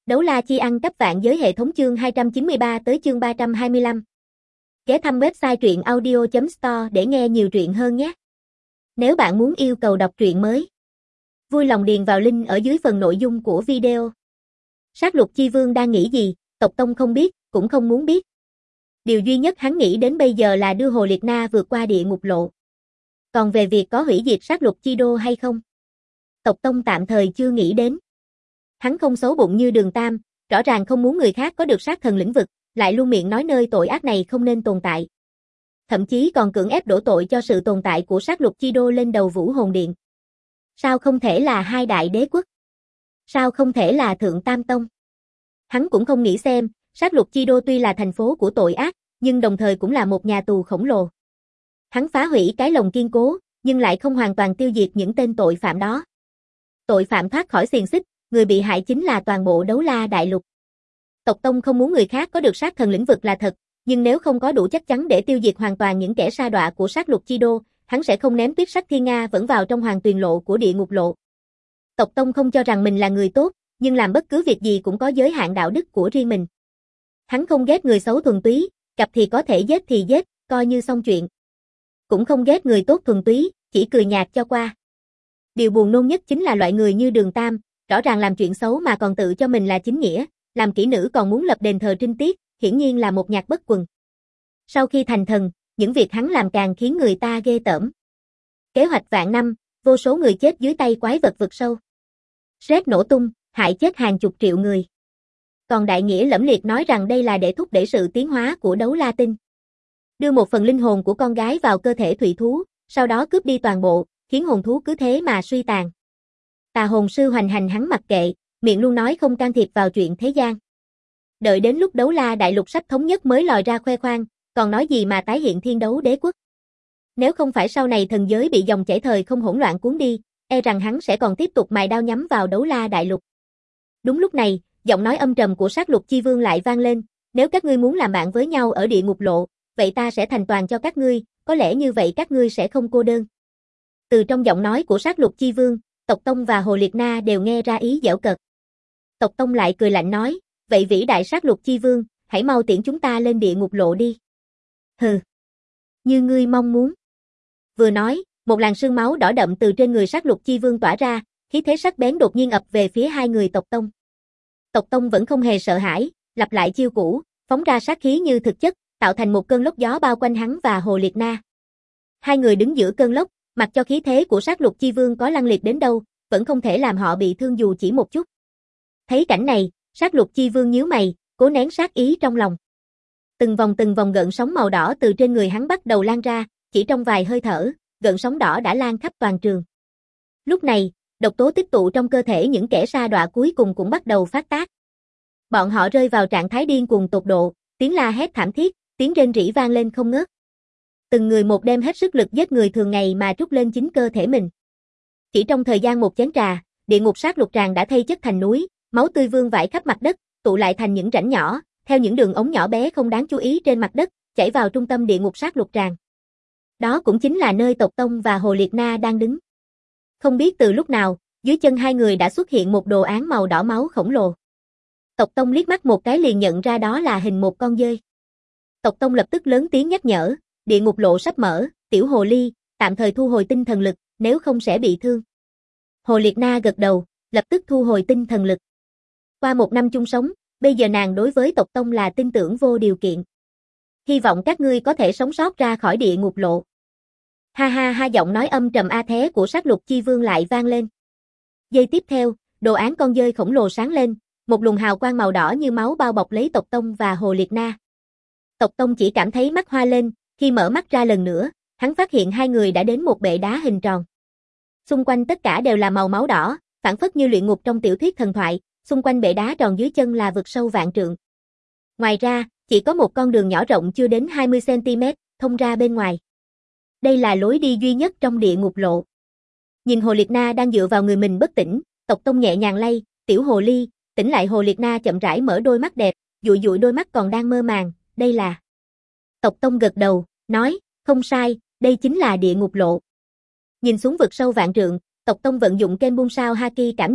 Đấu la chi ăn cắp vạn giới hệ thống chương 293 tới chương 325. Ghé thăm website truyện audio.store để nghe nhiều truyện hơn nhé. Nếu bạn muốn yêu cầu đọc truyện mới, vui lòng điền vào link ở dưới phần nội dung của video. Sát Lục Chi Vương đang nghĩ gì, Tộc Tông không biết, cũng không muốn biết. Điều duy nhất hắn nghĩ đến bây giờ là đưa Hồ Liệt Na vượt qua địa ngục lộ. Còn về việc có hủy diệt Sát Lục Chi Đô hay không, Tộc Tông tạm thời chưa nghĩ đến. Hắn không xấu bụng như Đường Tam, rõ ràng không muốn người khác có được sát thần lĩnh vực, lại luôn miệng nói nơi tội ác này không nên tồn tại. Thậm chí còn cưỡng ép đổ tội cho sự tồn tại của Sát Lục Chi Đô lên đầu Vũ Hồn Điện. Sao không thể là hai đại đế quốc? Sao không thể là Thượng Tam Tông? Hắn cũng không nghĩ xem, Sát Lục Chi Đô tuy là thành phố của tội ác, nhưng đồng thời cũng là một nhà tù khổng lồ. Hắn phá hủy cái lồng kiên cố, nhưng lại không hoàn toàn tiêu diệt những tên tội phạm đó. Tội phạm thoát khỏi xiềng xích, người bị hại chính là toàn bộ Đấu La Đại Lục. Tộc Tông không muốn người khác có được sát thần lĩnh vực là thật, nhưng nếu không có đủ chắc chắn để tiêu diệt hoàn toàn những kẻ sa đọa của Sát Lục Chi Đô, hắn sẽ không ném Tuyết Sắc Thiên Nga vẫn vào trong Hoàng Tuyền Lộ của địa ngục lộ. Tộc Tông không cho rằng mình là người tốt, nhưng làm bất cứ việc gì cũng có giới hạn đạo đức của riêng mình. Hắn không ghét người xấu thuần túy, gặp thì có thể giết thì giết, coi như xong chuyện. Cũng không ghét người tốt thuần túy, chỉ cười nhạt cho qua. Điều buồn nôn nhất chính là loại người như Đường Tam, rõ ràng làm chuyện xấu mà còn tự cho mình là chính nghĩa, làm kỹ nữ còn muốn lập đền thờ trinh tiết, hiển nhiên là một nhạc bất quần. Sau khi thành thần, những việc hắn làm càng khiến người ta ghê tởm. Kế hoạch vạn năm, vô số người chết dưới tay quái vật vực sâu. Rét nổ tung, hại chết hàng chục triệu người. Còn đại nghĩa lẫm liệt nói rằng đây là để thúc đẩy sự tiến hóa của Đấu La Tinh. Đưa một phần linh hồn của con gái vào cơ thể thủy thú, sau đó cướp đi toàn bộ, khiến hồn thú cứ thế mà suy tàn. Tà hồn sư hoành hành hắn mặc kệ, miệng luôn nói không can thiệp vào chuyện thế gian. Đợi đến lúc Đấu La Đại Lục sắp thống nhất mới lòi ra khoe khoang, còn nói gì mà tái hiện Thiên Đấu Đế Quốc. Nếu không phải sau này thần giới bị dòng chảy thời không hỗn loạn cuốn đi, e rằng hắn sẽ còn tiếp tục mài đao nhắm vào Đấu La Đại Lục. Đúng lúc này, giọng nói âm trầm của Sát Lục Chi Vương lại vang lên, nếu các ngươi muốn làm bạn với nhau ở địa ngục lộ, vậy ta sẽ thành toàn cho các ngươi, có lẽ như vậy các ngươi sẽ không cô đơn. Từ trong giọng nói của Sát Lục Chi Vương, Tộc Tông và Hồ Liệt Na đều nghe ra ý giễu cợt. Tộc Tông lại cười lạnh nói, vậy vĩ đại Sát Lục Chi Vương, hãy mau tiễn chúng ta lên địa ngục lộ đi. Hừ, như ngươi mong muốn. Vừa nói, một làn sương máu đỏ đậm từ trên người Sát Lục Chi Vương tỏa ra, khí thế sắc bén đột nhiên ập về phía hai người Tộc Tông. Tộc Tông vẫn không hề sợ hãi, lặp lại chiêu cũ, phóng ra sát khí như thực chất, tạo thành một cơn lốc gió bao quanh hắn và Hồ Liệt Na. Hai người đứng giữa cơn lốc, mặc cho khí thế của Sát Lục Chi Vương có lăng liệt đến đâu, vẫn không thể làm họ bị thương dù chỉ một chút. Thấy cảnh này, Sát Lục Chi Vương nhíu mày, cố nén sát ý trong lòng. Từng vòng gợn sóng màu đỏ từ trên người hắn bắt đầu lan ra, chỉ trong vài hơi thở, gợn sóng đỏ đã lan khắp toàn trường. Lúc này, độc tố tích tụ trong cơ thể những kẻ sa đọa cuối cùng cũng bắt đầu phát tác. Bọn họ rơi vào trạng thái điên cuồng tột độ, tiếng la hét thảm thiết, tiếng rên rỉ vang lên không ngớt. Từng người một đem hết sức lực giết người thường ngày mà trút lên chính cơ thể mình. Chỉ trong thời gian một chén trà, địa ngục sát lục tràng đã thay chất thành núi, máu tươi vương vãi khắp mặt đất, tụ lại thành những rãnh nhỏ, theo những đường ống nhỏ bé không đáng chú ý trên mặt đất, chảy vào trung tâm địa ngục sát lục tràng. Đó cũng chính là nơi Tộc Tông và Hồ Liệt Na đang đứng. Không biết từ lúc nào, dưới chân hai người đã xuất hiện một đồ án màu đỏ máu khổng lồ. Tộc Tông liếc mắt một cái liền nhận ra đó là hình một con dơi. Tộc Tông lập tức lớn tiếng nhắc nhở, địa ngục lộ sắp mở, tiểu hồ ly, tạm thời thu hồi tinh thần lực, nếu không sẽ bị thương. Hồ Liệt Na gật đầu, lập tức thu hồi tinh thần lực. Qua một năm chung sống, bây giờ nàng đối với Tộc Tông là tin tưởng vô điều kiện. Hy vọng các ngươi có thể sống sót ra khỏi địa ngục lộ. Ha ha ha, giọng nói âm trầm a thé của Sát Lục Chi Vương lại vang lên. Giây tiếp theo, đồ án con dơi khổng lồ sáng lên, một luồng hào quang màu đỏ như máu bao bọc lấy Tộc Tông và Hồ Liệt Na. Tộc Tông chỉ cảm thấy mắt hoa lên, khi mở mắt ra lần nữa, hắn phát hiện hai người đã đến một bệ đá hình tròn. Xung quanh tất cả đều là màu máu đỏ, phảng phất như luyện ngục trong tiểu thuyết thần thoại, xung quanh bệ đá tròn dưới chân là vực sâu vạn trượng. Ngoài ra, chỉ có một con đường nhỏ rộng chưa đến 20 cm, thông ra bên ngoài. Đây là lối đi duy nhất trong địa ngục lộ. Nhìn Hồ Liệt Na đang dựa vào người mình bất tỉnh, Tộc Tông nhẹ nhàng lay, tiểu hồ ly, tỉnh lại. Hồ Liệt Na chậm rãi mở đôi mắt đẹp, dụi dụi đôi mắt còn đang mơ màng, đây là... Tộc Tông gật đầu, nói, không sai, đây chính là địa ngục lộ. Nhìn xuống vực sâu vạn trượng, Tộc Tông vận dụng Kenbun Sao Haki cảm nhận,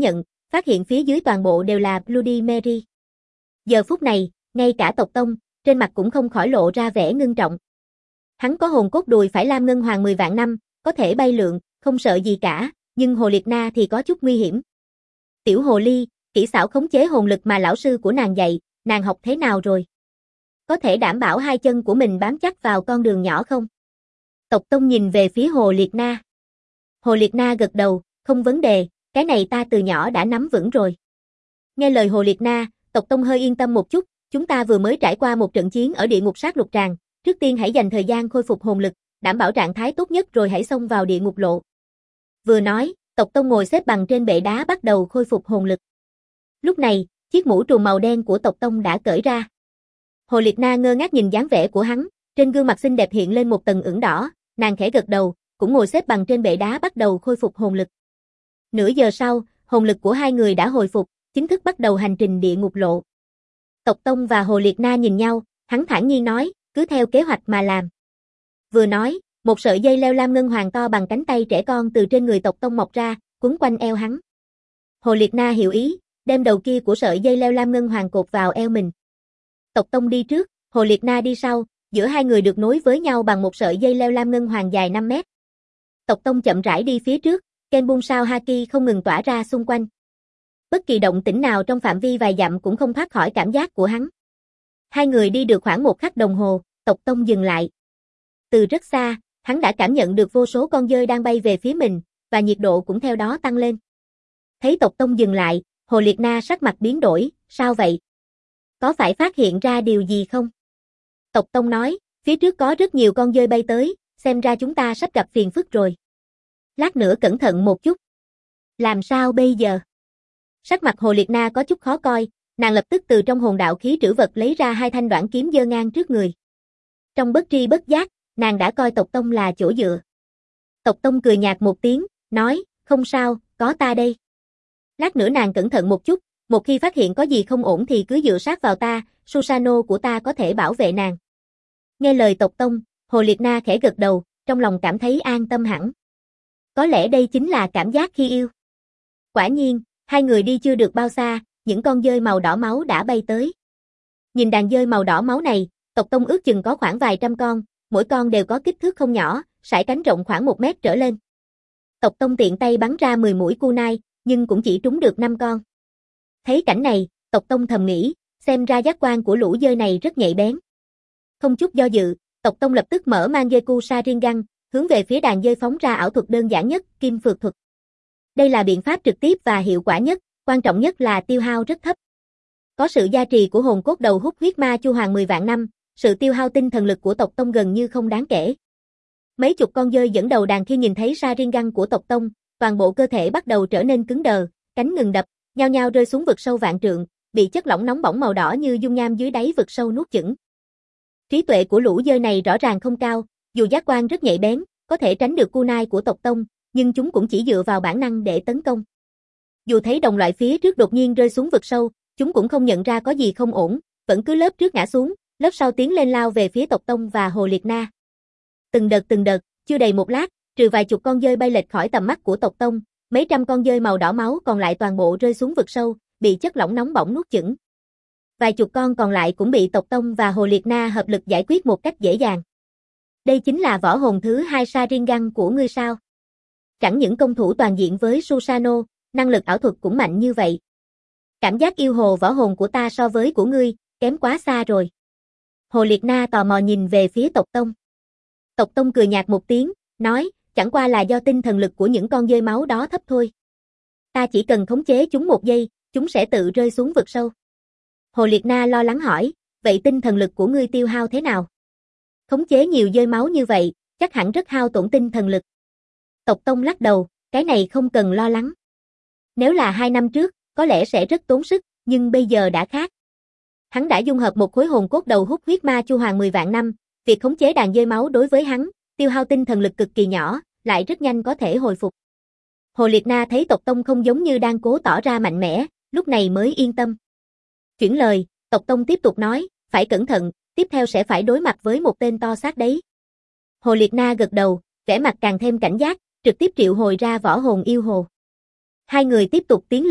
phát hiện phía dưới toàn bộ đều là Bloody Mary. Giờ phút này, ngay cả Tộc Tông, trên mặt cũng không khỏi lộ ra vẻ ngưng trọng. Hắn có hồn cốt đùi phải lam ngân hoàng 10 vạn năm, có thể bay lượn, không sợ gì cả, nhưng Hồ Liệt Na thì có chút nguy hiểm. Tiểu hồ ly, kỹ xảo khống chế hồn lực mà lão sư của nàng dạy, nàng học thế nào rồi? Có thể đảm bảo hai chân của mình bám chắc vào con đường nhỏ không? Tộc Tông nhìn về phía Hồ Liệt Na. Hồ Liệt Na gật đầu, không vấn đề, cái này ta từ nhỏ đã nắm vững rồi. Nghe lời Hồ Liệt Na, Tộc Tông hơi yên tâm một chút, chúng ta vừa mới trải qua một trận chiến ở địa ngục sát lục tràng, trước tiên hãy dành thời gian khôi phục hồn lực, đảm bảo trạng thái tốt nhất rồi hãy xông vào địa ngục lộ. Vừa nói, Tộc Tông ngồi xếp bằng trên bệ đá bắt đầu khôi phục hồn lực. Lúc này, chiếc mũ trùm màu đen của Tộc Tông đã cởi ra. Hồ Liệt Na ngơ ngác nhìn dáng vẻ của hắn, trên gương mặt xinh đẹp hiện lên một tầng ửng đỏ, nàng khẽ gật đầu, cũng ngồi xếp bằng trên bệ đá bắt đầu khôi phục hồn lực. Nửa giờ sau, hồn lực của hai người đã hồi phục, chính thức bắt đầu hành trình địa ngục lộ. Tộc Tông và Hồ Liệt Na nhìn nhau, hắn thản nhiên nói, cứ theo kế hoạch mà làm. Vừa nói, một sợi dây leo lam ngân hoàng to bằng cánh tay trẻ con từ trên người Tộc Tông mọc ra, quấn quanh eo hắn. Hồ Liệt Na hiểu ý, đem đầu kia của sợi dây leo lam ngân hoàng cột vào eo mình. Tộc Tông đi trước, Hồ Liệt Na đi sau, giữa hai người được nối với nhau bằng một sợi dây leo lam ngân hoàng dài 5 mét. Tộc Tông chậm rãi đi phía trước, Kenbun sao Haki không ngừng tỏa ra xung quanh. Bất kỳ động tĩnh nào trong phạm vi vài dặm cũng không thoát khỏi cảm giác của hắn. Hai người đi được khoảng 1 khắc đồng hồ, Tộc Tông dừng lại. Từ rất xa, hắn đã cảm nhận được vô số con dơi đang bay về phía mình, và nhiệt độ cũng theo đó tăng lên. Thấy Tộc Tông dừng lại, Hồ Liệt Na sắc mặt biến đổi, sao vậy? Có phải phát hiện ra điều gì không? Tộc Tông nói, phía trước có rất nhiều con dơi bay tới, xem ra chúng ta sắp gặp phiền phức rồi. Lát nữa cẩn thận một chút. Làm sao bây giờ? Sắc mặt Hồ Liệt Na có chút khó coi, nàng lập tức từ trong hồn đạo khí trữ vật lấy ra 2 thanh đoạn kiếm giơ ngang trước người. Trong bất tri bất giác, nàng đã coi Tộc Tông là chỗ dựa. Tộc Tông cười nhạt một tiếng, nói, không sao, có ta đây. Lát nữa nàng cẩn thận một chút, một khi phát hiện có gì không ổn thì cứ dựa sát vào ta, Susano của ta có thể bảo vệ nàng. Nghe lời Tộc Tông, Hồ Liệt Na khẽ gật đầu, trong lòng cảm thấy an tâm hẳn. Có lẽ đây chính là cảm giác khi yêu. Quả nhiên, hai người đi chưa được bao xa, những con dơi màu đỏ máu đã bay tới. Nhìn đàn dơi màu đỏ máu này, Tộc Tông ước chừng có khoảng vài trăm con, mỗi con đều có kích thước không nhỏ, sải cánh rộng khoảng 1 mét trở lên. Tộc Tông tiện tay bắn ra 10 mũi kunai, nhưng cũng chỉ trúng được 5 con. Thấy cảnh này, Tộc Tông thầm nghĩ, xem ra giác quan của lũ dơi này rất nhạy bén. Không chút do dự, Tộc Tông lập tức mở Mangekyou Sharingan, hướng về phía đàn dơi phóng ra ảo thuật đơn giản nhất, Kim Phược thuật. Đây là biện pháp trực tiếp và hiệu quả nhất, quan trọng nhất là tiêu hao rất thấp. Có sự gia trì của hồn cốt đầu hút huyết ma chu hoàng 10 vạn năm, sự tiêu hao tinh thần lực của Tộc Tông gần như không đáng kể. Mấy chục con dơi dẫn đầu đàn khi nhìn thấy Sharingan của Tộc Tông, toàn bộ cơ thể bắt đầu trở nên cứng đờ, cánh ngừng đập, nhao nhao rơi xuống vực sâu vạn trượng, bị chất lỏng nóng bỏng màu đỏ như dung nham dưới đáy vực sâu nuốt chửng. Trí tuệ của lũ dơi này rõ ràng không cao, dù giác quan rất nhạy bén, có thể tránh được kunai của Tộc Tông, nhưng chúng cũng chỉ dựa vào bản năng để tấn công. Dù thấy đồng loại phía trước đột nhiên rơi xuống vực sâu, chúng cũng không nhận ra có gì không ổn, vẫn cứ lớp trước ngã xuống, lớp sau tiến lên lao về phía Tộc Tông và Hồ Liệt Na. Từng đợt, chưa đầy một lát, trừ vài chục con dơi bay lệch khỏi tầm mắt của Tộc Tông, mấy trăm con dơi màu đỏ máu còn lại toàn bộ rơi xuống vực sâu, bị chất lỏng nóng bỏng nuốt chửng. Vài chục con còn lại cũng bị Tộc Tông và Hồ Liệt Na hợp lực giải quyết một cách dễ dàng. Đây chính là võ hồn thứ 2 Sharingan của ngươi sao? Chẳng những công thủ toàn diện với Susano, năng lực ảo thuật cũng mạnh như vậy. Cảm giác yêu hồ võ hồn của ta so với của ngươi, kém quá xa rồi. Hồ Liệt Na tò mò nhìn về phía Tộc Tông. Tộc Tông cười nhạt một tiếng, nói, chẳng qua là do tinh thần lực của những con dơi máu đó thấp thôi. Ta chỉ cần khống chế chúng 1 giây, chúng sẽ tự rơi xuống vực sâu. Hồ Liệt Na lo lắng hỏi, vậy tinh thần lực của ngươi tiêu hao thế nào? Khống chế nhiều dơi máu như vậy, chắc hẳn rất hao tổn tinh thần lực. Tộc Tông lắc đầu, cái này không cần lo lắng. Nếu là 2 năm trước, có lẽ sẽ rất tốn sức, nhưng bây giờ đã khác. Hắn đã dung hợp một khối hồn cốt đầu hút huyết ma chu hoàng 10 vạn năm, việc khống chế đàn dơi máu đối với hắn, tiêu hao tinh thần lực cực kỳ nhỏ, lại rất nhanh có thể hồi phục. Hồ Liệt Na thấy Tộc Tông không giống như đang cố tỏ ra mạnh mẽ, lúc này mới yên tâm. Chuyển lời, Tộc Tông tiếp tục nói, phải cẩn thận, tiếp theo sẽ phải đối mặt với một tên to xác đấy. Hồ Liệt Na gật đầu, vẻ mặt càng thêm cảnh giác, trực tiếp triệu hồi ra võ hồn yêu hồ. Hai người tiếp tục tiến lên,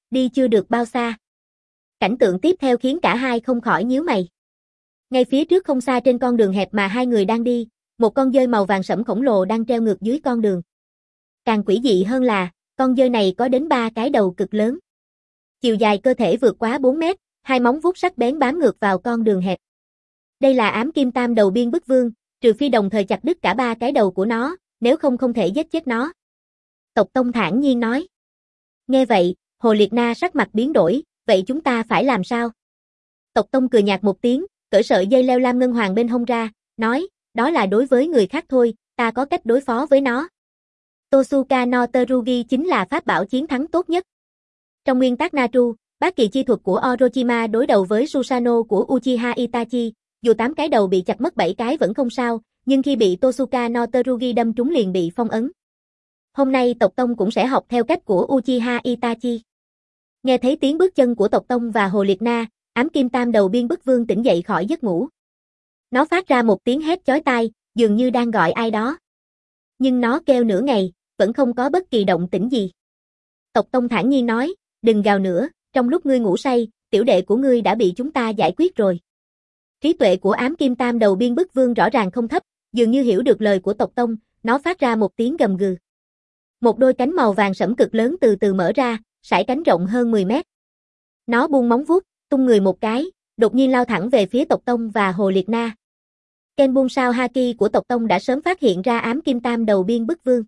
Đi chưa được bao xa. Cảnh tượng tiếp theo khiến cả hai không khỏi nhíu mày. Ngay phía trước không xa trên con đường hẹp mà hai người đang đi, một con dơi màu vàng sẫm khổng lồ đang treo ngược dưới con đường. Càng quỷ dị hơn là, con dơi này có đến 3 cái đầu cực lớn. Chiều dài cơ thể vượt quá 4 mét, hai móng vuốt sắc bén bám ngược vào con đường hẹp. Đây là ám kim tam đầu biên bức vương, trừ phi đồng thời chặt đứt cả 3 cái đầu của nó, nếu không thể giết chết nó. Tộc Tông thản nhiên nói. Nghe vậy, Hồ Liệt Na sắc mặt biến đổi, vậy chúng ta phải làm sao? Tộc Tông cười nhạt một tiếng, cởi sợi dây leo lam ngân hoàng bên hông ra, nói, đó là đối với người khác thôi, ta có cách đối phó với nó. Tosuka no Terugi chính là pháp bảo chiến thắng tốt nhất. Trong nguyên tắc Naru, bát kỳ chi thuật của Orochima đối đầu với Susanoo của Uchiha Itachi, dù 8 cái đầu bị chặt mất 7 cái vẫn không sao, nhưng khi bị Tosuka no Terugi đâm trúng liền bị phong ấn. Hôm nay tộc Tông cũng sẽ học theo cách của Uchiha Itachi. Nghe thấy tiếng bước chân của tộc Tông và Hồ Liệt Na, ám kim tam đầu biên bức vương tỉnh dậy khỏi giấc ngủ. Nó phát ra một tiếng hét chói tai, dường như đang gọi ai đó. Nhưng nó kêu nửa ngày, vẫn không có bất kỳ động tĩnh gì. Tộc Tông thản nhiên nói, đừng gào nữa, trong lúc ngươi ngủ say, tiểu đệ của ngươi đã bị chúng ta giải quyết rồi. Trí tuệ của ám kim tam đầu biên bức vương rõ ràng không thấp, dường như hiểu được lời của tộc Tông, nó phát ra một tiếng gầm gừ. Một đôi cánh màu vàng sẫm cực lớn từ từ mở ra, sải cánh rộng hơn 10 mét. Nó buông móng vuốt, tung người một cái, đột nhiên lao thẳng về phía tộc Tông và Hồ Liệt Na. Kenbunsao Haki của tộc Tông đã sớm phát hiện ra ám kim tam đầu biên bức vương.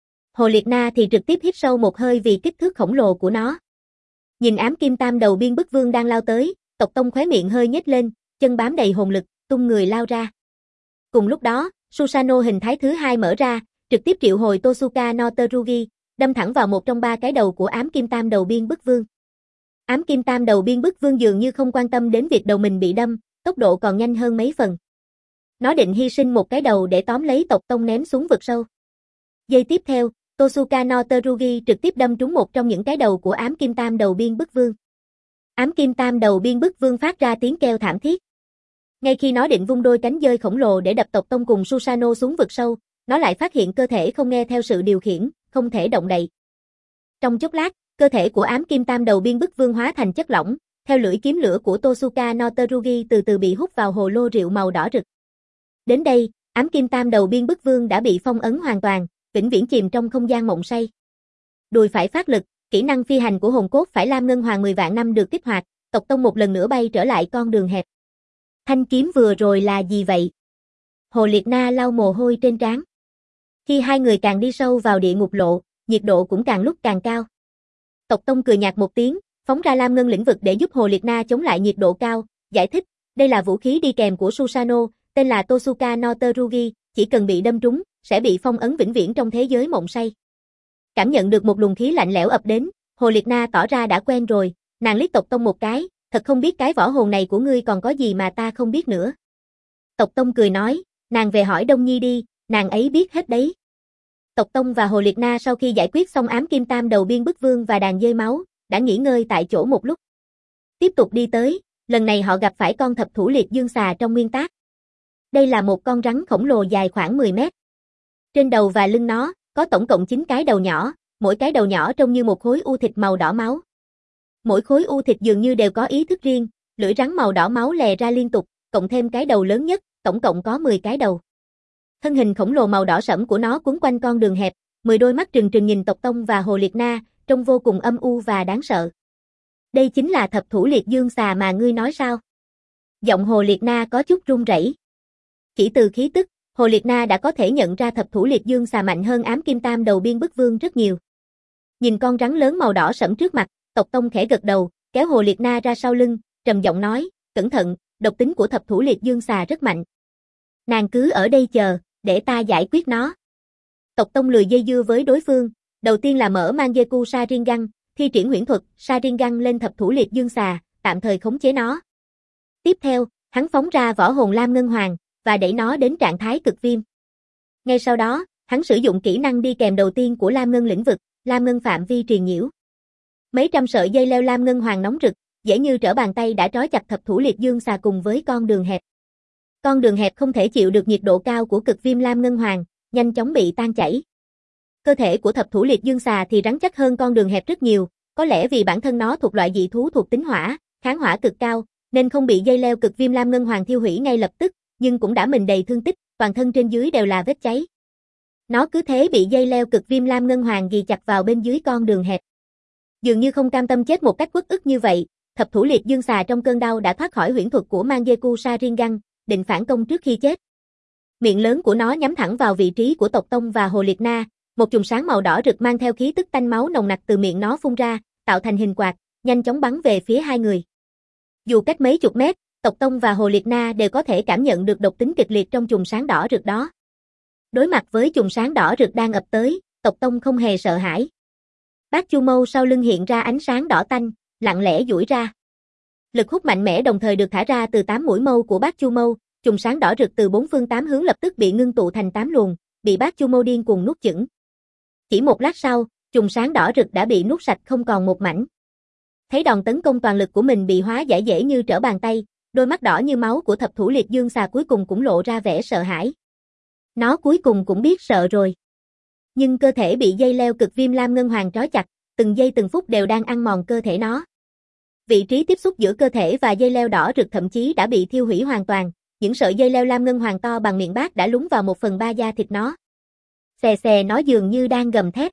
Hồ Liệt Na thì trực tiếp hít sâu một hơi vì kích thước khổng lồ của nó. Nhìn ám kim tam đầu biên bức vương đang lao tới, tộc Tông khóe miệng hơi nhếch lên, chân bám đầy hồn lực, tung người lao ra. Cùng lúc đó, Susanoo hình thái thứ hai mở ra, trực tiếp triệu hồi Tosuka no Terugi, đâm thẳng vào một trong 3 cái đầu của ám kim tam đầu biên bức vương. Ám kim tam đầu biên bức vương dường như không quan tâm đến việc đầu mình bị đâm, tốc độ còn nhanh hơn mấy phần. Nó định hy sinh một cái đầu để tóm lấy tộc Tông ném xuống vực sâu. Giây tiếp theo, Tosuka no Terugi trực tiếp đâm trúng một trong những cái đầu của ám kim tam đầu biên bức vương. Ám kim tam đầu biên bức vương phát ra tiếng kêu thảm thiết. Ngay khi nó định vung đôi cánh dơi khổng lồ để đập tộc Tông cùng Susanoo xuống vực sâu, nó lại phát hiện cơ thể không nghe theo sự điều khiển, không thể động đậy. Trong chốc lát, cơ thể của ám kim tam đầu biên bức vương hóa thành chất lỏng, theo lưỡi kiếm lửa của Tosuka no Terugi từ từ bị hút vào hồ lô rượu màu đỏ rực. Đến đây, ám kim tam đầu biên bức vương đã bị phong ấn hoàn toàn, vĩnh viễn chìm trong không gian mộng say. Đùi phải phát lực, kỹ năng phi hành của hồn cốt phải lam ngân hoàng 10 vạn năm được kích hoạt, tộc Tông một lần nữa bay trở lại con đường hẹp. Thanh kiếm vừa rồi là gì vậy? Hồ Liệt Na lau mồ hôi trên trán. Khi hai người càng đi sâu vào địa ngục lộ, nhiệt độ cũng càng lúc càng cao. Tộc Tông cười nhạt một tiếng, phóng ra lam ngân lĩnh vực để giúp Hồ Liệt Na chống lại nhiệt độ cao, giải thích, đây là vũ khí đi kèm của Susanoo, tên là Tosuka no Terugi, chỉ cần bị đâm trúng, sẽ bị phong ấn vĩnh viễn trong thế giới mộng say. Cảm nhận được một luồng khí lạnh lẽo ập đến, Hồ Liệt Na tỏ ra đã quen rồi, nàng liếc tộc Tông một cái, thật không biết cái võ hồn này của ngươi còn có gì mà ta không biết nữa. Tộc Tông cười nói, nàng về hỏi Đông Nhi đi, nàng ấy biết hết đấy. Tộc Tông và Hồ Liệt Na sau khi giải quyết xong ám kim tam đầu biên bức vương và đàn dơi máu, đã nghỉ ngơi tại chỗ một lúc. Tiếp tục đi tới, lần này họ gặp phải con thập thủ liệt dương xà trong nguyên tác. Đây là một con rắn khổng lồ dài khoảng 10 mét. Trên đầu và lưng nó, có tổng cộng 9 cái đầu nhỏ, mỗi cái đầu nhỏ trông như một khối u thịt màu đỏ máu. Mỗi khối u thịt dường như đều có ý thức riêng, lưỡi rắn màu đỏ máu lè ra liên tục, cộng thêm cái đầu lớn nhất, tổng cộng có 10 cái đầu. Thân hình khổng lồ màu đỏ sẫm của nó quấn quanh con đường hẹp, 10 đôi mắt trừng trừng nhìn tộc Tông và Hồ Liệt Na, trông vô cùng âm u và đáng sợ. Đây chính là thập thủ liệt dương xà mà ngươi nói sao? Giọng Hồ Liệt Na có chút run rẩy. Chỉ từ khí tức, Hồ Liệt Na đã có thể nhận ra thập thủ liệt dương xà mạnh hơn ám kim tam đầu biên bức vương rất nhiều. Nhìn con rắn lớn màu đỏ sẫm trước mặt, tộc Tông khẽ gật đầu, kéo Hồ Liệt Na ra sau lưng, trầm giọng nói, cẩn thận, độc tính của thập thủ liệt dương xà rất mạnh. Nàng cứ ở đây chờ, để ta giải quyết nó. Tộc Tông lười dây dưa với đối phương, đầu tiên là mở Mangekyou Sharingan, thi triển huyễn thuật Sharingan lên thập thủ liệt dương xà, tạm thời khống chế nó. Tiếp theo, hắn phóng ra võ hồn lam ngân hoàng, và đẩy nó đến trạng thái cực viêm. Ngay sau đó, hắn sử dụng kỹ năng đi kèm đầu tiên của lam ngân lĩnh vực, lam ngân phạm vi truyền nhiễu. Mấy trăm sợi dây leo lam ngân hoàng nóng rực, dễ như trở bàn tay đã trói chặt thập thủ liệt dương xà cùng với con đường hẹp. Con đường hẹp không thể chịu được nhiệt độ cao của cực viêm lam ngân hoàng, nhanh chóng bị tan chảy. Cơ thể của thập thủ liệt dương xà thì rắn chắc hơn con đường hẹp rất nhiều, có lẽ vì bản thân nó thuộc loại dị thú thuộc tính hỏa, kháng hỏa cực cao, nên không bị dây leo cực viêm lam ngân hoàng thiêu hủy ngay lập tức, nhưng cũng đã mình đầy thương tích, toàn thân trên dưới đều là vết cháy. Nó cứ thế bị dây leo cực viêm lam ngân hoàng ghi chặt vào bên dưới con đường hẹp. Dường như không cam tâm chết một cách uất ức như vậy, thập thủ liệt dương xà trong cơn đau đã thoát khỏi huyễn thuật của Mangekyou Sharingan, định phản công trước khi chết. Miệng lớn của nó nhắm thẳng vào vị trí của Tộc Tông và Hồ Liệt Na, một chùm sáng màu đỏ rực mang theo khí tức tanh máu nồng nặc từ miệng nó phun ra, tạo thành hình quạt, nhanh chóng bắn về phía hai người. Dù cách mấy chục mét, Tộc Tông và Hồ Liệt Na đều có thể cảm nhận được độc tính kịch liệt trong chùm sáng đỏ rực đó. Đối mặt với chùm sáng đỏ rực đang ập tới, Tộc Tông không hề sợ hãi. Bát Chu Mâu sau lưng hiện ra ánh sáng đỏ tanh, lặng lẽ duỗi ra. Lực hút mạnh mẽ đồng thời được thả ra từ 8 mũi mâu của Bát Chu Mâu, chùm sáng đỏ rực từ 4 phương 8 hướng lập tức bị ngưng tụ thành 8 luồng, bị Bát Chu Mâu điên cuồng nuốt chửng. Chỉ một lát sau, chùm sáng đỏ rực đã bị nuốt sạch không còn một mảnh. Thấy đòn tấn công toàn lực của mình bị hóa giải dễ như trở bàn tay, đôi mắt đỏ như máu của thập thủ liệt dương xà cuối cùng cũng lộ ra vẻ sợ hãi. Nó cuối cùng cũng biết sợ rồi. Nhưng cơ thể bị dây leo cực viêm lam ngân hoàng trói chặt, từng giây từng phút đều đang ăn mòn cơ thể nó. Vị trí tiếp xúc giữa cơ thể và dây leo đỏ rực thậm chí đã bị thiêu hủy hoàn toàn, những sợi dây leo lam ngân hoàng to bằng miệng bát đã lún vào 1/3 da thịt nó. Xè xè nó dường như đang gầm thét.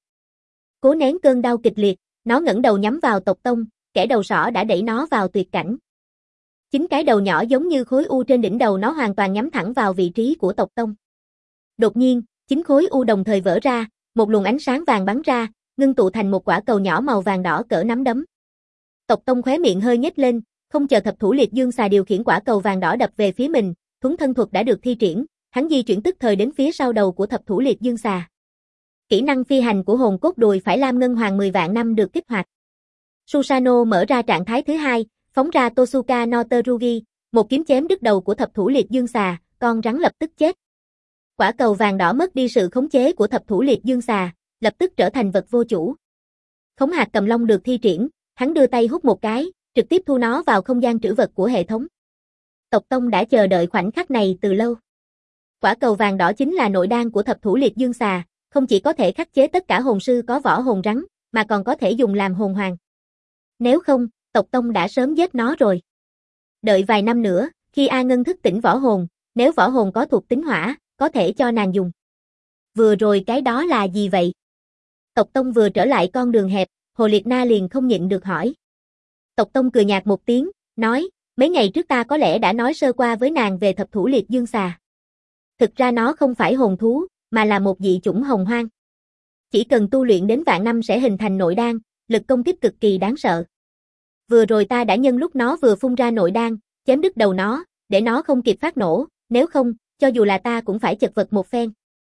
Cố nén cơn đau kịch liệt, nó ngẩng đầu nhắm vào Tộc Tông, kẻ đầu sỏ đã đẩy nó vào tuyệt cảnh. Chính cái đầu nhỏ giống như khối u trên đỉnh đầu nó hoàn toàn nhắm thẳng vào vị trí của Tộc Tông. Đột nhiên, chính khối u đồng thời vỡ ra, một luồng ánh sáng vàng bắn ra, ngưng tụ thành một quả cầu nhỏ màu vàng đỏ cỡ nắm đấm. Tộc Tông khóe miệng hơi nhếch lên, không chờ thập thủ liệt dương xà điều khiển quả cầu vàng đỏ đập về phía mình, thuấn thân thuật đã được thi triển, hắn di chuyển tức thời đến phía sau đầu của thập thủ liệt dương xà. Kỹ năng phi hành của hồn cốt đùi phải lam ngân hoàng 10 vạn năm được kích hoạt. Susanoo mở ra trạng thái thứ hai, phóng ra Tosuka no Terugi, một kiếm chém đứt đầu của thập thủ liệt dương xà, con rắn lập tức chết. Quả cầu vàng đỏ mất đi sự khống chế của thập thủ liệt dương xà, lập tức trở thành vật vô chủ. Khống hạt cầm long được thi triển, hắn đưa tay hút một cái, trực tiếp thu nó vào không gian trữ vật của hệ thống. Tộc Tông đã chờ đợi khoảnh khắc này từ lâu. Quả cầu vàng đỏ chính là nội đan của thập thủ liệt dương xà, không chỉ có thể khắc chế tất cả hồn sư có võ hồn rắn, mà còn có thể dùng làm hồn hoàng. Nếu không, Tộc Tông đã sớm giết nó rồi. Đợi vài năm nữa, khi A Ngân thức tỉnh võ hồn, nếu võ hồn có thuộc tính hỏa, có thể cho nàng dùng. Vừa rồi cái đó là gì vậy? Tộc Tông vừa trở lại con đường hẹp, Hồ Liệt Na liền không nhịn được hỏi. Tộc Tông cười nhạt một tiếng, nói, mấy ngày trước ta có lẽ đã nói sơ qua với nàng về thập thủ liệt dương xà. Thực ra nó không phải hồn thú, mà là một dị chủng hồng hoang. Chỉ cần tu luyện đến vạn năm sẽ hình thành nội đan, lực công kích cực kỳ đáng sợ. Vừa rồi ta đã nhân lúc nó vừa phun ra nội đan, chém đứt đầu nó, để nó không kịp phát nổ, nếu không, cho dù là ta cũng phải chật vật một phen.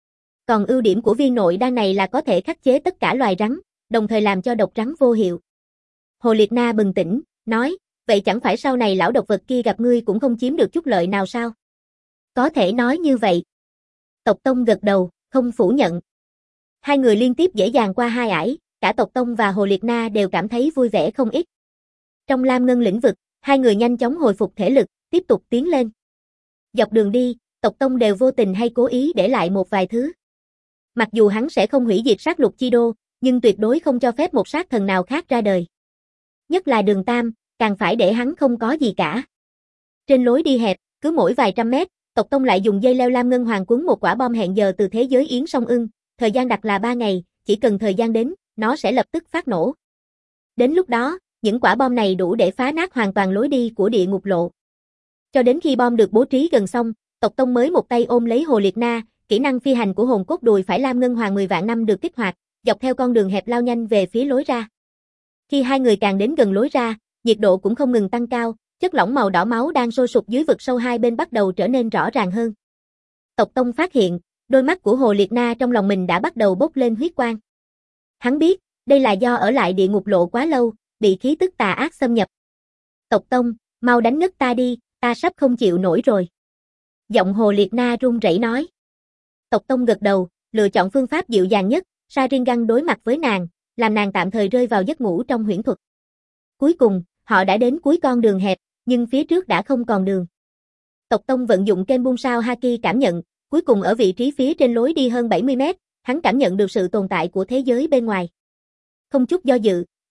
Còn ưu điểm của viên nội đan này là có thể khắc chế tất cả loài rắn, đồng thời làm cho độc rắn vô hiệu. Hồ Liệt Na bừng tỉnh, nói, vậy chẳng phải sau này lão độc vật kia gặp ngươi cũng không chiếm được chút lợi nào sao? Có thể nói như vậy. Tộc Tông gật đầu, không phủ nhận. Hai người liên tiếp dễ dàng qua hai ải, cả Tộc Tông và Hồ Liệt Na đều cảm thấy vui vẻ không ít. Trong lam ngân lĩnh vực, hai người nhanh chóng hồi phục thể lực, tiếp tục tiến lên. Dọc đường đi, Tộc Tông đều vô tình hay cố ý để lại một vài thứ. Mặc dù hắn sẽ không hủy diệt sát lục chi đô, nhưng tuyệt đối không cho phép một sát thần nào khác ra đời. Nhất là Đường Tam, càng phải để hắn không có gì cả. Trên lối đi hẹp, cứ mỗi vài trăm mét, Tộc Tông lại dùng dây leo lam ngân hoàng quấn một quả bom hẹn giờ từ thế giới Yến Song Ưng, thời gian đặt là 3 ngày, chỉ cần thời gian đến, nó sẽ lập tức phát nổ. Đến lúc đó, những quả bom này đủ để phá nát hoàn toàn lối đi của địa ngục lộ. Cho đến khi bom được bố trí gần xong, Tộc Tông mới một tay ôm lấy Hồ Liệt Na, kỹ năng phi hành của hồn cốt đùi phải lam ngân hoàng 10 vạn năm được kích hoạt, dọc theo con đường hẹp lao nhanh về phía lối ra. Khi hai người càng đến gần lối ra, nhiệt độ cũng không ngừng tăng cao, chất lỏng màu đỏ máu đang sôi sục dưới vực sâu hai bên bắt đầu trở nên rõ ràng hơn. Tộc Tông phát hiện, đôi mắt của Hồ Liệt Na trong lòng mình đã bắt đầu bốc lên huyết quang. Hắn biết, đây là do ở lại địa ngục lộ quá lâu, bị khí tức tà ác xâm nhập. Tộc Tông, mau đánh ngất ta đi, ta sắp không chịu nổi rồi. Giọng Hồ Liệt Na run rẩy nói. Tộc Tông gật đầu, lựa chọn phương pháp dịu dàng nhất, Sharingan đối mặt với nàng, làm nàng tạm thời rơi vào giấc ngủ trong huyễn thuật. Cuối cùng, họ đã đến cuối con đường hẹp, nhưng phía trước đã không còn đường. Tộc Tông vận dụng kênh Bunsao Haki cảm nhận, cuối cùng ở vị trí phía trên lối đi hơn 70 mét, hắn cảm nhận được sự tồn tại của thế giới bên ngoài. Không chút do dự,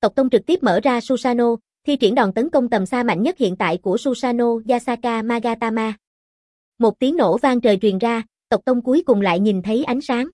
Tộc Tông trực tiếp mở ra Susanoo, thi triển đòn tấn công tầm xa mạnh nhất hiện tại của Susanoo Yasaka Magatama. Một tiếng nổ vang trời truyền ra, Tộc Tông cuối cùng lại nhìn thấy ánh sáng.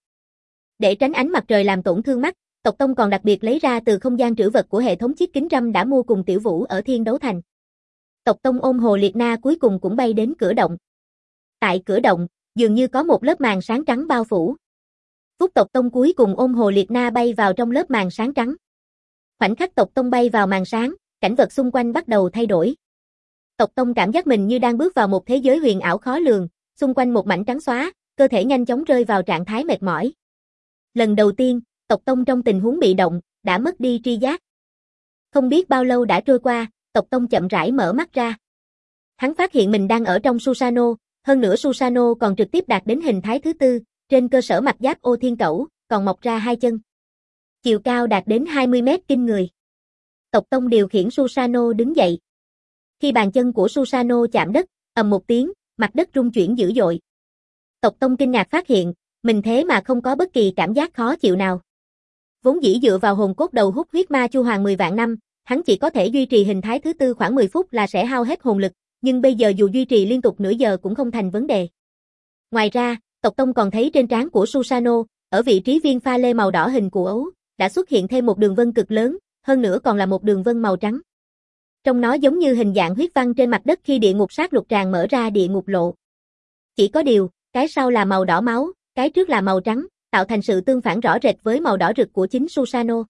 Để tránh ánh mặt trời làm tổn thương mắt, Tộc Tông còn đặc biệt lấy ra từ không gian trữ vật của hệ thống chiếc kính râm đã mua cùng Tiểu Vũ ở Thiên Đấu Thành. Tộc Tông ôm Hồ Liệt Na cuối cùng cũng bay đến cửa động. Tại cửa động, dường như có một lớp màn sáng trắng bao phủ. Phúc Tộc Tông cuối cùng ôm Hồ Liệt Na bay vào trong lớp màn sáng trắng. Khoảnh khắc Tộc Tông bay vào màn sáng, cảnh vật xung quanh bắt đầu thay đổi. Tộc Tông cảm giác mình như đang bước vào một thế giới huyền ảo khó lường, xung quanh một mảnh trắng xóa, cơ thể nhanh chóng rơi vào trạng thái mệt mỏi. Lần đầu tiên, Tộc Tông trong tình huống bị động, đã mất đi tri giác. Không biết bao lâu đã trôi qua, Tộc Tông chậm rãi mở mắt ra. Hắn phát hiện mình đang ở trong Susanoo, hơn nữa Susanoo còn trực tiếp đạt đến hình thái thứ tư, trên cơ sở mặt giáp ô thiên cẩu, còn mọc ra hai chân. Chiều cao đạt đến 20 mét kinh người. Tộc Tông điều khiển Susanoo đứng dậy. Khi bàn chân của Susanoo chạm đất, ầm một tiếng, mặt đất rung chuyển dữ dội. Tộc Tông kinh ngạc phát hiện, mình thế mà không có bất kỳ cảm giác khó chịu nào. Vốn dĩ dựa vào hồn cốt đầu hút huyết ma chu hoàng 10 vạn năm, hắn chỉ có thể duy trì hình thái thứ tư khoảng 10 phút là sẽ hao hết hồn lực, nhưng bây giờ dù duy trì liên tục nửa giờ cũng không thành vấn đề. Ngoài ra, Tộc Tông còn thấy trên trán của Susanoo, ở vị trí viên pha lê màu đỏ hình củ ấu, đã xuất hiện thêm một đường vân cực lớn, hơn nữa còn là một đường vân màu trắng. Trong nó giống như hình dạng huyết văn trên mặt đất khi địa ngục sát lục tràng mở ra địa ngục lộ. Chỉ có điều, cái sau là màu đỏ máu, cái trước là màu trắng, tạo thành sự tương phản rõ rệt với màu đỏ rực của chính Susanoo.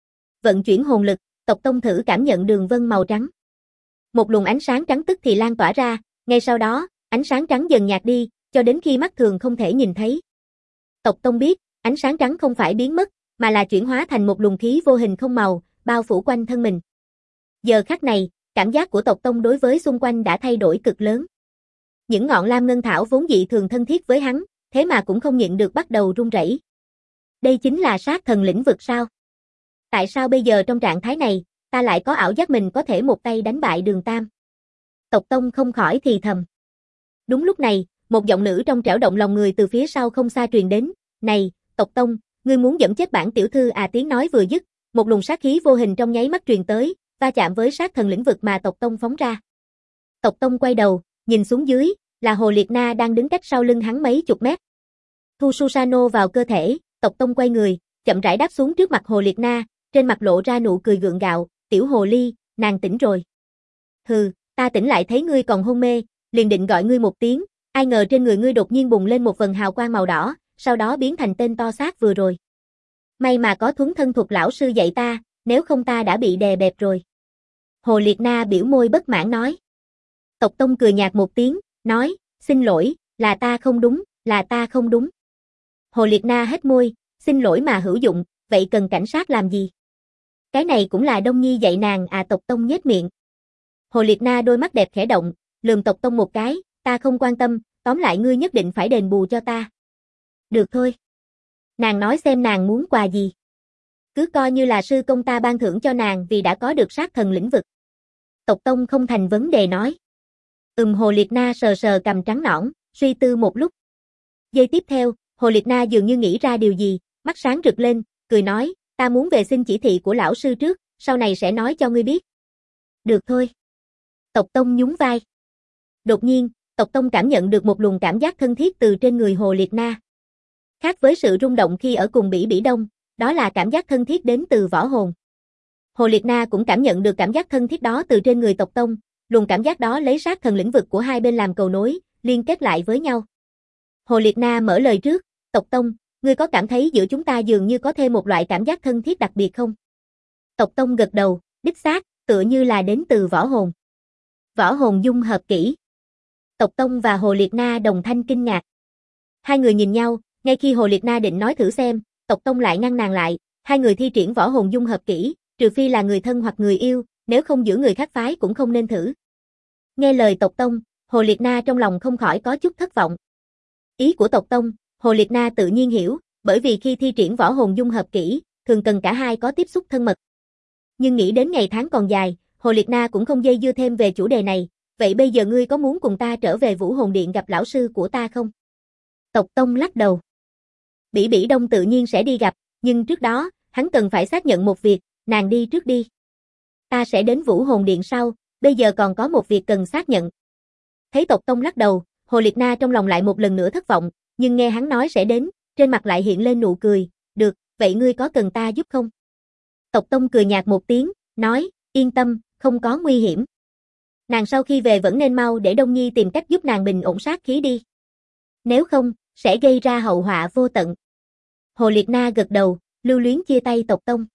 Vận chuyển hồn lực, Tộc Tông thử cảm nhận đường vân màu trắng. Một luồng ánh sáng trắng tức thì lan tỏa ra, ngay sau đó, ánh sáng trắng dần nhạt đi, cho đến khi mắt thường không thể nhìn thấy. Tộc Tông biết, ánh sáng trắng không phải biến mất, mà là chuyển hóa thành một luồng khí vô hình không màu, bao phủ quanh thân mình. Giờ khắc này, cảm giác của Tộc Tông đối với xung quanh đã thay đổi cực lớn. Những ngọn lam ngân thảo vốn dị thường thân thiết với hắn, thế mà cũng không nhịn được bắt đầu run rẩy. Đây chính là sát thần lĩnh vực sao? Tại sao bây giờ trong trạng thái này, ta lại có ảo giác mình có thể một tay đánh bại Đường Tam? Tộc Tông không khỏi thì thầm. Đúng lúc này, một giọng nữ trong trẻo động lòng người từ phía sau không xa truyền đến. Này, Tộc Tông, ngươi muốn giẫm chết bản tiểu thư à? Tiếng nói vừa dứt, một luồng sát khí vô hình trong nháy mắt truyền tới, va chạm với sát thần lĩnh vực mà Tộc Tông phóng ra. Tộc Tông quay đầu, nhìn xuống dưới, là Hồ Liệt Na đang đứng cách sau lưng hắn mấy chục mét. Thu Susanoo vào cơ thể, Tộc Tông quay người, chậm rãi đáp xuống trước mặt Hồ Liệt Na, trên mặt lộ ra nụ cười gượng gạo, tiểu hồ ly, nàng tỉnh rồi. Hừ, ta tỉnh lại thấy ngươi còn hôn mê, liền định gọi ngươi một tiếng, ai ngờ trên người ngươi đột nhiên bùng lên một vầng hào quang màu đỏ, sau đó biến thành tên to xác vừa rồi. May mà có thuấn thân thuật lão sư dạy ta, nếu không ta đã bị đè bẹp rồi. Hồ Liệt Na biểu môi bất mãn nói. Tộc Tông cười nhạt một tiếng, nói, xin lỗi, là ta không đúng, là ta không đúng. Hồ Liệt Na hết môi, xin lỗi mà hữu dụng, vậy cần cảnh sát làm gì? Cái này cũng là Đông Nhi dạy nàng à? Tộc Tông nhếch miệng. Hồ Liệt Na đôi mắt đẹp khẽ động, lườm Tộc Tông một cái, ta không quan tâm, tóm lại ngươi nhất định phải đền bù cho ta. Được thôi. Nàng nói xem nàng muốn quà gì. Cứ coi như là sư công ta ban thưởng cho nàng vì đã có được sát thần lĩnh vực. Tộc Tông không thành vấn đề nói. Hồ Liệt Na sờ sờ cằm trắng nõn, suy tư một lúc. Giây tiếp theo, Hồ Liệt Na dường như nghĩ ra điều gì, mắt sáng rực lên, cười nói, ta muốn về xin chỉ thị của lão sư trước, sau này sẽ nói cho ngươi biết. Được thôi. Tộc Tông nhún vai. Đột nhiên, Tộc Tông cảm nhận được một luồng cảm giác thân thiết từ trên người Hồ Liệt Na. Khác với sự rung động khi ở cùng Bỉ Bỉ Đông, đó là cảm giác thân thiết đến từ võ hồn. Hồ Liệt Na cũng cảm nhận được cảm giác thân thiết đó từ trên người Tộc Tông, luồng cảm giác đó lấy sát thần lĩnh vực của hai bên làm cầu nối, liên kết lại với nhau. Hồ Liệt Na mở lời trước, Tộc Tông, ngươi có cảm thấy giữa chúng ta dường như có thêm một loại cảm giác thân thiết đặc biệt không? Tộc Tông gật đầu, đích xác, tựa như là đến từ võ hồn. Võ hồn dung hợp kỹ. Tộc Tông và Hồ Liệt Na đồng thanh kinh ngạc. Hai người nhìn nhau, ngay khi Hồ Liệt Na định nói thử xem, Tộc Tông lại ngăn nàng lại, hai người thi triển võ hồn dung hợp kỹ, trừ phi là người thân hoặc người yêu, nếu không giữa người khác phái cũng không nên thử. Nghe lời Tộc Tông, Hồ Liệt Na trong lòng không khỏi có chút thất vọng. Ý của Tộc Tông, Hồ Liệt Na tự nhiên hiểu, bởi vì khi thi triển võ hồn dung hợp kỹ, thường cần cả hai có tiếp xúc thân mật. Nhưng nghĩ đến ngày tháng còn dài, Hồ Liệt Na cũng không dây dưa thêm về chủ đề này, vậy bây giờ ngươi có muốn cùng ta trở về Vũ Hồn Điện gặp lão sư của ta không? Tộc Tông lắc đầu. Bỉ Bỉ Đông tự nhiên sẽ đi gặp, nhưng trước đó, hắn cần phải xác nhận một việc, nàng đi trước đi. ta sẽ đến Vũ Hồn Điện sau, bây giờ còn có một việc cần xác nhận. Thấy Tộc Tông lắc đầu, Hồ Liệt Na trong lòng lại một lần nữa thất vọng, nhưng nghe hắn nói sẽ đến, trên mặt lại hiện lên nụ cười, được, vậy ngươi có cần ta giúp không? Tộc Tông cười nhạt một tiếng, nói, yên tâm, không có nguy hiểm. Nàng sau khi về vẫn nên mau để Đông Nhi tìm cách giúp nàng bình ổn sát khí đi. Nếu không, sẽ gây ra hậu họa vô tận. Hồ Liệt Na gật đầu, lưu luyến chia tay Tộc Tông.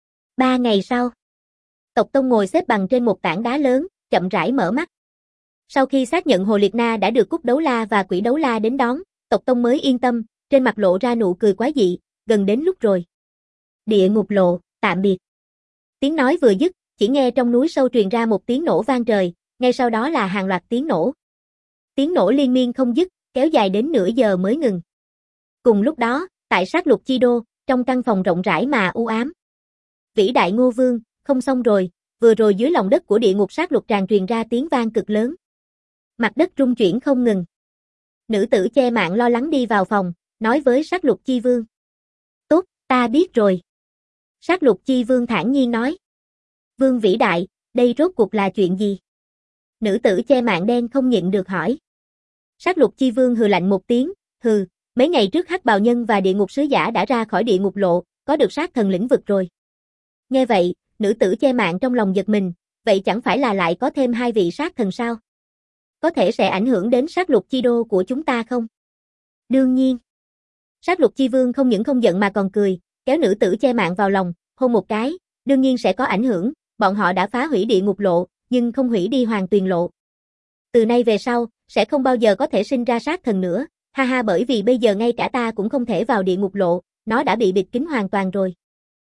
3 ngày sau, Tộc Tông ngồi xếp bằng trên một tảng đá lớn, chậm rãi mở mắt. Sau khi xác nhận Hồ Liệt Na đã được Cúc Đấu La và Quỷ Đấu La đến đón, Tộc Tông mới yên tâm, trên mặt lộ ra nụ cười quái dị, gần đến lúc rồi. Địa ngục lộ, tạm biệt. Tiếng nói vừa dứt, chỉ nghe trong núi sâu truyền ra một tiếng nổ vang trời, ngay sau đó là hàng loạt tiếng nổ. Tiếng nổ liên miên không dứt, kéo dài đến nửa giờ mới ngừng. Cùng lúc đó, tại sát lục chi đô, trong căn phòng rộng rãi mà u ám. Vĩ đại Ngô Vương, không xong rồi, vừa rồi dưới lòng đất của địa ngục sát lục tràn truyền ra tiếng vang cực lớn. Mặt đất rung chuyển không ngừng. Nữ tử che mạng lo lắng đi vào phòng, nói với sát lục chi vương. Tốt, ta biết rồi. Sát lục chi vương thản nhiên nói. Vương vĩ đại, đây rốt cuộc là chuyện gì? Nữ tử che mạng đen không nhịn được hỏi. Sát lục chi vương hừ lạnh một tiếng, hừ, mấy ngày trước Hắc Bào Nhân và địa ngục sứ giả đã ra khỏi địa ngục lộ, có được sát thần lĩnh vực rồi. Nghe vậy, nữ tử che mạng trong lòng giật mình, vậy chẳng phải là lại có thêm 2 vị sát thần sao? Có thể sẽ ảnh hưởng đến sát lục chi đô của chúng ta không? Đương nhiên. Sát lục chi vương không những không giận mà còn cười, kéo nữ tử che mạng vào lòng, hôn một cái, đương nhiên sẽ có ảnh hưởng, bọn họ đã phá hủy địa ngục lộ, nhưng không hủy đi Hoàng Tuyền lộ. Từ nay về sau, sẽ không bao giờ có thể sinh ra sát thần nữa, ha ha, bởi vì bây giờ ngay cả ta cũng không thể vào địa ngục lộ, nó đã bị bịt kín hoàn toàn rồi.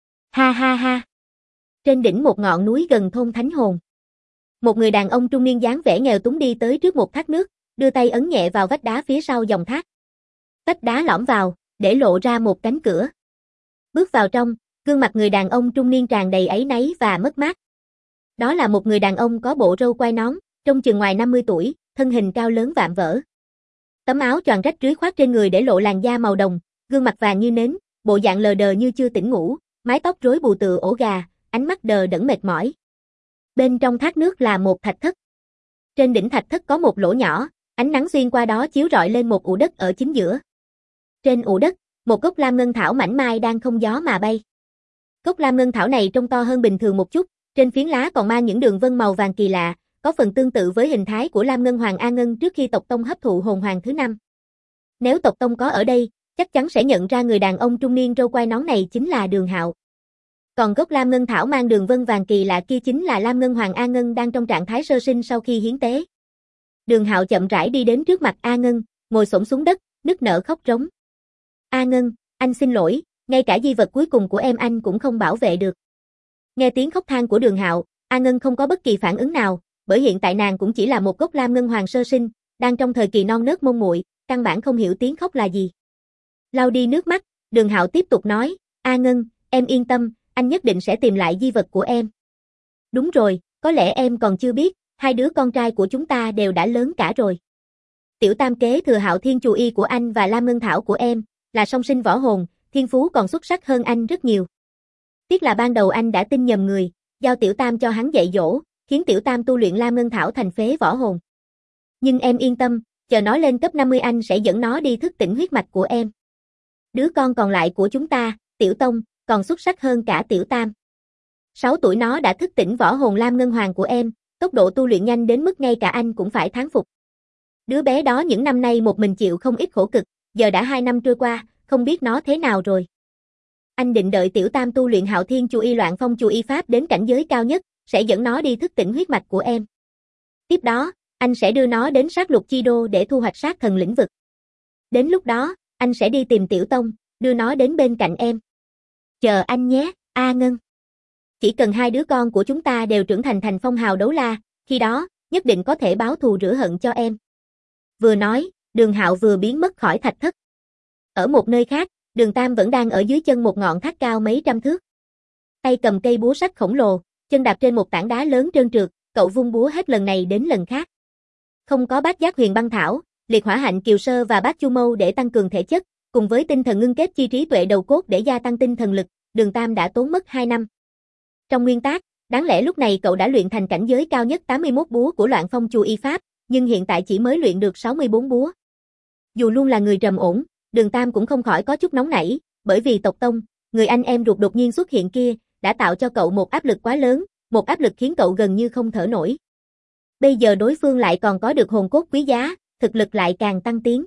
Ha ha ha. Trên đỉnh một ngọn núi gần thôn Thánh Hồn, một người đàn ông trung niên dáng vẻ nghèo túng đi tới trước một thác nước, đưa tay ấn nhẹ vào vách đá phía sau dòng thác. Vách đá lõm vào, để lộ ra một cánh cửa. Bước vào trong, gương mặt người đàn ông trung niên tràn đầy áy náy và mất mát. Đó là một người đàn ông có bộ râu quai nón, trông chừng ngoài 50 tuổi, thân hình cao lớn vạm vỡ. Tấm áo choàng rách rưới khoác trên người để lộ làn da màu đồng, gương mặt vàng như nến, bộ dạng lờ đờ như chưa tỉnh ngủ, mái tóc rối bù tựa ổ gà, ánh mắt đờ đẫn mệt mỏi. Bên trong thác nước là một thạch thất. Trên đỉnh thạch thất có một lỗ nhỏ, ánh nắng xuyên qua đó chiếu rọi lên một ụ đất ở chính giữa. Trên ụ đất, một gốc lam ngân thảo mảnh mai đang không gió mà bay. Gốc lam ngân thảo này trông to hơn bình thường một chút, trên phiến lá còn mang những đường vân màu vàng kỳ lạ, có phần tương tự với hình thái của lam ngân hoàng A Ngân trước khi tộc tông hấp thụ hồn hoàng thứ 5. Nếu tộc tông có ở đây, chắc chắn sẽ nhận ra người đàn ông trung niên râu quai nón này chính là Đường Hạo. Còn gốc lam ngân thảo mang đường vân vàng kỳ lạ kia chính là lam ngân hoàng A Ngân đang trong trạng thái sơ sinh sau khi hiến tế. Đường Hạo chậm rãi đi đến trước mặt A Ngân, ngồi xổm xuống đất, nức nở khóc rống. A Ngân, anh xin lỗi, ngay cả di vật cuối cùng của em anh cũng không bảo vệ được. Nghe tiếng khóc than của Đường Hạo, A Ngân không có bất kỳ phản ứng nào, bởi hiện tại nàng cũng chỉ là một gốc lam ngân hoàng sơ sinh, đang trong thời kỳ non nớt mông muội, căn bản không hiểu tiếng khóc là gì. Lau đi nước mắt, Đường Hạo tiếp tục nói, A Ngân, em yên tâm, anh nhất định sẽ tìm lại di vật của em. Đúng rồi, có lẽ em còn chưa biết, 2 đứa con trai của chúng ta đều đã lớn cả rồi. Tiểu tam kế thừa Hạo Thiên Chù Y của anh và Lam Ngân Thảo của em, là song sinh võ hồn, thiên phú còn xuất sắc hơn anh rất nhiều. Tiếc là ban đầu anh đã tin nhầm người, giao tiểu tam cho hắn dạy dỗ, khiến tiểu tam tu luyện Lam Ngân Thảo thành phế võ hồn. Nhưng em yên tâm, chờ nó lên cấp 50 anh sẽ dẫn nó đi thức tỉnh huyết mạch của em. Đứa con còn lại của chúng ta, Tiểu Tông, còn xuất sắc hơn cả tiểu tam. 6 tuổi nó đã thức tỉnh võ hồn Lam Ngân Hoàng của em, tốc độ tu luyện nhanh đến mức ngay cả anh cũng phải thán phục. Đứa bé đó những năm nay một mình chịu không ít khổ cực, giờ đã 2 năm trôi qua, không biết nó thế nào rồi. Anh định đợi tiểu tam tu luyện Hạo Thiên Chù Y Loạn Phong Chù Y Pháp đến cảnh giới cao nhất, sẽ dẫn nó đi thức tỉnh huyết mạch của em. Tiếp đó, anh sẽ đưa nó đến sát lục chi đô để thu hoạch sát thần lĩnh vực. Đến lúc đó, anh sẽ đi tìm Tiểu Tông, đưa nó đến bên cạnh em. Chờ anh nhé, A Ngân. Chỉ cần 2 đứa con của chúng ta đều trưởng thành thành phong hào đấu la, khi đó, nhất định có thể báo thù rửa hận cho em. Vừa nói, Đường Hạo vừa biến mất khỏi thạch thất. Ở một nơi khác, Đường Tam vẫn đang ở dưới chân một ngọn thác cao mấy trăm thước. Tay cầm cây búa sách khổng lồ, chân đạp trên một tảng đá lớn trơn trượt, cậu vung búa hết lần này đến lần khác. Không có Bát Giác Huyền Băng Thảo, Liệt Hỏa Hạnh Kiều Sơ và Bát Chu Mâu để tăng cường thể chất, cùng với tinh thần ngưng kết chi trí tuệ đầu cốt để gia tăng tinh thần lực, Đường Tam đã tốn mất 2 năm. Trong nguyên tắc, Đáng lẽ lúc này cậu đã luyện thành cảnh giới cao nhất 81 búa của Loạn Phong Chu Y Pháp, nhưng hiện tại chỉ mới luyện được 64 búa. Dù luôn là người trầm ổn, Đường Tam cũng không khỏi có chút nóng nảy, bởi vì tộc tông, người anh em ruột đột nhiên xuất hiện kia, đã tạo cho cậu một áp lực quá lớn, một áp lực khiến cậu gần như không thở nổi. Bây giờ đối phương lại còn có được hồn cốt quý giá, thực lực lại càng tăng tiến.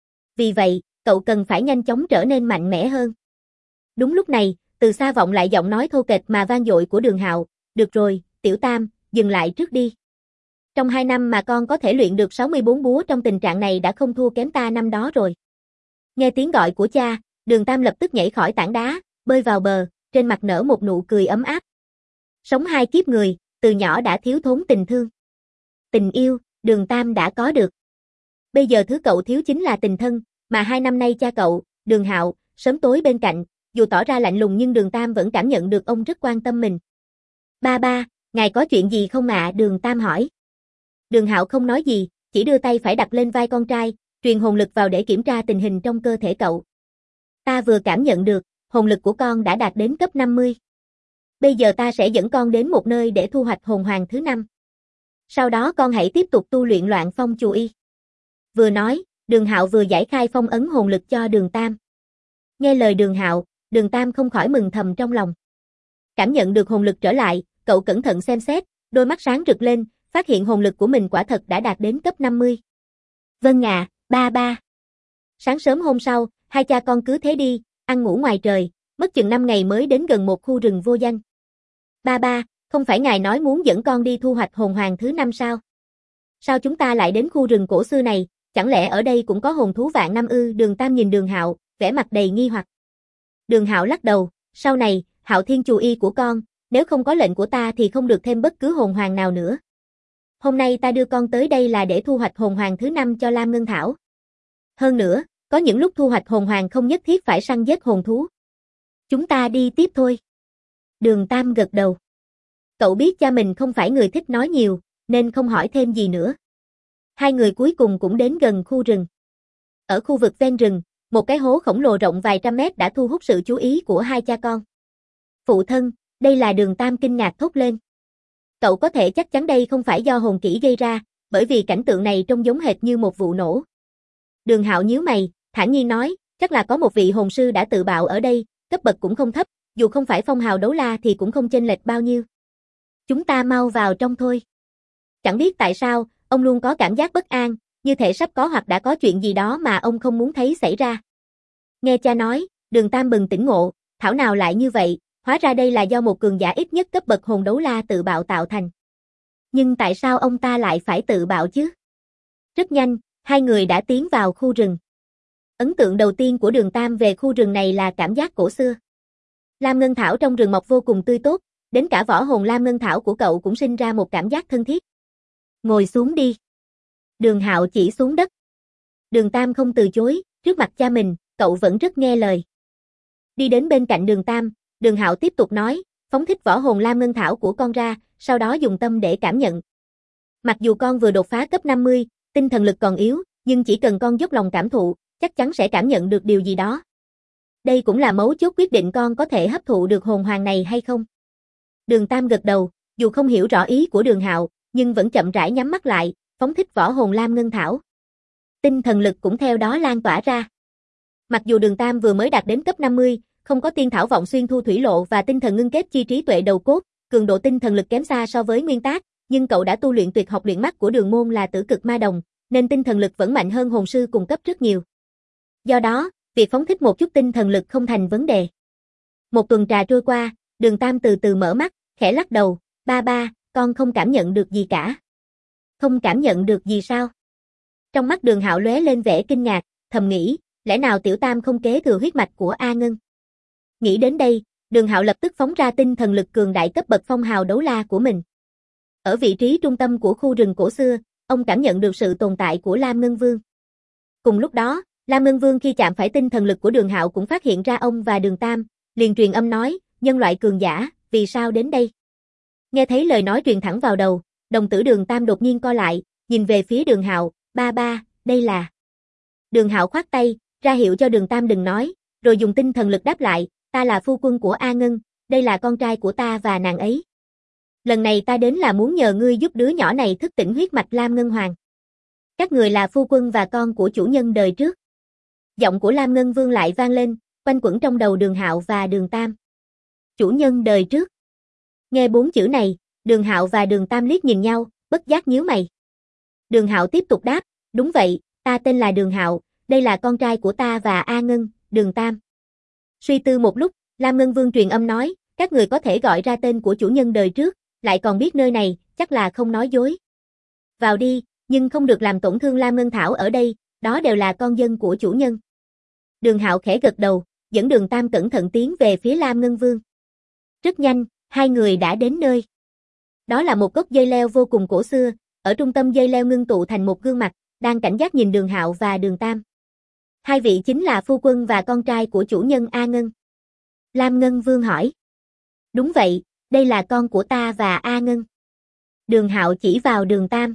Vì vậy, cậu cần phải nhanh chóng trở nên mạnh mẽ hơn. Đúng lúc này, từ xa vọng lại giọng nói thô kệch mà vang dội của Đường Hạo, "Được rồi, Tiểu Tam, dừng lại trước đi. Trong 2 năm mà con có thể luyện được 64 búa trong tình trạng này đã không thua kém ta năm đó rồi." Nghe tiếng gọi của cha, Đường Tam lập tức nhảy khỏi tảng đá, bơi vào bờ, trên mặt nở một nụ cười ấm áp. Sống 2 kiếp người, từ nhỏ đã thiếu thốn tình thương. Tình yêu, Đường Tam đã có được. Bây giờ thứ cậu thiếu chính là tình thân, mà 2 năm nay cha cậu, Đường Hạo, sớm tối bên cạnh, dù tỏ ra lạnh lùng nhưng Đường Tam vẫn cảm nhận được ông rất quan tâm mình. "Ba ba, ngài có chuyện gì không ạ?" Đường Tam hỏi. Đường Hạo không nói gì, chỉ đưa tay phải đặt lên vai con trai, truyền hồn lực vào để kiểm tra tình hình trong cơ thể cậu. "Ta vừa cảm nhận được, hồn lực của con đã đạt đến cấp 50. Bây giờ ta sẽ dẫn con đến một nơi để thu hoạch hồn hoàng thứ 5. Sau đó con hãy tiếp tục tu luyện Loạn Phong Chu Y." Vừa nói, Đường Hạo vừa giải khai phong ấn hồn lực cho Đường Tam. Nghe lời Đường Hạo, Đường Tam không khỏi mừng thầm trong lòng. Cảm nhận được hồn lực trở lại, cậu cẩn thận xem xét, đôi mắt sáng rực lên, phát hiện hồn lực của mình quả thật đã đạt đến cấp 50. "Vâng ạ, ba ba." Sáng sớm hôm sau, hai cha con cứ thế đi, ăn ngủ ngoài trời, mất chừng 5 ngày mới đến gần một khu rừng vô danh. "Ba ba, không phải ngài nói muốn dẫn con đi thu hoạch hồn hoàng thứ 5 sao? Sao chúng ta lại đến khu rừng cổ xưa này, chẳng lẽ ở đây cũng có hồn thú vạn năm ư?" Đường Tam nhìn Đường Hạo, vẻ mặt đầy nghi hoặc. Đường Hạo lắc đầu, "Sau này, Hạo Thiên Chù Y của con, nếu không có lệnh của ta thì không được thêm bất cứ hồn hoàng nào nữa. Hôm nay ta đưa con tới đây là để thu hoạch hồn hoàng thứ 5 cho Lam Ngân Thảo. Hơn nữa, có những lúc thu hoạch hồn hoàng không nhất thiết phải săn giết hồn thú. Chúng ta đi tiếp thôi." Đường Tam gật đầu. Cậu biết cha mình không phải người thích nói nhiều, nên không hỏi thêm gì nữa. Hai người cuối cùng cũng đến gần khu rừng. Ở khu vực ven rừng, một cái hố khổng lồ rộng vài trăm mét đã thu hút sự chú ý của hai cha con. "Phụ thân, đây là." Đường Tam kinh ngạc thốt lên. Cậu có thể chắc chắn đây không phải do hồn kỹ gây ra, bởi vì cảnh tượng này trông giống hệt như một vụ nổ. Đường Hạo nhíu mày, thản nhiên nói, "Chắc là có một vị hồn sư đã tự bạo ở đây, cấp bậc cũng không thấp, dù không phải phong hào đấu la thì cũng không chênh lệch bao nhiêu. Chúng ta mau vào trong thôi." Chẳng biết tại sao, ông luôn có cảm giác bất an, như thể sắp có hoặc đã có chuyện gì đó mà ông không muốn thấy xảy ra. Nghe cha nói, Đường Tam bừng tỉnh ngộ, thảo nào lại như vậy, hóa ra đây là do một cường giả ít nhất cấp bậc hồn đấu la tự bạo tạo thành. Nhưng tại sao ông ta lại phải tự bạo chứ? Rất nhanh, hai người đã tiến vào khu rừng. Ấn tượng đầu tiên của Đường Tam về khu rừng này là cảm giác cổ xưa. Lam Ngân Thảo trong rừng mọc vô cùng tươi tốt, đến cả vỏ hồn Lam Ngân Thảo của cậu cũng sinh ra một cảm giác thân thiết. "Ngồi xuống đi." Đường Hạo chỉ xuống đất. Đường Tam không từ chối, trước mặt cha mình, cậu vẫn rất nghe lời. Đi đến bên cạnh Đường Tam, Đường Hạo tiếp tục nói, "Phóng thích vỏ hồn Lam Ngân Thảo của con ra, sau đó dùng tâm để cảm nhận. Mặc dù con vừa đột phá cấp 50, tinh thần lực còn yếu, nhưng chỉ cần con dốc lòng cảm thụ, chắc chắn sẽ cảm nhận được điều gì đó. Đây cũng là mấu chốt quyết định con có thể hấp thụ được hồn hoàng này hay không." Đường Tam gật đầu, dù không hiểu rõ ý của Đường Hạo, nhưng vẫn chậm rãi nhắm mắt lại, phóng thích vỏ hồn Lam Ngân Thảo. Tinh thần lực cũng theo đó lan tỏa ra. Mặc dù Đường Tam vừa mới đạt đến cấp 50, không có tiên thảo vọng xuyên thu thủy lộ và tinh thần ngưng kết chi trí tuệ đầu cốt, cường độ tinh thần lực kém xa so với nguyên tác, nhưng cậu đã tu luyện tuyệt học luyện mắt của Đường môn là Tử Cực Ma Đồng, nên tinh thần lực vẫn mạnh hơn hồn sư cùng cấp rất nhiều. Do đó, việc phóng thích một chút tinh thần lực không thành vấn đề. Một tuần trà trôi qua, Đường Tam từ từ mở mắt, khẽ lắc đầu, "Ba ba, con không cảm nhận được gì cả." "Không cảm nhận được gì sao?" Trong mắt Đường Hạo lóe lên vẻ kinh ngạc, thầm nghĩ, lẽ nào Tiểu Tam không kế thừa huyết mạch của A Ngân? Nghĩ đến đây, Đường Hạo lập tức phóng ra tinh thần lực cường đại cấp bậc phong hào đấu la của mình. Ở vị trí trung tâm của khu rừng cổ xưa, ông cảm nhận được sự tồn tại của Lam Ngân Vương. Cùng lúc đó, Lam Ngân Vương khi chạm phải tinh thần lực của Đường Hạo cũng phát hiện ra ông và Đường Tam, liền truyền âm nói, "Nhân loại cường giả, vì sao đến đây?" Nghe thấy lời nói truyền thẳng vào đầu, đồng tử Đường Tam đột nhiên co lại, nhìn về phía Đường Hạo, "Ba ba, đây là..." Đường Hạo khoát tay, ra hiệu cho Đường Tam đừng nói, rồi dùng tinh thần lực đáp lại, "Ta là phu quân của A Ngân, đây là con trai của ta và nàng ấy." Lần này ta đến là muốn nhờ ngươi giúp đứa nhỏ này thức tỉnh huyết mạch Lam Ngân Hoàng. Các người là phu quân và con của chủ nhân đời trước. Giọng của Lam Ngân Vương lại vang lên, quanh quẩn trong đầu Đường Hạo và Đường Tam. Chủ nhân đời trước. Nghe 4 chữ này, Đường Hạo và Đường Tam liếc nhìn nhau, bất giác nhíu mày. Đường Hạo tiếp tục đáp, đúng vậy, ta tên là Đường Hạo, đây là con trai của ta và A Ngân, Đường Tam. Suy tư một lúc, Lam Ngân Vương truyền âm nói, các người có thể gọi ra tên của chủ nhân đời trước, lại còn biết nơi này, chắc là không nói dối. Vào đi, nhưng không được làm tổn thương Lam Ngân Thảo ở đây, đó đều là con dân của chủ nhân. Đường Hạo khẽ gật đầu, dẫn Đường Tam cẩn thận tiến về phía Lam Ngân Vương. Rất nhanh, hai người đã đến nơi. Đó là một gốc dây leo vô cùng cổ xưa, ở trung tâm dây leo ngưng tụ thành một gương mặt, đang cảnh giác nhìn Đường Hạo và Đường Tam. Hai vị chính là phu quân và con trai của chủ nhân A Ngân. Lam Ngân Vương hỏi. Đúng vậy, đây là con của ta và A Ngân. Đường Hạo chỉ vào Đường Tam.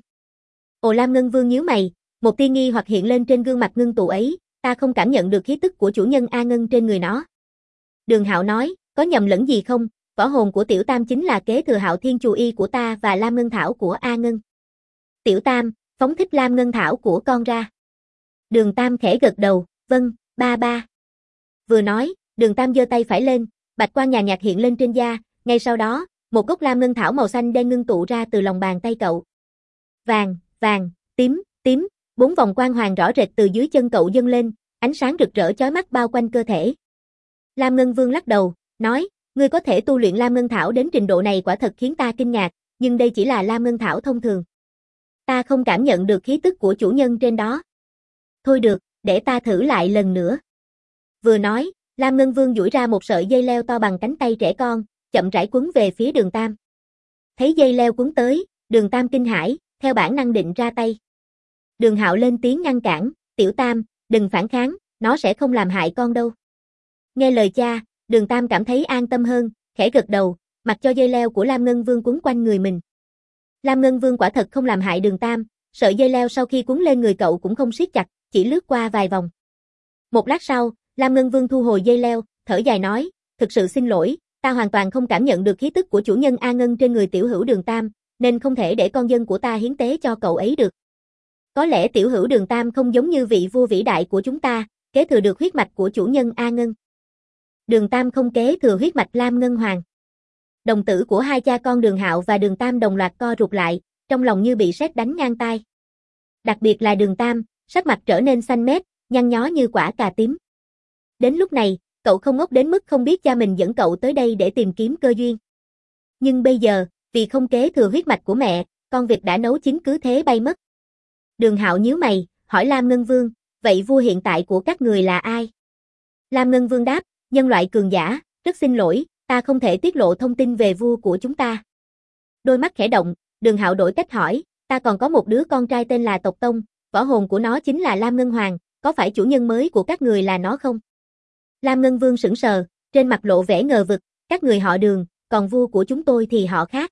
Ồ, Lam Ngân Vương nhíu mày, một tia nghi hoặc hiện lên trên gương mặt ngưng tụ ấy, ta không cảm nhận được khí tức của chủ nhân A Ngân trên người nó. Đường Hạo nói, có nhầm lẫn gì không, võ hồn của Tiểu Tam chính là kế thừa Hạo Thiên Chù Y của ta và Lam Ngân Thảo của A Ngân. Tiểu Tam, phóng thích Lam Ngân Thảo của con ra. Đường Tam khẽ gật đầu, vâng, ba ba. Vừa nói, Đường Tam giơ tay phải lên, bạch quang nhàn nhạt hiện lên trên da, ngay sau đó, một gốc Lam Ngân Thảo màu xanh đen ngưng tụ ra từ lòng bàn tay cậu. Vàng, vàng, tím, tím, 4 vòng quang hoàng rõ rệt từ dưới chân cậu dâng lên, ánh sáng rực rỡ chói mắt bao quanh cơ thể. Lam Ngân Vương lắc đầu, nói, ngươi có thể tu luyện Lam Ngân Thảo đến trình độ này quả thật khiến ta kinh ngạc, nhưng đây chỉ là Lam Ngân Thảo thông thường. Ta không cảm nhận được khí tức của chủ nhân trên đó. Thôi được, để ta thử lại lần nữa. Vừa nói, Lam Ngân Vương duỗi ra một sợi dây leo to bằng cánh tay trẻ con, chậm rãi quấn về phía Đường Tam. Thấy dây leo quấn tới, Đường Tam kinh hãi, theo bản năng định ra tay. Đường Hạo lên tiếng ngăn cản, Tiểu Tam, đừng phản kháng, nó sẽ không làm hại con đâu. Nghe lời cha, Đường Tam cảm thấy an tâm hơn, khẽ gật đầu, mặc cho dây leo của Lam Ngân Vương quấn quanh người mình. Lam Ngân Vương quả thật không làm hại Đường Tam, sợi dây leo sau khi quấn lên người cậu cũng không siết chặt, chỉ lướt qua vài vòng. Một lát sau, Lam Ngân Vương thu hồi dây leo, thở dài nói, thực sự xin lỗi, ta hoàn toàn không cảm nhận được khí tức của chủ nhân A Ngân trên người tiểu hữu Đường Tam, nên không thể để con dân của ta hiến tế cho cậu ấy được. Có lẽ tiểu hữu Đường Tam không giống như vị vua vĩ đại của chúng ta, kế thừa được huyết mạch của chủ nhân A Ngân. Đường Tam không kế thừa huyết mạch Lam Ngân Hoàng. Đồng tử của hai cha con Đường Hạo và Đường Tam đồng loạt co rụt lại, trong lòng như bị sét đánh ngang tai. Đặc biệt là Đường Tam, sắc mặt trở nên xanh mét, nhăn nhó như quả cà tím. Đến lúc này, cậu không ngốc đến mức không biết cha mình dẫn cậu tới đây để tìm kiếm cơ duyên. Nhưng bây giờ, vì không kế thừa huyết mạch của mẹ, con vịt đã nấu chín cứ thế bay mất. Đường Hạo nhíu mày, hỏi Lam Ngân Vương, vậy vua hiện tại của các người là ai? Lam Ngân Vương đáp, nhân loại cường giả, rất xin lỗi, ta không thể tiết lộ thông tin về vua của chúng ta. Đôi mắt khẽ động, Đường Hạo đổi cách hỏi, ta còn có một đứa con trai tên là Tộc Tông, võ hồn của nó chính là Lam Ngân Hoàng, có phải chủ nhân mới của các người là nó không? Lam Ngân Vương sững sờ, trên mặt lộ vẻ ngờ vực, các người họ Đường, còn vua của chúng tôi thì họ khác.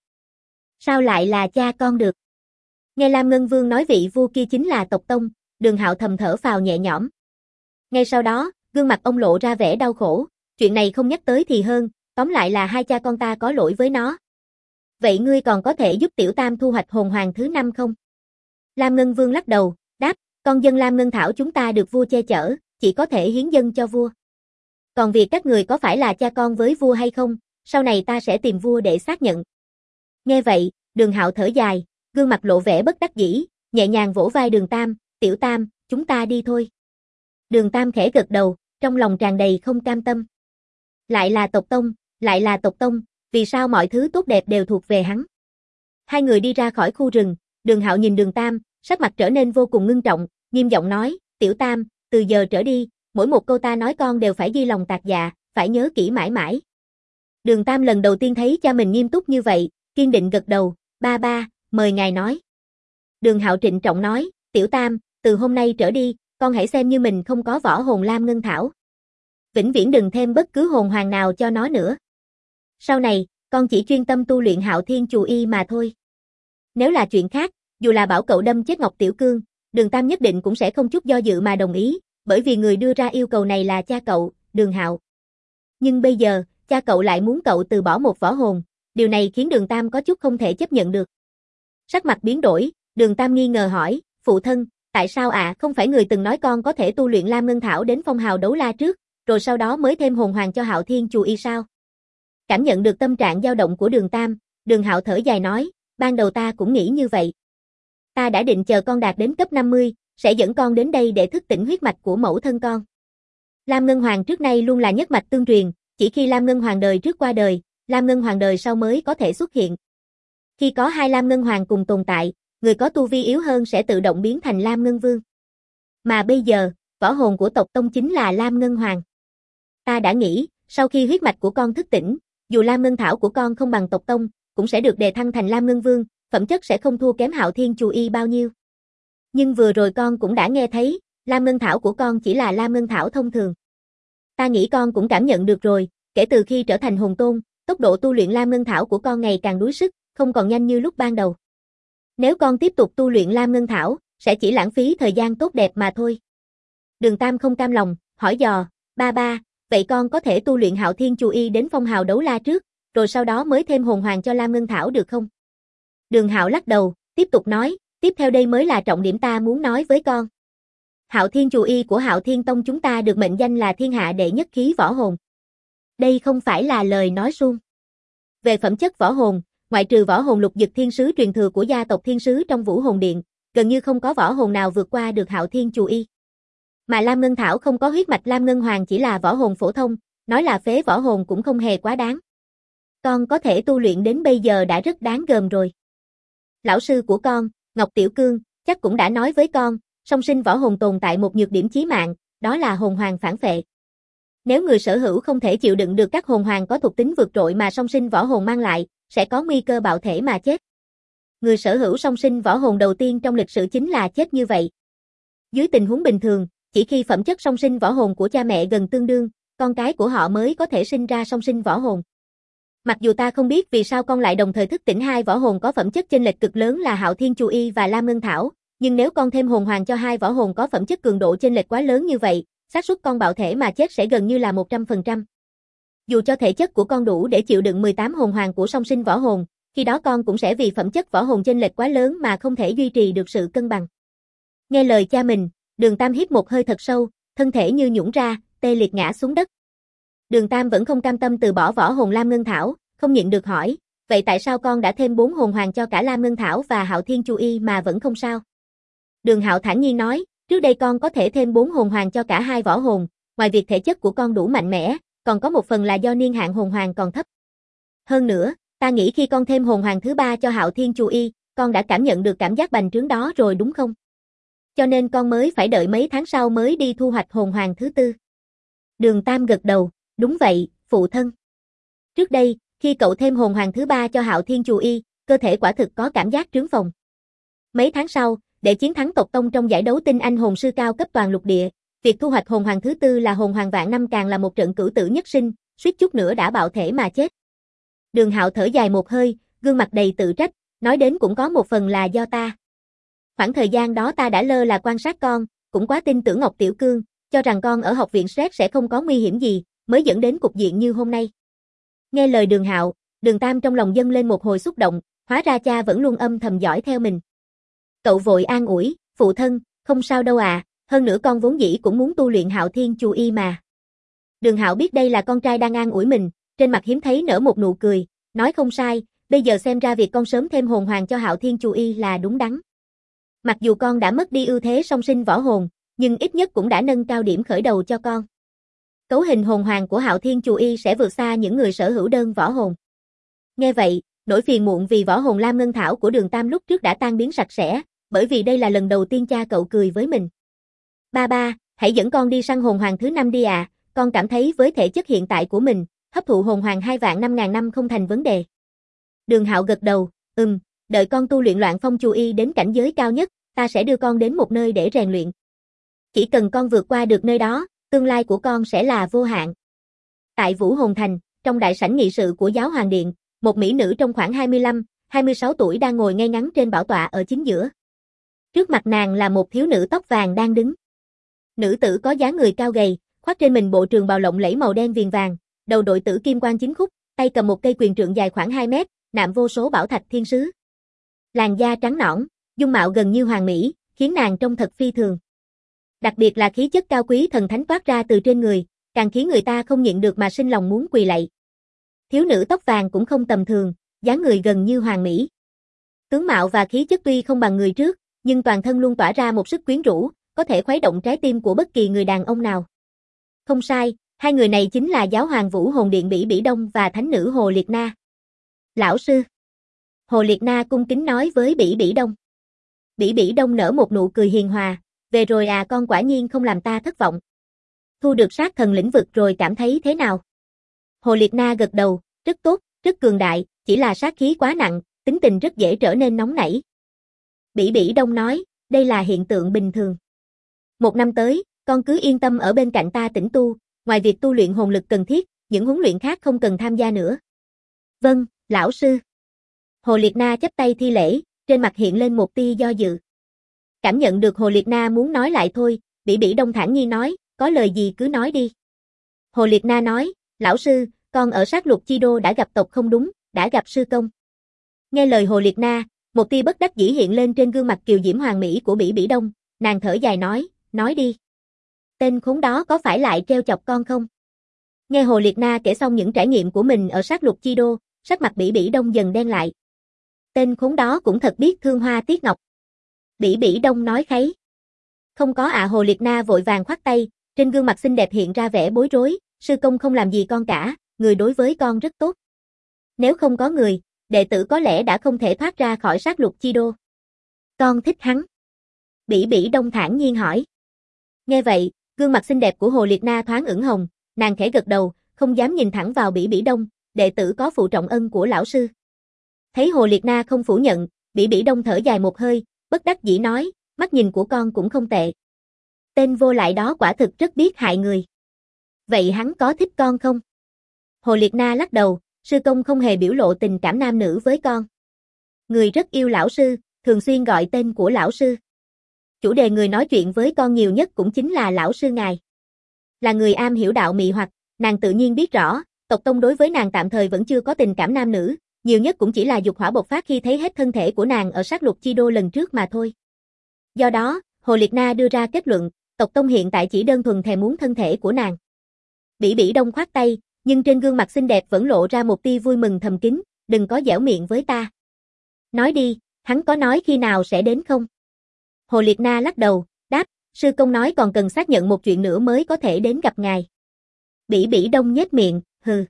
Sao lại là cha con được? Nghe Lam Ngân Vương nói vị vua kia chính là Tộc Tông, Đường Hạo thầm thở phào nhẹ nhõm. Ngay sau đó, gương mặt ông lộ ra vẻ đau khổ, chuyện này không nhắc tới thì hơn, tóm lại là hai cha con ta có lỗi với nó. Vậy ngươi còn có thể giúp Tiểu Tam thu hoạch hồn hoàng thứ 5 không? Lam Ngân Vương lắc đầu, đáp, con dân Lam Ngân Thảo chúng ta được vua che chở, chỉ có thể hiến dân cho vua. Còn việc các người có phải là cha con với vua hay không, sau này ta sẽ tìm vua để xác nhận. Nghe vậy, Đường Hạo thở dài, gương mặt lộ vẻ bất đắc dĩ, nhẹ nhàng vỗ vai Đường Tam, Tiểu Tam, chúng ta đi thôi. Đường Tam khẽ gật đầu, trong lòng tràn đầy không cam tâm. Lại là Tộc Tông, vì sao mọi thứ tốt đẹp đều thuộc về hắn? Hai người đi ra khỏi khu rừng, Đường Hạo nhìn Đường Tam, sắc mặt trở nên vô cùng ngưng trọng, nghiêm giọng nói, Tiểu Tam, từ giờ trở đi, mỗi một câu ta nói con đều phải ghi lòng tạc dạ, phải nhớ kỹ mãi mãi. Đường Tam lần đầu tiên thấy cha mình nghiêm túc như vậy, kiên định gật đầu, ba ba, mời ngài nói. Đường Hạo trịnh trọng nói, Tiểu Tam, từ hôm nay trở đi, con hãy xem như mình không có võ hồn Lam Ngân Thảo. Vĩnh viễn đừng thêm bất cứ hồn hoàng nào cho nó nữa. Sau này, con chỉ chuyên tâm tu luyện Hạo Thiên Chù Y mà thôi. Nếu là chuyện khác, dù là bảo cậu đâm chết Ngọc Tiểu Cương, Đường Tam nhất định cũng sẽ không chút do dự mà đồng ý, bởi vì người đưa ra yêu cầu này là cha cậu, Đường Hạo. Nhưng bây giờ, cha cậu lại muốn cậu từ bỏ một võ hồn, Điều này khiến Đường Tam có chút không thể chấp nhận được. Sắc mặt biến đổi, Đường Tam nghi ngờ hỏi, phụ thân, tại sao ạ? Không phải người từng nói con có thể tu luyện Lam Ngân Thảo đến phong hào đấu la trước, rồi sau đó mới thêm hồn hoàng cho Hạo Thiên Chù Y sao? Cảm nhận được tâm trạng dao động của Đường Tam, Đường Hạo thở dài nói, ban đầu ta cũng nghĩ như vậy. Ta đã định chờ con đạt đến cấp 50, sẽ dẫn con đến đây để thức tỉnh huyết mạch của mẫu thân con. Lam Ngân Hoàng trước nay luôn là nhất mạch tương truyền, chỉ khi Lam Ngân Hoàng đời trước qua đời, Lam Ngân Hoàng đời sau mới có thể xuất hiện. Khi có hai Lam Ngân Hoàng cùng tồn tại, người có tu vi yếu hơn sẽ tự động biến thành Lam Ngân Vương. Mà bây giờ, võ hồn của tộc tông chính là Lam Ngân Hoàng. Ta đã nghĩ, sau khi huyết mạch của con thức tỉnh, dù Lam Ngân Thảo của con không bằng tộc tông, cũng sẽ được đề thăng thành Lam Ngân Vương, phẩm chất sẽ không thua kém Hạo Thiên Chù Y bao nhiêu. Nhưng vừa rồi con cũng đã nghe thấy, Lam Ngân Thảo của con chỉ là Lam Ngân Thảo thông thường. Ta nghĩ con cũng cảm nhận được rồi, kể từ khi trở thành hồn tôn, tốc độ tu luyện Lam Ngân Thảo của con ngày càng đuối sức, không còn nhanh như lúc ban đầu. Nếu con tiếp tục tu luyện Lam Ngân Thảo, sẽ chỉ lãng phí thời gian tốt đẹp mà thôi. Đường Tam không cam lòng, hỏi dò, ba, vậy con có thể tu luyện Hạo Thiên Chù Y đến phong hào đấu la trước, rồi sau đó mới thêm hồn hoàng cho Lam Ngân Thảo được không? Đường Hạo lắc đầu, tiếp tục nói, tiếp theo đây mới là trọng điểm ta muốn nói với con. Hạo Thiên Chù Y của Hạo Thiên Tông chúng ta được mệnh danh là thiên hạ đệ nhất khí võ hồn. Đây không phải là lời nói suông. Về phẩm chất võ hồn, ngoại trừ võ hồn lục dực thiên sứ truyền thừa của gia tộc thiên sứ trong Vũ Hồn Điện, gần như không có võ hồn nào vượt qua được Hạo Thiên Chù Y. Mà Lam Ngân Thảo không có huyết mạch Lam Ngân Hoàng chỉ là võ hồn phổ thông, nói là phế võ hồn cũng không hề quá đáng. Con có thể tu luyện đến bây giờ đã rất đáng gờm rồi. Lão sư của con, Ngọc Tiểu Cương, chắc cũng đã nói với con, song sinh võ hồn tồn tại một nhược điểm chí mạng, đó là hồn hoàng phản phệ. Nếu người sở hữu không thể chịu đựng được các hồn hoàng có thuộc tính vượt trội mà song sinh võ hồn mang lại, sẽ có nguy cơ bạo thể mà chết. Người sở hữu song sinh võ hồn đầu tiên trong lịch sử chính là chết như vậy. Dưới tình huống bình thường, chỉ khi phẩm chất song sinh võ hồn của cha mẹ gần tương đương, con cái của họ mới có thể sinh ra song sinh võ hồn. Mặc dù ta không biết vì sao con lại đồng thời thức tỉnh hai võ hồn có phẩm chất chênh lệch cực lớn là Hạo Thiên Chù Y và Lam Ngân Thảo, nhưng nếu con thêm hồn hoàng cho hai võ hồn có phẩm chất cường độ chênh lệch quá lớn như vậy, xác suất con bạo thể mà chết sẽ gần như là 100%. Dù cho thể chất của con đủ để chịu đựng 18 hồn hoàng của song sinh võ hồn, khi đó con cũng sẽ vì phẩm chất võ hồn chênh lệch quá lớn mà không thể duy trì được sự cân bằng. Nghe lời cha mình, Đường Tam hít một hơi thật sâu, thân thể như nhũn ra, tê liệt ngã xuống đất. Đường Tam vẫn không cam tâm từ bỏ võ hồn Lam Ngân Thảo, không nhịn được hỏi, vậy tại sao con đã thêm 4 hồn hoàng cho cả Lam Ngân Thảo và Hạo Thiên Chù Y mà vẫn không sao? Đường Hạo thản nhiên nói, trước đây con có thể thêm 4 hồn hoàng cho cả hai võ hồn, ngoài việc thể chất của con đủ mạnh mẽ, còn có một phần là do niên hạn hồn hoàng còn thấp. Hơn nữa, ta nghĩ khi con thêm hồn hoàng thứ 3 cho Hạo Thiên Chù Y, con đã cảm nhận được cảm giác bành trướng đó rồi đúng không? Cho nên con mới phải đợi mấy tháng sau mới đi thu hoạch hồn hoàng thứ 4. Đường Tam gật đầu, đúng vậy, phụ thân. Trước đây, khi cậu thêm hồn hoàng thứ 3 cho Hạo Thiên Chù Y, cơ thể quả thực có cảm giác trướng phồng. Mấy tháng sau, để chiến thắng tộc tông trong giải đấu tinh anh hồn sư cao cấp toàn lục địa, việc thu hoạch hồn hoàng thứ 4 là hồn hoàng vạn năm càng là một trận cửu tử nhất sinh, suýt chút nữa đã bạo thể mà chết. Đường Hạo thở dài một hơi, gương mặt đầy tự trách, nói đến cũng có một phần là do ta. Khoảng thời gian đó ta đã lơ là quan sát con, cũng quá tin tưởng Ngọc Tiểu Cương, cho rằng con ở học viện SRED sẽ không có nguy hiểm gì, mới dẫn đến cục diện như hôm nay. Nghe lời Đường Hạo, Đường Tam trong lòng dâng lên một hồi xúc động, hóa ra cha vẫn luôn âm thầm dõi theo mình. Cậu vội an ủi, phụ thân, không sao đâu à, hơn nữa con vốn dĩ cũng muốn tu luyện Hạo Thiên Chù Y mà. Đường Hạo biết đây là con trai đang an ủi mình, trên mặt hiếm thấy nở một nụ cười, nói không sai, bây giờ xem ra việc con sớm thêm hồn hoàng cho Hạo Thiên Chù Y là đúng đắn. Mặc dù con đã mất đi ưu thế song sinh võ hồn, nhưng ít nhất cũng đã nâng cao điểm khởi đầu cho con. Cấu hình hồn hoàng của Hạo Thiên Chù Y sẽ vượt xa những người sở hữu đơn võ hồn. Nghe vậy, nỗi phiền muộn vì võ hồn Lam Ngân Thảo của Đường Tam lúc trước đã tan biến sạch sẽ, bởi vì đây là lần đầu tiên cha cậu cười với mình. Ba, hãy dẫn con đi săn hồn hoàng thứ 5 đi à, con cảm thấy với thể chất hiện tại của mình, hấp thụ hồn hoàng 2.500.000 năm không thành vấn đề. Đường Hạo gật đầu, đợi con tu luyện Loạn Phong Chù Y đến cảnh giới cao nhất, ta sẽ đưa con đến một nơi để rèn luyện. Chỉ cần con vượt qua được nơi đó, tương lai của con sẽ là vô hạn. Tại Vũ Hồn Thành, trong đại sảnh nghị sự của Giáo Hoàng Điện, một mỹ nữ trong khoảng 25, 26 tuổi đang ngồi ngay ngắn trên bảo tọa ở chính giữa. Trước mặt nàng là một thiếu nữ tóc vàng đang đứng. Nữ tử có dáng người cao gầy, khoác trên mình bộ trường bào lộng lẫy màu đen viền vàng, đầu đội tử kim quan chính khúc, tay cầm một cây quyền trượng dài khoảng 2 mét, nạm vô số bảo thạch thiên sứ. Làn da trắng nõn, dung mạo gần như hoàn mỹ, khiến nàng trông thật phi thường. Đặc biệt là khí chất cao quý thần thánh toát ra từ trên người, càng khiến người ta không nhịn được mà sinh lòng muốn quỳ lạy. Thiếu nữ tóc vàng cũng không tầm thường, dáng người gần như hoàn mỹ. Tướng mạo và khí chất tuy không bằng người trước, nhưng toàn thân luôn tỏa ra một sức quyến rũ, có thể khuấy động trái tim của bất kỳ người đàn ông nào. Không sai, hai người này chính là giáo hoàng Vũ Hồn Điện Bỉ Bỉ Đông và thánh nữ Hồ Liệt Na. Lão sư. Hồ Liệt Na cung kính nói với Bỉ Bỉ Đông. Bỉ Bỉ Đông nở một nụ cười hiền hòa, về rồi à, con quả nhiên không làm ta thất vọng. Thu được sát thần lĩnh vực rồi cảm thấy thế nào? Hồ Liệt Na gật đầu, rất tốt, rất cường đại, chỉ là sát khí quá nặng, tính tình rất dễ trở nên nóng nảy. Bỉ Bỉ Đông nói, đây là hiện tượng bình thường. Một năm tới, con cứ yên tâm ở bên cạnh ta tĩnh tu, ngoài việc tu luyện hồn lực cần thiết, những huấn luyện khác không cần tham gia nữa. Vâng, lão sư. Hồ Liệt Na chắp tay thi lễ, trên mặt hiện lên một tia do dự. Cảm nhận được Hồ Liệt Na muốn nói lại thôi, Bỉ Bỉ Đông thản nhiên nói, có lời gì cứ nói đi. Hồ Liệt Na nói, lão sư, con ở sát lục chi đô đã gặp tộc không đúng, đã gặp sư công. Nghe lời Hồ Liệt Na, một tia bất đắc dĩ hiện lên trên gương mặt kiều diễm hoàng mỹ của Bỉ Bỉ Đông, nàng thở dài nói đi. Tên khốn đó có phải lại trêu chọc con không? Nghe Hồ Liệt Na kể xong những trải nghiệm của mình ở sát lục chi đô, sắc mặt Bỉ Bỉ Đông dần đen lại. Tên khốn đó cũng thật biết thương hoa tiếc ngọc. Bỉ Bỉ Đông nói kháy. Không có ạ. Hồ Liệt Na vội vàng khoát tay, trên gương mặt xinh đẹp hiện ra vẻ bối rối, sư công không làm gì con cả, người đối với con rất tốt. Nếu không có người, đệ tử có lẽ đã không thể thoát ra khỏi sát lục chi đô. Con thích hắn. Bỉ Bỉ Đông thản nhiên hỏi. Nghe vậy, gương mặt xinh đẹp của Hồ Liệt Na thoáng ửng hồng, nàng khẽ gật đầu, không dám nhìn thẳng vào Bỉ Bỉ Đông, đệ tử có phụ trọng ân của lão sư. Thấy Hồ Liệt Na không phủ nhận, Bỉ Bỉ Đông thở dài một hơi, bất đắc dĩ nói, mắt nhìn của con cũng không tệ. Tên vô lại đó quả thực rất biết hại người. Vậy hắn có thích con không? Hồ Liệt Na lắc đầu, sư công không hề biểu lộ tình cảm nam nữ với con. Người rất yêu lão sư, thường xuyên gọi tên của lão sư. Chủ đề người nói chuyện với con nhiều nhất cũng chính là lão sư ngài. Là người am hiểu đạo mị hoặc, nàng tự nhiên biết rõ, tộc tông đối với nàng tạm thời vẫn chưa có tình cảm nam nữ, nhiều nhất cũng chỉ là dục hỏa bộc phát khi thấy hết thân thể của nàng ở sát lục chi đô lần trước mà thôi. Do đó, Hồ Liệt Na đưa ra kết luận, tộc tông hiện tại chỉ đơn thuần thèm muốn thân thể của nàng. Bỉ Bỉ Đông khoát tay, nhưng trên gương mặt xinh đẹp vẫn lộ ra một tia vui mừng thầm kín, đừng có dẻo miệng với ta. Nói đi, hắn có nói khi nào sẽ đến không? Hồ Liệt Na lắc đầu, đáp, sư công nói còn cần xác nhận một chuyện nữa mới có thể đến gặp ngài. Bỉ Bỉ Đông nhếch miệng, hừ.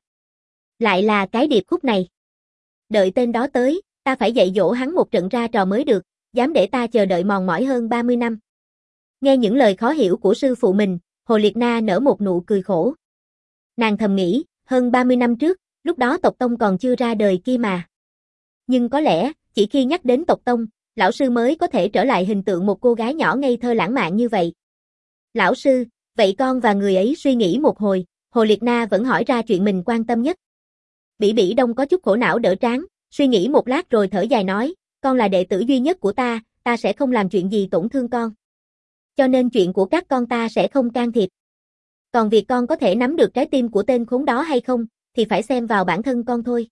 Lại là cái điệp khúc này. Đợi tên đó tới, ta phải dạy dỗ hắn một trận ra trò mới được, dám để ta chờ đợi mòn mỏi hơn 30 năm. Nghe những lời khó hiểu của sư phụ mình, Hồ Liệt Na nở một nụ cười khổ. Nàng thầm nghĩ, hơn 30 năm trước, lúc đó tộc tông còn chưa ra đời kia mà. Nhưng có lẽ, chỉ khi nhắc đến tộc tông, lão sư mới có thể trở lại hình tượng một cô gái nhỏ ngây thơ lãng mạn như vậy. Lão sư, vậy con và người ấy suy nghĩ một hồi, Hồ Liệt Na vẫn hỏi ra chuyện mình quan tâm nhất. Bỉ Bỉ Đông có chút khổ não đỡ trán, suy nghĩ một lát rồi thở dài nói, con là đệ tử duy nhất của ta sẽ không làm chuyện gì tổn thương con. Cho nên chuyện của các con ta sẽ không can thiệp. Còn việc con có thể nắm được trái tim của tên khốn đó hay không, thì phải xem vào bản thân con thôi.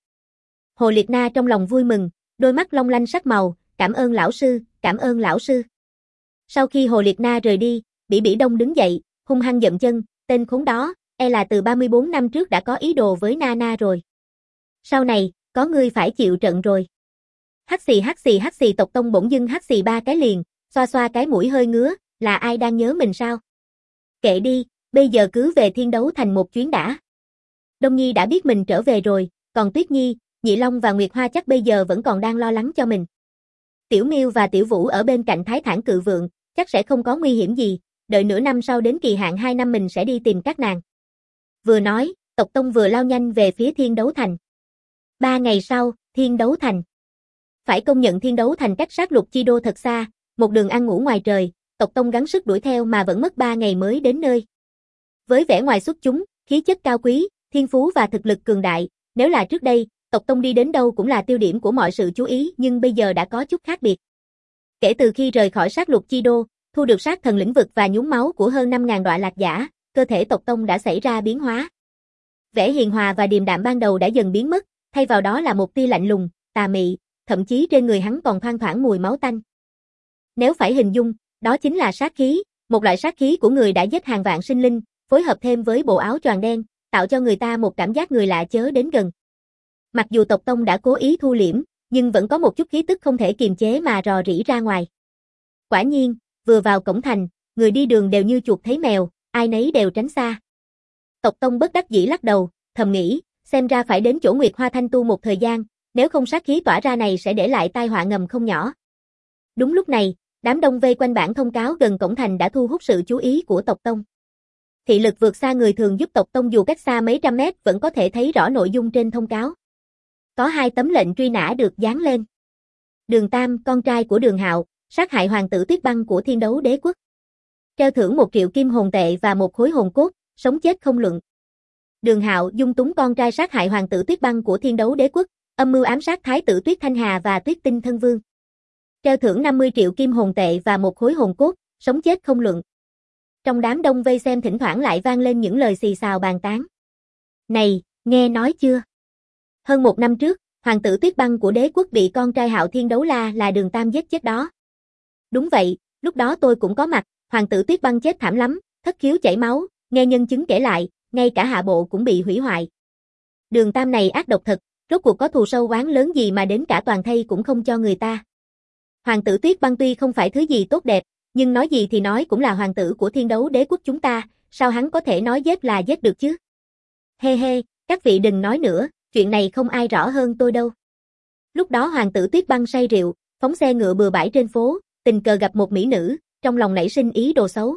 Hồ Liệt Na trong lòng vui mừng, đôi mắt long lanh sắc màu, cảm ơn lão sư, cảm ơn lão sư. Sau khi Hồ Liệt Na rời đi, Bỉ Bỉ Đông đứng dậy, hung hăng dậm chân, tên khốn đó, là từ 34 năm trước đã có ý đồ với Nana rồi. Sau này, có ngươi phải chịu trận rồi. Hắc xì tộc tông bỗng dưng hắc xì 3 cái liền, xoa xoa cái mũi hơi ngứa, là ai đang nhớ mình sao? Kệ đi, bây giờ cứ về Thiên Đấu Thành một chuyến đã. Đông Nhi đã biết mình trở về rồi, còn Tuyết Nhi, Nhị Long và Nguyệt Hoa chắc bây giờ vẫn còn đang lo lắng cho mình. Tiểu Miêu và Tiểu Vũ ở bên cạnh Thái Thản Cự Vượng, chắc sẽ không có nguy hiểm gì, đợi nửa năm sau đến kỳ hạn 2 năm mình sẽ đi tìm các nàng. Vừa nói, tộc tông vừa lao nhanh về phía Thiên Đấu Thành. 3 ngày sau, Thiên Đấu Thành. Phải công nhận Thiên Đấu Thành cách sát lục chi đô thật xa, một đường ăn ngủ ngoài trời, tộc tông gắng sức đuổi theo mà vẫn mất 3 ngày mới đến nơi. Với vẻ ngoài xuất chúng, khí chất cao quý, thiên phú và thực lực cường đại, nếu là trước đây, tộc tông đi đến đâu cũng là tiêu điểm của mọi sự chú ý, nhưng bây giờ đã có chút khác biệt. Kể từ khi rời khỏi sát lục chi đô, thu được sát thần lĩnh vực và nhúng máu của hơn 5.000 đọa lạc giả, cơ thể tộc tông đã xảy ra biến hóa. Vẻ hiền hòa và điềm đạm ban đầu đã dần biến mất, thay vào đó là một tia lạnh lùng, tà mị, thậm chí trên người hắn còn thoang thoảng mùi máu tanh. Nếu phải hình dung, đó chính là sát khí, một loại sát khí của người đã giết hàng vạn sinh linh, phối hợp thêm với bộ áo choàng đen, tạo cho người ta một cảm giác người lạ chớ đến gần. Mặc dù tộc tông đã cố ý thu liễm, nhưng vẫn có một chút khí tức không thể kiềm chế mà rò rỉ ra ngoài. Quả nhiên, vừa vào cổng thành, người đi đường đều như chuột thấy mèo, ai nấy đều tránh xa. Tộc tông bất đắc dĩ lắc đầu, thầm nghĩ, xem ra phải đến chỗ Nguyệt Hoa Thanh tu một thời gian, nếu không sát khí tỏa ra này sẽ để lại tai họa ngầm không nhỏ. Đúng lúc này, đám đông vây quanh bảng thông cáo gần cổng thành đã thu hút sự chú ý của tộc tông. Thị lực vượt xa người thường giúp tộc tông dù cách xa mấy trăm mét vẫn có thể thấy rõ nội dung trên thông cáo. Có 2 tấm lệnh truy nã được dán lên. Đường Tam, con trai của Đường Hạo, sát hại hoàng tử Tuyết Băng của Thiên Đấu Đế Quốc. Treo thưởng 1 triệu kim hồn tệ và 1 khối hồn cốt, sống chết không luận. Đường Hạo dung túng con trai sát hại hoàng tử Tuyết Băng của Thiên Đấu Đế Quốc, âm mưu ám sát thái tử Tuyết Thanh Hà và Tuyết Tinh thân vương. Treo thưởng 50 triệu kim hồn tệ và 1 khối hồn cốt, sống chết không luận. Trong đám đông vây xem thỉnh thoảng lại vang lên những lời xì xào bàn tán. Này, nghe nói chưa? Hơn 1 năm trước, hoàng tử Tuyết Băng của đế quốc bị con trai Hạo Thiên Đấu La là Đường Tam giết chết đó. Đúng vậy, lúc đó tôi cũng có mặt, hoàng tử Tuyết Băng chết thảm lắm, thất khiếu chảy máu, nghe nhân chứng kể lại, ngay cả hạ bộ cũng bị hủy hoại. Đường Tam này ác độc thật, rốt cuộc có thù sâu oán lớn gì mà đến cả toàn thây cũng không cho người ta. Hoàng tử Tuyết Băng tuy không phải thứ gì tốt đẹp, nhưng nói gì thì nói cũng là hoàng tử của Thiên Đấu Đế Quốc chúng ta, sao hắn có thể nói giết là giết được chứ? Hê hê, các vị đừng nói nữa, chuyện này không ai rõ hơn tôi đâu. Lúc đó hoàng tử Tuyết Băng say rượu, phóng xe ngựa bừa bãi trên phố, tình cờ gặp một mỹ nữ, trong lòng nảy sinh ý đồ xấu.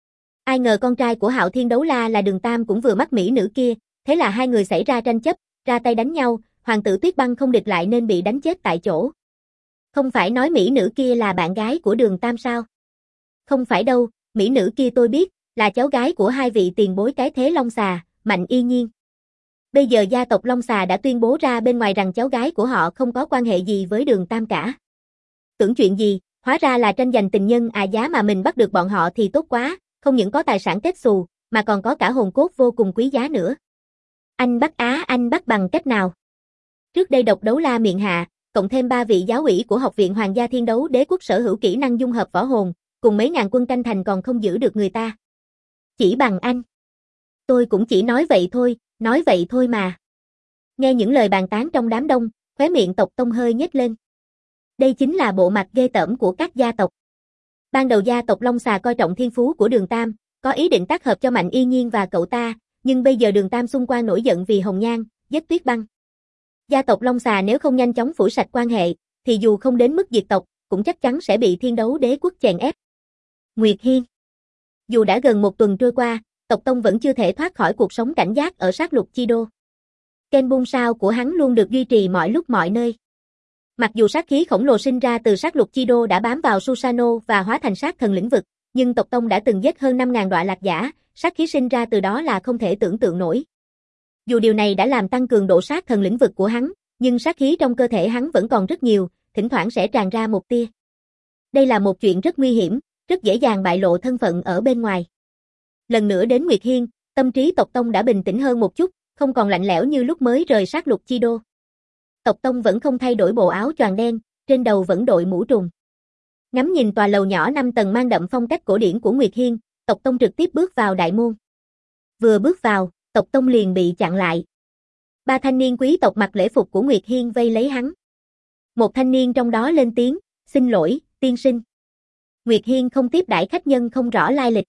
Ai ngờ con trai của Hạo Thiên Đấu La là Đường Tam cũng vừa mắt mỹ nữ kia, thế là hai người xảy ra tranh chấp, ra tay đánh nhau, hoàng tử Tuyết Băng không địch lại nên bị đánh chết tại chỗ. Không phải nói mỹ nữ kia là bạn gái của Đường Tam sao? Không phải đâu, mỹ nữ kia tôi biết, là cháu gái của 2 vị tiền bối cái thế Long Xà, Mạnh Y Nhiên. Bây giờ gia tộc Long Xà đã tuyên bố ra bên ngoài rằng cháu gái của họ không có quan hệ gì với Đường Tam cả. Tưởng chuyện gì, hóa ra là tranh giành tình nhân giá mà mình bắt được bọn họ thì tốt quá, không những có tài sản kết xù, mà còn có cả hồn cốt vô cùng quý giá nữa. Anh bắt bằng cách nào? Trước đây độc đấu la miệng hạ, cộng thêm 3 vị giáo ủy của Học viện Hoàng gia Thiên Đấu Đế Quốc sở hữu kỹ năng dung hợp võ hồn, cùng mấy ngàn quân canh thành còn không giữ được người ta. Chỉ bằng anh. Tôi cũng chỉ nói vậy thôi mà. Nghe những lời bàn tán trong đám đông, khóe miệng tộc tông hơi nhếch lên. Đây chính là bộ mặt ghê tởm của các gia tộc. Ban đầu gia tộc Long Xà coi trọng thiên phú của Đường Tam, có ý định tác hợp cho Mạnh Y Nhiên và cậu ta, nhưng bây giờ Đường Tam xung quanh nổi giận vì Hồng Nhan, giết Tuyết Băng. Gia tộc Long Xà nếu không nhanh chóng phủi sạch quan hệ, thì dù không đến mức diệt tộc, cũng chắc chắn sẽ bị Thiên Đấu Đế Quốc chèn ép. Nguyệt Hiên. Dù đã gần 1 tuần trôi qua, tộc tông vẫn chưa thể thoát khỏi cuộc sống cảnh giác ở sát lục chi đô. Kênh buôn sao của hắn luôn được duy trì mọi lúc mọi nơi. Mặc dù sát khí khổng lồ sinh ra từ sát lục chi đô đã bám vào Susano và hóa thành sát thần lĩnh vực, nhưng tộc tông đã từng giết hơn 5.000 đọa lạc giả, sát khí sinh ra từ đó là không thể tưởng tượng nổi. Dù điều này đã làm tăng cường độ sát thần lĩnh vực của hắn, nhưng sát khí trong cơ thể hắn vẫn còn rất nhiều, thỉnh thoảng sẽ tràn ra một tia. Đây là một chuyện rất nguy hiểm, rất dễ dàng bại lộ thân phận ở bên ngoài. Lần nữa đến Nguyệt Hiên, tâm trí tộc tông đã bình tĩnh hơn một chút, không còn lạnh lẽo như lúc mới rời sát lục chi đô. Tộc tông vẫn không thay đổi bộ áo choàng đen, trên đầu vẫn đội mũ trùng. Ngắm nhìn tòa lầu nhỏ 5 tầng mang đậm phong cách cổ điển của Nguyệt Hiên, tộc tông trực tiếp bước vào đại môn. Vừa bước vào, tộc tông liền bị chặn lại. 3 thanh niên quý tộc mặc lễ phục của Nguyệt Hiên vây lấy hắn. Một thanh niên trong đó lên tiếng, xin lỗi, tiên sinh. Nguyệt Hiên không tiếp đãi khách nhân không rõ lai lịch.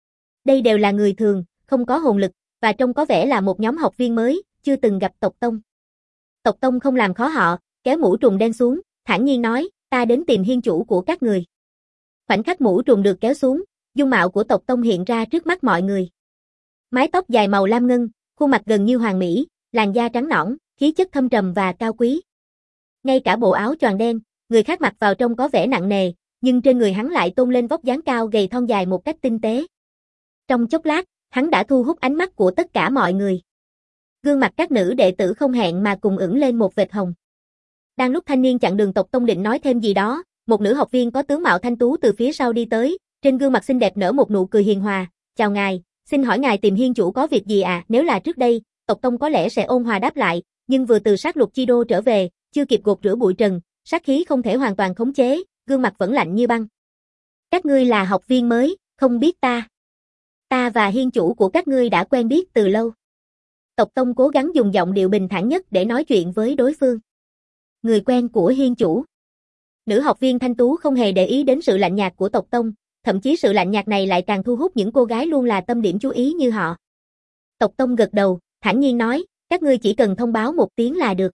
Đây đều là người thường, không có hồn lực, và trông có vẻ là một nhóm học viên mới, chưa từng gặp tộc tông. Tộc tông không làm khó họ, kéo mũ trùng đen xuống, thản nhiên nói, ta đến tìm hiên chủ của các người. Khoảnh khắc mũ trùng được kéo xuống, dung mạo của tộc tông hiện ra trước mắt mọi người. Mái tóc dài màu lam ngân, khuôn mặt gần như hoàn mỹ, làn da trắng nõn, khí chất thâm trầm và cao quý. Ngay cả bộ áo choàng đen, người khác mặc vào trông có vẻ nặng nề, nhưng trên người hắn lại tôn lên vóc dáng cao gầy thon dài một cách tinh tế. Trong chốc lát, hắn đã thu hút ánh mắt của tất cả mọi người. Gương mặt các nữ đệ tử không hẹn mà cùng ửng lên một vệt hồng. Đang lúc thanh niên chặn đường tộc tông định nói thêm gì đó, một nữ học viên có tướng mạo thanh tú từ phía sau đi tới, trên gương mặt xinh đẹp nở một nụ cười hiền hòa, chào ngài, xin hỏi ngài tìm hiên chủ có việc gì à, nếu là trước đây, Tộc Tông có lẽ sẽ ôn hòa đáp lại, nhưng vừa từ sát lục chi đô trở về, chưa kịp gột rửa bụi trần, sát khí không thể hoàn toàn khống chế, gương mặt vẫn lạnh như băng. Các ngươi là học viên mới, không biết ta. Ta và hiên chủ của các ngươi đã quen biết từ lâu. Tộc Tông cố gắng dùng giọng điệu bình thản nhất để nói chuyện với đối phương. Người quen của hiên chủ. Nữ học viên thanh tú không hề để ý đến sự lạnh nhạt của Tộc Tông, thậm chí sự lạnh nhạt này lại càng thu hút những cô gái luôn là tâm điểm chú ý như họ. Tộc Tông gật đầu, thản nhiên nói, các ngươi chỉ cần thông báo một tiếng là được.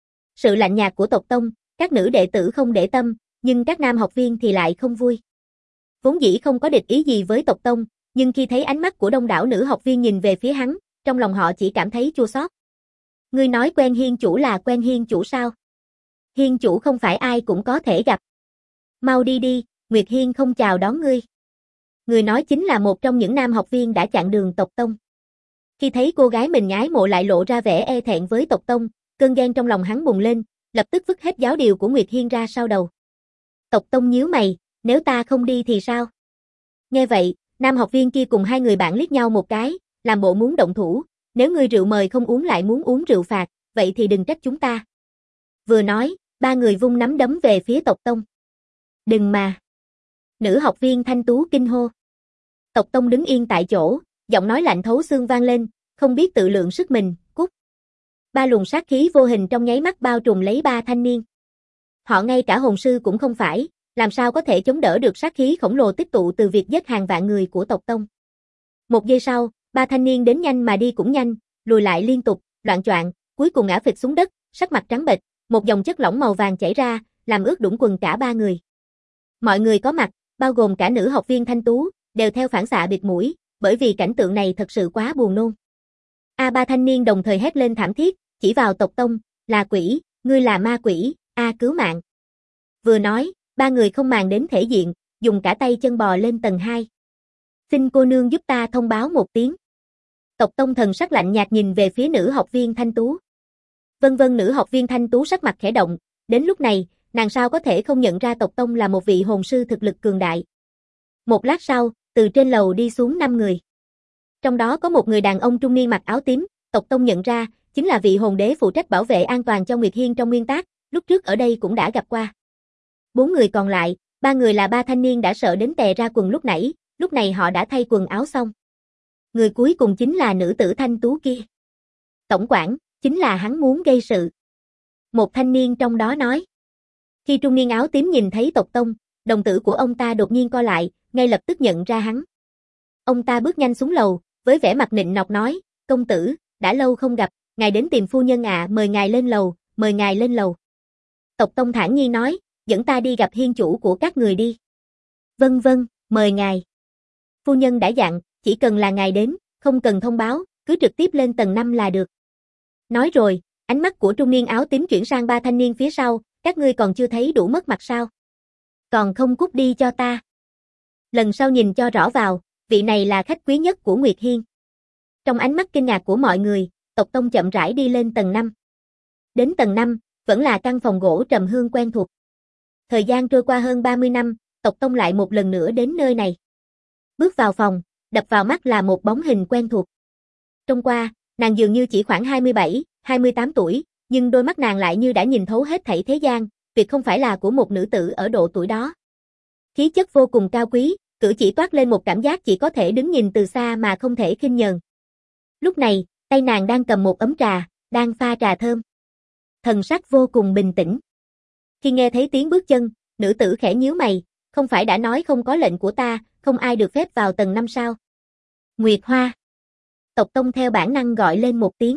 Sự lạnh nhạt của Tộc Tông, các nữ đệ tử không để tâm, nhưng các nam học viên thì lại không vui. Vốn dĩ không có địch ý gì với Tộc Tông, nhưng khi thấy ánh mắt của đông đảo nữ học viên nhìn về phía hắn, trong lòng họ chỉ cảm thấy chua xót. Ngươi nói quen hiên chủ là quen hiên chủ sao? Hiên chủ không phải ai cũng có thể gặp. Mau đi đi, Nguyệt Hiên không chào đón ngươi. Người nói chính là một trong những nam học viên đã chặn đường Tộc Tông. Khi thấy cô gái mình ái mộ lại lộ ra vẻ e thẹn với Tộc Tông, cơn ghen trong lòng hắn bùng lên, lập tức vứt hết giáo điều của Nguyệt Hiên ra sau đầu. Tộc Tông nhíu mày, nếu ta không đi thì sao? Nghe vậy, nam học viên kia cùng hai người bạn liếc nhau một cái, làm bộ muốn động thủ, nếu ngươi rượu mời không uống lại muốn uống rượu phạt, vậy thì đừng trách chúng ta. Vừa nói, ba người vung nắm đấm về phía Tộc Tông. Đừng mà. Nữ học viên thanh tú kinh hô. Tộc Tông đứng yên tại chỗ, giọng nói lạnh thấu xương vang lên, không biết tự lượng sức mình, cút. Ba luồng sát khí vô hình trong nháy mắt bao trùm lấy ba thanh niên. Họ ngay cả hồn sư cũng không phải, làm sao có thể chống đỡ được sát khí khổng lồ tích tụ từ việc giết hàng vạn người của Tộc Tông. Một giây sau, ba thanh niên đến nhanh mà đi cũng nhanh, lùi lại liên tục, loạng choạng, cuối cùng ngã phịch xuống đất, sắc mặt trắng bệch, một dòng chất lỏng màu vàng chảy ra, làm ướt đũng quần cả ba người. Mọi người có mặt, bao gồm cả nữ học viên thanh tú, đều theo phản xạ bịt mũi, bởi vì cảnh tượng này thật sự quá buồn nôn. Ba thanh niên đồng thời hét lên thảm thiết, chỉ vào Tộc Tông, là quỷ, ngươi là ma quỷ, cứu mạng. Vừa nói, ba người không màng đến thể diện, dùng cả tay chân bò lên tầng 2. Xin cô nương giúp ta thông báo một tiếng. Tộc Tông thần sắc lạnh nhạt nhìn về phía nữ học viên thanh tú. Vân nữ học viên thanh tú sắc mặt khẽ động, đến lúc này, nàng sao có thể không nhận ra Tộc Tông là một vị hồn sư thực lực cường đại. Một lát sau, từ trên lầu đi xuống 5 người. Trong đó có một người đàn ông trung niên mặc áo tím, Tộc Tông nhận ra, chính là vị hồn đế phụ trách bảo vệ an toàn cho Nguyệt Hiên trong nguyên tác, lúc trước ở đây cũng đã gặp qua. 4 người còn lại, 3 người là ba thanh niên đã sợ đến tè ra quần lúc này họ đã thay quần áo xong. Người cuối cùng chính là nữ tử thanh tú kia. Tổng quản, chính là hắn muốn gây sự. Một thanh niên trong đó nói. Khi trung niên áo tím nhìn thấy Tộc Tông, đồng tử của ông ta đột nhiên co lại, ngay lập tức nhận ra hắn. Ông ta bước nhanh xuống lầu, với vẻ mặt nịnh nọt nói, công tử, đã lâu không gặp, ngài đến tìm phu nhân ạ, mời ngài lên lầu, mời ngài lên lầu. Tộc Tông thản nhiên nói, dẫn ta đi gặp hiên chủ của các người đi. Vâng, mời ngài. Phu nhân đã dặn, chỉ cần là ngài đến, không cần thông báo, cứ trực tiếp lên tầng 5 là được. Nói rồi, ánh mắt của trung niên áo tím chuyển sang ba thanh niên phía sau, các ngươi còn chưa thấy đủ mất mặt sao? Còn không cút đi cho ta. Lần sau nhìn cho rõ vào, vị này là khách quý nhất của Nguyệt Hiên. Trong ánh mắt kinh ngạc của mọi người, Tộc Tông chậm rãi đi lên tầng 5. Đến tầng 5, vẫn là căn phòng gỗ trầm hương quen thuộc. Thời gian trôi qua hơn 30 năm, Tộc Tông lại một lần nữa đến nơi này. Bước vào phòng, đập vào mắt là một bóng hình quen thuộc. Trông qua, nàng dường như chỉ khoảng 27, 28 tuổi, nhưng đôi mắt nàng lại như đã nhìn thấu hết thảy thế gian, tuyệt không phải là của một nữ tử ở độ tuổi đó. Khí chất vô cùng cao quý, cử chỉ toát lên một cảm giác chỉ có thể đứng nhìn từ xa mà không thể khinh nhờn. Lúc này, tay nàng đang cầm một ấm trà, đang pha trà thơm. Thần sắc vô cùng bình tĩnh. Khi nghe thấy tiếng bước chân, nữ tử khẽ nhíu mày, không phải đã nói không có lệnh của ta, không ai được phép vào tầng 5 sao? Nguyệt Hoa. Tộc Tông theo bản năng gọi lên một tiếng.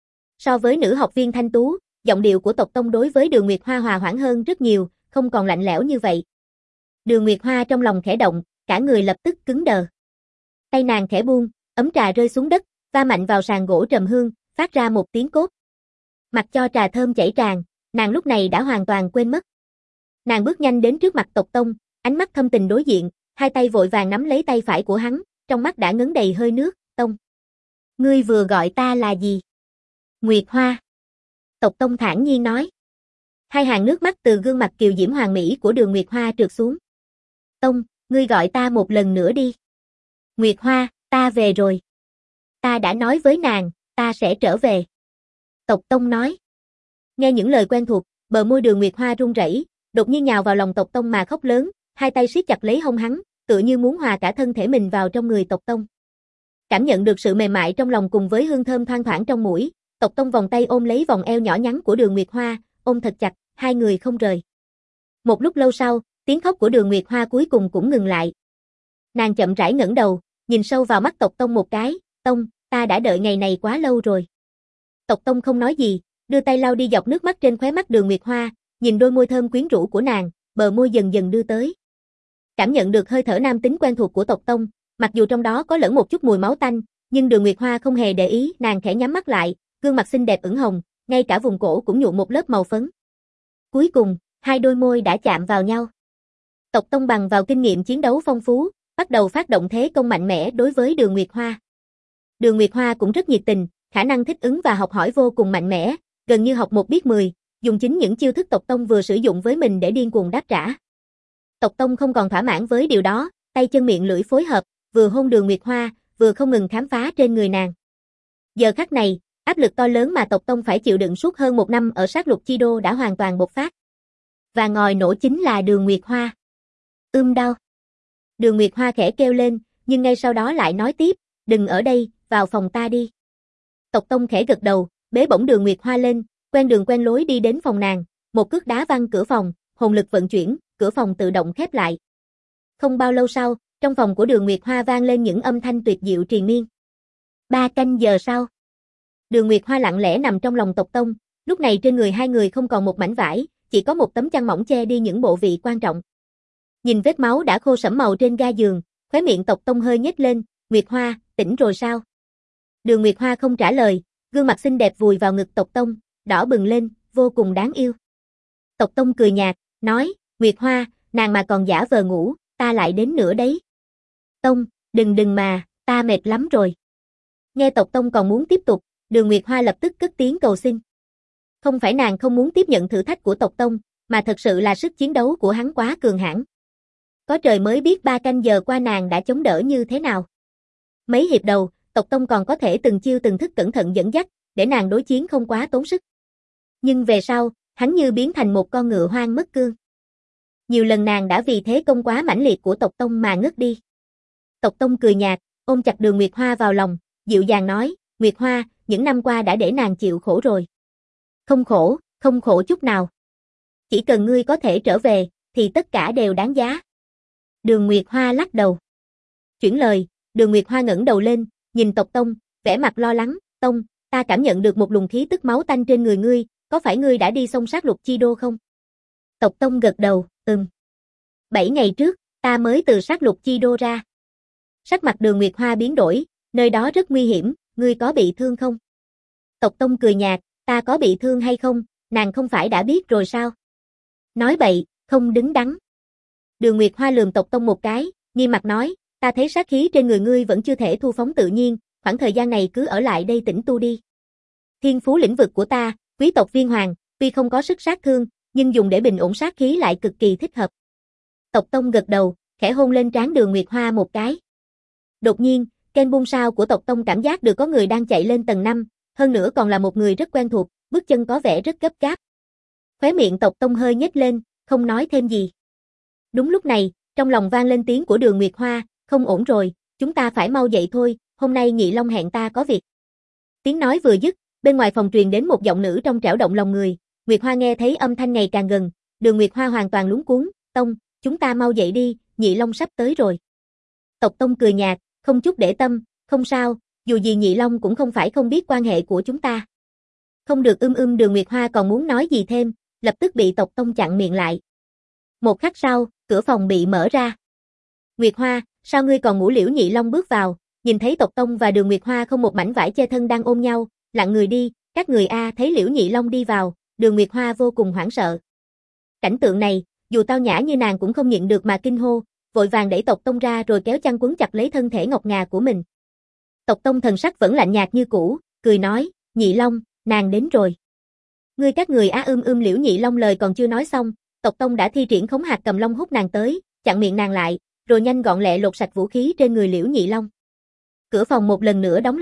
So với nữ học viên thanh tú, giọng điệu của Tộc Tông đối với Đường Nguyệt Hoa hòa hoãn hơn rất nhiều, không còn lạnh lẽo như vậy. Đường Nguyệt Hoa trong lòng khẽ động, cả người lập tức cứng đờ. Tay nàng khẽ buông, ấm trà rơi xuống đất, va mạnh vào sàn gỗ trầm hương, phát ra một tiếng cốt. Mặc cho trà thơm chảy tràn, nàng lúc này đã hoàn toàn quên mất. Nàng bước nhanh đến trước mặt Tộc Tông, ánh mắt thâm tình đối diện, hai tay vội vàng nắm lấy tay phải của hắn, trong mắt đã ngấn đầy hơi nước, Tông. Ngươi vừa gọi ta là gì? Nguyệt Hoa. Tộc Tông thản nhiên nói. Hai hàng nước mắt từ gương mặt kiều diễm hoàng mỹ của Đường Nguyệt Hoa trượt xuống. Tông, ngươi gọi ta một lần nữa đi. Nguyệt Hoa, ta về rồi. Ta đã nói với nàng, ta sẽ trở về. Tộc Tông nói. Nghe những lời quen thuộc, bờ môi Đường Nguyệt Hoa run rẩy, đột nhiên nhào vào lòng Tộc Tông mà khóc lớn, hai tay siết chặt lấy hông hắn, tựa như muốn hòa cả thân thể mình vào trong người Tộc Tông. Cảm nhận được sự mềm mại trong lòng cùng với hương thơm thoang thoảng trong mũi, Tộc Tông vòng tay ôm lấy vòng eo nhỏ nhắn của Đường Nguyệt Hoa, ôm thật chặt, hai người không rời. Một lúc lâu sau, tiếng khóc của Đường Nguyệt Hoa cuối cùng cũng ngừng lại. Nàng chậm rãi ngẩng đầu, nhìn sâu vào mắt Tộc Tông một cái, Tông, ta đã đợi ngày này quá lâu rồi. Tộc Tông không nói gì, đưa tay lau đi giọt nước mắt trên khóe mắt Đường Nguyệt Hoa, nhìn đôi môi thơm quyến rũ của nàng, bờ môi dần dần đưa tới. Cảm nhận được hơi thở nam tính quen thuộc của Tộc Tông, mặc dù trong đó có lẫn một chút mùi máu tanh, nhưng Đường Nguyệt Hoa không hề để ý, nàng khẽ nhắm mắt lại, gương mặt xinh đẹp ửng hồng, ngay cả vùng cổ cũng nhuộm một lớp màu phấn. Cuối cùng, hai đôi môi đã chạm vào nhau. Tộc Tông bằng vào kinh nghiệm chiến đấu phong phú, bắt đầu phát động thế công mạnh mẽ đối với Đường Nguyệt Hoa. Đường Nguyệt Hoa cũng rất nhiệt tình, khả năng thích ứng và học hỏi vô cùng mạnh mẽ, gần như học một biết 10, dùng chính những chiêu thức Tộc Tông vừa sử dụng với mình để điên cuồng đáp trả. Tộc Tông không còn thỏa mãn với điều đó, tay chân miệng lưỡi phối hợp, vừa hôn Đường Nguyệt Hoa, vừa không ngừng khám phá trên người nàng. Giờ khắc này, áp lực to lớn mà Tộc Tông phải chịu đựng suốt hơn một năm ở sát lục chi đô đã hoàn toàn bộc phát. Và ngòi nổ chính là Đường Nguyệt Hoa. Đau. Đường Nguyệt Hoa khẽ kêu lên, nhưng ngay sau đó lại nói tiếp, đừng ở đây, vào phòng ta đi. Tộc Tông khẽ gật đầu, bế bổng Đường Nguyệt Hoa lên, quen đường quen lối đi đến phòng nàng, một cước đá văng cửa phòng, hồn lực vận chuyển, cửa phòng tự động khép lại. Không bao lâu sau, trong phòng của Đường Nguyệt Hoa vang lên những âm thanh tuyệt diệu triền miên. 3 canh giờ sau, Đường Nguyệt Hoa lặng lẽ nằm trong lòng Tộc Tông, lúc này trên người hai người không còn một mảnh vải, chỉ có một tấm chăn mỏng che đi những bộ vị quan trọng. Nhìn vết máu đã khô sẫm màu trên ga giường, khóe miệng Tộc Tông hơi nhếch lên, Nguyệt Hoa, tỉnh rồi sao? Đường Nguyệt Hoa không trả lời, gương mặt xinh đẹp vùi vào ngực Tộc Tông, đỏ bừng lên, vô cùng đáng yêu. Tộc Tông cười nhạt, nói, Nguyệt Hoa, nàng mà còn giả vờ ngủ, ta lại đến nữa đấy. Tông, đừng mà, ta mệt lắm rồi. Nghe Tộc Tông còn muốn tiếp tục, Đường Nguyệt Hoa lập tức cất tiếng cầu xin. Không phải nàng không muốn tiếp nhận thử thách của Tộc Tông, mà thật sự là sức chiến đấu của hắn quá cường hãn. Có trời mới biết 3 canh giờ qua nàng đã chống đỡ như thế nào. Mấy hiệp đầu, Tộc Tông còn có thể từng chiêu từng thức cẩn thận dẫn dắt, để nàng đối chiến không quá tốn sức. Nhưng về sau, hắn như biến thành một con ngựa hoang mất cương. Nhiều lần nàng đã vì thế công quá mãnh liệt của Tộc Tông mà ngất đi. Tộc Tông cười nhạt, ôm chặt Đường Nguyệt Hoa vào lòng, dịu dàng nói, Nguyệt Hoa, những năm qua đã để nàng chịu khổ rồi. Không khổ chút nào. Chỉ cần ngươi có thể trở về, thì tất cả đều đáng giá. Đường Nguyệt Hoa lắc đầu. Chuyển lời, Đường Nguyệt Hoa ngẩng đầu lên, nhìn Tộc Tông, vẻ mặt lo lắng, Tông, ta cảm nhận được một luồng khí tức máu tanh trên người ngươi, có phải ngươi đã đi xông sát lục chi đô không? Tộc Tông gật đầu, 7 ngày trước, ta mới từ sát lục chi đô ra. Sắc mặt Đường Nguyệt Hoa biến đổi, nơi đó rất nguy hiểm, ngươi có bị thương không? Tộc Tông cười nhạt, ta có bị thương hay không, nàng không phải đã biết rồi sao? Nói bậy, không đứng đắn. Đường Nguyệt Hoa lườm Tộc Tông một cái, nghiêm mặt nói, ta thấy sát khí trên người ngươi vẫn chưa thể thu phóng tự nhiên, khoảng thời gian này cứ ở lại đây tĩnh tu đi. Thiên phú lĩnh vực của ta, quý tộc viên hoàng, tuy không có sức sát thương, nhưng dùng để bình ổn sát khí lại cực kỳ thích hợp. Tộc Tông gật đầu, khẽ hôn lên trán Đường Nguyệt Hoa một cái. Đột nhiên, kênh buông sao của Tộc Tông cảm giác được có người đang chạy lên tầng 5, hơn nữa còn là một người rất quen thuộc, bước chân có vẻ rất gấp gáp. Khóe miệng Tộc Tông hơi nhếch lên, không nói thêm gì. Đúng lúc này, trong lòng vang lên tiếng của Đường Nguyệt Hoa, không ổn rồi, chúng ta phải mau dậy thôi, hôm nay Nhị Long hẹn ta có việc. Tiếng nói vừa dứt, bên ngoài phòng truyền đến một giọng nữ trong trẻo động lòng người, Nguyệt Hoa nghe thấy âm thanh ngày càng gần, Đường Nguyệt Hoa hoàn toàn luống cuống, Tông, chúng ta mau dậy đi, Nhị Long sắp tới rồi. Tộc Tông cười nhạt, không chút để tâm, không sao, dù gì Nhị Long cũng không phải không biết quan hệ của chúng ta. Không được Đường Nguyệt Hoa còn muốn nói gì thêm, lập tức bị Tộc Tông chặn miệng lại. Một khắc sau, cửa phòng bị mở ra. Nguyệt Hoa, sao ngươi còn ngủ? Liễu Nhị Long bước vào, nhìn thấy Tộc Tông và Đường Nguyệt Hoa không một mảnh vải che thân đang ôm nhau, lặng người đi, các người thấy Liễu Nhị Long đi vào, Đường Nguyệt Hoa vô cùng hoảng sợ. Cảnh tượng này, dù tao nhã như nàng cũng không nhịn được mà kinh hô, vội vàng đẩy Tộc Tông ra rồi kéo chăn quấn chặt lấy thân thể ngọc ngà của mình. Tộc Tông thần sắc vẫn lạnh nhạt như cũ, cười nói, Nhị Long, nàng đến rồi. Ngươi các người Liễu Nhị Long lời còn chưa nói xong, Tộc Tông đã thi triển khống hạt cầm long hút nàng tới, chặn miệng nàng lại, rồi nhanh gọn lẹ lột sạch vũ khí trên người Liễu Nhị Long. Cửa phòng một lần nữa đóng lại,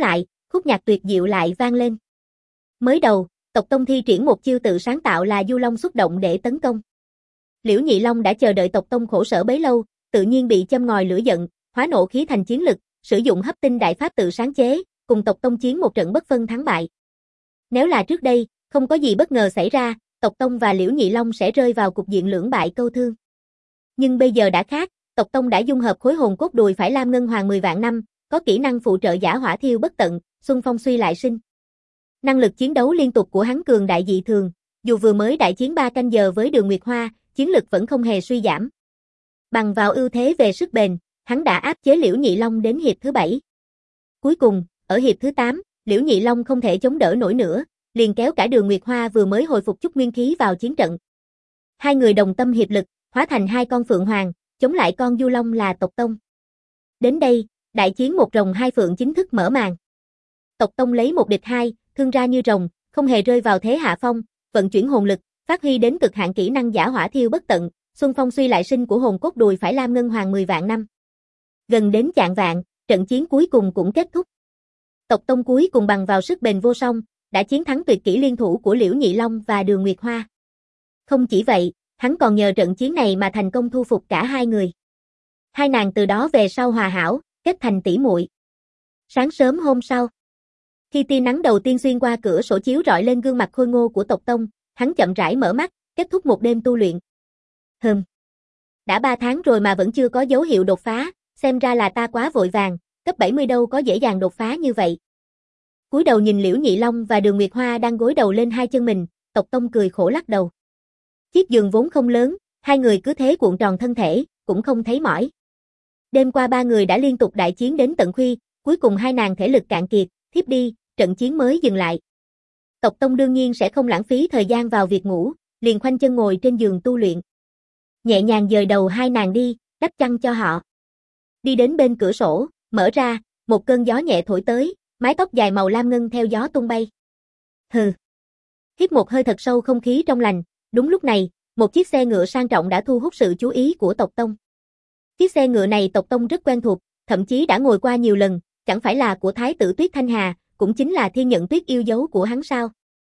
khúc nhạc tuyệt diệu lại vang lên. Mới đầu, tộc Tông thi triển một chiêu tự sáng tạo là Du Long xuất động để tấn công. Liễu Nhị Long đã chờ đợi tộc Tông khổ sở bấy lâu, tự nhiên bị châm ngòi lửa giận, hóa nộ khí thành chiến lực, sử dụng hấp tinh đại pháp tự sáng chế, cùng tộc Tông chiến một trận bất phân thắng bại. Nếu là trước đây, không có gì bất ngờ xảy ra, tộc Tông và Liễu Nhị Long sẽ rơi vào cục diện lưỡng bại câu thương. Nhưng bây giờ đã khác, tộc Tông đã dung hợp khối hồn cốt đùi phải lam ngân hoàng 10 vạn năm, có kỹ năng phụ trợ giả hỏa thiêu bất tận, xuân phong suy lại sinh. Năng lực chiến đấu liên tục của hắn cường đại dị thường, dù vừa mới đại chiến 3 canh giờ với Đường Nguyệt Hoa, chiến lực vẫn không hề suy giảm. Bằng vào ưu thế về sức bền, hắn đã áp chế Liễu Nhị Long đến hiệp thứ 7. Cuối cùng, ở hiệp thứ 8, Liễu Nhị Long không thể chống đỡ nổi nữa, liền kéo cả Đường Nguyệt Hoa vừa mới hồi phục chút nguyên khí vào chiến trận. Hai người đồng tâm hiệp lực, hóa thành hai con phượng hoàng, chống lại con Du Long là tộc Tông. Đến đây, đại chiến một rồng hai phượng chính thức mở màn. Tộc Tông lấy một địch hai, thương ra như rồng, không hề rơi vào thế hạ phong, vận chuyển hồn lực, phát huy đến cực hạn kỹ năng giả hỏa thiêu bất tận, xuân phong suy lại sinh của hồn cốt đùi phải lam ngân hoàng 10 vạn năm. Gần đến chạng vạn, trận chiến cuối cùng cũng kết thúc. Tộc Tông cuối cùng bằng vào sức bền vô song, đã chiến thắng tuyệt kỹ liên thủ của Liễu Nhị Long và Đường Nguyệt Hoa. Không chỉ vậy, hắn còn nhờ trận chiến này mà thành công thu phục cả hai người. Hai nàng từ đó về sau hòa hảo, kết thành tỷ muội. Sáng sớm hôm sau, khi tia nắng đầu tiên xuyên qua cửa sổ chiếu rọi lên gương mặt khôi ngô của tộc Tông, hắn chậm rãi mở mắt, kết thúc một đêm tu luyện. Đã 3 tháng rồi mà vẫn chưa có dấu hiệu đột phá, xem ra là ta quá vội vàng, cấp 70 đâu có dễ dàng đột phá như vậy. Cúi đầu nhìn Liễu Nhị Long và Đường Nguyệt Hoa đang gối đầu lên hai chân mình, tộc Tông cười khổ lắc đầu. Chiếc giường vốn không lớn, hai người cứ thế cuộn tròn thân thể, cũng không thấy mỏi. Đêm qua ba người đã liên tục đại chiến đến tận khuya, cuối cùng hai nàng thể lực cạn kiệt, thiếp đi, trận chiến mới dừng lại. Tộc Tông đương nhiên sẽ không lãng phí thời gian vào việc ngủ, liền khoanh chân ngồi trên giường tu luyện. Nhẹ nhàng dời đầu hai nàng đi, đắp chăn cho họ. Đi đến bên cửa sổ, mở ra, một cơn gió nhẹ thổi tới, mái tóc dài màu lam ngân theo gió tung bay. Hít một hơi thật sâu không khí trong lành, đúng lúc này, một chiếc xe ngựa sang trọng đã thu hút sự chú ý của tộc Tông. Chiếc xe ngựa này tộc Tông rất quen thuộc, thậm chí đã ngồi qua nhiều lần, chẳng phải là của Thái tử Tuyết Thanh Hà, cũng chính là Thiên Nhận Tuyết yêu dấu của hắn sao.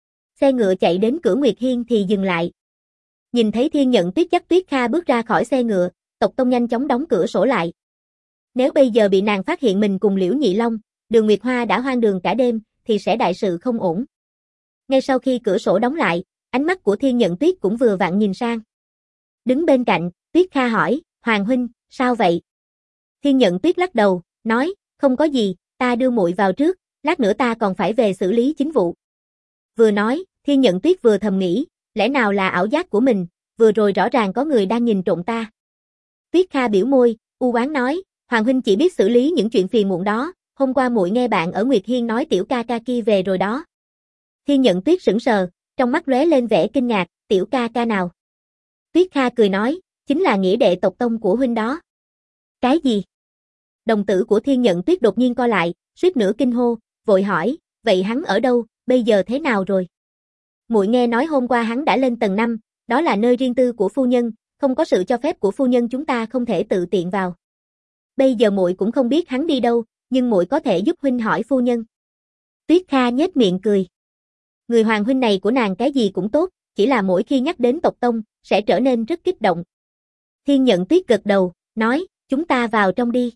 Xe ngựa chạy đến cửa Nguyệt Hiên thì dừng lại. Nhìn thấy Thiên Nhận Tuyết dắt Tuyết Kha bước ra khỏi xe ngựa, tộc Tông nhanh chóng đóng cửa sổ lại. Nếu bây giờ bị nàng phát hiện mình cùng Liễu Nhị Long, Đường Nguyệt Hoa đã hoang đường cả đêm, thì sẽ đại sự không ổn. Ngay sau khi cửa sổ đóng lại, ánh mắt của Thiên Nhận Tuyết cũng vừa vặn nhìn sang. Đứng bên cạnh, Tuyết Kha hỏi, Hoàng huynh, sao vậy? Thiên Nhận Tuyết lắc đầu, nói, không có gì, ta đưa muội vào trước, lát nữa ta còn phải về xử lý chính vụ. Vừa nói, Thiên Nhận Tuyết vừa thầm nghĩ, lẽ nào là ảo giác của mình, vừa rồi rõ ràng có người đang nhìn trộm ta. Tuyết Kha biểu môi, u oán nói, Hoàng huynh chỉ biết xử lý những chuyện phiền muộn đó, hôm qua muội nghe bạn ở Nguyệt Hiên nói tiểu ca ca kia về rồi đó. Thiên Nhận Tuyết sững sờ, trong mắt lóe lên vẻ kinh ngạc, tiểu ca ca nào? Tuyết Kha cười nói, chính là nghĩa đệ tộc Tông của huynh đó. Cái gì? Đồng tử của Thiên Nhận Tuyết đột nhiên co lại, suýt nữa kinh hô, vội hỏi, vậy hắn ở đâu, bây giờ thế nào rồi? Muội nghe nói hôm qua hắn đã lên tầng 5, đó là nơi riêng tư của phu nhân, không có sự cho phép của phu nhân chúng ta không thể tự tiện vào. Bây giờ muội cũng không biết hắn đi đâu, nhưng muội có thể giúp huynh hỏi phu nhân. Tuyết Kha nhếch miệng cười. Người Hoàng huynh này của nàng cái gì cũng tốt, chỉ là mỗi khi nhắc đến tộc Tông, sẽ trở nên rất kích động. Thiên Nhận Tuyết gật đầu, nói, chúng ta vào trong đi.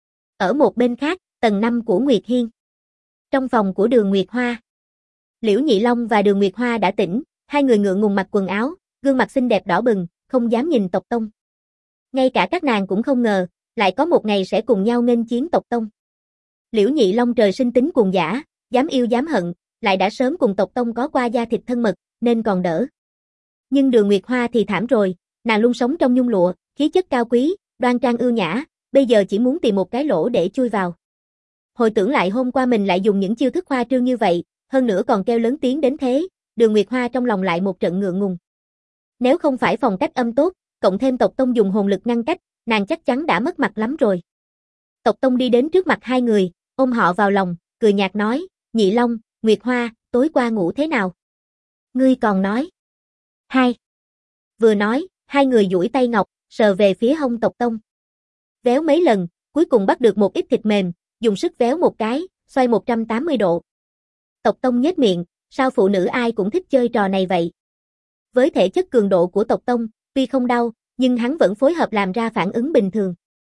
Ở một bên khác, tầng 5 của Nguyệt Hiên. Trong phòng của Đường Nguyệt Hoa. Liễu Nhị Long và Đường Nguyệt Hoa đã tỉnh, hai người ngượng ngùng mặc quần áo, gương mặt xinh đẹp đỏ bừng, không dám nhìn tộc Tông. Ngay cả các nàng cũng không ngờ, lại có một ngày sẽ cùng nhau nghênh chiến tộc Tông. Liễu Nhị Long trời sinh tính cuồng dã, dám yêu dám hận, lại đã sớm cùng tộc Tông có qua da thịt thân mật, nên còn đỡ. Nhưng Đường Nguyệt Hoa thì thảm rồi, nàng luôn sống trong nhung lụa, khí chất cao quý, đoan trang ưu nhã, bây giờ chỉ muốn tìm một cái lỗ để chui vào. Hồi tưởng lại hôm qua mình lại dùng những chiêu thức khoa trương như vậy, hơn nữa còn kêu lớn tiếng đến thế, Đường Nguyệt Hoa trong lòng lại một trận ngượng ngùng. Nếu không phải phòng cách âm tốt, cộng thêm tộc Tông dùng hồn lực ngăn cách, nàng chắc chắn đã mất mặt lắm rồi. Tộc Tông đi đến trước mặt hai người, ôm họ vào lòng, cười nhạt nói, Nhị Long, Nguyệt Hoa, tối qua ngủ thế nào? Ngươi còn nói. Hai. Vừa nói, hai người duỗi tay ngọc, sờ về phía hông tộc Tông. Véo mấy lần, cuối cùng bắt được một ít thịt mềm, dùng sức véo một cái, xoay 180 độ. Tộc Tông nhếch miệng, sao phụ nữ ai cũng thích chơi trò này vậy? Với thể chất cường độ của Tộc Tông, tuy không đau, nhưng hắn vẫn phối hợp làm ra phản ứng bình thường.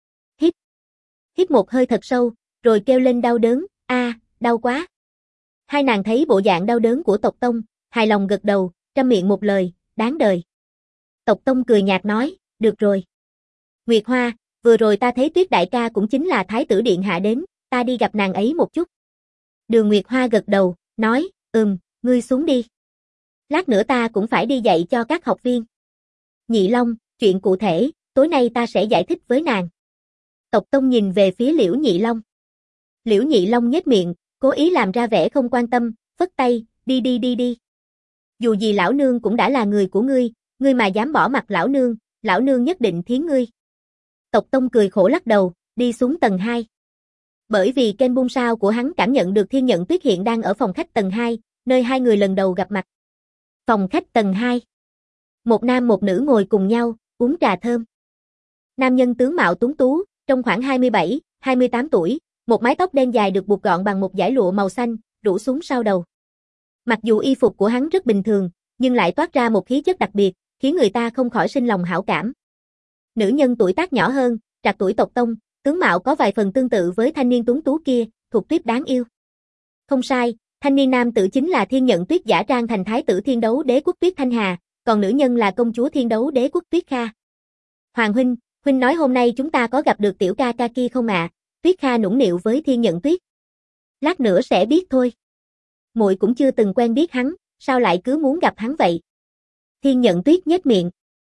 Hít một hơi thật sâu, rồi kêu lên đau đớn, đau quá. Hai nàng thấy bộ dạng đau đớn của Tộc Tông, hài lòng gật đầu, trăm miệng một lời, đáng đời. Tộc Tông cười nhạt nói, được rồi. Nguyệt Hoa, vừa rồi ta thấy Tuyết đại ca cũng chính là Thái tử điện hạ đến, ta đi gặp nàng ấy một chút. Đường Nguyệt Hoa gật đầu, nói, ngươi xuống đi. Lát nữa ta cũng phải đi dạy cho các học viên. Nhị Long, chuyện cụ thể, tối nay ta sẽ giải thích với nàng. Tộc Tông nhìn về phía Liễu Nhị Long. Liễu Nhị Long nhếch miệng, cố ý làm ra vẻ không quan tâm, phất tay, đi. Dù gì lão nương cũng đã là người của ngươi mà dám bỏ mặt lão nương nhất định thiến ngươi. Tộc Tông cười khổ lắc đầu, đi xuống tầng 2. Bởi vì kênh buông sao của hắn cảm nhận được Thiên Nhận Tuyết hiện đang ở phòng khách tầng 2, nơi hai người lần đầu gặp mặt. Phòng khách tầng 2. Một nam một nữ ngồi cùng nhau, uống trà thơm. Nam nhân tướng mạo tuấn tú, trong khoảng 27, 28 tuổi, một mái tóc đen dài được buộc gọn bằng một dải lụa màu xanh, rủ xuống sau đầu. Mặc dù y phục của hắn rất bình thường, nhưng lại toát ra một khí chất đặc biệt, khiến người ta không khỏi sinh lòng hảo cảm. Nữ nhân tuổi tác nhỏ hơn, trạc tuổi Tộc Tông, tướng mạo có vài phần tương tự với thanh niên tuấn tú kia, thuộc tuyết đáng yêu. Không sai, thanh niên nam tử chính là Thiên Nhận Tuyết giả trang thành thái tử Thiên Đấu Đế quốc Tuyết Thanh Hà, còn nữ nhân là công chúa Thiên Đấu Đế quốc Tuyết Kha. Hoàng huynh nói hôm nay chúng ta có gặp được tiểu ca ca kia không ạ? Tuyết Kha nũng nịu với Thiên Nhận Tuyết. Lát nữa sẽ biết thôi. Muội cũng chưa từng quen biết hắn, sao lại cứ muốn gặp hắn vậy? Thiên Nhận Tuyết nhếch miệng.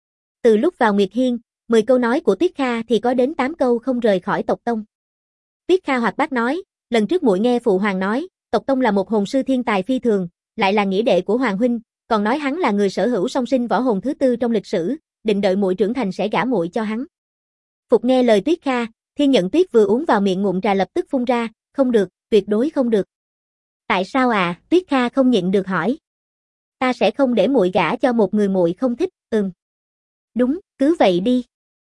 Từ lúc vào Nguyệt Hiên, 10 câu nói của Tuyết Kha thì có đến 8 câu không rời khỏi Tộc Tông. Tuyết Kha hoạt bát nói, lần trước muội nghe phụ hoàng nói, Tộc Tông là một hồn sư thiên tài phi thường, lại là nghĩa đệ của hoàng huynh, còn nói hắn là người sở hữu song sinh võ hồn thứ 4 trong lịch sử, định đợi muội trưởng thành sẽ gả muội cho hắn. Phục nghe lời Tuyết Kha, Thiên Nhận Tuyết vừa uống vào miệng ngụm trà lập tức phun ra, không được, tuyệt đối không được. Tại sao à? Tuyết Kha không nhịn được hỏi. Ta sẽ không để muội gả cho một người muội không thích. Đúng, cứ vậy đi.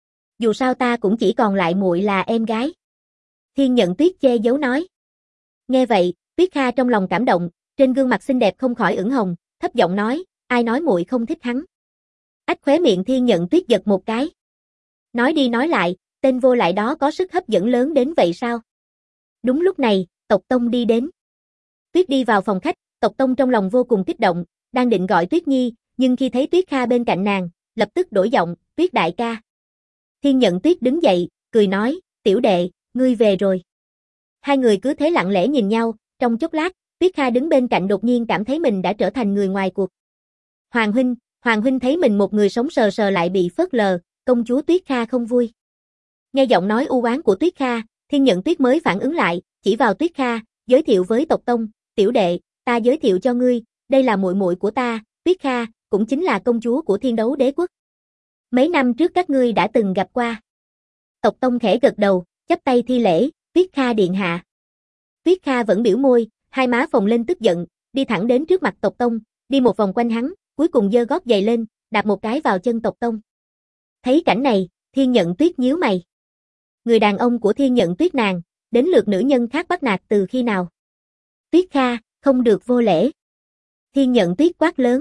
Dù sao ta cũng chỉ còn lại muội là em gái. Thiên Nhận Tuyết che giấu nói. Nghe vậy, Tuyết Kha trong lòng cảm động, trên gương mặt xinh đẹp không khỏi ửng hồng, thấp giọng nói, ai nói muội không thích hắn? Ách khóe miệng Thiên Nhận Tuyết giật một cái. Nói đi nói lại, tên vô lại đó có sức hấp dẫn lớn đến vậy sao? Đúng lúc này, Tộc Tông đi đến. Tuyết đi vào phòng khách, Tộc Tông trong lòng vô cùng kích động, đang định gọi Tuyết Nhi, nhưng khi thấy Tuyết Kha bên cạnh nàng, lập tức đổi giọng, Tuyết đại ca. Thiên Nhận Tuyết đứng dậy, cười nói, tiểu đệ, ngươi về rồi. Hai người cứ thế lặng lẽ nhìn nhau, trong chốc lát, Tuyết Kha đứng bên cạnh đột nhiên cảm thấy mình đã trở thành người ngoài cuộc. Hoàng huynh thấy mình một người sống sờ sờ lại bị phớt lờ, công chúa Tuyết Kha không vui. Nghe giọng nói u oán của Tuyết Kha, Thiên Nhận Tuyết mới phản ứng lại, chỉ vào Tuyết Kha, giới thiệu với Tộc Tông, tiểu đệ, ta giới thiệu cho ngươi, đây là muội muội của ta, Tuyết Kha, cũng chính là công chúa của Thiên Đấu Đế quốc. Mấy năm trước các ngươi đã từng gặp qua. Tộc Tông khẽ gật đầu, chắp tay thi lễ, Tuyết Kha điện hạ. Tuyết Kha vẫn biểu môi, hai má phồng lên tức giận, đi thẳng đến trước mặt Tộc Tông, đi một vòng quanh hắn, cuối cùng giơ gót giày lên, đạp một cái vào chân Tộc Tông. Thấy cảnh này, Thiên Nhận Tuyết nhíu mày. Người đàn ông của Thiên Nhận Tuyết nàng, đến lượt nữ nhân khác bắt nạt từ khi nào? Tuyết Kha, không được vô lễ. Thiên Nhận Tuyết quát lớn.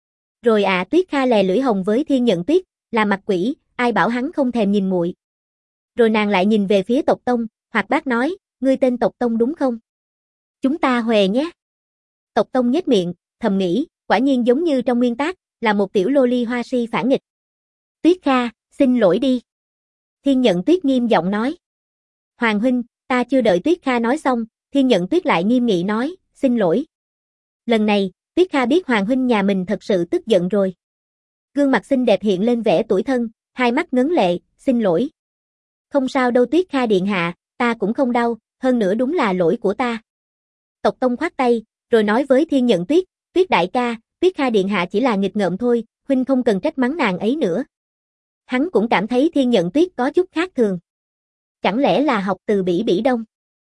Rồi Tuyết Kha lè lưỡi hồng với Thiên Nhận Tuyết, là mặt quỷ, ai bảo hắn không thèm nhìn muội. Rồi nàng lại nhìn về phía Tộc Tông, hoạt bát nói, ngươi tên Tộc Tông đúng không? Chúng ta huề nhé. Tộc Tông nhếch miệng, thầm nghĩ, quả nhiên giống như trong nguyên tác, là một tiểu lô ly hoa si phản nghịch. Tuyết Kha, xin lỗi đi. Thiên Nhận Tuyết nghiêm giọng nói. Hoàng huynh, ta chưa đợi Tuyết Kha nói xong, Thiên Nhận Tuyết lại nghiêm nghị nói, xin lỗi. Lần này, Tuyết Kha biết Hoàng huynh nhà mình thật sự tức giận rồi. Gương mặt xinh đẹp hiện lên vẻ tủi thân, hai mắt ngấn lệ, xin lỗi. Không sao đâu Tuyết Kha điện hạ, ta cũng không đau, hơn nữa đúng là lỗi của ta. Tộc Tông khoát tay, rồi nói với Thiên Nhận Tuyết, Tuyết đại ca, Tuyết Kha điện hạ chỉ là nghịch ngợm thôi, huynh không cần trách mắng nàng ấy nữa. Hắn cũng cảm thấy Thiên Nhận Tuyết có chút khác thường. Chẳng lẽ là học từ Bỉ Bỉ Đông?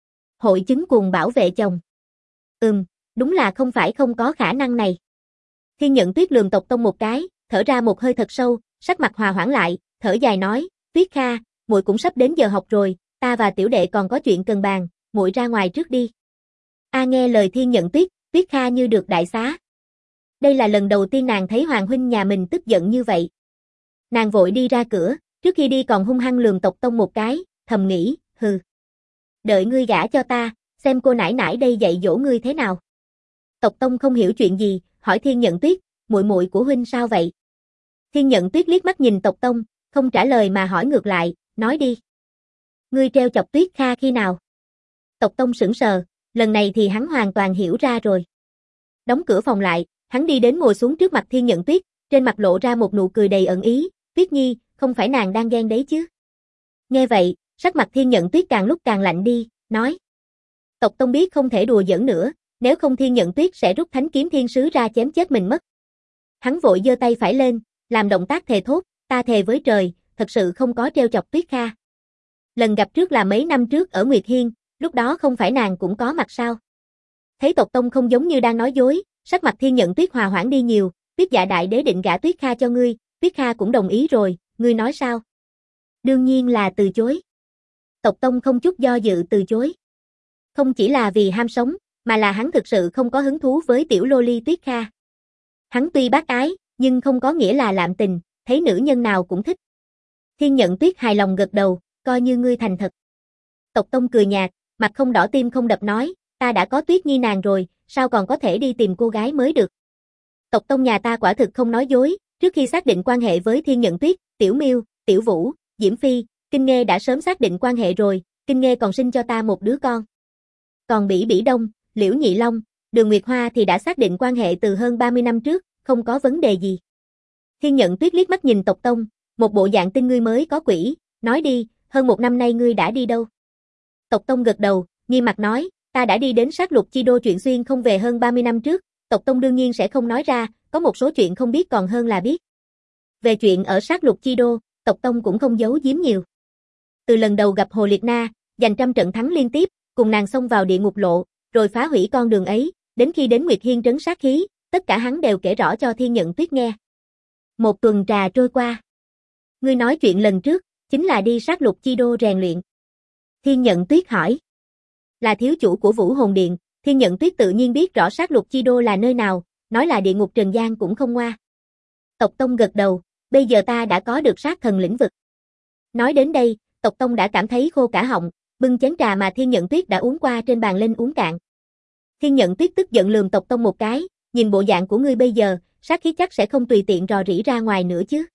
Hội chứng cuồng bảo vệ chồng. Đúng là không phải không có khả năng này. Thiên Nhận Tuyết lườm Tộc Tông một cái, thở ra một hơi thật sâu, sắc mặt hòa hoãn lại, thở dài nói, Tuyết Kha, muội cũng sắp đến giờ học rồi, ta và tiểu đệ còn có chuyện cần bàn, muội ra ngoài trước đi. Nghe lời Thiên Nhận Tuyết, Tuyết Kha như được đại xá. Đây là lần đầu tiên nàng thấy Hoàng huynh nhà mình tức giận như vậy. Nàng vội đi ra cửa, trước khi đi còn hung hăng lườm Tộc Tông một cái, thầm nghĩ, hừ. Đợi ngươi gả cho ta, xem cô nãi nãi đây dạy dỗ ngươi thế nào. Tộc Tông không hiểu chuyện gì, hỏi Thiên Nhận Tuyết, muội muội của huynh sao vậy? Thiên Nhận Tuyết liếc mắt nhìn Tộc Tông, không trả lời mà hỏi ngược lại, nói đi. Ngươi treo chọc Tuyết Kha khi nào? Tộc Tông sững sờ, lần này thì hắn hoàn toàn hiểu ra rồi. Đóng cửa phòng lại, hắn đi đến ngồi xuống trước mặt Thiên Nhận Tuyết, trên mặt lộ ra một nụ cười đầy ẩn ý, Tuyết Nhi, không phải nàng đang ghen đấy chứ? Nghe vậy, sắc mặt Thiên Nhận Tuyết càng lúc càng lạnh đi, nói. Tộc Tông biết không thể đùa giỡn nữa, nếu không Thiên Nhận Tuyết sẽ rút thánh kiếm thiên sứ ra chém chết mình mất. Hắn vội giơ tay phải lên, làm động tác thề thốt, ta thề với trời, thật sự không có treo chọc Tuyết Kha. Lần gặp trước là mấy năm trước ở Nguyệt Hiên, lúc đó không phải nàng cũng có mặt sao? Thấy Tộc Tông không giống như đang nói dối, sắc mặt Thiên Nhận Tuyết hòa hoãn đi nhiều, Tuyết Dạ đại đế định gả Tuyết Kha cho ngươi, Tuyết Kha cũng đồng ý rồi, ngươi nói sao? Đương nhiên là từ chối. Tộc Tông không chút do dự từ chối. Không chỉ là vì ham sống, mà là hắn thực sự không có hứng thú với tiểu loli Tuyết Kha. Hắn tuy bác ái, nhưng không có nghĩa là lạm tình, thấy nữ nhân nào cũng thích. Thiên Nhận Tuyết hài lòng gật đầu, coi như ngươi thành thật. Tộc Tông cười nhạt, mặt không đỏ tim không đập nói, ta đã có Tuyết Nhi nàng rồi, sao còn có thể đi tìm cô gái mới được. Tộc Tông nhà ta quả thực không nói dối, trước khi xác định quan hệ với Thiên Nhận Tuyết, Tiểu Miêu, Tiểu Vũ, Diễm Phi, Kinh Nghê đã sớm xác định quan hệ rồi, Kinh Nghê còn sinh cho ta một đứa con. Còn Bỉ Bỉ Đông, Liễu Nhị Long, Đường Nguyệt Hoa thì đã xác định quan hệ từ hơn 30 năm trước, không có vấn đề gì. Thiên Nhận Tuyết liếc mắt nhìn Tộc Tông, một bộ dạng tin ngươi mới có quỷ, nói đi, hơn một năm nay ngươi đã đi đâu? Tộc Tông gật đầu, nghiêm mặt nói, ta đã đi đến sát lục chi đô chuyện xuyên không về hơn 30 năm trước, Tộc Tông đương nhiên sẽ không nói ra, có một số chuyện không biết còn hơn là biết. Về chuyện ở sát lục chi đô, Tộc Tông cũng không giấu giếm nhiều. Từ lần đầu gặp Hồ Liệt Na, giành trăm trận thắng liên tiếp, cùng nàng xông vào địa ngục lộ, rồi phá hủy con đường ấy, đến khi đến Nguyệt Hiên trấn sát khí, tất cả hắn đều kể rõ cho Thiên Nhận Tuyết nghe. Một tuần trà trôi qua. Ngươi nói chuyện lần trước, chính là đi sát lục chi đô rèn luyện. Thiên Nhận Tuyết hỏi. Là thiếu chủ của Vũ Hồn Điện, Thiên Nhận Tuyết tự nhiên biết rõ sát lục chi đô là nơi nào, nói là địa ngục trần gian cũng không ngoa. Tộc Tông gật đầu, bây giờ ta đã có được sát thần lĩnh vực. Nói đến đây, Tộc Tông đã cảm thấy khô cả họng, bưng chén trà mà Thiên Nhận Tuyết đã uống qua trên bàn lên uống cạn. Thiên Nhận Tuyết tức giận lườm Tộc Tông một cái, nhìn bộ dạng của ngươi bây giờ, sát khí chắc sẽ không tùy tiện rò rỉ ra ngoài nữa chứ.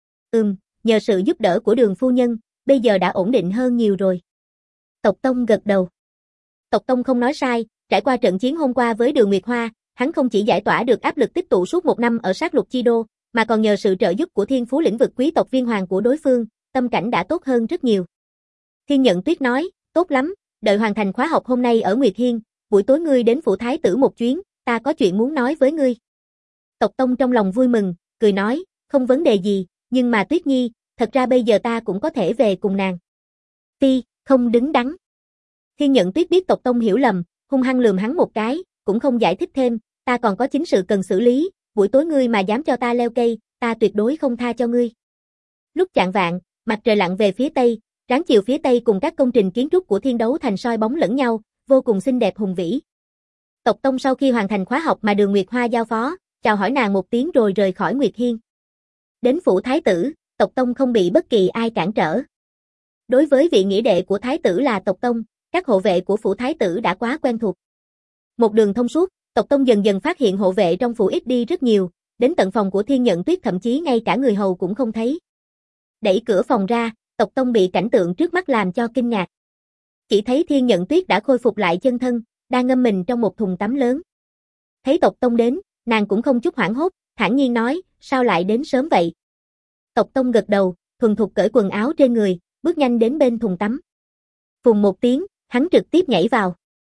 Nhờ sự giúp đỡ của Đường phu nhân, bây giờ đã ổn định hơn nhiều rồi. Tộc Tông gật đầu. Tộc Tông không nói sai, trải qua trận chiến hôm qua với Đường Nguyệt Hoa, hắn không chỉ giải tỏa được áp lực tích tụ suốt một năm ở sát lục chi đô, mà còn nhờ sự trợ giúp của thiên phú lĩnh vực quý tộc viên hoàng của đối phương, tâm cảnh đã tốt hơn rất nhiều. Thiên Nhận Tuyết nói, tốt lắm, đợi hoàn thành khóa học hôm nay ở Nguyệt Hiên, buổi tối ngươi đến phủ thái tử một chuyến, ta có chuyện muốn nói với ngươi. Tộc Tông trong lòng vui mừng, cười nói, không vấn đề gì, nhưng mà Tuyết Nhi, thật ra bây giờ ta cũng có thể về cùng nàng. Phi, không đứng đắn. Thiên Nhận Tuyết biết Tộc Tông hiểu lầm, hung hăng lườm hắn một cái, cũng không giải thích thêm, ta còn có chính sự cần xử lý, buổi tối ngươi mà dám cho ta leo cây, ta tuyệt đối không tha cho ngươi. Lúc chạng vạng, mặt trời lặn về phía tây, ráng chiều phía tây cùng các công trình kiến trúc của Thiên Đấu Thành soi bóng lẫn nhau, vô cùng xinh đẹp hùng vĩ. Tộc Tông sau khi hoàn thành khóa học mà Đường Nguyệt Hoa giao phó, chào hỏi nàng một tiếng rồi rời khỏi Nguyệt Hiên. Đến phủ thái tử, Tộc Tông không bị bất kỳ ai cản trở. Đối với vị nghĩa đệ của thái tử là Tộc Tông, các hộ vệ của phủ thái tử đã quá quen thuộc. Một đường thông suốt, Tộc Tông dần dần phát hiện hộ vệ trong phủ ít đi rất nhiều, đến tận phòng của Thiên Nhận Tuyết thậm chí ngay cả người hầu cũng không thấy. Đẩy cửa phòng ra, Tộc Tông bị cảnh tượng trước mắt làm cho kinh ngạc. Chỉ thấy Thiên Nhận Tuyết đã khôi phục lại chân thân, đang ngâm mình trong một thùng tắm lớn. Thấy Tộc Tông đến, nàng cũng không chút hoảng hốt, thản nhiên nói, sao lại đến sớm vậy? Tộc Tông gật đầu, thuần thục cởi quần áo trên người, bước nhanh đến bên thùng tắm. Phùng một tiếng, hắn trực tiếp nhảy vào.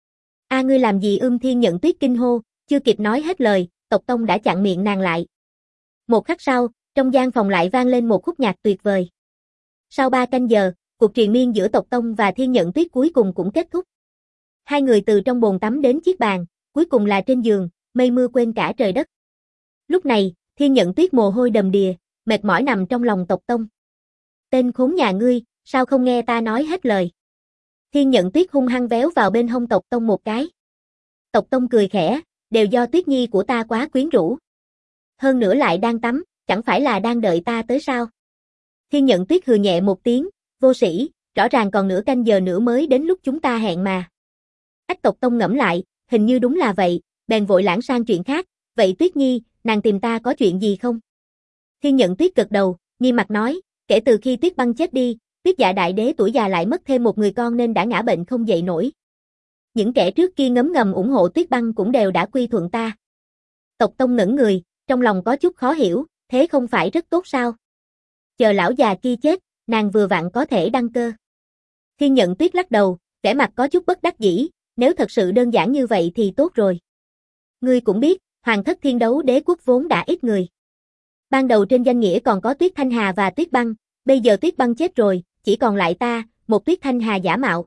Ngươi làm gì Thiên Nhận Tuyết kinh hô, chưa kịp nói hết lời, Tộc Tông đã chặn miệng nàng lại. Một khắc sau, trong gian phòng lại vang lên một khúc nhạc tuyệt vời. Sau 3 canh giờ, cuộc triền miên giữa Tộc Tông và Thiên Nhận Tuyết cuối cùng cũng kết thúc. Hai người từ trong bồn tắm đến chiếc bàn, cuối cùng là trên giường, mây mưa quên cả trời đất. Lúc này, Thiên Nhận Tuyết mồ hôi đầm đìa, mệt mỏi nằm trong lòng Tộc Tông. Tên khốn nhà ngươi, sao không nghe ta nói hết lời? Thiên Nhận Tuyết hung hăng véo vào bên hông Tộc Tông một cái. Tộc Tông cười khẽ, đều do Tuyết Nhi của ta quá quyến rũ. Hơn nữa lại đang tắm, chẳng phải là đang đợi ta tới sao? Thiên Nhận Tuyết hừ nhẹ một tiếng, vô sĩ, rõ ràng còn nửa canh giờ nữa mới đến lúc chúng ta hẹn mà. Ách Tộc Tông ngẫm lại, hình như đúng là vậy, bèn vội lãng sang chuyện khác, vậy Tuyết Nhi, nàng tìm ta có chuyện gì không? Thiên Nhận Tuyết gật đầu, nghiêm mặt nói, kể từ khi Tuyết Băng chết đi, Tuyết Dạ Đại Đế tuổi già lại mất thêm một người con nên đã ngã bệnh không dậy nổi. Những kẻ trước kia ngấm ngầm ủng hộ Tuyết Băng cũng đều đã quy thuận ta. Tộc Tông ngẩn người, trong lòng có chút khó hiểu, thế không phải rất tốt sao? Chờ lão già kia chết, nàng vừa vặn có thể đăng cơ. Thiên Nhận Tuyết lắc đầu, vẻ mặt có chút bất đắc dĩ, nếu thật sự đơn giản như vậy thì tốt rồi. Ngươi cũng biết, Hoàng thất Thiên Đấu Đế quốc vốn đã ít người. Ban đầu trên danh nghĩa còn có Tuyết Thanh Hà và Tuyết Băng, bây giờ Tuyết Băng chết rồi, chỉ còn lại ta, một Tuyết Thanh Hà giả mạo.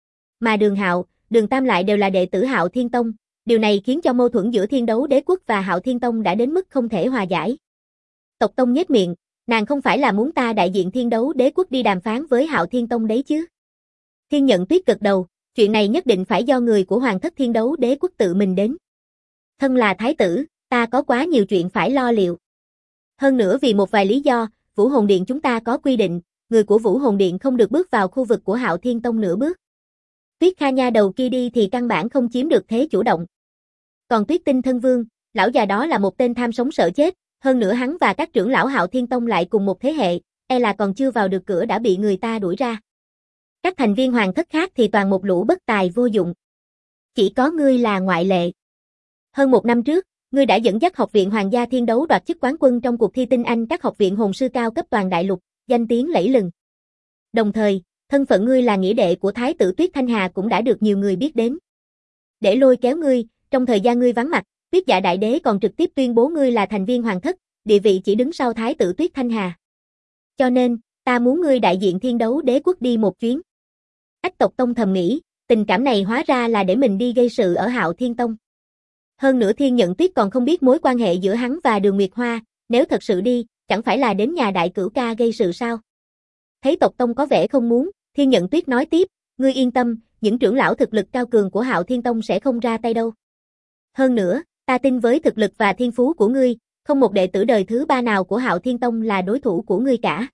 Mà Đường Hạo, Đường Tam lại đều là đệ tử Hạo Thiên Tông, điều này khiến cho mâu thuẫn giữa Thiên Đấu Đế quốc và Hạo Thiên Tông đã đến mức không thể hòa giải. Tộc Tông nhếch miệng, nàng không phải là muốn ta đại diện Thiên Đấu Đế quốc đi đàm phán với Hạo Thiên Tông đấy chứ? Thiên Nhận Tuyết gật đầu, chuyện này nhất định phải do người của Hoàng thất Thiên Đấu Đế quốc tự mình đến. Thân là thái tử, ta có quá nhiều chuyện phải lo liệu. Hơn nữa vì một vài lý do, Vũ Hồn Điện chúng ta có quy định, người của Vũ Hồn Điện không được bước vào khu vực của Hạo Thiên Tông nửa bước. Tuyết Kha nha đầu kia đi thì căn bản không chiếm được thế chủ động. Còn Tuyết Tinh Thân Vương, lão già đó là một tên tham sống sợ chết, hơn nữa hắn và các trưởng lão Hạo Thiên Tông lại cùng một thế hệ, e là còn chưa vào được cửa đã bị người ta đuổi ra. Các thành viên hoàng thất khác thì toàn một lũ bất tài vô dụng. Chỉ có ngươi là ngoại lệ. Hơn một năm trước, ngươi đã dẫn dắt Học viện Hoàng gia Thiên Đấu đoạt chức quán quân trong cuộc thi tinh anh các học viện hồn sư cao cấp toàn đại lục, danh tiếng lẫy lừng. Đồng thời, thân phận ngươi là nghĩa đệ của Thái tử Tuyết Thanh Hà cũng đã được nhiều người biết đến. Để lôi kéo ngươi, trong thời gian ngươi vắng mặt, Tuyết Dạ Đại Đế còn trực tiếp tuyên bố ngươi là thành viên hoàng thất, địa vị chỉ đứng sau Thái tử Tuyết Thanh Hà. Cho nên, ta muốn ngươi đại diện Thiên Đấu Đế quốc đi một chuyến. Ách Tộc Tông thầm nghĩ, tình cảm này hóa ra là để mình đi gây sự ở Hạo Thiên Tông. Hơn nữa Thiên Nhận Tuyết còn không biết mối quan hệ giữa hắn và Đường Nguyệt Hoa, nếu thật sự đi, chẳng phải là đến nhà đại cửu ca gây sự sao? Thấy Tộc Tông có vẻ không muốn, Thiên Nhận Tuyết nói tiếp, ngươi yên tâm, những trưởng lão thực lực cao cường của Hạo Thiên Tông sẽ không ra tay đâu. Hơn nữa, ta tin với thực lực và thiên phú của ngươi, không một đệ tử đời thứ 3 nào của Hạo Thiên Tông là đối thủ của ngươi cả.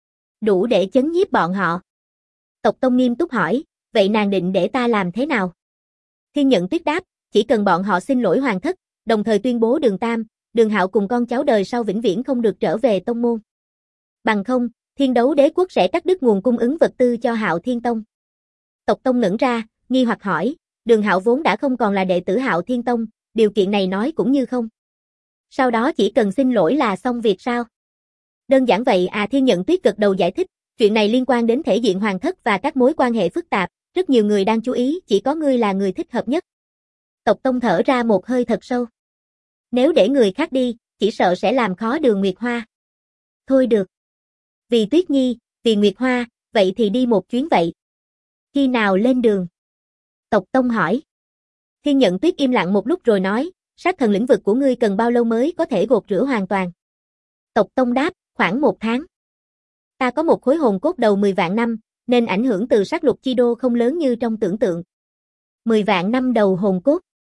Đủ để chấn nhiếp bọn họ. Tộc Tông nghiêm túc hỏi, vậy nàng định để ta làm thế nào? Thiên Nhận Tuyết đáp, chỉ cần bọn họ xin lỗi hoàng thất, đồng thời tuyên bố Đường Tam, Đường Hạo cùng con cháu đời sau vĩnh viễn không được trở về tông môn. Bằng không, Thiên Đấu Đế quốc sẽ cắt đứt nguồn cung ứng vật tư cho Hạo Thiên Tông. Tộc Tông ngẩn ra, nghi hoặc hỏi, Đường Hạo vốn đã không còn là đệ tử Hạo Thiên Tông, điều kiện này nói cũng như không. Sau đó chỉ cần xin lỗi là xong việc sao? Đơn giản vậy à? Thiên Nhận Tuyết gật đầu giải thích, chuyện này liên quan đến thể diện hoàng thất và các mối quan hệ phức tạp, rất nhiều người đang chú ý, chỉ có ngươi là người thích hợp nhất. Tộc Tông thở ra một hơi thật sâu. Nếu để người khác đi, chỉ sợ sẽ làm khó Đường Nguyệt Hoa. Thôi được. Vì Tuyết Nhi, vì Nguyệt Hoa, vậy thì đi một chuyến vậy. Khi nào lên đường? Tộc Tông hỏi. Thiên Nhận Tuyết im lặng một lúc rồi nói, sát thần lĩnh vực của ngươi cần bao lâu mới có thể gột rửa hoàn toàn? Tộc Tông đáp, khoảng 1 tháng. Ta có một khối hồn cốt đầu 10 vạn năm, nên ảnh hưởng từ sát lục chi đô không lớn như trong tưởng tượng. 10 vạn năm đầu hồn cốt.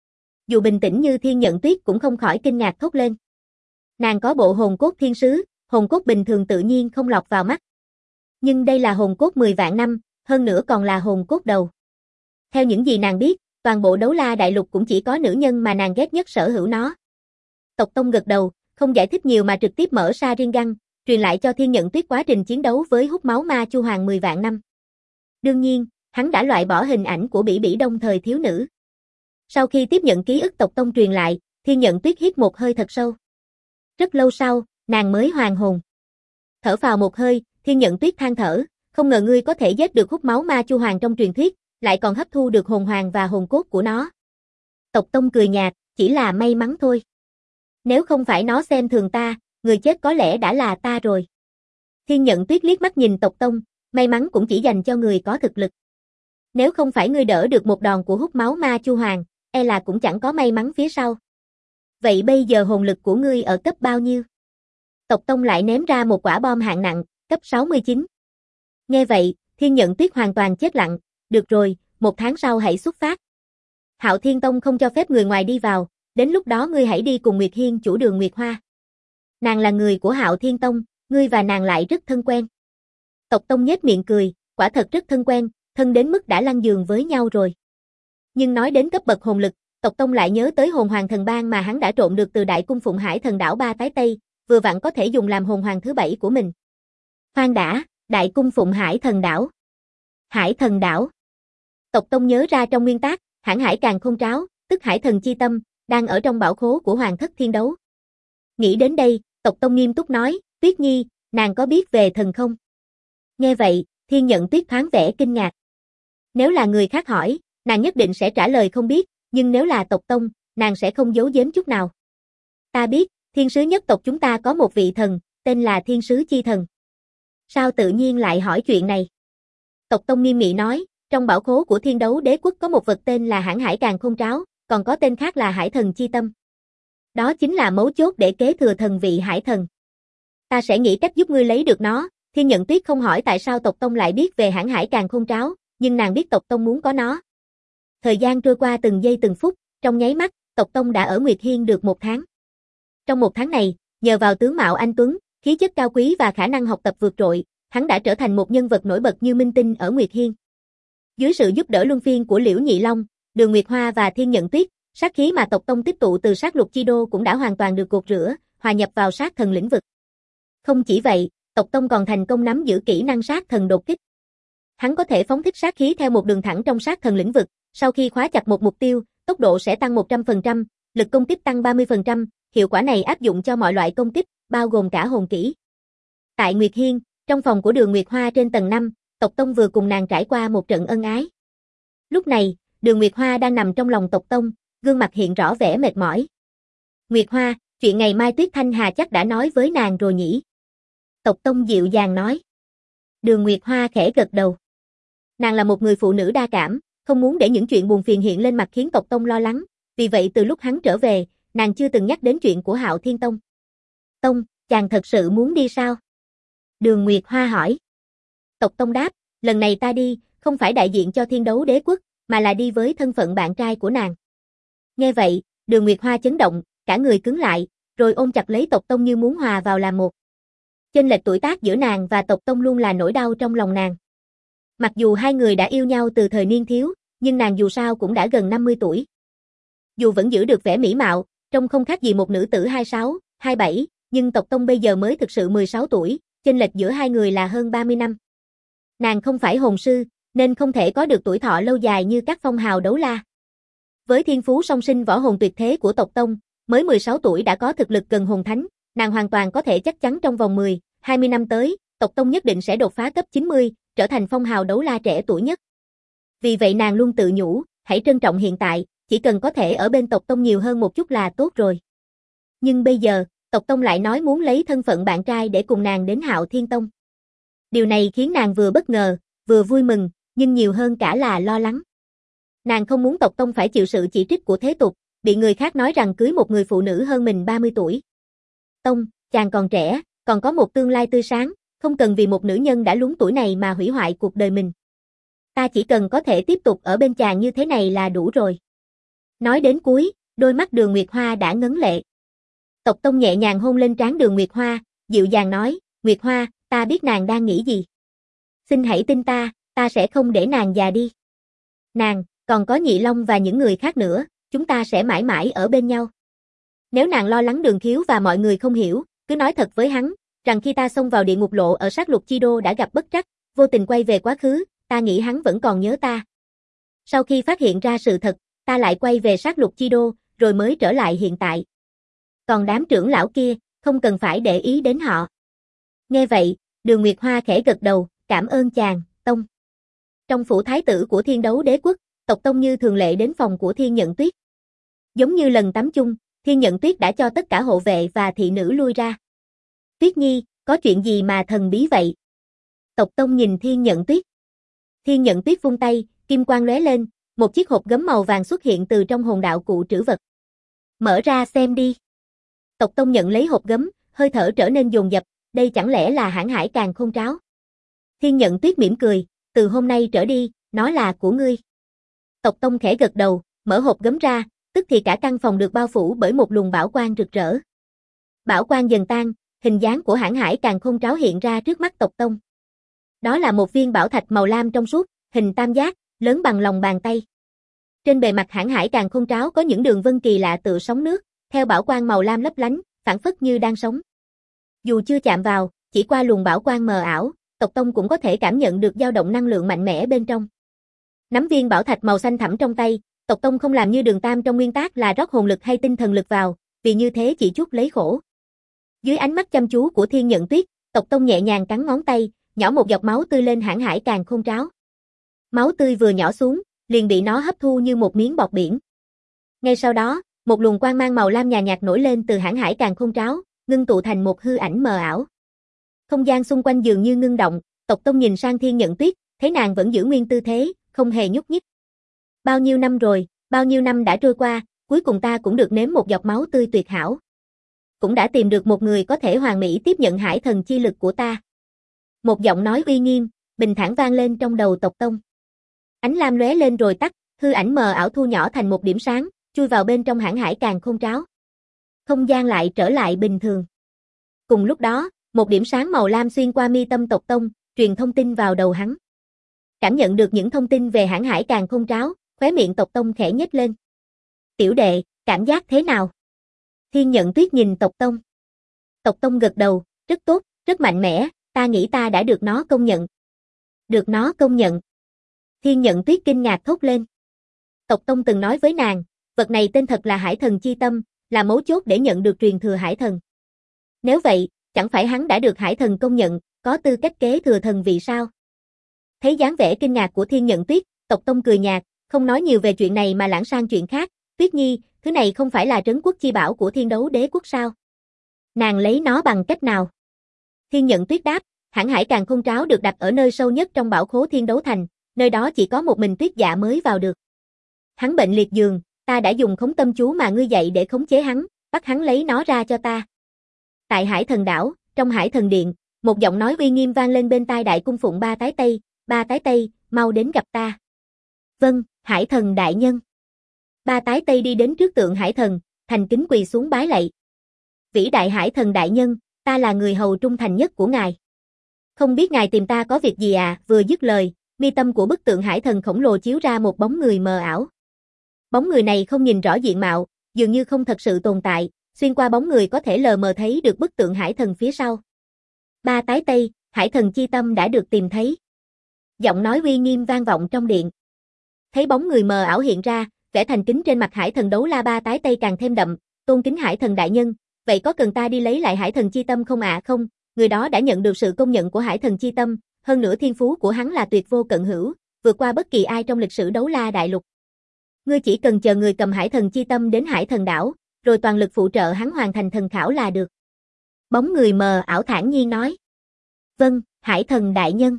Dù bình tĩnh như Thiên Nhận Tuyết cũng không khỏi kinh ngạc thốt lên. Nàng có bộ hồn cốt thiên sứ, hồn cốt bình thường tự nhiên không lọt vào mắt. Nhưng đây là hồn cốt 10 vạn năm, hơn nữa còn là hồn cốt đầu. Theo những gì nàng biết, toàn bộ Đấu La Đại Lục cũng chỉ có nữ nhân mà nàng ghét nhất sở hữu nó. Tộc Tông gật đầu, không giải thích nhiều mà trực tiếp mở Sharingan, truyền lại cho Thiên Nhận Tuyết quá trình chiến đấu với hút máu ma Chu Hoàng 10 vạn năm. Đương nhiên, hắn đã loại bỏ hình ảnh của Bỉ Bỉ Đông thời thiếu nữ. Sau khi tiếp nhận ký ức Tộc Tông truyền lại, Thiên Nhận Tuyết hít một hơi thật sâu. Rất lâu sau, nàng mới hoàn hồn. Thở phào một hơi, Thiên Nhận Tuyết than thở, không ngờ ngươi có thể giết được hút máu ma Chu Hoàng trong truyền thuyết, lại còn hấp thu được hồn hoàng và hồn cốt của nó. Tộc Tông cười nhạt, chỉ là may mắn thôi. Nếu không phải nó xem thường ta, người chết có lẽ đã là ta rồi. Thiên Nhận Tuyết liếc mắt nhìn Tộc Tông, may mắn cũng chỉ dành cho người có thực lực. Nếu không phải ngươi đỡ được một đòn của hút máu ma Chu Hoàng, e là cũng chẳng có may mắn phía sau. Vậy bây giờ hồn lực của ngươi ở cấp bao nhiêu? Tộc Tông lại ném ra một quả bom hạng nặng, cấp 69. Nghe vậy, Thiên Nhận Tuyết hoàn toàn chết lặng, được rồi, 1 tháng sau hãy xuất phát. Hạo Thiên Tông không cho phép người ngoài đi vào, đến lúc đó ngươi hãy đi cùng Nguyệt Hiên chủ đường Nguyệt Hoa. Nàng là người của Hạo Thiên Tông, ngươi và nàng lại rất thân quen. Tộc Tông nhếch miệng cười, quả thật rất thân quen, thân đến mức đã lăn giường với nhau rồi. Nhưng nói đến cấp bậc hồn lực, Tộc Tông lại nhớ tới hồn hoàng thần bang mà hắn đã trộn được từ Đại cung Phụng Hải Thần đảo Ba Tái Tây, vừa vặn có thể dùng làm hồn hoàng thứ 7 của mình. Khoan đã, Đại cung Phụng Hải Thần đảo. Hải Thần đảo. Tộc Tông nhớ ra trong nguyên tác, Hãn Hải Càn Khôn Tráo, tức Hải Thần chi tâm, đang ở trong bảo khố của Hoàng thất Thiên Đấu. Nghĩ đến đây, Tộc Tông nghiêm túc nói, Tuyết Nhi, nàng có biết về thần không? Nghe vậy, Thiên Nhận Tuyết thoáng vẻ kinh ngạc. Nếu là người khác hỏi, nàng nhất định sẽ trả lời không biết, nhưng nếu là Tộc Tông, nàng sẽ không giấu giếm chút nào. Ta biết, thiên sứ nhất tộc chúng ta có một vị thần, tên là Thiên sứ chi thần. Sao tự nhiên lại hỏi chuyện này? Tộc Tông nghiêm nghị nói, trong bảo khố của Thiên Đấu Đế quốc có một vật tên là Hãn Hải Càn Khôn Tráo, còn có tên khác là Hải Thần chi tâm. Đó chính là mấu chốt để kế thừa thần vị Hải Thần. Ta sẽ nghĩ cách giúp ngươi lấy được nó. Thiên Nhận Tuyết không hỏi tại sao Tộc Tông lại biết về Hãn Hải Càn Khôn Tráo, nhưng nàng biết Tộc Tông muốn có nó. Thời gian trôi qua từng giây từng phút, trong nháy mắt, Tộc Tông đã ở Nguyệt Hiên được 1 tháng. Trong 1 tháng này, nhờ vào tướng mạo anh tuấn, khí chất cao quý và khả năng học tập vượt trội, hắn đã trở thành một nhân vật nổi bật như minh tinh ở Nguyệt Hiên. Dưới sự giúp đỡ luân phiên của Liễu Nhị Long, Đường Nguyệt Hoa và Thiên Nhận Tuyết, sát khí mà Tộc Tông tích tụ từ sát lục chi đô cũng đã hoàn toàn được gột rửa, hòa nhập vào sát thần lĩnh vực. Không chỉ vậy, Tộc Tông còn thành công nắm giữ kỹ năng sát thần đột kích. Hắn có thể phóng thích sát khí theo một đường thẳng trong sát thần lĩnh vực, sau khi khóa chặt một mục tiêu, tốc độ sẽ tăng 100%, lực công kích tăng 30%, hiệu quả này áp dụng cho mọi loại công kích, bao gồm cả hồn kỹ. Tại Nguyệt Hiên, trong phòng của Đường Nguyệt Hoa trên tầng 5, Tộc Tông vừa cùng nàng trải qua một trận ân ái. Lúc này, Đường Nguyệt Hoa đang nằm trong lòng Tộc Tông, gương mặt hiện rõ vẻ mệt mỏi. Nguyệt Hoa, chuyện ngày mai Tuyết Thanh Hà chắc đã nói với nàng rồi nhỉ? Tộc Tông dịu dàng nói. Đường Nguyệt Hoa khẽ gật đầu. Nàng là một người phụ nữ đa cảm, không muốn để những chuyện buồn phiền hiện lên mặt khiến Tộc Tông lo lắng, vì vậy từ lúc hắn trở về, nàng chưa từng nhắc đến chuyện của Hạo Thiên Tông. Tông, chàng thật sự muốn đi sao? Đường Nguyệt Hoa hỏi. Tộc Tông đáp, lần này ta đi, không phải đại diện cho Thiên Đấu Đế quốc, mà là đi với thân phận bạn trai của nàng. Nghe vậy, Đường Nguyệt Hoa chấn động, cả người cứng lại, rồi ôm chặt lấy Tộc Tông như muốn hòa vào làm một. Chênh lệch tuổi tác giữa nàng và Tộc Tông luôn là nỗi đau trong lòng nàng. Mặc dù hai người đã yêu nhau từ thời niên thiếu, nhưng nàng dù sao cũng đã gần 50 tuổi. Dù vẫn giữ được vẻ mỹ mạo, trông không khác gì một nữ tử 26, 27, nhưng Tộc Tông bây giờ mới thực sự 16 tuổi, chênh lệch giữa hai người là hơn 30 năm. Nàng không phải hồn sư, nên không thể có được tuổi thọ lâu dài như các phong hào đấu la. Với thiên phú song sinh võ hồn tuyệt thế của Tộc Tông, mới 16 tuổi đã có thực lực gần hồn thánh, nàng hoàn toàn có thể chắc chắn trong vòng 10, 20 năm tới, Tộc Tông nhất định sẽ đột phá cấp 90, trở thành phong hào đấu la trẻ tuổi nhất. Vì vậy nàng luôn tự nhủ, hãy trân trọng hiện tại, chỉ cần có thể ở bên Tộc Tông nhiều hơn một chút là tốt rồi. Nhưng bây giờ, Tộc Tông lại nói muốn lấy thân phận bạn trai để cùng nàng đến Hạo Thiên Tông. Điều này khiến nàng vừa bất ngờ, vừa vui mừng, nhưng nhiều hơn cả là lo lắng. Nàng không muốn Tộc Tông phải chịu sự chỉ trích của thế tục, bị người khác nói rằng cưới một người phụ nữ hơn mình 30 tuổi. Tông, chàng còn trẻ, còn có một tương lai tươi sáng, không cần vì một nữ nhân đã lún tuổi này mà hủy hoại cuộc đời mình. Ta chỉ cần có thể tiếp tục ở bên chàng như thế này là đủ rồi. Nói đến cuối, đôi mắt Đường Nguyệt Hoa đã ngấn lệ. Tộc Tông nhẹ nhàng hôn lên trán Đường Nguyệt Hoa, dịu dàng nói, Nguyệt Hoa, ta biết nàng đang nghĩ gì. Xin hãy tin ta sẽ không để nàng già đi. Nàng, còn có Nhị Long và những người khác nữa, chúng ta sẽ mãi mãi ở bên nhau. Nếu nàng lo lắng Đường Khiếu và mọi người không hiểu, cứ nói thật với hắn, rằng khi ta xông vào địa ngục lộ ở sát lục chi đô đã gặp bất trắc, vô tình quay về quá khứ, ta nghĩ hắn vẫn còn nhớ ta. Sau khi phát hiện ra sự thật, ta lại quay về sát lục chi đô, rồi mới trở lại hiện tại. Còn đám trưởng lão kia, không cần phải để ý đến họ. Nghe vậy, Đường Nguyệt Hoa khẽ gật đầu, cảm ơn chàng, Tông. Trong phủ thái tử của Thiên Đấu Đế quốc, Tộc Tông như thường lệ đến phòng của Thiên Nhận Tuyết. Giống như lần tắm chung, Thiên Nhận Tuyết đã cho tất cả hộ vệ và thị nữ lui ra. Tuyết Nhi, có chuyện gì mà thần bí vậy? Tộc Tông nhìn Thiên Nhận Tuyết. Thiên Nhận Tuyết vung tay, kim quang lóe lên, một chiếc hộp gấm màu vàng xuất hiện từ trong hồn đạo cụ trữ vật. Mở ra xem đi. Tộc Tông nhận lấy hộp gấm, hơi thở trở nên dồn dập, đây chẳng lẽ là Hãn Hải Càn Khôn Tráo? Thiên Nhận Tuyết mỉm cười, từ hôm nay trở đi, nó là của ngươi. Tộc Tông khẽ gật đầu, mở hộp gấm ra, tức thì cả căn phòng được bao phủ bởi một luồng bảo quang rực rỡ. Bảo quang dần tan, hình dáng của hãn hải càn khôn tráo hiện ra trước mắt tộc tông. Đó là một viên bảo thạch màu lam trong suốt, hình tam giác, lớn bằng lòng bàn tay. Trên bề mặt hãn hải càn khôn tráo có những đường vân kỳ lạ tựa sóng nước, theo bảo quang màu lam lấp lánh, phảng phất như đang sống. Dù chưa chạm vào, chỉ qua luồng bảo quang mờ ảo, tộc tông cũng có thể cảm nhận được dao động năng lượng mạnh mẽ bên trong. Nắm viên bảo thạch màu xanh thẳm trong tay, tộc tông không làm như Đường Tam trong nguyên tắc là rót hồn lực hay tinh thần lực vào, vì như thế chỉ chuốc lấy khổ. Dưới ánh mắt chăm chú của Thiên Nhận Tuyết, tộc tông nhẹ nhàng cắn ngón tay, nhỏ một giọt máu tươi lên hãn hải càn khôn tráo. Máu tươi vừa nhỏ xuống, liền bị nó hấp thu như một miếng bọt biển. Ngay sau đó, một luồng quang mang màu lam nhàn nhạt nổi lên từ hãn hải càn khôn tráo, ngưng tụ thành một hư ảnh mờ ảo. Không gian xung quanh dường như ngưng động, tộc tông nhìn sang Thiên Nhận Tuyết, thấy nàng vẫn giữ nguyên tư thế, không hề nhúc nhích. Bao nhiêu năm rồi, bao nhiêu năm đã trôi qua, cuối cùng ta cũng được nếm một giọt máu tươi tuyệt hảo. Cũng đã tìm được một người có thể hoàn mỹ tiếp nhận hải thần chi lực của ta. Một giọng nói uy nghiêm, bình thản vang lên trong đầu tộc tông. Ánh lam lóe lên rồi tắt, hư ảnh mờ ảo thu nhỏ thành một điểm sáng, chui vào bên trong hãn hải càn khôn tráo. Không gian lại trở lại bình thường. Cùng lúc đó, một điểm sáng màu lam xuyên qua mi tâm tộc tông, truyền thông tin vào đầu hắn. Cảm nhận được những thông tin về hãn hải càn khôn tráo, khóe miệng tộc tông khẽ nhếch lên. Tiểu đệ, cảm giác thế nào? Thiên Nhận Tuyết nhìn tộc tông. Tộc tông gật đầu, rất tốt, rất mạnh mẽ, ta nghĩ ta đã được nó công nhận. Được nó công nhận. Thiên Nhận Tuyết kinh ngạc thốt lên. Tộc tông từng nói với nàng, vật này tên thật là hải thần chi tâm, là mấu chốt để nhận được truyền thừa hải thần. Nếu vậy, chẳng phải hắn đã được hải thần công nhận, có tư cách kế thừa thần vị sao? Thấy dáng vẻ kinh ngạc của Thiên Nhận Tuyết, tộc tông cười nhạt, không nói nhiều về chuyện này mà lãng sang chuyện khác. Tuyết Nhi, thứ này không phải là trấn quốc chi bảo của Thiên Đấu Đế quốc sao? Nàng lấy nó bằng cách nào? Thiên Nhận Tuyết đáp, hãn hải càn khôn tráo được đặt ở nơi sâu nhất trong bảo khố Thiên Đấu Thành, nơi đó chỉ có một mình Tuyết Dạ mới vào được. Hắn bệnh liệt giường, ta đã dùng khống tâm chú mà ngươi dạy để khống chế hắn, bắt hắn lấy nó ra cho ta. Tại Hải Thần Đảo, trong Hải Thần Điện, một giọng nói uy nghiêm vang lên bên tai Đại Cung Phụng Ba Tái Tây, mau đến gặp ta. Vâng, Hải Thần đại nhân. Ba Tái Tây đi đến trước tượng Hải Thần, thành kính quỳ xuống bái lạy. Vĩ đại Hải Thần đại nhân, ta là người hầu trung thành nhất của ngài. Không biết ngài tìm ta có việc gì à? Vừa dứt lời, mi tâm của bức tượng Hải Thần khổng lồ chiếu ra một bóng người mờ ảo. Bóng người này không nhìn rõ diện mạo, dường như không thật sự tồn tại, xuyên qua bóng người có thể lờ mờ thấy được bức tượng Hải Thần phía sau. Ba Tái Tây, Hải Thần chi tâm đã được tìm thấy. Giọng nói uy nghiêm vang vọng trong điện. Thấy bóng người mờ ảo hiện ra, vẻ thành kính trên mặt Hải Thần Đấu La Ba Tái Tây càng thêm đậm, tôn kính Hải Thần đại nhân, vậy có cần ta đi lấy lại Hải Thần chi tâm không ạ? Không, người đó đã nhận được sự công nhận của Hải Thần chi tâm, hơn nữa thiên phú của hắn là tuyệt vô cận hữu, vượt qua bất kỳ ai trong lịch sử Đấu La đại lục. Ngươi chỉ cần chờ người cầm Hải Thần chi tâm đến Hải Thần đảo, rồi toàn lực phụ trợ hắn hoàn thành thần khảo là được. Bóng người mờ ảo thản nhiên nói. Vâng, Hải Thần đại nhân.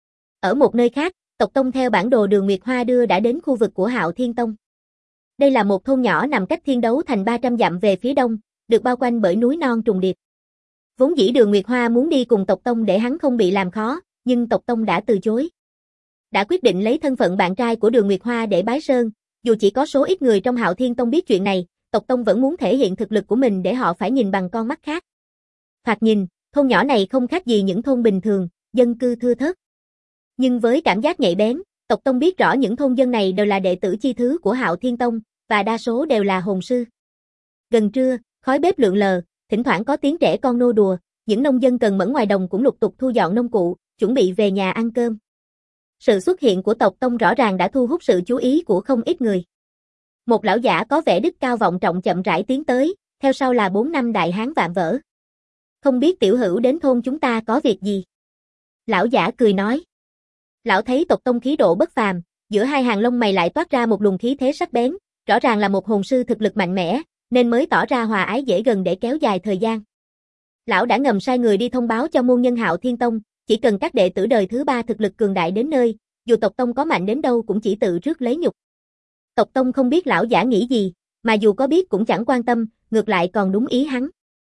Ở một nơi khác, tộc tông theo bản đồ Đường Nguyệt Hoa đưa đã đến khu vực của Hạo Thiên Tông. Đây là một thôn nhỏ nằm cách Thiên Đấu Thành 300 dặm về phía đông, được bao quanh bởi núi non trùng điệp. Vốn dĩ Đường Nguyệt Hoa muốn đi cùng tộc tông để hắn không bị làm khó, nhưng tộc tông đã từ chối. Đã quyết định lấy thân phận bạn trai của Đường Nguyệt Hoa để bái sơn, dù chỉ có số ít người trong Hạo Thiên Tông biết chuyện này, tộc tông vẫn muốn thể hiện thực lực của mình để họ phải nhìn bằng con mắt khác. Thoạt nhìn, thôn nhỏ này không khác gì những thôn bình thường, dân cư thưa thớt. Nhưng với cảm giác nhạy bén, tộc tông biết rõ những thôn dân này đều là đệ tử chi thứ của Hạo Thiên Tông, và đa số đều là hồn sư. Gần trưa, khói bếp lượn lờ, thỉnh thoảng có tiếng trẻ con nô đùa, những nông dân cần mẫn ngoài đồng cũng lục tục thu dọn nông cụ, chuẩn bị về nhà ăn cơm. Sự xuất hiện của tộc tông rõ ràng đã thu hút sự chú ý của không ít người. Một lão giả có vẻ đức cao vọng trọng chậm rãi tiến tới, theo sau là 4 năm đại hán vạm vỡ. Không biết tiểu hữu đến thôn chúng ta có việc gì? Lão giả cười nói. Lão thấy tộc tông khí độ bất phàm, giữa hai hàng lông mày lại toát ra một luồng khí thế sắc bén, rõ ràng là một hồn sư thực lực mạnh mẽ, nên mới tỏ ra hòa ái dễ gần để kéo dài thời gian. Lão đã ngầm sai người đi thông báo cho môn nhân Hạo Thiên Tông, chỉ cần các đệ tử đời thứ 3 thực lực cường đại đến nơi, dù tộc tông có mạnh đến đâu cũng chỉ tự rước lấy nhục. Tộc tông không biết lão giả nghĩ gì, mà dù có biết cũng chẳng quan tâm, ngược lại còn đúng ý hắn.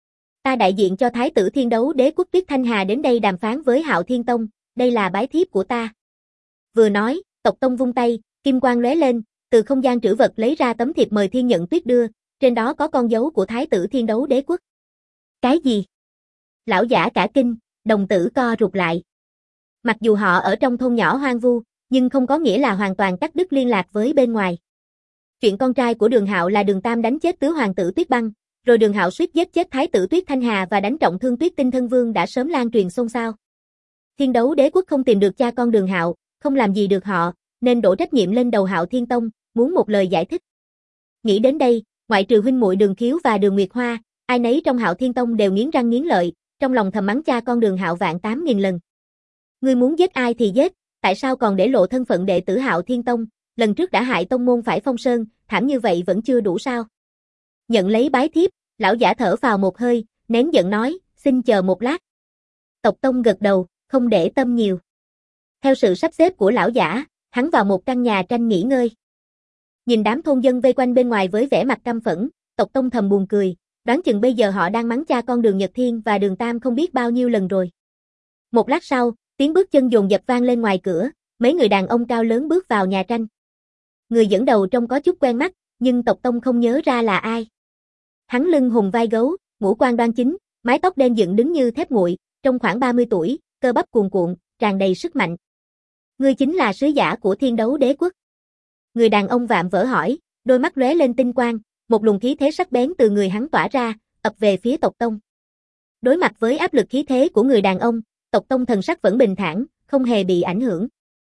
Ta đại diện cho Thái tử Thiên Đấu Đế quốc Tuyết Thanh Hà đến đây đàm phán với Hạo Thiên Tông, đây là bái thiếp của ta. Vừa nói, tộc tông vung tay, kim quang lóe lên, Từ không gian trữ vật lấy ra tấm thiệp mời Thiên Nhận Tuyết đưa, trên đó có con dấu của Thái tử Thiên Đấu Đế Quốc. Cái gì? Lão giả cả kinh, đồng tử co rụt lại. Mặc dù họ ở trong thôn nhỏ hoang vu, nhưng không có nghĩa là hoàn toàn cắt đứt liên lạc với bên ngoài. Chuyện con trai của Đường Hạo là Đường Tam đánh chết tứ hoàng tử Tuyết Băng, rồi Đường Hạo suýt giết chết Thái tử Tuyết Thanh Hà và đánh trọng thương Tuyết Tinh Thân Vương đã sớm lan truyền xôn xao. Thiên Đấu Đế Quốc không tìm được cha con Đường Hạo, không làm gì được họ, nên đổ trách nhiệm lên đầu Hạo Thiên Tông, muốn một lời giải thích. Nghĩ đến đây, ngoại trừ huynh muội Đường Khiếu và Đường Nguyệt Hoa, ai nấy trong Hạo Thiên Tông đều nghiến răng nghiến lợi, trong lòng thầm mắng cha con Đường Hạo vạn 8.000 lần. Ngươi muốn giết ai thì giết, tại sao còn để lộ thân phận đệ tử Hạo Thiên Tông, lần trước đã hại tông môn phải phong sơn, thảm như vậy vẫn chưa đủ sao? Nhận lấy bái thiếp, lão giả thở phào một hơi, nén giận nói, xin chờ một lát. Tộc Tông gật đầu, không để tâm nhiều. Theo sự sắp xếp của lão giả, hắn vào một căn nhà tranh nghỉ ngơi. Nhìn đám thôn dân vây quanh bên ngoài với vẻ mặt căm phẫn, Tộc Tông thầm buồn cười, đoán chừng bây giờ họ đang mắng cha con Đường Nhật Thiên và Đường Tam không biết bao nhiêu lần rồi. Một lát sau, tiếng bước chân dồn dập vang lên ngoài cửa, mấy người đàn ông cao lớn bước vào nhà tranh. Người dẫn đầu trông có chút quen mắt, nhưng Tộc Tông không nhớ ra là ai. Hắn lưng hùng vai gấu, ngũ quan đoan chính, mái tóc đen dựng đứng như thép nguội, trông khoảng 30 tuổi, cơ bắp cuồn cuộn, tràn đầy sức mạnh. Ngươi chính là sứ giả của Thiên Đấu Đế Quốc. Người đàn ông vạm vỡ hỏi, đôi mắt lóe lên tinh quang, một luồng khí thế sắc bén từ người hắn tỏa ra, ập về phía Tộc Tông. Đối mặt với áp lực khí thế của người đàn ông, Tộc Tông thần sắc vẫn bình thản, không hề bị ảnh hưởng.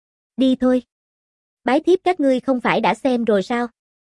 Đi thôi. Bái thiếp các ngươi không phải đã xem rồi sao?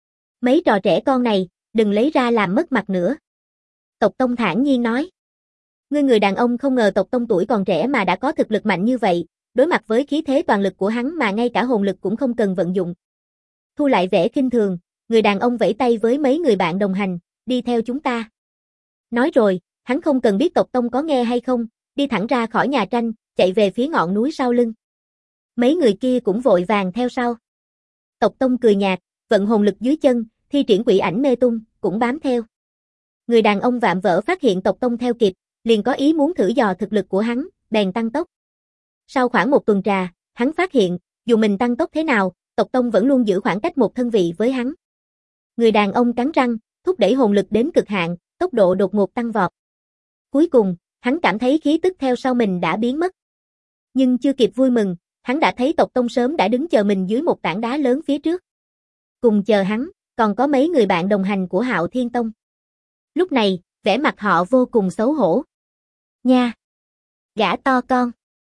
Mấy trò trẻ con này, đừng lấy ra làm mất mặt nữa. Tộc Tông thản nhiên nói. Người đàn ông không ngờ Tộc Tông tuổi còn trẻ mà đã có thực lực mạnh như vậy, đối mặt với khí thế toàn lực của hắn mà ngay cả hồn lực cũng không cần vận dụng. Thu lại vẻ khinh thường, người đàn ông vẫy tay với mấy người bạn đồng hành, đi theo chúng ta. Nói rồi, hắn không cần biết Tộc Tông có nghe hay không, đi thẳng ra khỏi nhà tranh, chạy về phía ngọn núi sau lưng. Mấy người kia cũng vội vàng theo sau. Tộc Tông cười nhạt, vận hồn lực dưới chân, thi triển quỷ ảnh mê tung, cũng bám theo. Người đàn ông vạm vỡ phát hiện Tộc Tông theo kịp, liền có ý muốn thử dò thực lực của hắn, bèn tăng tốc. Sau khoảng một tuần trà, hắn phát hiện, dù mình tăng tốc thế nào, Tộc Tông vẫn luôn giữ khoảng cách một thân vị với hắn. Người đàn ông cắn răng, thúc đẩy hồn lực đến cực hạn, tốc độ đột ngột tăng vọt. Cuối cùng, hắn cảm thấy khí tức theo sau mình đã biến mất. Nhưng chưa kịp vui mừng, hắn đã thấy Tộc Tông sớm đã đứng chờ mình dưới một tảng đá lớn phía trước. Cùng chờ hắn, còn có mấy người bạn đồng hành của Hạo Thiên Tông. Lúc này, vẻ mặt họ vô cùng xấu hổ. Nha! Gã to con!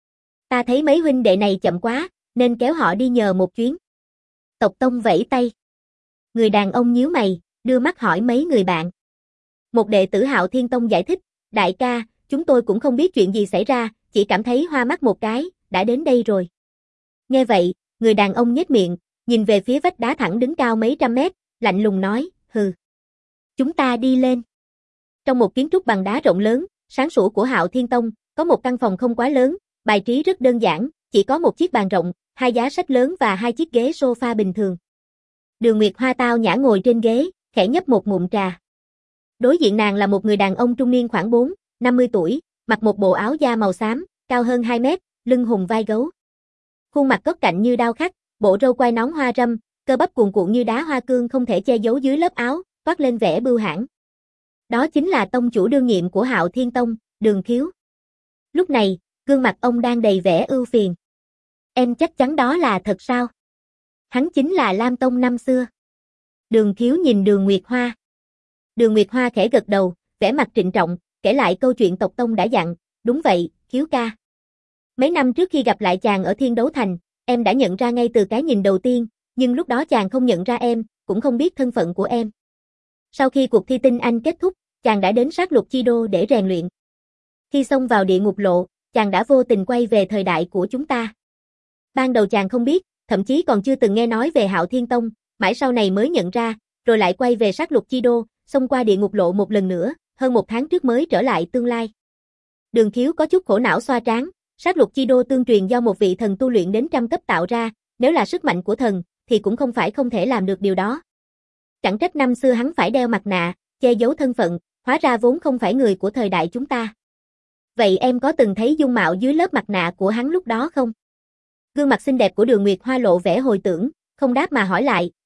Ta thấy mấy huynh đệ này chậm quá, nên kéo họ đi nhờ một chuyến. Tộc Tông vẫy tay. Người đàn ông nhíu mày, đưa mắt hỏi mấy người bạn. Một đệ tử Hạo Thiên Tông giải thích, đại ca, chúng tôi cũng không biết chuyện gì xảy ra, chỉ cảm thấy hoa mắt một cái, đã đến đây rồi. Nghe vậy, người đàn ông nhếch miệng, nhìn về phía vách đá thẳng đứng cao mấy trăm mét, lạnh lùng nói, hừ. Chúng ta đi lên. Trong một kiến trúc bằng đá rộng lớn, sáng sủa của Hạo Thiên Tông, có một căn phòng không quá lớn, bài trí rất đơn giản, chỉ có một chiếc bàn rộng, hai giá sách lớn và hai chiếc ghế sofa bình thường. Đường Nguyệt Hoa tao nhã ngồi trên ghế, khẽ nhấp một ngụm trà. Đối diện nàng là một người đàn ông trung niên khoảng 50 tuổi, mặc một bộ áo da màu xám, cao hơn 2 mét, lưng hùng vai gấu. Khuôn mặt góc cạnh như đao khắc, bộ râu quai nón hoa râm, cơ bắp cuồn cuộn như đá hoa cương không thể che giấu dưới lớp áo, toát lên vẻ bưu hãn. Đó chính là tông chủ đương nhiệm của Hạo Thiên Tông, Đường Khiếu. Lúc này, gương mặt ông đang đầy vẻ ưu phiền. Em chắc chắn đó là thật sao? Hắn chính là Lam Tông năm xưa. Đường Khiếu nhìn Đường Nguyệt Hoa. Đường Nguyệt Hoa khẽ gật đầu, vẻ mặt trịnh trọng, kể lại câu chuyện tộc Tông đã dặn, đúng vậy, Khiếu ca. Mấy năm trước khi gặp lại chàng ở Thiên Đấu Thành, em đã nhận ra ngay từ cái nhìn đầu tiên, nhưng lúc đó chàng không nhận ra em, cũng không biết thân phận của em. Sau khi cuộc thi tinh anh kết thúc, chàng đã đến sát lục chi đô để rèn luyện. Khi xông vào địa ngục lộ, chàng đã vô tình quay về thời đại của chúng ta. Ban đầu chàng không biết, thậm chí còn chưa từng nghe nói về Hạo Thiên Tông, mãi sau này mới nhận ra, rồi lại quay về sát lục chi đô, xông qua địa ngục lộ một lần nữa, hơn 1 tháng trước mới trở lại tương lai. Đường Khiếu có chút khổ não xoa trán, sát lục chi đô tương truyền do một vị thần tu luyện đến trăm cấp tạo ra, nếu là sức mạnh của thần, thì cũng không phải không thể làm được điều đó. Chẳng trách năm xưa hắn phải đeo mặt nạ, che giấu thân phận, hóa ra vốn không phải người của thời đại chúng ta. Vậy em có từng thấy dung mạo dưới lớp mặt nạ của hắn lúc đó không? Gương mặt xinh đẹp của Đường Nguyệt Hoa lộ vẻ hồi tưởng, không đáp mà hỏi lại,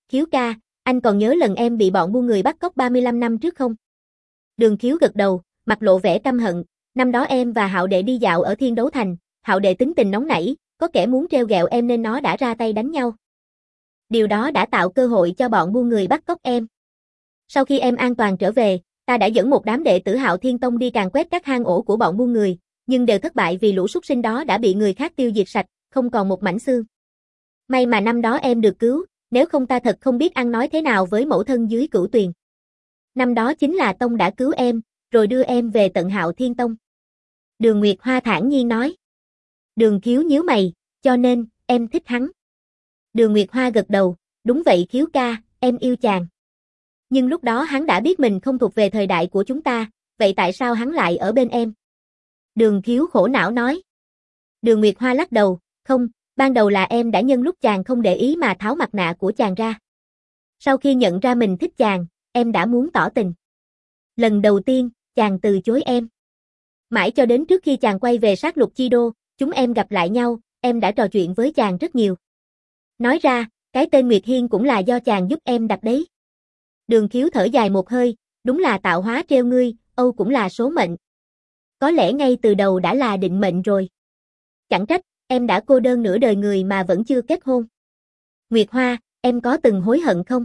Khiếu ca, anh còn nhớ lần em bị bọn buôn người bắt cóc 35 năm trước không? Đường Khiếu gật đầu, mặt lộ vẻ căm hận, năm đó em và Hạo Đệ đi dạo ở Thiên Đấu Thành, Hạo Đệ tính tình nóng nảy, có kẻ muốn trêu ghẹo em nên nó đã ra tay đánh nhau. Điều đó đã tạo cơ hội cho bọn buôn người bắt cóc em. Sau khi em an toàn trở về, ta đã dẫn một đám đệ tử Hạo Thiên Tông đi càn quét các hang ổ của bọn buôn người, nhưng đều thất bại vì lũ súc sinh đó đã bị người khác tiêu diệt sạch, không còn một mảnh xương. May mà năm đó em được cứu, nếu không ta thật không biết ăn nói thế nào với mẫu thân dưới Cửu Tuyền. Năm đó chính là Tông đã cứu em, rồi đưa em về tận Hạo Thiên Tông. Đường Nguyệt Hoa thản nhiên nói. Đường Khiếu nhíu mày, cho nên, em thích hắn. Đường Nguyệt Hoa gật đầu, đúng vậy Khiếu ca, em yêu chàng. Nhưng lúc đó hắn đã biết mình không thuộc về thời đại của chúng ta, vậy tại sao hắn lại ở bên em? Đường Khiếu khổ não nói. Đường Nguyệt Hoa lắc đầu, không, ban đầu là em đã nhân lúc chàng không để ý mà tháo mặt nạ của chàng ra. Sau khi nhận ra mình thích chàng, em đã muốn tỏ tình. Lần đầu tiên, chàng từ chối em. Mãi cho đến trước khi chàng quay về sát lục chi đô, chúng em gặp lại nhau, em đã trò chuyện với chàng rất nhiều. Nói ra, cái tên Nguyệt Hiên cũng là do chàng giúp em đặt đấy. Đường Khiếu thở dài một hơi, đúng là tạo hóa trêu ngươi, Âu cũng là số mệnh. Có lẽ ngay từ đầu đã là định mệnh rồi. Chẳng trách, em đã cô đơn nửa đời người mà vẫn chưa kết hôn. Nguyệt Hoa, em có từng hối hận không?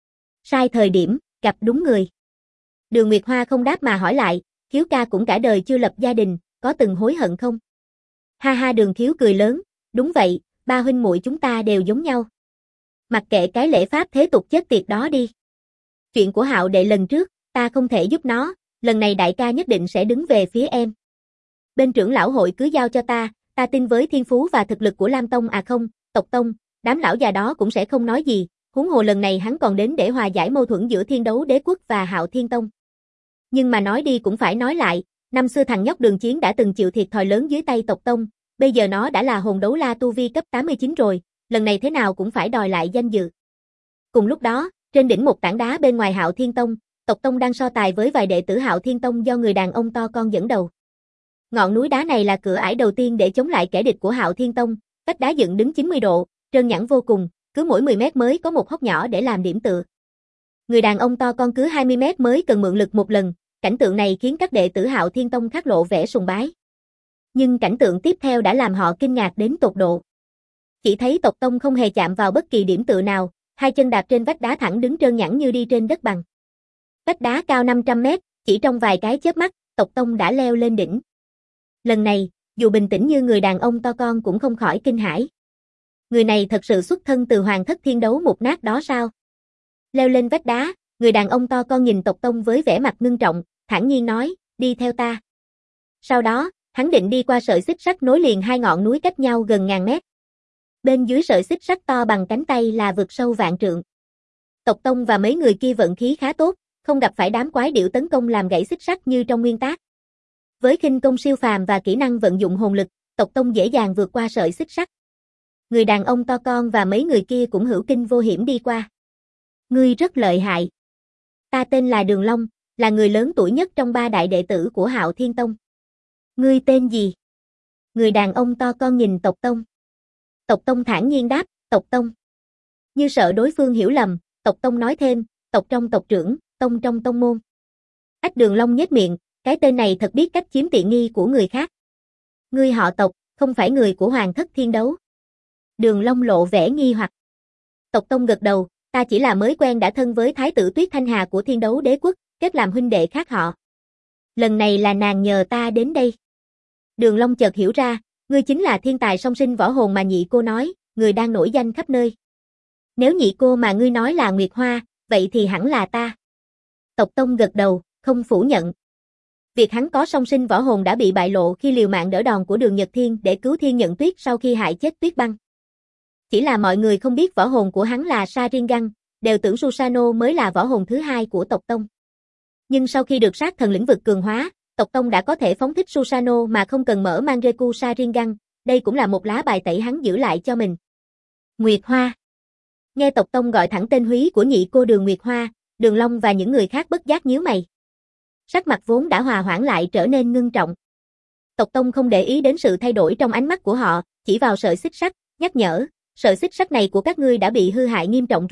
Sai thời điểm, gặp đúng người. Đường Nguyệt Hoa không đáp mà hỏi lại, Khiếu ca cũng cả đời chưa lập gia đình, có từng hối hận không? Ha ha Đường Khiếu cười lớn, đúng vậy, ba huynh muội chúng ta đều giống nhau. Mặc kệ cái lễ pháp thế tục chết tiệt đó đi. Chuyện của Hạo Đệ lần trước, ta không thể giúp nó, lần này đại ca nhất định sẽ đứng về phía em. Bên trưởng lão hội cứ giao cho ta tin với thiên phú và thực lực của Lam Tông à không, Tộc Tông, đám lão già đó cũng sẽ không nói gì, huống hồ lần này hắn còn đến để hòa giải mâu thuẫn giữa Thiên Đấu Đế Quốc và Hạo Thiên Tông. Nhưng mà nói đi cũng phải nói lại, năm xưa thằng nhóc Đường Chiến đã từng chịu thiệt thòi lớn dưới tay Tộc Tông, bây giờ nó đã là hồn đấu la tu vi cấp 89 rồi, lần này thế nào cũng phải đòi lại danh dự. Cùng lúc đó, trên đỉnh một tảng đá bên ngoài Hạo Thiên Tông, Tộc Tông đang so tài với vài đệ tử Hạo Thiên Tông do người đàn ông to con dẫn đầu. Ngọn núi đá này là cửa ải đầu tiên để chống lại kẻ địch của Hạo Thiên Tông, vách đá dựng đứng 90 độ, trơn nhẵn vô cùng, cứ mỗi 10 mét mới có một hốc nhỏ để làm điểm tựa. Người đàn ông to con cứ 20 mét mới cần mượn lực một lần, cảnh tượng này khiến các đệ tử Hạo Thiên Tông khắc lộ vẻ sùng bái. Nhưng cảnh tượng tiếp theo đã làm họ kinh ngạc đến tột độ. Chỉ thấy Tộc Tông không hề chạm vào bất kỳ điểm tựa nào, hai chân đạp trên vách đá thẳng đứng trơn nhẵn như đi trên đất bằng. Vách đá cao 500 mét, chỉ trong vài cái chớp mắt, Tộc Tông đã leo lên đỉnh. Lần này, dù bình tĩnh như người đàn ông to con cũng không khỏi kinh hãi. Người này thật sự xuất thân từ Hoàng Thất Thiên Đấu Mục Nát đó sao? Leo lên vách đá, người đàn ông to con nhìn Tộc Tông với vẻ mặt ngưng trọng, thản nhiên nói, đi theo ta. Sau đó, hắn định đi qua sợi xích sắt nối liền hai ngọn núi cách nhau gần ngàn mét. Bên dưới sợi xích sắt to bằng cánh tay là vực sâu vạn trượng. Tộc Tông và mấy người kia vận khí khá tốt, không gặp phải đám quái điểu tấn công làm gãy xích sắt như trong nguyên tác. Với khinh công siêu phàm và kỹ năng vận dụng hồn lực, Tộc Tông dễ dàng vượt qua sợi xích sắt. Người đàn ông to con và mấy người kia cũng hữu kinh vô hiểm đi qua. Ngươi rất lợi hại. Ta tên là Đường Long, là người lớn tuổi nhất trong ba đại đệ tử của Hạo Thiên Tông. Ngươi tên gì? Người đàn ông to con nhìn Tộc Tông. Tộc Tông thản nhiên đáp, Tộc Tông. Như sợ đối phương hiểu lầm, Tộc Tông nói thêm, tộc trong tộc trưởng, tông trong tông môn. Ách Đường Long nhếch miệng, cái tên này thật biết cách chiếm tiện nghi của người khác. Ngươi họ Tộc, không phải người của Hoàng Thất Thiên Đấu. Đường Long lộ vẻ nghi hoặc. Tộc Tông gật đầu, ta chỉ là mới quen đã thân với Thái tử Tuyết Thanh Hà của Thiên Đấu Đế Quốc, kết làm huynh đệ khác họ. Lần này là nàng nhờ ta đến đây. Đường Long chợt hiểu ra, ngươi chính là thiên tài song sinh võ hồn mà nhị cô nói, người đang nổi danh khắp nơi. Nếu nhị cô mà ngươi nói là Nguyệt Hoa, vậy thì hẳn là ta. Tộc Tông gật đầu, không phủ nhận. Việc hắn có song sinh võ hồn đã bị bại lộ khi liều mạng đỡ đòn của Đường Nhật Thiên để cứu Thiên Nhận Tuyết sau khi hại chết Tuyết Băng. Chỉ là mọi người không biết võ hồn của hắn là Sharingan, đều tưởng Susano mới là võ hồn thứ hai của Tộc Tông. Nhưng sau khi được sát thần lĩnh vực cường hóa, Tộc Tông đã có thể phóng thích Susano mà không cần mở Mangekyou Sharingan, đây cũng là một lá bài tẩy hắn giữ lại cho mình. Nguyệt Hoa. Nghe Tộc Tông gọi thẳng tên húy của nhị cô Đường Nguyệt Hoa, Đường Long và những người khác bất giác nhíu mày. Sắc mặt vốn đã hòa hoãn lại trở nên ngưng trọng. Tộc Tông không để ý đến sự thay đổi trong ánh mắt của họ, chỉ vào sợi xích sắt, nhắc nhở, sợi xích sắt này của các ngươi đã bị hư hại nghiêm trọng rồi,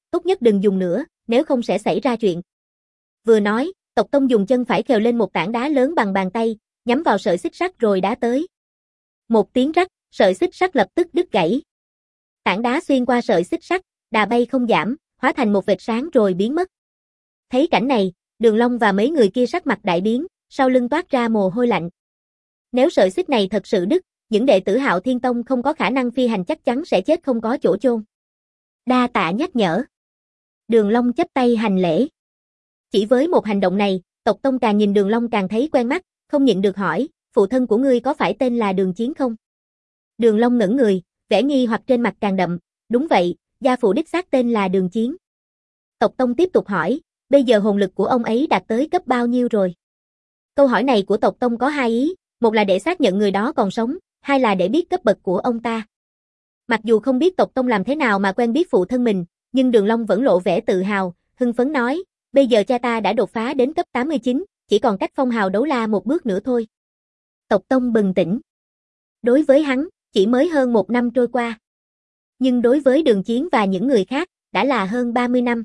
tốt nhất đừng dùng nữa, nếu không sẽ xảy ra chuyện. Vừa nói, Tộc Tông dùng chân phải khều lên một tảng đá lớn bằng bàn tay, nhắm vào sợi xích sắt rồi đá tới. Một tiếng rắc, sợi xích sắt lập tức đứt gãy. Tảng đá xuyên qua sợi xích sắt, đà bay không giảm, hóa thành một vệt sáng rồi biến mất. Thấy cảnh này, Đường Long và mấy người kia sắc mặt đại biến, sau lưng toát ra mồ hôi lạnh. Nếu sợi xích này thật sự đứt, những đệ tử Hạo Thiên Tông không có khả năng phi hành chắc chắn sẽ chết không có chỗ chôn. Đa tạ nhắc nhở. Đường Long chắp tay hành lễ. Chỉ với một hành động này, Tộc Tông càng nhìn Đường Long càng thấy quen mắt, không nhịn được hỏi, phụ thân của ngươi có phải tên là Đường Chiến không? Đường Long ngẩn người, vẻ nghi hoặc trên mặt càng đậm, đúng vậy, gia phụ đích xác tên là Đường Chiến. Tộc Tông tiếp tục hỏi, bây giờ hồn lực của ông ấy đạt tới cấp bao nhiêu rồi? Câu hỏi này của Tộc Tông có hai ý, một là để xác nhận người đó còn sống, hai là để biết cấp bậc của ông ta. Mặc dù không biết Tộc Tông làm thế nào mà quen biết phụ thân mình, nhưng Đường Long vẫn lộ vẻ tự hào, hưng phấn nói, bây giờ cha ta đã đột phá đến cấp 89, chỉ còn cách phong hào đấu la một bước nữa thôi. Tộc Tông bừng tỉnh. Đối với hắn, chỉ mới hơn 1 năm trôi qua. Nhưng đối với Đường Chiến và những người khác, đã là hơn 30 năm.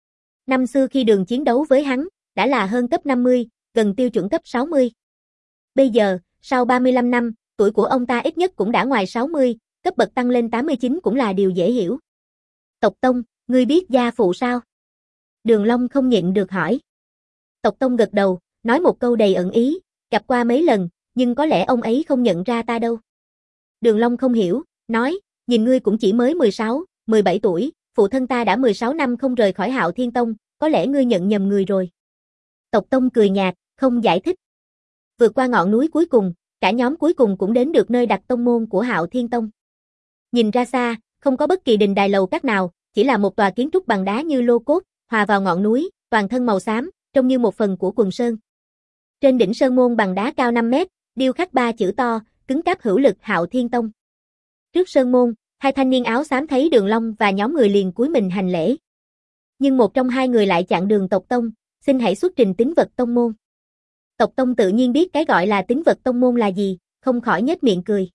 Năm xưa khi Đường Chiến đấu với hắn, đã là hơn cấp 50, gần tiêu chuẩn cấp 60. Bây giờ, sau 35 năm, tuổi của ông ta ít nhất cũng đã ngoài 60, cấp bậc tăng lên 89 cũng là điều dễ hiểu. Tộc Tông, ngươi biết gia phụ sao? Đường Long không nhịn được hỏi. Tộc Tông gật đầu, nói một câu đầy ẩn ý, gặp qua mấy lần, nhưng có lẽ ông ấy không nhận ra ta đâu. Đường Long không hiểu, nói, nhìn ngươi cũng chỉ mới 16, 17 tuổi, phụ thân ta đã 16 năm không rời khỏi Hạo Thiên Tông, có lẽ ngươi nhận nhầm người rồi. Tộc Tông cười nhạt, không giải thích. Vượt qua ngọn núi cuối cùng, cả nhóm cuối cùng cũng đến được nơi đặt tông môn của Hạo Thiên Tông. Nhìn ra xa, không có bất kỳ đình đài lầu các nào, chỉ là một tòa kiến trúc bằng đá như lô cốt, hòa vào ngọn núi, toàn thân màu xám, trông như một phần của quần sơn. Trên đỉnh sơn môn bằng đá cao 5 mét, điêu khắc 3 chữ to, cứng cáp hữu lực Hạo Thiên Tông. Trước sơn môn, hai thanh niên áo xám thấy Đường Long và nhóm người liền cúi mình hành lễ. Nhưng một trong hai người lại chặn đường Tộc Tông, xin hãy xuất trình tín vật tông môn. Tộc Tông tự nhiên biết cái gọi là tín vật tông môn là gì, không khỏi nhếch miệng cười.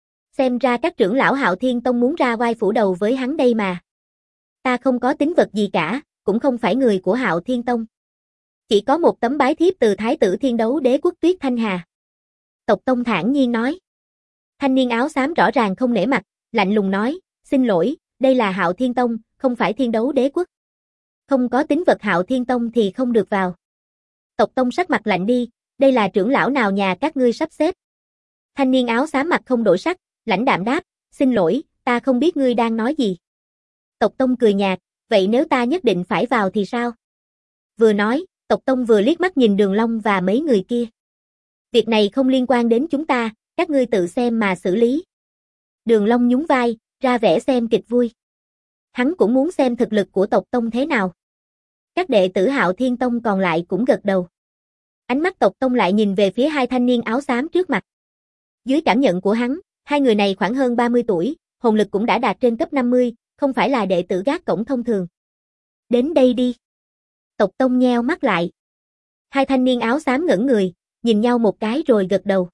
Xem ra các trưởng lão Hạo Thiên Tông muốn ra oai phủ đầu với hắn đây mà. Ta không có tín vật gì cả, cũng không phải người của Hạo Thiên Tông. Chỉ có một tấm bái thiếp từ Thái tử Thiên Đấu Đế quốc Tuyết Thanh Hà. Tộc Tông thản nhiên nói. Thanh niên áo xám rõ ràng không nể mặt, lạnh lùng nói, xin lỗi, đây là Hạo Thiên Tông, không phải Thiên Đấu Đế quốc. Không có tín vật Hạo Thiên Tông thì không được vào. Tộc Tông sắc mặt lạnh đi, đây là trưởng lão nào nhà các ngươi sắp xếp? Thanh niên áo xám mặt không đổi sắc, lãnh đạm đáp, xin lỗi, ta không biết ngươi đang nói gì. Tộc Tông cười nhạt, vậy nếu ta nhất định phải vào thì sao? Vừa nói, Tộc Tông vừa liếc mắt nhìn Đường Long và mấy người kia. Việc này không liên quan đến chúng ta, các ngươi tự xem mà xử lý. Đường Long nhún vai, ra vẻ xem kịch vui. Hắn cũng muốn xem thực lực của Tộc Tông thế nào. Các đệ tử Hạo Thiên Tông còn lại cũng gật đầu. Ánh mắt Tộc Tông lại nhìn về phía hai thanh niên áo xám trước mặt. Dưới cảm nhận của hắn, hai người này khoảng hơn 30 tuổi, hồn lực cũng đã đạt trên cấp 50, không phải là đệ tử gác cổng thông thường. Đến đây đi. Tộc Tông nheo mắt lại. Hai thanh niên áo xám ngẩn người, nhìn nhau một cái rồi gật đầu.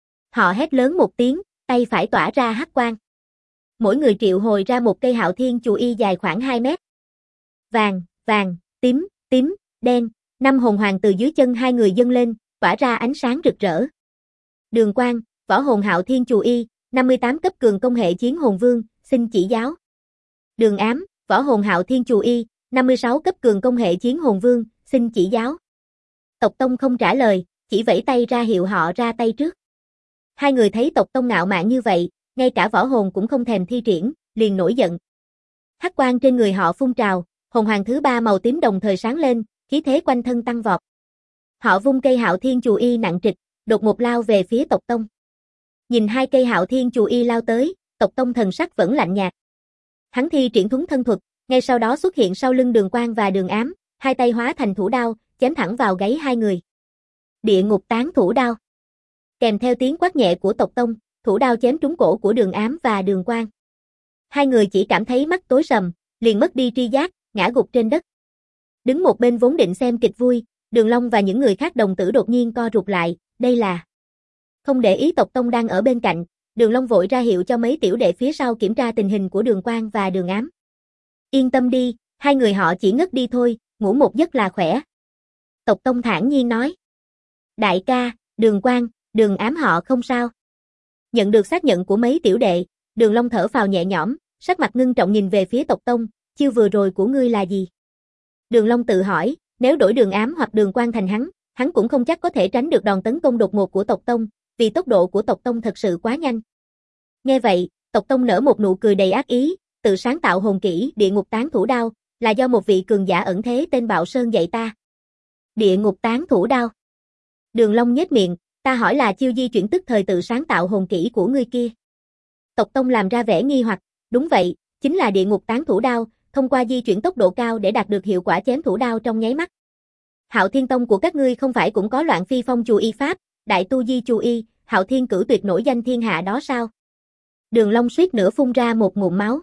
Họ hét lớn một tiếng, tay phải tỏa ra hắc quang. Mỗi người triệu hồi ra một cây Hạo Thiên Chù Y dài khoảng 2 mét. Vàng, vàng, tím, tím, đen, 5 hồn hoàng từ dưới chân hai người dâng lên, tỏa ra ánh sáng rực rỡ. Đường Quang, võ hồn Hạo Thiên Chù Y, 58 cấp cường công hệ chiến hồn vương, xin chỉ giáo. Đường Ám, võ hồn Hạo Thiên Chù Y, 56 cấp cường công hệ chiến hồn vương, xin chỉ giáo. Tộc Tông không trả lời, chỉ vẫy tay ra hiệu họ ra tay trước. Hai người thấy Tộc Tông ngạo mạn như vậy, ngay cả võ hồn cũng không thèm thi triển, liền nổi giận. Hắc quang trên người họ phun trào, hồn hoàng thứ 3 màu tím đồng thời sáng lên, khí thế quanh thân tăng vọt. Họ vung cây Hạo Thiên Chù Y nặng trịch, đột ngột lao về phía Tộc Tông. Nhìn hai cây Hạo Thiên Chù Y lao tới, Tộc Tông thần sắc vẫn lạnh nhạt. Hắn thi triển thuấn thân thuật, ngay sau đó xuất hiện sau lưng Đường Quang và Đường Ám, hai tay hóa thành thủ đao, chém thẳng vào gáy hai người. Địa ngục tán thủ đao. Kèm theo tiếng quát nhẹ của Tộc Tông, thủ đao chém trúng cổ của Đường Ám và Đường Quang. Hai người chỉ cảm thấy mắt tối sầm, liền mất đi tri giác, ngã gục trên đất. Đứng một bên vốn định xem kịch vui, Đường Long và những người khác đồng tử đột nhiên co rụt lại, đây là... Không để ý Tộc Tông đang ở bên cạnh, Đường Long vội ra hiệu cho mấy tiểu đệ phía sau kiểm tra tình hình của Đường Quang và Đường Ám. Yên tâm đi, Hai người họ chỉ ngất đi thôi, ngủ một giấc là khỏe. Tộc Tông thản nhiên nói. Đại ca, Đường Quang, Đường Ám họ không sao. Nhận được xác nhận của mấy tiểu đệ, Đường Long thở phào nhẹ nhõm, sắc mặt ngưng trọng nhìn về phía Tộc Tông, chiêu vừa rồi của ngươi là gì? Đường Long tự hỏi, nếu đổi Đường Ám hoặc Đường Quang thành hắn cũng không chắc có thể tránh được đòn tấn công đột ngột của Tộc Tông, vì tốc độ của Tộc Tông thật sự quá nhanh. Nghe vậy, Tộc Tông nở một nụ cười đầy ác ý, tự sáng tạo hồn kỹ Địa Ngục Tán Thủ Đao, là do một vị cường giả ẩn thế tên Bạo Sơn dạy ta. Địa Ngục Tán Thủ Đao. Đường Long nhếch miệng, ta hỏi là chiêu di chuyển tức thời tự sáng tạo hồn kỹ của ngươi kia. Tộc Tông làm ra vẻ nghi hoặc, đúng vậy, chính là Địa Ngục Tán Thủ Đao, thông qua di chuyển tốc độ cao để đạt được hiệu quả chém thủ đao trong nháy mắt. Hạo Thiên Tông của các ngươi không phải cũng có Loạn Phi Phong Chù Y Pháp, Đại Tu Di Chù Y, Hạo Thiên Cửu Tuyệt nổi danh thiên hạ đó sao? Đường Long suýt nữa phun ra một ngụm máu.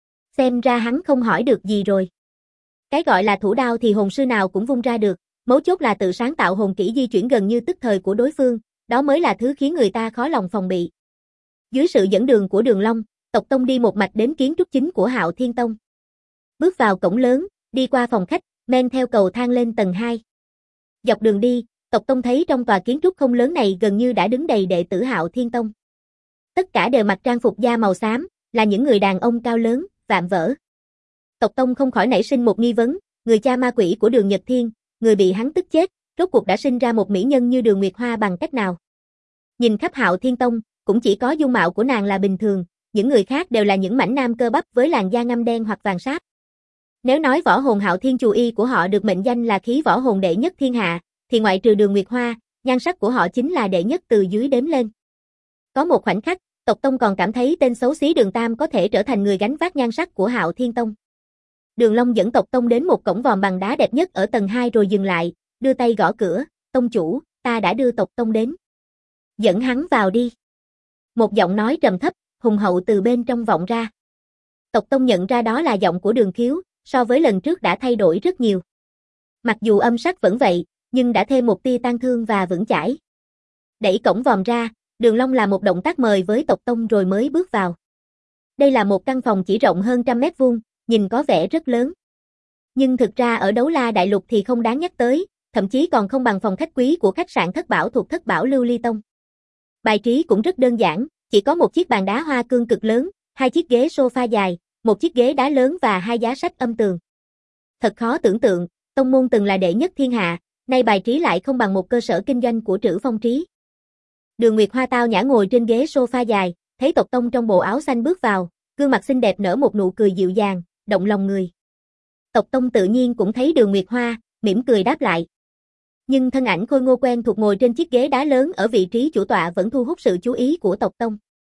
Xem ra hắn không hỏi được gì rồi. Cái gọi là thủ đao thì hồn sư nào cũng vung ra được, mấu chốt là tự sáng tạo hồn kỹ di chuyển gần như tức thời của đối phương, đó mới là thứ khiến người ta khó lòng phòng bị. Dưới sự dẫn đường của Đường Long, Tộc Tông đi một mạch đến kiến trúc chính của Hạo Thiên Tông. Bước vào cổng lớn, đi qua phòng khách, men theo cầu thang lên tầng 2. Dọc đường đi, Tộc Tông thấy trong tòa kiến trúc không lớn này gần như đã đứng đầy đệ tử Hạo Thiên Tông. Tất cả đều mặc trang phục da màu xám, là những người đàn ông cao lớn, vạm vỡ. Tộc Tông không khỏi nảy sinh một nghi vấn, người cha ma quỷ của Đường Nhật Thiên, người bị hắn tức chết, rốt cuộc đã sinh ra một mỹ nhân như Đường Nguyệt Hoa bằng cách nào? Nhìn khắp Hạo Thiên Tông, cũng chỉ có dung mạo của nàng là bình thường, những người khác đều là những mảnh nam cơ bắp với làn da ngăm đen hoặc vàng sáp. Nếu nói võ hồn Hạo Thiên Chù Y của họ được mệnh danh là khí võ hồn đệ nhất thiên hạ, thì ngoại trừ Đường Nguyệt Hoa, nhan sắc của họ chính là đệ nhất từ dưới đếm lên. Có một khoảnh khắc, Tộc Tông còn cảm thấy tên xấu xí Đường Tam có thể trở thành người gánh vác nhan sắc của Hạo Thiên Tông. Đường Long dẫn Tộc Tông đến một cổng vòm bằng đá đẹp nhất ở tầng 2 rồi dừng lại, đưa tay gõ cửa, "Tông chủ, ta đã đưa Tộc Tông đến." "Dẫn hắn vào đi." Một giọng nói trầm thấp, hùng hậu từ bên trong vọng ra. Tộc Tông nhận ra đó là giọng của Đường Khiếu, so với lần trước đã thay đổi rất nhiều. Mặc dù âm sắc vẫn vậy, nhưng đã thêm một tia tang thương và vững chãi. Đẩy cổng vòm ra, Đường Long làm một động tác mời với Tộc Tông rồi mới bước vào. Đây là một căn phòng chỉ rộng hơn 100 m², nhìn có vẻ rất lớn. Nhưng thực ra ở Đấu La Đại Lục thì không đáng nhắc tới, thậm chí còn không bằng phòng khách quý của khách sạn Thất Bảo thuộc Thất Bảo Lưu Ly Tông. Bài trí cũng rất đơn giản, chỉ có một chiếc bàn đá hoa cương cực lớn, 2 chiếc ghế sofa dài, một chiếc ghế đá lớn và 2 giá sách âm tường. Thật khó tưởng tượng, tông môn từng là đệ nhất thiên hạ, nay bài trí lại không bằng một cơ sở kinh doanh của Trữ Phong Trí. Đường Nguyệt Hoa tao nhã ngồi trên ghế sofa dài, thấy Tộc Tông trong bộ áo xanh bước vào, gương mặt xinh đẹp nở một nụ cười dịu dàng, động lòng người. Tộc Tông tự nhiên cũng thấy Đường Nguyệt Hoa, mỉm cười đáp lại. Nhưng thân ảnh khôi ngô quen thuộc ngồi trên chiếc ghế đá lớn ở vị trí chủ tọa vẫn thu hút sự chú ý của Tộc Tông.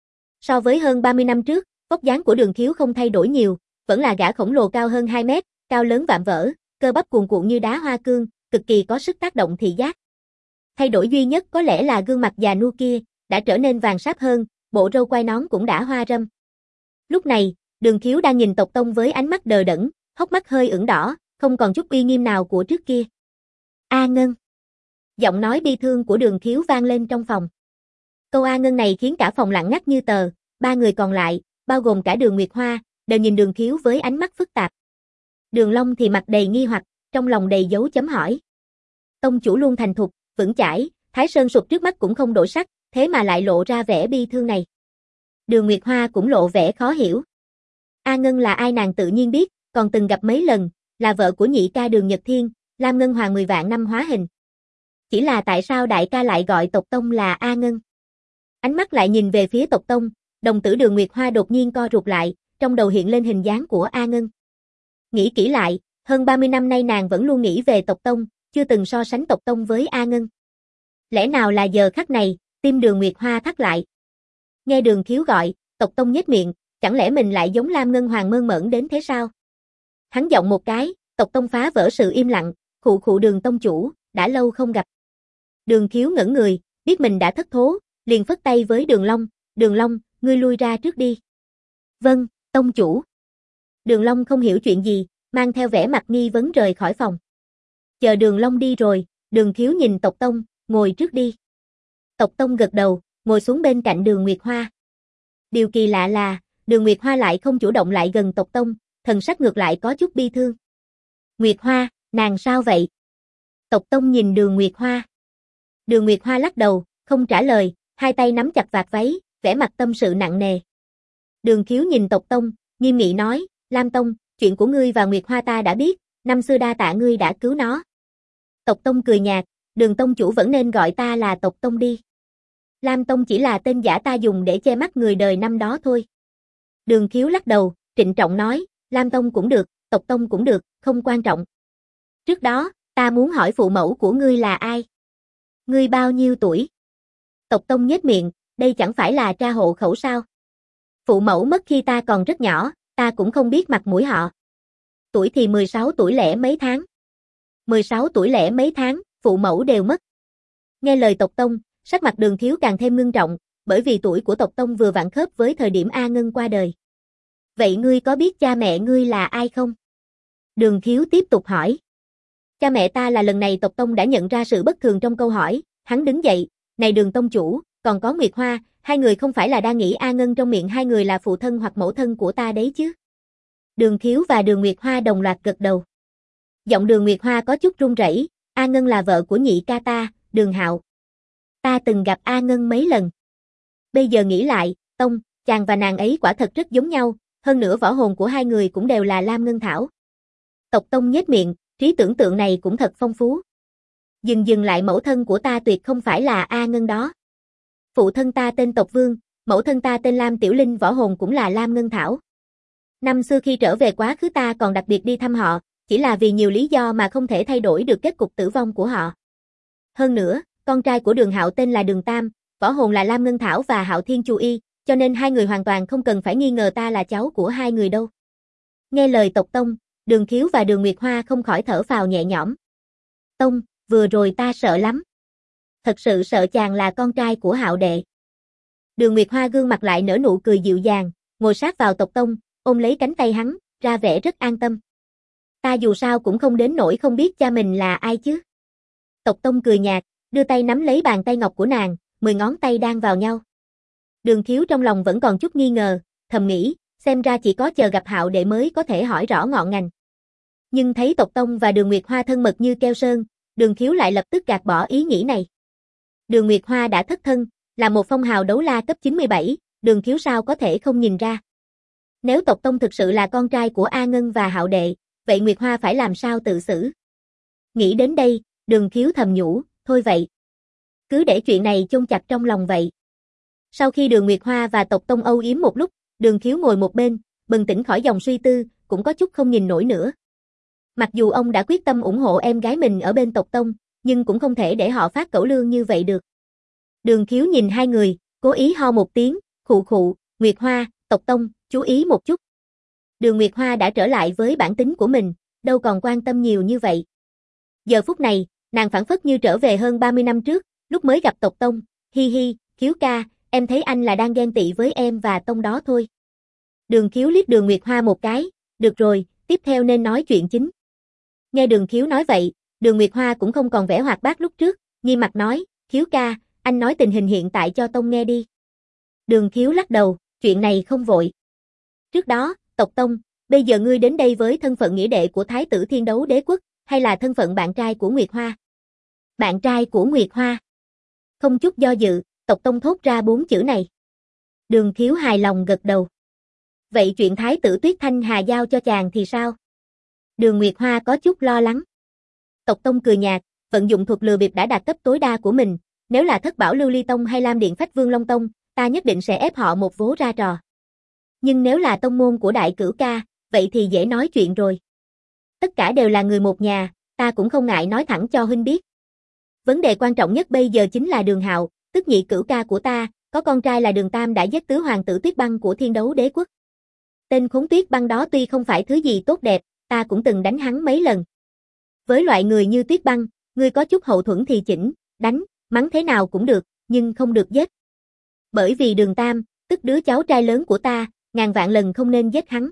So với hơn 30 năm trước, vóc dáng của Đường Khiếu không thay đổi nhiều, vẫn là gã khổng lồ cao hơn 2 mét, cao lớn vạm vỡ, cơ bắp cuồn cuộn như đá hoa cương, cực kỳ có sức tác động thị giác. Thay đổi duy nhất có lẽ là gương mặt già nua kia, đã trở nên vàng sáp hơn, bộ râu quai nón cũng đã hoa râm. Lúc này, Đường Khiếu đang nhìn Tộc Tông với ánh mắt đờ đẫn, hốc mắt hơi ửng đỏ, không còn chút uy nghiêm nào của trước kia. "A Ngân." Giọng nói bi thương của Đường Khiếu vang lên trong phòng. Câu "A Ngân" này khiến cả phòng lặng ngắt như tờ, 3 người còn lại, bao gồm cả Đường Nguyệt Hoa, đều nhìn Đường Khiếu với ánh mắt phức tạp. Đường Long thì mặt đầy nghi hoặc, trong lòng đầy dấu chấm hỏi. Tông chủ luôn thành thục, vững chãi, Thái Sơn sụp trước mắt cũng không đổi sắc, thế mà lại lộ ra vẻ bi thương này. Đường Nguyệt Hoa cũng lộ vẻ khó hiểu. A Ngân là ai nàng tự nhiên biết, còn từng gặp mấy lần, là vợ của nhị ca Đường Nhật Thiên, Lam Ngân Hoàng 10 vạn năm hóa hình. Chỉ là tại sao đại ca lại gọi Tộc Tông là A Ngân? Ánh mắt lại nhìn về phía Tộc Tông, đồng tử Đường Nguyệt Hoa đột nhiên co rụt lại, trong đầu hiện lên hình dáng của A Ngân. Nghĩ kỹ lại, hơn 30 năm nay nàng vẫn luôn nghĩ về Tộc Tông, chưa từng so sánh Tộc Tông với A Ngân. Lẽ nào là giờ khắc này, tim Đường Nguyệt Hoa thắt lại. Nghe Đường Khiếu gọi, Tộc Tông nhếch miệng, chẳng lẽ mình lại giống Lam Ngân Hoàng mơn mởn đến thế sao? Hắn giọng một cái, Tộc Tông phá vỡ sự im lặng, khụ khụ Đường tông chủ, đã lâu không gặp. Đường Khiếu ngẩn người, biết mình đã thất thố, liền phất tay với Đường Long, "Đường Long, ngươi lui ra trước đi." "Vâng, tông chủ." Đường Long không hiểu chuyện gì, mang theo vẻ mặt nghi vấn rời khỏi phòng. Chờ Đường Long đi rồi, Đường Khiếu nhìn Tộc Tông, "Ngồi trước đi." Tộc Tông gật đầu, ngồi xuống bên cạnh Đường Nguyệt Hoa. Điều kỳ lạ là, Đường Nguyệt Hoa lại không chủ động lại gần Tộc Tông, thần sắc ngược lại có chút bi thương. Nguyệt Hoa, nàng sao vậy? Tộc Tông nhìn Đường Nguyệt Hoa. Đường Nguyệt Hoa lắc đầu, không trả lời, hai tay nắm chặt vạt váy, vẻ mặt tâm sự nặng nề. Đường Khiếu nhìn Tộc Tông, nghiêm nghị nói, Lam Tông, chuyện của ngươi và Nguyệt Hoa ta đã biết, năm xưa đa tạ ngươi đã cứu nó. Tộc Tông cười nhạt, Đường Tông chủ vẫn nên gọi ta là Tộc Tông đi. Lam Tông chỉ là tên giả ta dùng để che mắt người đời năm đó thôi. Đường Khiếu lắc đầu, trịnh trọng nói, Lam Tông cũng được, Tộc Tông cũng được, không quan trọng. Trước đó, ta muốn hỏi phụ mẫu của ngươi là ai? Ngươi bao nhiêu tuổi? Tộc Tông nhếch miệng, đây chẳng phải là tra hộ khẩu sao? Phụ mẫu mất khi ta còn rất nhỏ, ta cũng không biết mặt mũi họ. Tuổi thì 16 tuổi lẻ mấy tháng. 16 tuổi lẻ mấy tháng, phụ mẫu đều mất. Nghe lời Tộc Tông, sắc mặt Đường Khiếu càng thêm ngưng trọng, bởi vì tuổi của Tộc Tông vừa vặn khớp với thời điểm A Ngân qua đời. Vậy ngươi có biết cha mẹ ngươi là ai không? Đường Khiếu tiếp tục hỏi. Cha mẹ ta là lần này Tộc Tông đã nhận ra sự bất thường trong câu hỏi, hắn đứng dậy, này Đường Tông chủ, còn có Nguyệt Hoa, hai người không phải là đang nghĩ A Ngân trong miệng hai người là phụ thân hoặc mẫu thân của ta đấy chứ? Đường Khiếu và Đường Nguyệt Hoa đồng loạt gật đầu. Giọng Đường Nguyệt Hoa có chút run rẩy, A Ngân là vợ của nhị ca ta, Đường Hạo. Ta từng gặp A Ngân mấy lần. Bây giờ nghĩ lại, Tông, chàng và nàng ấy quả thật rất giống nhau, hơn nữa võ hồn của hai người cũng đều là Lam Ngân Thảo. Tộc Tông nhếch miệng, trí tưởng tượng này cũng thật phong phú. Dừng lại, mẫu thân của ta tuyệt không phải là A Ngân đó. Phụ thân ta tên Tộc Vương, mẫu thân ta tên Lam Tiểu Linh, võ hồn cũng là Lam Ngân Thảo. Năm xưa khi trở về quá khứ ta còn đặc biệt đi thăm họ, chỉ là vì nhiều lý do mà không thể thay đổi được kết cục tử vong của họ. Hơn nữa, con trai của Đường Hạo tên là Đường Tam, võ hồn là Lam Ngân Thảo và Hạo Thiên Chu Y, cho nên hai người hoàn toàn không cần phải nghi ngờ ta là cháu của hai người đâu. Nghe lời Tộc Tông, Đường Khiếu và Đường Nguyệt Hoa không khỏi thở phào nhẹ nhõm. Tông, vừa rồi ta sợ lắm. Thật sự sợ chàng là con trai của Hạo đệ. Đường Nguyệt Hoa gương mặt lại nở nụ cười dịu dàng, ngồi sát vào Tộc Tông, ôm lấy cánh tay hắn, ra vẻ rất an tâm. Ta dù sao cũng không đến nỗi không biết cha mình là ai chứ. Tộc Tông cười nhạt, đưa tay nắm lấy bàn tay ngọc của nàng, 10 ngón tay đan vào nhau. Đường Khiếu trong lòng vẫn còn chút nghi ngờ, thầm nghĩ, xem ra chỉ có chờ gặp Hạo đệ mới có thể hỏi rõ ngọn ngành. Nhưng thấy Tộc Tông và Đường Nguyệt Hoa thân mật như keo sơn, Đường Khiếu lại lập tức gạt bỏ ý nghĩ này. Đường Nguyệt Hoa đã thất thân, là một phong hào đấu la cấp 97, Đường Khiếu sao có thể không nhìn ra. Nếu Tộc Tông thực sự là con trai của A Ngân và Hạo đệ, vậy Nguyệt Hoa phải làm sao tự xử? Nghĩ đến đây, Đường Khiếu thầm nhủ, thôi vậy. Cứ để chuyện này chôn chặt trong lòng vậy. Sau khi Đường Nguyệt Hoa và Tộc Tông âu yếm một lúc, Đường Khiếu ngồi một bên, bừng tỉnh khỏi dòng suy tư, cũng có chút không nhìn nổi nữa. Mặc dù ông đã quyết tâm ủng hộ em gái mình ở bên Tộc Tông, nhưng cũng không thể để họ phát cẩu lương như vậy được. Đường Khiếu nhìn hai người, cố ý ho một tiếng, khụ khụ, Nguyệt Hoa, Tộc Tông, chú ý một chút. Đường Nguyệt Hoa đã trở lại với bản tính của mình, đâu còn quan tâm nhiều như vậy. Giờ phút này, nàng phảng phất như trở về hơn 30 năm trước, lúc mới gặp Tộc Tông, hi hi, Khiếu ca, em thấy anh là đang ghen tị với em và Tông đó thôi. Đường Khiếu liếc Đường Nguyệt Hoa một cái, được rồi, tiếp theo nên nói chuyện chính. Nghe Đường Khiếu nói vậy, Đường Nguyệt Hoa cũng không còn vẻ hoạt bát lúc trước, nghiêm mặt nói, Khiếu ca, anh nói tình hình hiện tại cho Tông nghe đi. Đường Khiếu lắc đầu, chuyện này không vội. Trước đó, Tộc Tông, bây giờ ngươi đến đây với thân phận nghĩa đệ của Thái tử Thiên Đấu Đế Quốc, hay là thân phận bạn trai của Nguyệt Hoa? Bạn trai của Nguyệt Hoa. Không chút do dự, Tộc Tông thốt ra 4 chữ này. Đường Khiếu hài lòng gật đầu. Vậy chuyện Thái tử Tuyết Thanh Hà giao cho chàng thì sao? Đường Nguyệt Hoa có chút lo lắng. Tộc Tông cười nhạt, vận dụng thuật lừa bịp đã đạt cấp tối đa của mình, nếu là Thất Bảo Lưu Ly Tông hay Lam Điện Phách Vương Long Tông, ta nhất định sẽ ép họ một vố ra trò. Nhưng nếu là tông môn của Đại Cửu ca, vậy thì dễ nói chuyện rồi. Tất cả đều là người một nhà, ta cũng không ngại nói thẳng cho huynh biết. Vấn đề quan trọng nhất bây giờ chính là Đường Hạo, tức nhị cửu ca của ta, có con trai là Đường Tam đã giết tứ hoàng tử Tuyết Băng của Thiên Đấu Đế Quốc. Tên khốn Tuyết Băng đó tuy không phải thứ gì tốt đẹp, ta cũng từng đánh hắn mấy lần. Với loại người như Tuyết Băng, ngươi có chút hậu thuẫn thì chỉnh, đánh, mắng thế nào cũng được, nhưng không được giết. Bởi vì Đường Tam, tức đứa cháu trai lớn của ta, ngàn vạn lần không nên giết hắn.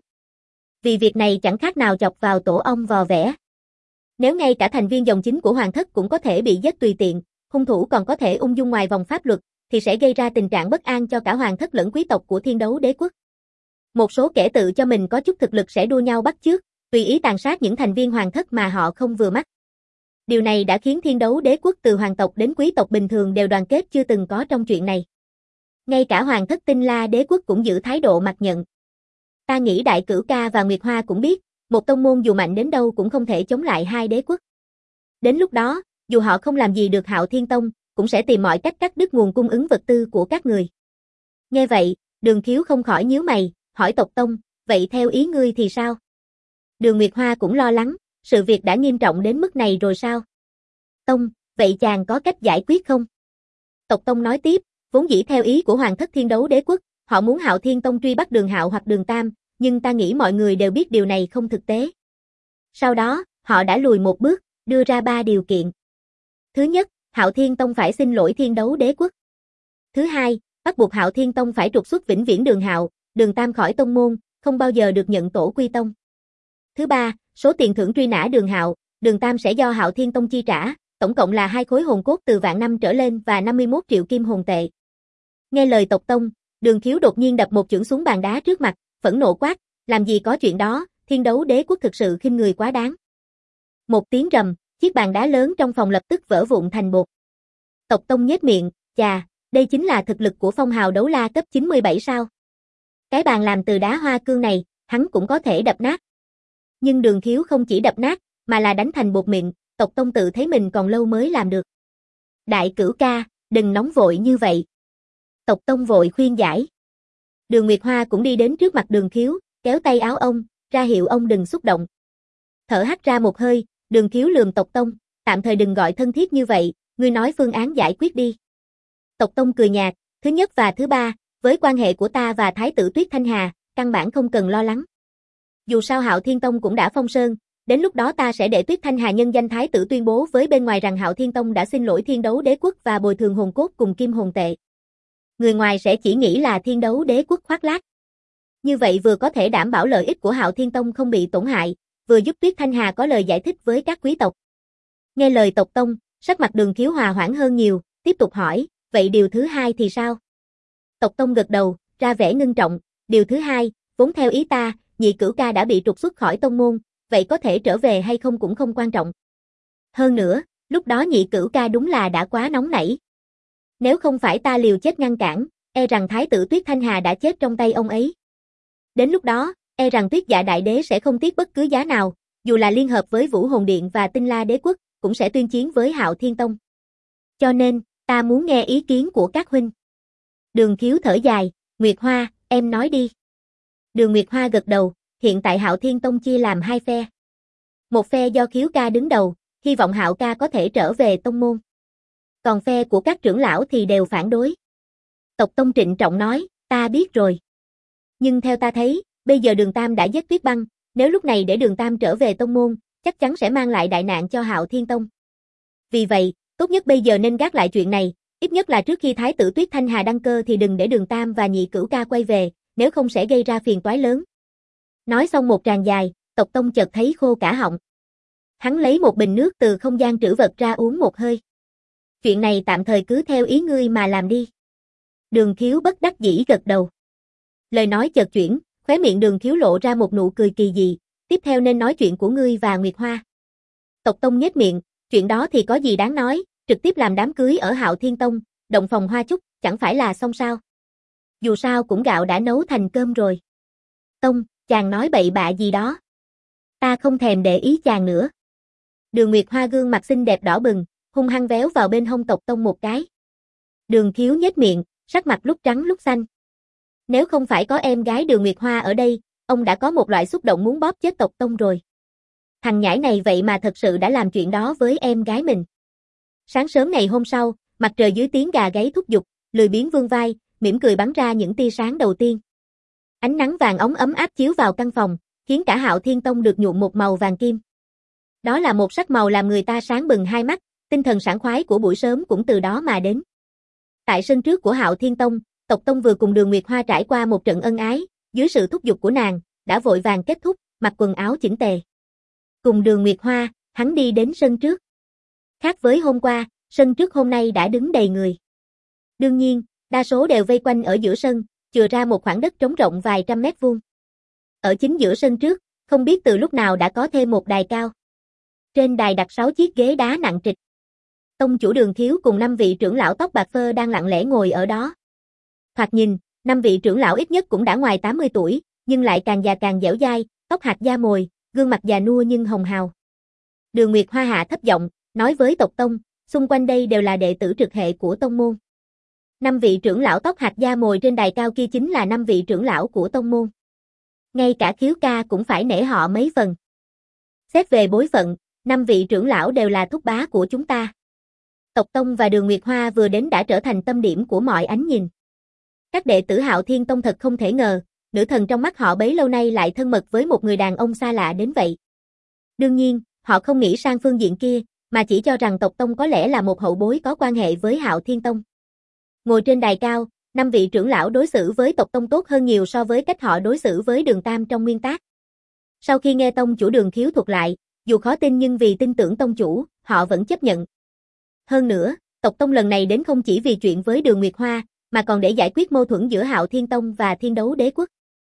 Vì việc này chẳng khác nào chọc vào tổ ong vò vẽ. Nếu ngay cả thành viên dòng chính của hoàng thất cũng có thể bị giết tùy tiện, hung thủ còn có thể ung dung ngoài vòng pháp luật, thì sẽ gây ra tình trạng bất an cho cả hoàng thất lẫn quý tộc của Thiên Đấu Đế Quốc. Một số kẻ tự cho mình có chút thực lực sẽ đua nhau bắt chước, tùy ý tàn sát những thành viên hoàng thất mà họ không vừa mắt. Điều này đã khiến Thiên Đấu Đế quốc từ hoàng tộc đến quý tộc bình thường đều đoàn kết chưa từng có trong chuyện này. Ngay cả hoàng thất Tinh La Đế quốc cũng giữ thái độ mặc nhận. Ta nghĩ Đại Cửu Ca và Nguyệt Hoa cũng biết, một tông môn dù mạnh đến đâu cũng không thể chống lại hai đế quốc. Đến lúc đó, dù họ không làm gì được Hạo Thiên Tông, cũng sẽ tìm mọi cách cắt đứt nguồn cung ứng vật tư của các người. Nghe vậy, Đường Khiếu không khỏi nhíu mày, hỏi Tộc Tông, vậy theo ý ngươi thì sao? Đường Nguyệt Hoa cũng lo lắng, sự việc đã nghiêm trọng đến mức này rồi sao? Tông, vậy chàng có cách giải quyết không? Tộc Tông nói tiếp, vốn dĩ theo ý của Hoàng thất Thiên Đấu Đế quốc, họ muốn Hạo Thiên Tông truy bắt Đường Hạo hoặc Đường Tam, nhưng ta nghĩ mọi người đều biết điều này không thực tế. Sau đó, họ đã lùi một bước, đưa ra 3 điều kiện. Thứ nhất, Hạo Thiên Tông phải xin lỗi Thiên Đấu Đế quốc. Thứ hai, bắt buộc Hạo Thiên Tông phải trục xuất vĩnh viễn Đường Hạo, Đường Tam khỏi tông môn, không bao giờ được nhận tổ quy tông. Thứ ba, số tiền thưởng truy nã Đường Hạo, Đường Tam sẽ do Hạo Thiên Tông chi trả, tổng cộng là 2 khối hồn cốt từ vạn năm trở lên và 51 triệu kim hồn tệ. Nghe lời Tộc Tông, Đường Khiếu đột nhiên đập một chưởng xuống bàn đá trước mặt, phẫn nộ quát, làm gì có chuyện đó, Thiên Đấu Đế quốc thực sự khinh người quá đáng. Một tiếng rầm, chiếc bàn đá lớn trong phòng lập tức vỡ vụn thành bột. Tộc Tông nhếch miệng, chà, đây chính là thực lực của phong hào đấu la cấp 97 sao? Cái bàn làm từ đá hoa cương này, hắn cũng có thể đập nát. Nhưng Đường Khiếu không chỉ đập nát, mà là đánh thành bột mịn, Tộc Tông tự thấy mình còn lâu mới làm được. Đại Cửu Ca, đừng nóng vội như vậy. Tộc Tông vội khuyên giải. Đường Nguyệt Hoa cũng đi đến trước mặt Đường Khiếu, kéo tay áo ông, ra hiệu ông đừng xúc động. Thở hắt ra một hơi, Đường Khiếu lườm Tộc Tông, tạm thời đừng gọi thân thiết như vậy, ngươi nói phương án giải quyết đi. Tộc Tông cười nhạt, thứ nhất và thứ ba, với quan hệ của ta và Thái tử Tuyết Thanh Hà, căn bản không cần lo lắng. Dù sao Hạo Thiên Tông cũng đã phong sơn, đến lúc đó ta sẽ để Tuyết Thanh Hà nhân danh Thái tử tuyên bố với bên ngoài rằng Hạo Thiên Tông đã xin lỗi Thiên Đấu Đế quốc và bồi thường hồn cốt cùng kim hồn tệ. Người ngoài sẽ chỉ nghĩ là Thiên Đấu Đế quốc khoác lác. Như vậy vừa có thể đảm bảo lợi ích của Hạo Thiên Tông không bị tổn hại, vừa giúp Tuyết Thanh Hà có lời giải thích với các quý tộc. Nghe lời Tộc Tông, sắc mặt Đường Khiếu hòa hoãn hơn nhiều, tiếp tục hỏi, vậy điều thứ hai thì sao? Tộc Tông gật đầu, ra vẻ ngưng trọng, điều thứ hai, vốn theo ý ta, Nhị Cửu Ca đã bị trục xuất khỏi tông môn, vậy có thể trở về hay không cũng không quan trọng. Hơn nữa, lúc đó Nhị Cửu Ca đúng là đã quá nóng nảy. Nếu không phải ta liều chết ngăn cản, e rằng Thái tử Tuyết Thanh Hà đã chết trong tay ông ấy. Đến lúc đó, e rằng Tuyết Dạ Đại Đế sẽ không tiếc bất cứ giá nào, dù là liên hợp với Vũ Hồn Điện và Tinh La Đế quốc, cũng sẽ tuyên chiến với Hạo Thiên Tông. Cho nên, ta muốn nghe ý kiến của các huynh. Đường Khiếu thở dài, Nguyệt Hoa, em nói đi. Đường Nguyệt Hoa gật đầu, hiện tại Hạo Thiên Tông chia làm 2 phe. Một phe do Khiếu ca đứng đầu, hy vọng Hạo ca có thể trở về tông môn. Còn phe của các trưởng lão thì đều phản đối. Tộc Tông trịnh trọng nói, ta biết rồi. Nhưng theo ta thấy, bây giờ Đường Tam đã giết Tuyết Băng, nếu lúc này để Đường Tam trở về tông môn, chắc chắn sẽ mang lại đại nạn cho Hạo Thiên Tông. Vì vậy, tốt nhất bây giờ nên gác lại chuyện này, ít nhất là trước khi Thái tử Tuyết Thanh Hà đăng cơ thì đừng để Đường Tam và Nhị Cửu Ca quay về, nếu không sẽ gây ra phiền toái lớn. Nói xong một tràng dài, Tộc Tông chợt thấy khô cả họng. Hắn lấy một bình nước từ không gian trữ vật ra uống một hơi. Chuyện này tạm thời cứ theo ý ngươi mà làm đi. Đường Khiếu bất đắc dĩ gật đầu. Lời nói chợt chuyển, khóe miệng Đường Khiếu lộ ra một nụ cười kỳ dị, tiếp theo nên nói chuyện của ngươi và Nguyệt Hoa. Tộc Tông nhếch miệng, chuyện đó thì có gì đáng nói, trực tiếp làm đám cưới ở Hạo Thiên Tông, động phòng hoa chúc, chẳng phải là xong sao. Dù sao cũng gạo đã nấu thành cơm rồi. Tông, chàng nói bậy bạ gì đó. Ta không thèm để ý chàng nữa. Đường Nguyệt Hoa gương mặt xinh đẹp đỏ bừng, hung hăng véo vào bên hông Tộc Tông một cái. Đường Khiếu nhếch miệng, sắc mặt lúc trắng lúc xanh. Nếu không phải có em gái Đường Nguyệt Hoa ở đây, ông đã có một loại xúc động muốn bóp chết Tộc Tông rồi. Thằng nhãi này vậy mà thật sự đã làm chuyện đó với em gái mình. Sáng sớm ngày hôm sau, mặt trời dưới tiếng gà gáy thúc giục, lười biếng vươn vai, mỉm cười bắn ra những tia sáng đầu tiên. Ánh nắng vàng óng ấm áp chiếu vào căn phòng, khiến cả Hạo Thiên Tông được nhuộm một màu vàng kim. Đó là một sắc màu làm người ta sáng bừng hai mắt, tinh thần sảng khoái của buổi sớm cũng từ đó mà đến. Tại sân trước của Hạo Thiên Tông, Tộc Tông vừa cùng Đường Nguyệt Hoa trải qua một trận ân ái, dưới sự thúc giục của nàng, đã vội vàng kết thúc, mặc quần áo chỉnh tề. Cùng Đường Nguyệt Hoa, hắn đi đến sân trước. Khác với hôm qua, sân trước hôm nay đã đứng đầy người. Đương nhiên, đa số đều vây quanh ở giữa sân, chừa ra một khoảng đất trống rộng vài trăm mét vuông. Ở chính giữa sân trước, không biết từ lúc nào đã có thêm một đài cao. Trên đài đặt 6 chiếc ghế đá nặng trịch. Tông chủ Đường Khiếu cùng 5 vị trưởng lão tóc bạc phơ đang lặng lẽ ngồi ở đó. Thoạt nhìn, 5 vị trưởng lão ít nhất cũng đã ngoài 80 tuổi, nhưng lại càng già càng dẻo dai, tóc hạt da mồi, gương mặt già nua nhưng hồng hào. Đường Nguyệt Hoa hạ thấp giọng, nói với tộc tông, xung quanh đây đều là đệ tử trực hệ của tông môn. 5 vị trưởng lão tóc hạt da mồi trên đài cao kia chính là 5 vị trưởng lão của tông môn. Ngay cả Khiếu ca cũng phải nể họ mấy phần. Xét về bối phận, 5 vị trưởng lão đều là thúc bá của chúng ta. Tộc Tông và Đường Nguyệt Hoa vừa đến đã trở thành tâm điểm của mọi ánh nhìn. Các đệ tử Hạo Thiên Tông thật không thể ngờ, nữ thần trong mắt họ bấy lâu nay lại thân mật với một người đàn ông xa lạ đến vậy. Đương nhiên, họ không nghĩ sang phương diện kia, mà chỉ cho rằng tộc Tông có lẽ là một hậu bối có quan hệ với Hạo Thiên Tông. Ngồi trên đài cao, 5 vị trưởng lão đối xử với tộc Tông tốt hơn nhiều so với cách họ đối xử với Đường Tam trong nguyên tác. Sau khi nghe tông chủ Đường Khiếu thuật lại, dù khó tin nhưng vì tin tưởng tông chủ, họ vẫn chấp nhận. Hơn nữa, tộc Tông lần này đến không chỉ vì chuyện với Đường Nguyệt Hoa, mà còn để giải quyết mâu thuẫn giữa Hạo Thiên Tông và Thiên Đấu Đế Quốc.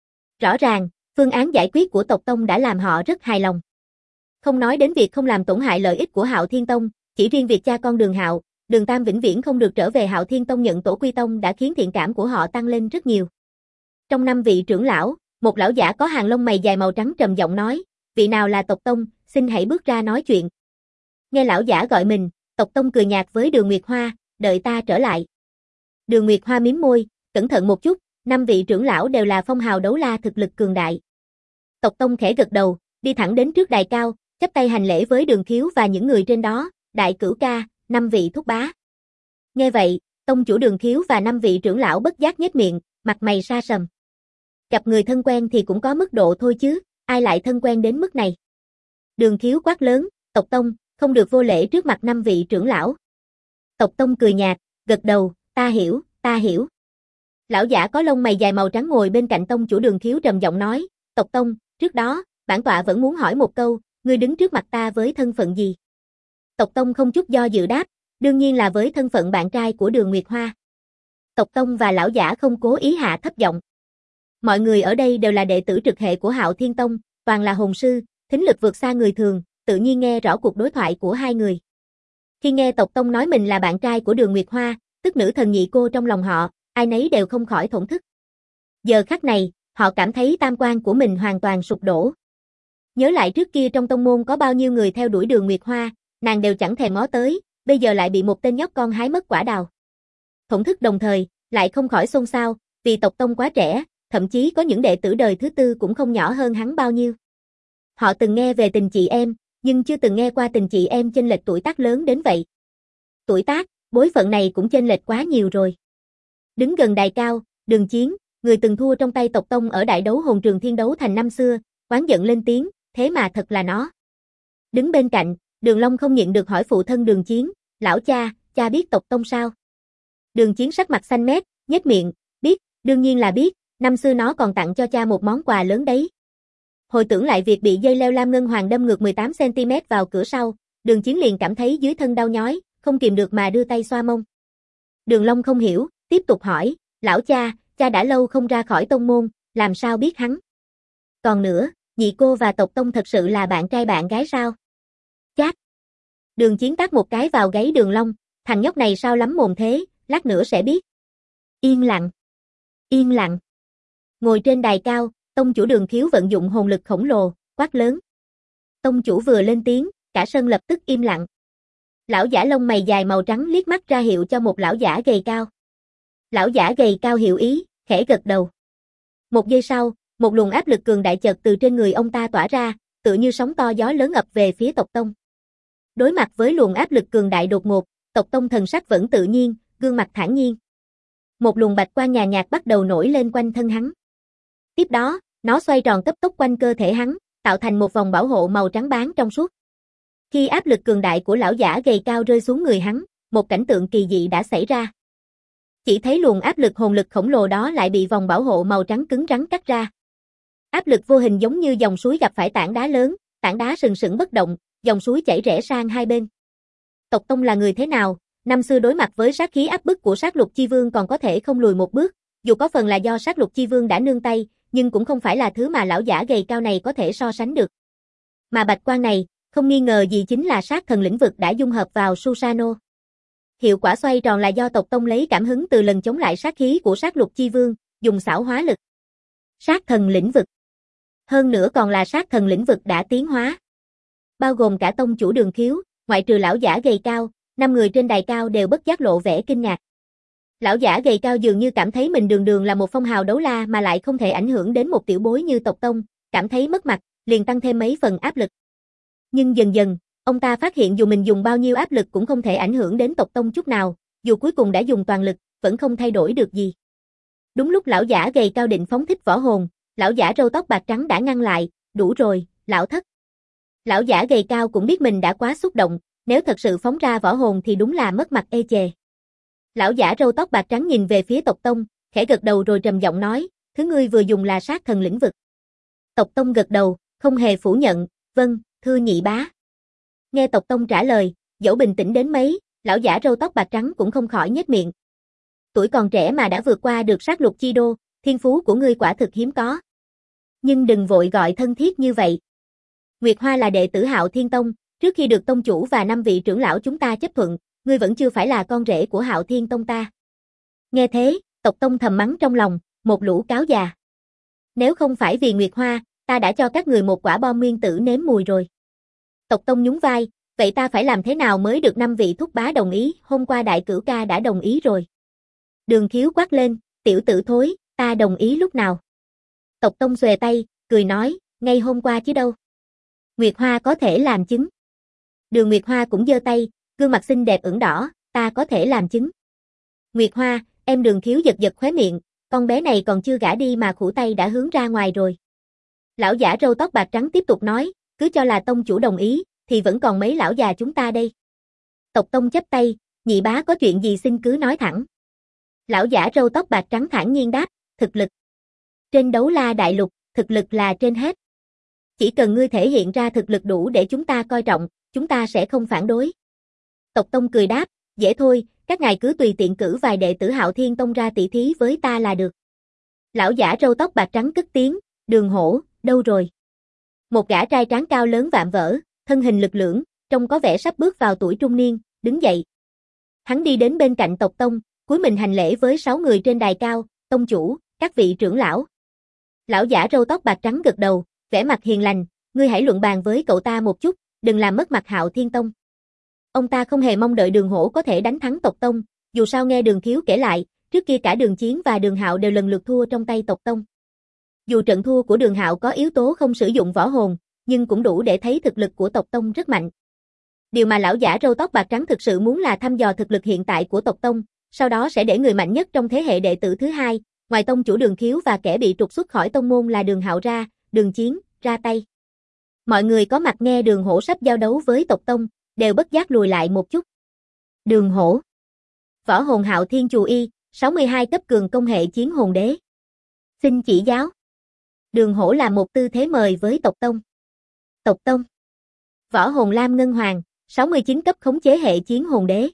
Rõ ràng, phương án giải quyết của tộc Tông đã làm họ rất hài lòng. Không nói đến việc không làm tổn hại lợi ích của Hạo Thiên Tông, chỉ riêng việc cha con Đường Hạo, Đường Tam vĩnh viễn không được trở về Hạo Thiên Tông nhận tổ quy tông đã khiến thiện cảm của họ tăng lên rất nhiều. Trong 5 vị trưởng lão, một lão giả có hàng lông mày dài màu trắng trầm giọng nói, vị nào là tộc Tông, xin hãy bước ra nói chuyện. Nghe lão giả gọi mình, tộc Tông cười nhạt với Đường Nguyệt Hoa, đợi ta trở lại. Đường Nguyệt Hoa mím môi, cẩn thận một chút, 5 vị trưởng lão đều là phong hào đấu la thực lực cường đại. Tộc Tông khẽ gật đầu, đi thẳng đến trước đài cao, chắp tay hành lễ với Đường Khiếu và những người trên đó, đại cửu ca, 5 vị thúc bá. Nghe vậy, tông chủ Đường Khiếu và 5 vị trưởng lão bất giác nhếch miệng, mặt mày sa sầm. Gặp người thân quen thì cũng có mức độ thôi chứ, ai lại thân quen đến mức này. Đường Khiếu quát lớn, tộc Tông, không được vô lễ trước mặt 5 vị trưởng lão. Tộc Tông cười nhạt, gật đầu, ta hiểu, ta hiểu. Lão giả có lông mày dài màu trắng ngồi bên cạnh tông chủ Đường Khiếu trầm giọng nói, tộc Tông, trước đó, bản tọa vẫn muốn hỏi một câu, ngươi đứng trước mặt ta với thân phận gì? Tộc Tông không chút do dự đáp, đương nhiên là với thân phận bạn trai của Đường Nguyệt Hoa. Tộc Tông và lão giả không cố ý hạ thấp giọng. Mọi người ở đây đều là đệ tử trực hệ của Hạo Thiên Tông, toàn là hồn sư, thính lực vượt xa người thường, tự nhiên nghe rõ cuộc đối thoại của hai người. Khi nghe tộc Tông nói mình là bạn trai của Đường Nguyệt Hoa, tức nữ thần nhị cô trong lòng họ, ai nấy đều không khỏi thổn thức. Giờ khắc này, họ cảm thấy tam quan của mình hoàn toàn sụp đổ. Nhớ lại trước kia trong tông môn có bao nhiêu người theo đuổi Đường Nguyệt Hoa, nàng đều chẳng thèm ngó tới, bây giờ lại bị một tên nhóc con hái mất quả đào. Thổn thức đồng thời, lại không khỏi xôn xao, vì tộc Tông quá trẻ, thậm chí có những đệ tử đời thứ tư cũng không nhỏ hơn hắn bao nhiêu. Họ từng nghe về tình chị em, nhưng chưa từng nghe qua tình chị em chênh lệch tuổi tác lớn đến vậy. Tuổi tác, bối phận này cũng chênh lệch quá nhiều rồi. Đứng gần đài cao, Đường Chiến, người từng thua trong tay tộc Tông ở đại đấu hồn trường Thiên Đấu Thành năm xưa, oán giận lên tiếng, thế mà thật là nó. Đứng bên cạnh, Đường Long không nhịn được hỏi phụ thân Đường Chiến, lão cha, cha biết tộc Tông sao? Đường Chiến sắc mặt xanh mét, nhếch miệng, biết, đương nhiên là biết, năm xưa nó còn tặng cho cha một món quà lớn đấy. Hồi tưởng lại việc bị dây leo lam ngân hoàng đâm ngược 18cm vào cửa sau, Đường Chiến liền cảm thấy dưới thân đau nhói, không kìm được mà đưa tay xoa mông. Đường Long không hiểu, tiếp tục hỏi, lão cha, cha đã lâu không ra khỏi tông môn, làm sao biết hắn? Còn nữa, nhị cô và tộc Tông thật sự là bạn trai bạn gái sao? Chát. Đường Chiến tát một cái vào gáy Đường Long, thằng nhóc này sao lắm mồm thế, lát nữa sẽ biết. Yên lặng. Yên lặng. Ngồi trên đài cao, tông chủ Đường Khiếu vận dụng hồn lực khổng lồ, quát lớn. Tông chủ vừa lên tiếng, cả sân lập tức im lặng. Lão giả lông mày dài màu trắng liếc mắt ra hiệu cho một lão giả gầy cao. Lão giả gầy cao hiểu ý, khẽ gật đầu. Một giây sau, một luồng áp lực cường đại chợt từ trên người ông ta tỏa ra, tựa như sóng to gió lớn ập về phía tộc Tông. Đối mặt với luồng áp lực cường đại đột ngột, tộc Tông thần sắc vẫn tự nhiên, gương mặt thản nhiên. Một luồng bạch quang nhàn nhạt bắt đầu nổi lên quanh thân hắn. Tiếp đó, nó xoay tròn cấp tốc quanh cơ thể hắn, tạo thành một vòng bảo hộ màu trắng báng trong suốt. Khi áp lực cường đại của lão giả gầy cao rơi xuống người hắn, một cảnh tượng kỳ dị đã xảy ra. Chỉ thấy luồng áp lực hồn lực khổng lồ đó lại bị vòng bảo hộ màu trắng cứng rắn cắt ra. Áp lực vô hình giống như dòng suối gặp phải tảng đá lớn, tảng đá sừng sững bất động, dòng suối chảy rẽ sang hai bên. Tộc Tông là người thế nào? Năm xưa đối mặt với sát khí áp bức của Sát Lục Chi Vương còn có thể không lùi một bước, dù có phần là do Sát Lục Chi Vương đã nương tay, nhưng cũng không phải là thứ mà lão giả gầy cao này có thể so sánh được. Mà bạch quang này, không nghi ngờ gì chính là sát thần lĩnh vực đã dung hợp vào Susano. Hiệu quả xoay tròn là do tộc tông lấy cảm hứng từ lần chống lại sát khí của sát lục chi vương, dùng xảo hóa lực. Sát thần lĩnh vực. Hơn nữa còn là sát thần lĩnh vực đã tiến hóa. Bao gồm cả tông chủ Đường Khiếu, ngoại trừ lão giả gầy cao, 5 người trên đài cao đều bất giác lộ vẻ kinh ngạc. Lão giả gầy cao dường như cảm thấy mình đường đường là một phong hào đấu la mà lại không thể ảnh hưởng đến một tiểu bối như tộc tông, cảm thấy mất mặt, liền tăng thêm mấy phần áp lực. Nhưng dần dần, ông ta phát hiện dù mình dùng bao nhiêu áp lực cũng không thể ảnh hưởng đến tộc tông chút nào, dù cuối cùng đã dùng toàn lực, vẫn không thay đổi được gì. Đúng lúc lão giả gầy cao định phóng thích võ hồn, lão giả râu tóc bạc trắng đã ngăn lại, đủ rồi, lão thất. Lão giả gầy cao cũng biết mình đã quá xúc động, nếu thật sự phóng ra võ hồn thì đúng là mất mặt ê chề. Lão giả râu tóc bạc trắng nhìn về phía tộc tông, khẽ gật đầu rồi trầm giọng nói, thứ ngươi vừa dùng là sát thần lĩnh vực. Tộc tông gật đầu, không hề phủ nhận, vâng, thưa nhị bá. Nghe tộc tông trả lời, dẫu bình tĩnh đến mấy, lão giả râu tóc bạc trắng cũng không khỏi nhếch miệng. Tuổi còn trẻ mà đã vượt qua được sát lục chi đô, thiên phú của ngươi quả thực hiếm có. Nhưng đừng vội gọi thân thiết như vậy. Nguyệt Hoa là đệ tử Hạo Thiên Tông, trước khi được tông chủ và 5 vị trưởng lão chúng ta chấp thuận, ngươi vẫn chưa phải là con rể của Hạo Thiên Tông ta. Nghe thế, tộc tông thầm mắng trong lòng, một lũ cáo già. Nếu không phải vì Nguyệt Hoa, ta đã cho các người một quả bom nguyên tử nếm mùi rồi. Tộc tông nhún vai, vậy ta phải làm thế nào mới được 5 vị thúc bá đồng ý, hôm qua đại cửu ca đã đồng ý rồi. Đường Khiếu quát lên, tiểu tử thối, ta đồng ý lúc nào. Tộc tông xòe tay, cười nói, ngay hôm qua chứ đâu. Nguyệt Hoa có thể làm chứng. Đường Nguyệt Hoa cũng giơ tay, gương mặt xinh đẹp ửng đỏ, ta có thể làm chứng. Nguyệt Hoa, em Đường Khiếu giật giật khóe miệng, con bé này còn chưa gả đi mà khủ tay đã hướng ra ngoài rồi. Lão giả râu tóc bạc trắng tiếp tục nói, cứ cho là tông chủ đồng ý, thì vẫn còn mấy lão già chúng ta đây. Tộc tông chắp tay, nhị bá có chuyện gì xin cứ nói thẳng. Lão giả râu tóc bạc trắng thản nhiên đáp, thực lực. Trên đấu la đại lục, thực lực là trên hết. Chỉ cần ngươi thể hiện ra thực lực đủ để chúng ta coi trọng, chúng ta sẽ không phản đối. Tộc tông cười đáp, dễ thôi, các ngài cứ tùy tiện cử vài đệ tử Hạo Thiên Tông ra tỷ thí với ta là được. Lão giả râu tóc bạc trắng cất tiếng, Đường Hổ, đâu rồi? Một gã trai tráng cao lớn vạm vỡ, thân hình lực lưỡng, trông có vẻ sắp bước vào tuổi trung niên, đứng dậy. Hắn đi đến bên cạnh tộc tông, cúi mình hành lễ với 6 người trên đài cao, tông chủ, các vị trưởng lão. Lão giả râu tóc bạc trắng gật đầu, vẻ mặt hiền lành, ngươi hãy luận bàn với cậu ta một chút, đừng làm mất mặt Hạo Thiên Tông. Ông ta không hề mong đợi Đường Hổ có thể đánh thắng tộc tông, dù sao nghe Đường Khiếu kể lại, trước kia cả Đường Chiến và Đường Hạo đều lần lượt thua trong tay tộc tông. Dù trận thua của Đường Hạo có yếu tố không sử dụng võ hồn, nhưng cũng đủ để thấy thực lực của tộc tông rất mạnh. Điều mà lão giả râu tóc bạc trắng thực sự muốn là thăm dò thực lực hiện tại của tộc tông, sau đó sẽ để người mạnh nhất trong thế hệ đệ tử thứ hai, ngoài tông chủ Đường Khiếu và kẻ bị trục xuất khỏi tông môn là Đường Hạo ra, Đường Chiến ra tay. Mọi người có mặt nghe Đường Hổ sắp giao đấu với tộc tông, đều bất giác lùi lại một chút. Đường Hổ. Võ hồn Hạo Thiên Chù Y, 62 cấp cường công hệ chiến hồn đế. Xin chỉ giáo. Đường Hổ là một tư thế mời với tộc tông. Tộc tông. Võ hồn Lam Ngân Hoàng, 69 cấp khống chế hệ chiến hồn đế.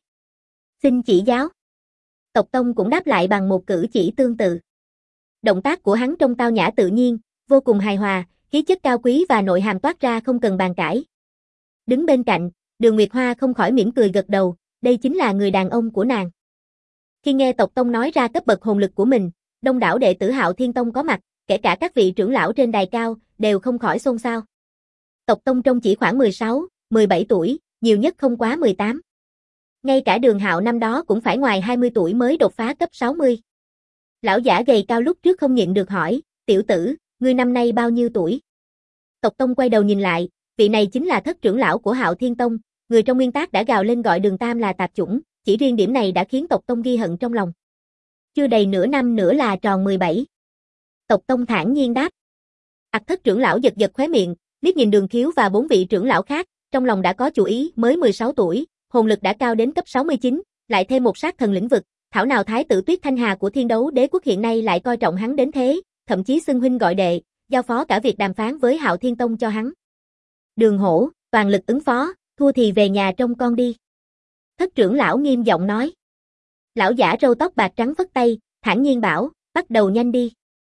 Xin chỉ giáo. Tộc tông cũng đáp lại bằng một cử chỉ tương tự. Động tác của hắn trông tao nhã tự nhiên, vô cùng hài hòa, khí chất cao quý và nội hàm toát ra không cần bàn cãi. Đứng bên cạnh, Đường Nguyệt Hoa không khỏi mỉm cười gật đầu, đây chính là người đàn ông của nàng. Khi nghe tộc tông nói ra cấp bậc hồn lực của mình, đông đảo đệ tử Hạo Thiên Tông có mặt, kể cả các vị trưởng lão trên đài cao, đều không khỏi xôn xao. Tộc tông trông chỉ khoảng 16, 17 tuổi, nhiều nhất không quá 18. Ngay cả Đường Hạo năm đó cũng phải ngoài 20 tuổi mới đột phá cấp 60. Lão giả gầy cao lúc trước không nhịn được hỏi, tiểu tử, ngươi năm nay bao nhiêu tuổi? Tộc tông quay đầu nhìn lại, vị này chính là thất trưởng lão của Hạo Thiên Tông, người trong nguyên tác đã gào lên gọi Đường Tam là tạp chủng, chỉ riêng điểm này đã khiến tộc tông ghi hận trong lòng. Chưa đầy nửa năm nữa là tròn 17. Tộc tông thản nhiên đáp. Thất trưởng lão giật giật khóe miệng, liếc nhìn Đường Khiếu và 4 vị trưởng lão khác, trong lòng đã có chủ ý, mới 16 tuổi, hồn lực đã cao đến cấp 69, lại thêm một sát thần lĩnh vực, thảo nào thái tử Tuyết Thanh Hà của Thiên Đấu Đế quốc hiện nay lại coi trọng hắn đến thế, thậm chí xưng huynh gọi đệ, giao phó cả việc đàm phán với Hạo Thiên Tông cho hắn. Đường Hổ, toàn lực ứng phó, thua thì về nhà trông con đi. Thất trưởng lão nghiêm giọng nói. Lão giả râu tóc bạc trắng phất tay, thản nhiên bảo, bắt đầu nhanh đi.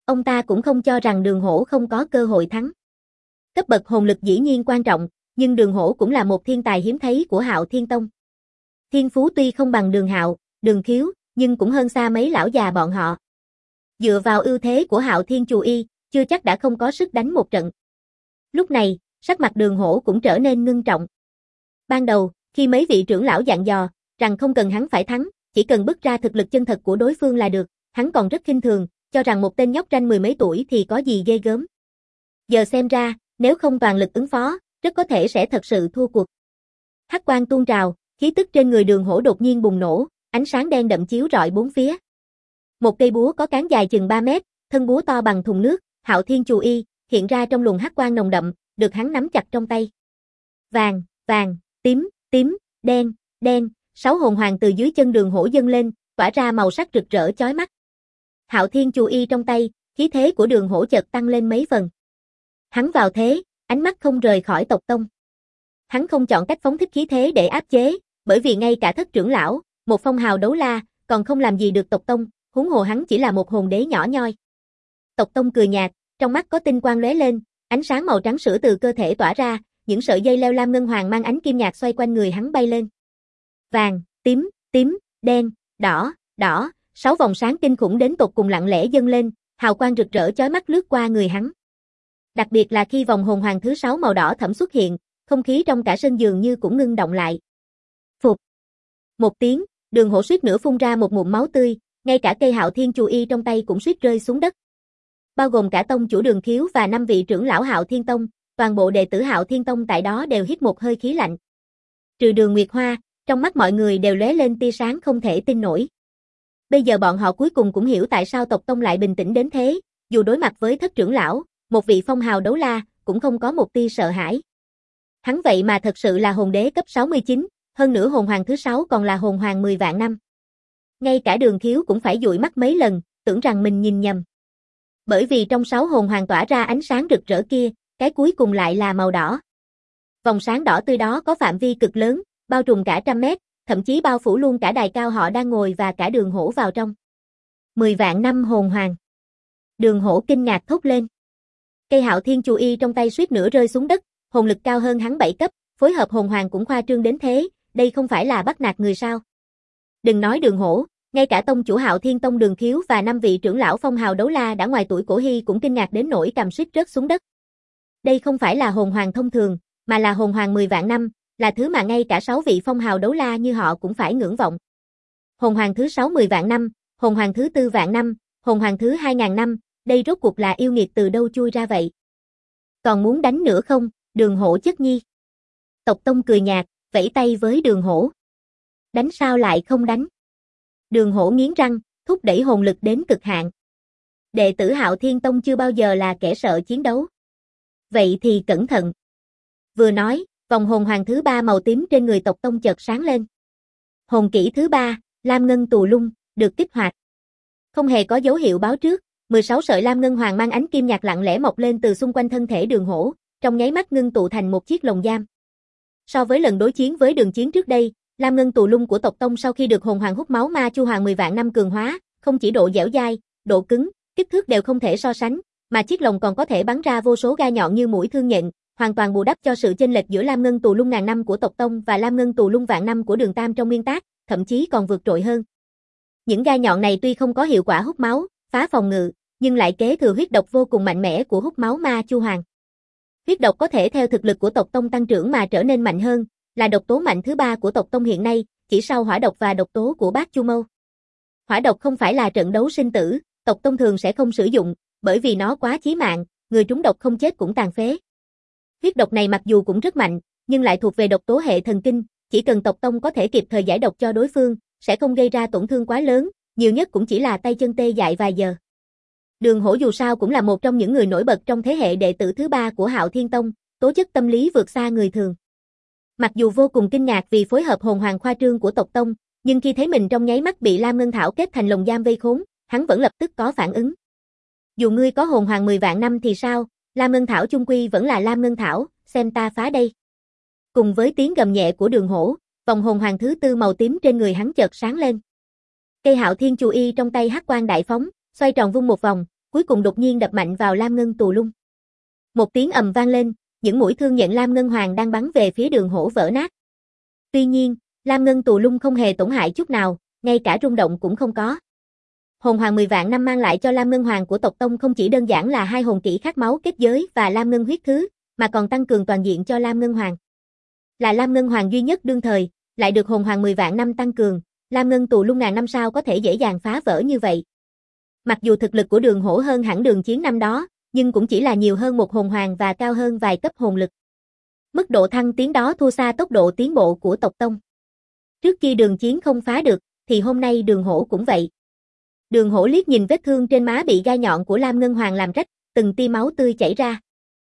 Ông ta cũng không cho rằng Đường Hổ không có cơ hội thắng. Cấp bậc hồn lực dĩ nhiên quan trọng, nhưng Đường Hổ cũng là một thiên tài hiếm thấy của Hạo Thiên Tông. Thiên phú tuy không bằng Đường Hạo, Đường Khiếu, nhưng cũng hơn xa mấy lão già bọn họ. Dựa vào ưu thế của Hạo Thiên Chù Y, chưa chắc đã không có sức đánh một trận. Lúc này, sắc mặt Đường Hổ cũng trở nên ngưng trọng. Ban đầu, khi mấy vị trưởng lão dặn dò rằng không cần hắn phải thắng, chỉ cần bứt ra thực lực chân thật của đối phương là được, hắn còn rất khinh thường, cho rằng một tên nhóc ranh mười mấy tuổi thì có gì ghê gớm. Giờ xem ra, nếu không toàn lực ứng phó, rất có thể sẽ thật sự thua cuộc. Hắc quang tuôn trào, khí tức trên người Đường Hổ đột nhiên bùng nổ, ánh sáng đen đậm chiếu rọi bốn phía. Một cây búa có cán dài chừng 3 mét, thân búa to bằng thùng nước, Hạo Thiên Chù Y, hiện ra trong luồng hắc quang nồng đậm, được hắn nắm chặt trong tay. Vàng, vàng, tím, tím, đen, đen, 6 hồn hoàng từ dưới chân Đường Hổ dâng lên, tỏa ra màu sắc rực rỡ chói mắt. Hạo Thiên Chù Y trong tay, khí thế của Đường Hổ chợt tăng lên mấy phần. Hắn vào thế, ánh mắt không rời khỏi tộc tông. Hắn không chọn cách phóng thích khí thế để áp chế, bởi vì ngay cả thất trưởng lão, một phong hào đấu la, còn không làm gì được tộc tông, huống hồ hắn chỉ là một hồn đế nhỏ nhoi. Tộc tông cười nhạt, trong mắt có tinh quang lóe lên, ánh sáng màu trắng sữa từ cơ thể tỏa ra, những sợi dây leo lam ngân hoàng mang ánh kim nhạt xoay quanh người hắn bay lên. Vàng, tím, tím, đen, đỏ, đỏ, 6 vòng sáng kinh khủng đến tột cùng lặng lẽ dâng lên, hào quang rực rỡ chói mắt lướt qua người hắn. Đặc biệt là khi vòng hồn hoàng thứ 6 màu đỏ thẫm xuất hiện, không khí trong cả sân dường như cũng ngưng động lại. Phụt. Một tiếng, Đường Hổ suýt nữa phun ra một ngụm máu tươi, ngay cả cây Hạo Thiên Chù Y trong tay cũng suýt rơi xuống đất. Bao gồm cả tông chủ Đường Khiếu và 5 vị trưởng lão Hạo Thiên Tông, toàn bộ đệ tử Hạo Thiên Tông tại đó đều hít một hơi khí lạnh. Trừ Đường Nguyệt Hoa, trong mắt mọi người đều lóe lên tia sáng không thể tin nổi. Bây giờ bọn họ cuối cùng cũng hiểu tại sao tộc tông lại bình tĩnh đến thế, dù đối mặt với thất trưởng lão, một vị phong hào đấu la, cũng không có một tia sợ hãi. Hắn vậy mà thật sự là hồn đế cấp 69, hơn nữa hồn hoàng thứ 6 còn là hồn hoàng 10 vạn năm. Ngay cả Đường Khiếu cũng phải dụi mắt mấy lần, tưởng rằng mình nhìn nhầm. Bởi vì trong 6 hồn hoàng tỏa ra ánh sáng rực rỡ kia, cái cuối cùng lại là màu đỏ. Vòng sáng đỏ tươi đó có phạm vi cực lớn, bao trùm cả 100 mét, thậm chí bao phủ luôn cả đài cao họ đang ngồi và cả Đường Hổ vào trong. 10 vạn năm hồn hoàng. Đường Hổ kinh ngạc thốt lên. Cây Hạo Thiên Chù Y trong tay suýt nữa rơi xuống đất, hồn lực cao hơn hắn 7 cấp, phối hợp hồn hoàng cũng khoa trương đến thế, đây không phải là bắt nạt người sao? Đừng nói Đường Hổ, ngay cả tông chủ Hạo Thiên Tông Đường Khiếu và 5 vị trưởng lão phong hào đấu la đã ngoài tuổi Cổ Hy cũng kinh ngạc đến nỗi cầm suýt rớt xuống đất. Đây không phải là hồn hoàng thông thường, mà là hồn hoàng 10 vạn năm, là thứ mà ngay cả 6 vị phong hào đấu la như họ cũng phải ngưỡng vọng. Hồn hoàng thứ 6 10 vạn năm, hồn hoàng thứ 4 vạn năm, hồn hoàng thứ 2000 năm, đây rốt cuộc là yêu nghiệt từ đâu chui ra vậy? Còn muốn đánh nữa không, Đường Hổ chất nhi? Tộc tông cười nhạt, vẫy tay với Đường Hổ. Đánh sao lại không đánh? Đường Hổ nghiến răng, thúc đẩy hồn lực đến cực hạn. Đệ tử Hạo Thiên Tông chưa bao giờ là kẻ sợ chiến đấu. Vậy thì cẩn thận. Vừa nói, vòng hồn hoàng thứ 3 màu tím trên người tộc tông chợt sáng lên. Hồn kỹ thứ 3, Lam Ngân Tù Lung, được kích hoạt. Không hề có dấu hiệu báo trước, 16 sợi lam ngân hoàng mang ánh kim nhạt lặng lẽ mọc lên từ xung quanh thân thể Đường Hổ, trong nháy mắt ngưng tụ thành một chiếc lồng giam. So với lần đối chiến với Đường Chiến trước đây, Lam Ngân Tù Lung của tộc tông sau khi được hồn hoàng hút máu ma chu hoàng 10 vạn năm cường hóa, không chỉ độ dẻo dai, độ cứng, kích thước đều không thể so sánh, mà chiếc lồng còn có thể bắn ra vô số gai nhọn như mũi thương nhện, hoàn toàn bù đắp cho sự chênh lệch giữa Lam Ngân Tù Lung ngàn năm của tộc tông và Lam Ngân Tù Lung vạn năm của Đường Tam trong nguyên tác, thậm chí còn vượt trội hơn. Những gai nhọn này tuy không có hiệu quả hút máu, phá phòng ngự, nhưng lại kế thừa huyết độc vô cùng mạnh mẽ của hút máu ma chu hoàng. Huyết độc có thể theo thực lực của tộc tông tăng trưởng mà trở nên mạnh hơn, là độc tố mạnh thứ 3 của tộc tông hiện nay, chỉ sau hỏa độc và độc tố của Bát Chu Mâu. Hỏa độc không phải là trận đấu sinh tử, tộc tông thường sẽ không sử dụng, bởi vì nó quá chí mạng, người trúng độc không chết cũng tàn phế. Huyết độc này mặc dù cũng rất mạnh, nhưng lại thuộc về độc tố hệ thần kinh, chỉ cần tộc tông có thể kịp thời giải độc cho đối phương, sẽ không gây ra tổn thương quá lớn, nhiều nhất cũng chỉ là tay chân tê dại vài giờ. Đường Hổ dù sao cũng là một trong những người nổi bật trong thế hệ đệ tử thứ 3 của Hạo Thiên Tông, tố chất tâm lý vượt xa người thường. Mặc dù vô cùng kinh ngạc vì phối hợp hồn hoàng khoa trương của tộc tông, nhưng khi thấy mình trong nháy mắt bị Lam Ngân Thảo kết thành lồng giam vây khốn, hắn vẫn lập tức có phản ứng. Dù ngươi có hồn hoàng 10 vạn năm thì sao, Lam Ngân Thảo chung quy vẫn là Lam Ngân Thảo, xem ta phá đây. Cùng với tiếng gầm nhẹ của Đường Hổ, vòng hồn hoàng thứ 4 màu tím trên người hắn chợt sáng lên. Cây Hạo Thiên Chù Y trong tay hắc quang đại phóng, xoay tròn vung một vòng, cuối cùng đột nhiên đập mạnh vào Lam Ngân Tù Lung. Một tiếng ầm vang lên, những mũi thương nhận Lam Ngân Hoàng đang bắn về phía Đường Hổ vỡ nát. Tuy nhiên, Lam Ngân Tù Lung không hề tổn hại chút nào, ngay cả rung động cũng không có. Hồn Hoàng 10 vạn năm mang lại cho Lam Ngân Hoàng của tộc Tông không chỉ đơn giản là hai hồn kỹ khát máu kết giới và Lam Ngân huyết thứ, mà còn tăng cường toàn diện cho Lam Ngân Hoàng. Là Lam Ngân Hoàng duy nhất đương thời, lại được Hồn Hoàng 10 vạn năm tăng cường, Lam Ngân Tù Lung ngàn năm sao có thể dễ dàng phá vỡ như vậy. Mặc dù thực lực của Đường Hổ hơn hẳn Đường Chiến năm đó, nhưng cũng chỉ là nhiều hơn một hồn hoàng và cao hơn vài cấp hồn lực. Mức độ thăng tiến đó thua xa tốc độ tiến bộ của tộc Tông. Trước kia Đường Chiến không phá được, thì hôm nay Đường Hổ cũng vậy. Đường Hổ liếc nhìn vết thương trên má bị gai nhọn của Lam Ngân Hoàng làm rách, từng tia máu tươi chảy ra.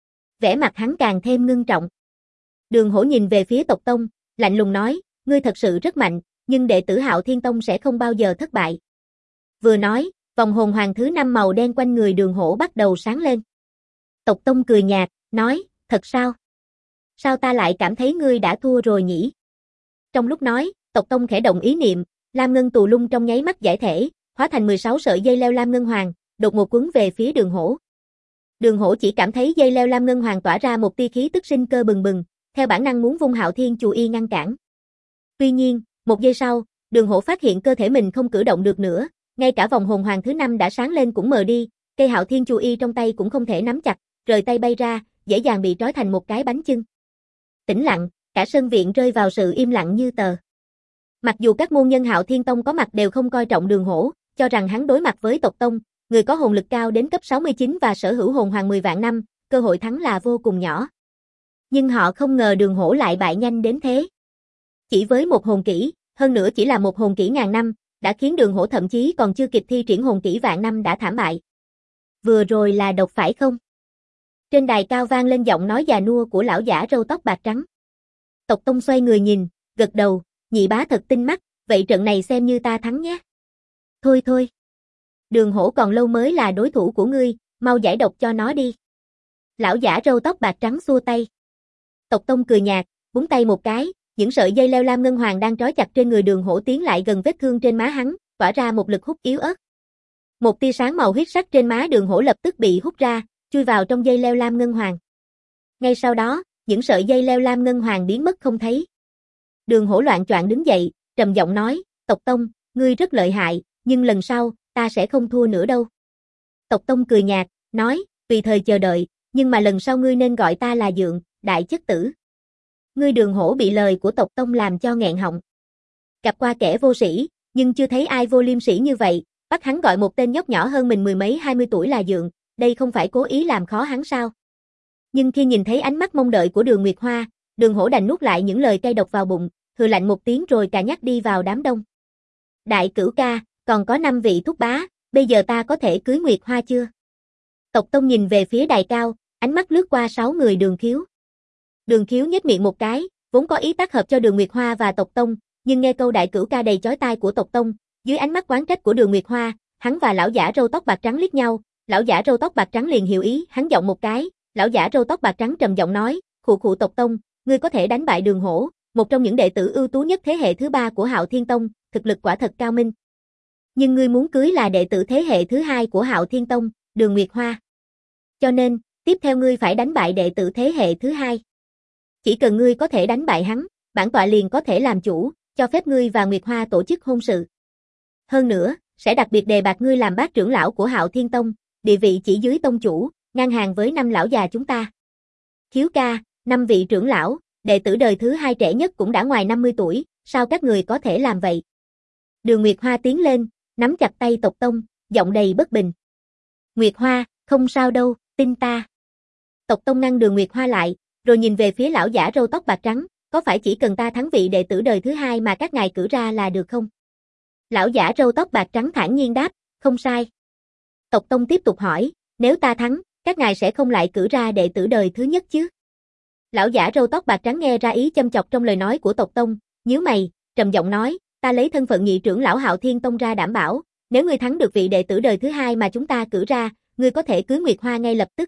Vẻ mặt hắn càng thêm ngưng trọng. Đường Hổ nhìn về phía tộc Tông, lạnh lùng nói, ngươi thật sự rất mạnh, nhưng đệ tử Hạo Thiên Tông sẽ không bao giờ thất bại. Vừa nói, vòng hồn hoàng thứ 5 màu đen quanh người Đường Hổ bắt đầu sáng lên. Tộc Tông cười nhạt, nói, thật sao? Sao ta lại cảm thấy ngươi đã thua rồi nhỉ? Trong lúc nói, tộc Tông khẽ động ý niệm, Lam Ngân Tù Lung trong nháy mắt giải thể, hóa thành 16 sợi dây leo Lam Ngân Hoàng, đột ngột quấn về phía Đường Hổ. Đường Hổ chỉ cảm thấy dây leo Lam Ngân Hoàng tỏa ra một tia khí tức sinh cơ bừng bừng, theo bản năng muốn vung Hạo Thiên Chù Y ngăn cản. Tuy nhiên, một giây sau, Đường Hổ phát hiện cơ thể mình không cử động được nữa, ngay cả vòng hồn hoàng thứ 5 đã sáng lên cũng mờ đi, cây Hạo Thiên Chù Y trong tay cũng không thể nắm chặt, rời tay bay ra, dễ dàng bị trói thành một cái bánh chưng. Tĩnh lặng, cả sân viện rơi vào sự im lặng như tờ. Mặc dù các môn nhân Hạo Thiên Tông có mặt đều không coi trọng Đường Hổ, cho rằng hắn đối mặt với tộc Tông, người có hồn lực cao đến cấp 69 và sở hữu hồn hoàng 10 vạn năm, cơ hội thắng là vô cùng nhỏ. Nhưng họ không ngờ Đường Hổ lại bại nhanh đến thế. Chỉ với một hồn kỹ, hơn nữa chỉ là một hồn kỹ ngàn năm, đã khiến Đường Hổ thậm chí còn chưa kịp thi triển hồn kỹ vạn năm đã thảm bại. Vừa rồi là độc phải không? Trên đài cao vang lên giọng nói già nua của lão giả râu tóc bạc trắng. Tộc Tông xoay người nhìn, gật đầu, nhị bá thật tinh mắt, vậy trận này xem như ta thắng nhé. Thôi thôi. Đường Hổ còn lâu mới là đối thủ của ngươi, mau giải độc cho nó đi. Lão giả râu tóc bạc trắng xua tay. Tộc Tông cười nhạt, búng tay một cái, những sợi dây leo Lam Ngân Hoàng đang trói chặt trên người Đường Hổ tiến lại gần vết thương trên má hắn, tỏa ra một lực hút yếu ớt. Một tia sáng màu huyết sắc trên má Đường Hổ lập tức bị hút ra, chui vào trong dây leo Lam Ngân Hoàng. Ngay sau đó, những sợi dây leo Lam Ngân Hoàng biến mất không thấy. Đường Hổ loạng choạng đứng dậy, trầm giọng nói, Tộc Tông, ngươi rất lợi hại, nhưng lần sau, ta sẽ không thua nữa đâu. Tộc Tông cười nhạt, nói, tùy thời chờ đợi, nhưng mà lần sau ngươi nên gọi ta là Dượng, đại chất tử. Ngươi Đường Hổ bị lời của tộc Tông làm cho nghẹn họng. Gặp qua kẻ vô sĩ, nhưng chưa thấy ai vô liêm sỉ như vậy, bắt hắn gọi một tên nhóc nhỏ hơn mình mười mấy 20 tuổi là Dượng, đây không phải cố ý làm khó hắn sao? Nhưng khi nhìn thấy ánh mắt mong đợi của Đường Nguyệt Hoa, Đường Hổ đành nuốt lại những lời cay độc vào bụng, hừ lạnh một tiếng rồi cà nhắc đi vào đám đông. Đại cửu ca, còn có 5 vị thúc bá, bây giờ ta có thể cưới Nguyệt Hoa chưa? Tộc Tông nhìn về phía đài cao, ánh mắt lướt qua 6 người Đường Khiếu. Đường Khiếu nhếch miệng một cái, vốn có ý tác hợp cho Đường Nguyệt Hoa và tộc Tông, nhưng nghe câu đại cửu ca đầy chói tai của tộc Tông, dưới ánh mắt oán trách của Đường Nguyệt Hoa, hắn và lão giả râu tóc bạc trắng liếc nhau, lão giả râu tóc bạc trắng liền hiểu ý, hắn giọng một cái, lão giả râu tóc bạc trắng trầm giọng nói, khụ khụ tộc Tông, ngươi có thể đánh bại Đường Hổ, một trong những đệ tử ưu tú nhất thế hệ thứ 3 của Hạo Thiên Tông, thực lực quả thật cao minh. Nhưng ngươi muốn cưới là đệ tử thế hệ thứ 2 của Hạo Thiên Tông, Đường Nguyệt Hoa. Cho nên, tiếp theo ngươi phải đánh bại đệ tử thế hệ thứ 2. Chỉ cần ngươi có thể đánh bại hắn, bản tọa liền có thể làm chủ, cho phép ngươi và Nguyệt Hoa tổ chức hôn sự. Hơn nữa, sẽ đặc biệt đề bạt ngươi làm bác trưởng lão của Hạo Thiên Tông, địa vị chỉ dưới tông chủ, ngang hàng với 5 lão già chúng ta. Khiếu ca, 5 vị trưởng lão, đệ tử đời thứ 2 trẻ nhất cũng đã ngoài 50 tuổi, sao các người có thể làm vậy? Đường Nguyệt Hoa tiến lên, nắm chặt tay tộc Tông, giọng đầy bất bình. Nguyệt Hoa, không sao đâu, tin ta. Tộc Tông ngăn Đường Nguyệt Hoa lại, rồi nhìn về phía lão giả râu tóc bạc trắng, có phải chỉ cần ta thắng vị đệ tử đời thứ 2 mà các ngài cử ra là được không? Lão giả râu tóc bạc trắng thản nhiên đáp, không sai. Tộc Tông tiếp tục hỏi, nếu ta thắng, các ngài sẽ không lại cử ra đệ tử đời thứ nhất chứ? Lão giả râu tóc bạc trắng nghe ra ý châm chọc trong lời nói của tộc Tông, nhíu mày, trầm giọng nói, ta lấy thân phận nhị trưởng lão Hạo Thiên Tông ra đảm bảo, nếu ngươi thắng được vị đệ tử đời thứ 2 mà chúng ta cử ra, ngươi có thể cưới Nguyệt Hoa ngay lập tức.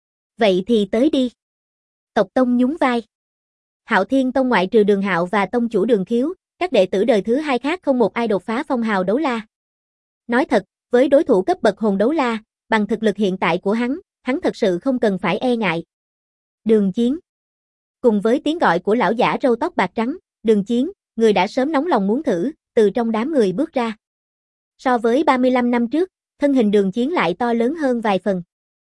Vậy thì tới đi. Tộc Tông nhún vai. Hạo Thiên Tông ngoại trừ Đường Hạo và tông chủ Đường Khiếu, các đệ tử đời thứ 2 khác không một ai đột phá phong hào đấu la. Nói thật, với đối thủ cấp bậc hồn đấu la, bằng thực lực hiện tại của hắn thật sự không cần phải e ngại. Đường Chiến. Cùng với tiếng gọi của lão giả râu tóc bạc trắng, Đường Chiến, người đã sớm nóng lòng muốn thử, từ trong đám người bước ra. So với 35 năm trước, thân hình Đường Chiến lại to lớn hơn vài phần.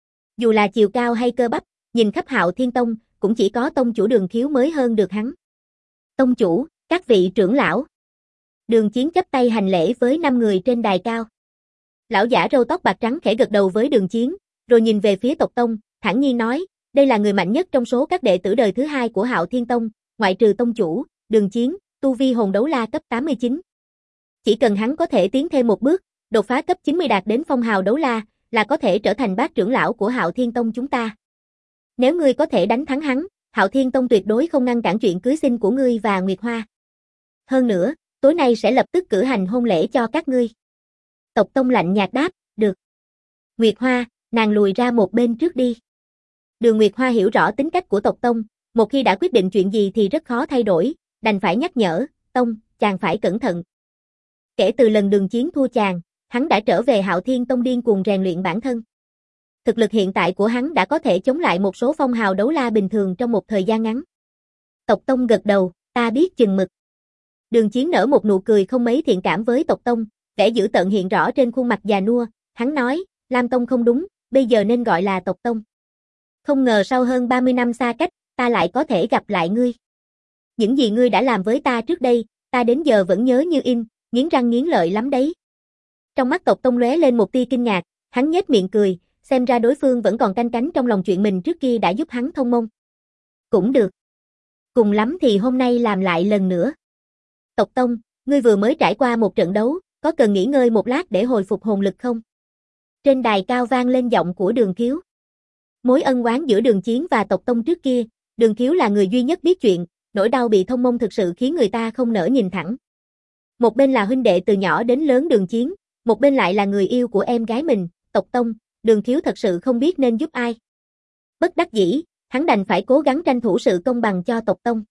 Dù là chiều cao hay cơ bắp, nhìn khắp Hạo Thiên Tông, cũng chỉ có tông chủ Đường Khiếu mới hơn được hắn. Tông chủ, các vị trưởng lão. Đường Chiến chắp tay hành lễ với 5 người trên đài cao. Lão giả râu tóc bạc trắng khẽ gật đầu với Đường Chiến, rồi nhìn về phía tộc tông, thản nhiên nói, đây là người mạnh nhất trong số các đệ tử đời thứ hai của Hạo Thiên Tông, ngoại trừ tông chủ, Đường Chiến, tu vi hồn đấu la cấp 89. Chỉ cần hắn có thể tiến thêm một bước, đột phá cấp 90 đạt đến phong hào đấu la, là có thể trở thành bát trưởng lão của Hạo Thiên Tông chúng ta. Nếu ngươi có thể đánh thắng hắn, Hạo Thiên Tông tuyệt đối không ngăn cản chuyện cưới xin của ngươi và Nguyệt Hoa. Hơn nữa, tối nay sẽ lập tức cử hành hôn lễ cho các ngươi. Tộc Tông lạnh nhạt đáp, được. Nguyệt Hoa, nàng lùi ra một bên trước đi. Đường Nguyệt Hoa hiểu rõ tính cách của tộc Tông, một khi đã quyết định chuyện gì thì rất khó thay đổi, đành phải nhắc nhở, Tông, chàng phải cẩn thận. Kể từ lần Đường Chiến thua chàng, hắn đã trở về Hạo Thiên Tông điên cuồng rèn luyện bản thân. Thực lực hiện tại của hắn đã có thể chống lại một số phong hào đấu la bình thường trong một thời gian ngắn. Tộc Tông gật đầu, ta biết chừng mực. Đường Chiến nở một nụ cười không mấy thiện cảm với tộc Tông, vẻ dữ tợn hiện rõ trên khuôn mặt già nua, hắn nói, Lam Tông không đúng, bây giờ nên gọi là tộc Tông. Không ngờ sau hơn 30 năm xa cách, ta lại có thể gặp lại ngươi. Những gì ngươi đã làm với ta trước đây, ta đến giờ vẫn nhớ như in, nghiến răng nghiến lợi lắm đấy. Trong mắt tộc Tông lóe lên một tia kinh ngạc, hắn nhếch miệng cười, xem ra đối phương vẫn còn canh cánh trong lòng chuyện mình trước kia đã giúp hắn thông mông. Cũng được. Cùng lắm thì hôm nay làm lại lần nữa. Tộc Tông, ngươi vừa mới trải qua một trận đấu, có cần nghỉ ngơi một lát để hồi phục hồn lực không? Trên đài cao vang lên giọng của Đường Khiếu. Mối ân oán giữa Đường Chiến và tộc Tông trước kia, Đường Khiếu là người duy nhất biết chuyện, nỗi đau bị thông mông thực sự khiến người ta không nỡ nhìn thẳng. Một bên là huynh đệ từ nhỏ đến lớn Đường Chiến, một bên lại là người yêu của em gái mình, tộc Tông, Đường Khiếu thật sự không biết nên giúp ai. Bất đắc dĩ, hắn đành phải cố gắng tranh thủ sự công bằng cho tộc Tông.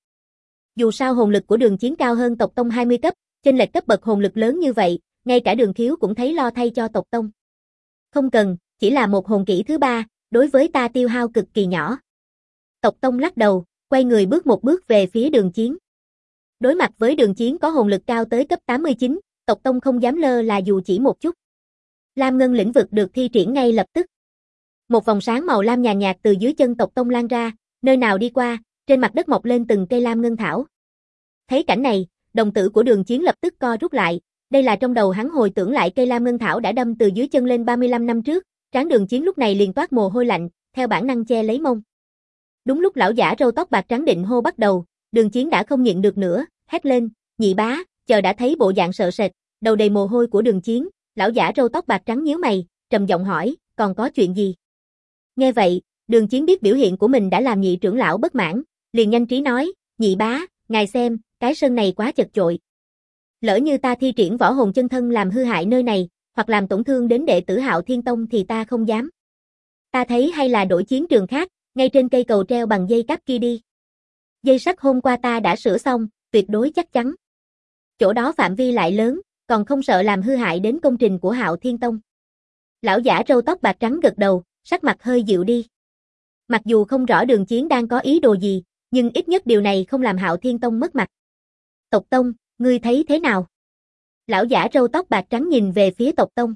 Dù sao hồn lực của Đường Chiến cao hơn tộc Tông 20 cấp, chênh lệch cấp bậc hồn lực lớn như vậy, ngay cả Đường Khiếu cũng thấy lo thay cho tộc Tông. Không cần, chỉ là một hồn kỹ thứ ba, đối với ta tiêu hao cực kỳ nhỏ. Tộc Tông lắc đầu, quay người bước một bước về phía Đường Chiến. Đối mặt với Đường Chiến có hồn lực cao tới cấp 89, tộc Tông không dám lơ là dù chỉ một chút. Lam Ngân lĩnh vực được thi triển ngay lập tức. Một vòng sáng màu lam nhàn nhạt từ dưới chân tộc Tông lan ra, nơi nào đi qua, trên mặt đất mọc lên từng cây lam ngân thảo. Thấy cảnh này, đồng tử của Đường Chiến lập tức co rút lại, đây là trong đầu hắn hồi tưởng lại cây lam ngân thảo đã đâm từ dưới chân lên 35 năm trước, trán Đường Chiến lúc này liền toát mồ hôi lạnh, theo bản năng che lấy mông. Đúng lúc lão giả râu tóc bạc trắng định hô bắt đầu, Đường Chiến đã không nhịn được nữa, hét lên, nhị bá, chờ đã thấy bộ dạng sợ sệt, đầu đầy mồ hôi của Đường Chiến, lão giả râu tóc bạc trắng nhíu mày, trầm giọng hỏi, còn có chuyện gì? Nghe vậy, Đường Chiến biết biểu hiện của mình đã làm nhị trưởng lão bất mãn, liền nhanh trí nói, nhị bá, ngài xem, cái sân này quá chật chội. Lỡ như ta thi triển võ hồn chân thân làm hư hại nơi này, hoặc làm tổn thương đến đệ tử Hạo Thiên Tông thì ta không dám. Ta thấy hay là đổi chiến trường khác, ngay trên cây cầu treo bằng dây cáp kia đi. Dây sắt hôm qua ta đã sửa xong, tuyệt đối chắc chắn. Chỗ đó phạm vi lại lớn, còn không sợ làm hư hại đến công trình của Hạo Thiên Tông. Lão giả râu tóc bạc trắng gật đầu, sắc mặt hơi dịu đi. Mặc dù không rõ Đường Chiến đang có ý đồ gì, nhưng ít nhất điều này không làm Hạo Thiên Tông mất mặt. Tộc Tông, ngươi thấy thế nào? Lão giả râu tóc bạc trắng nhìn về phía tộc Tông.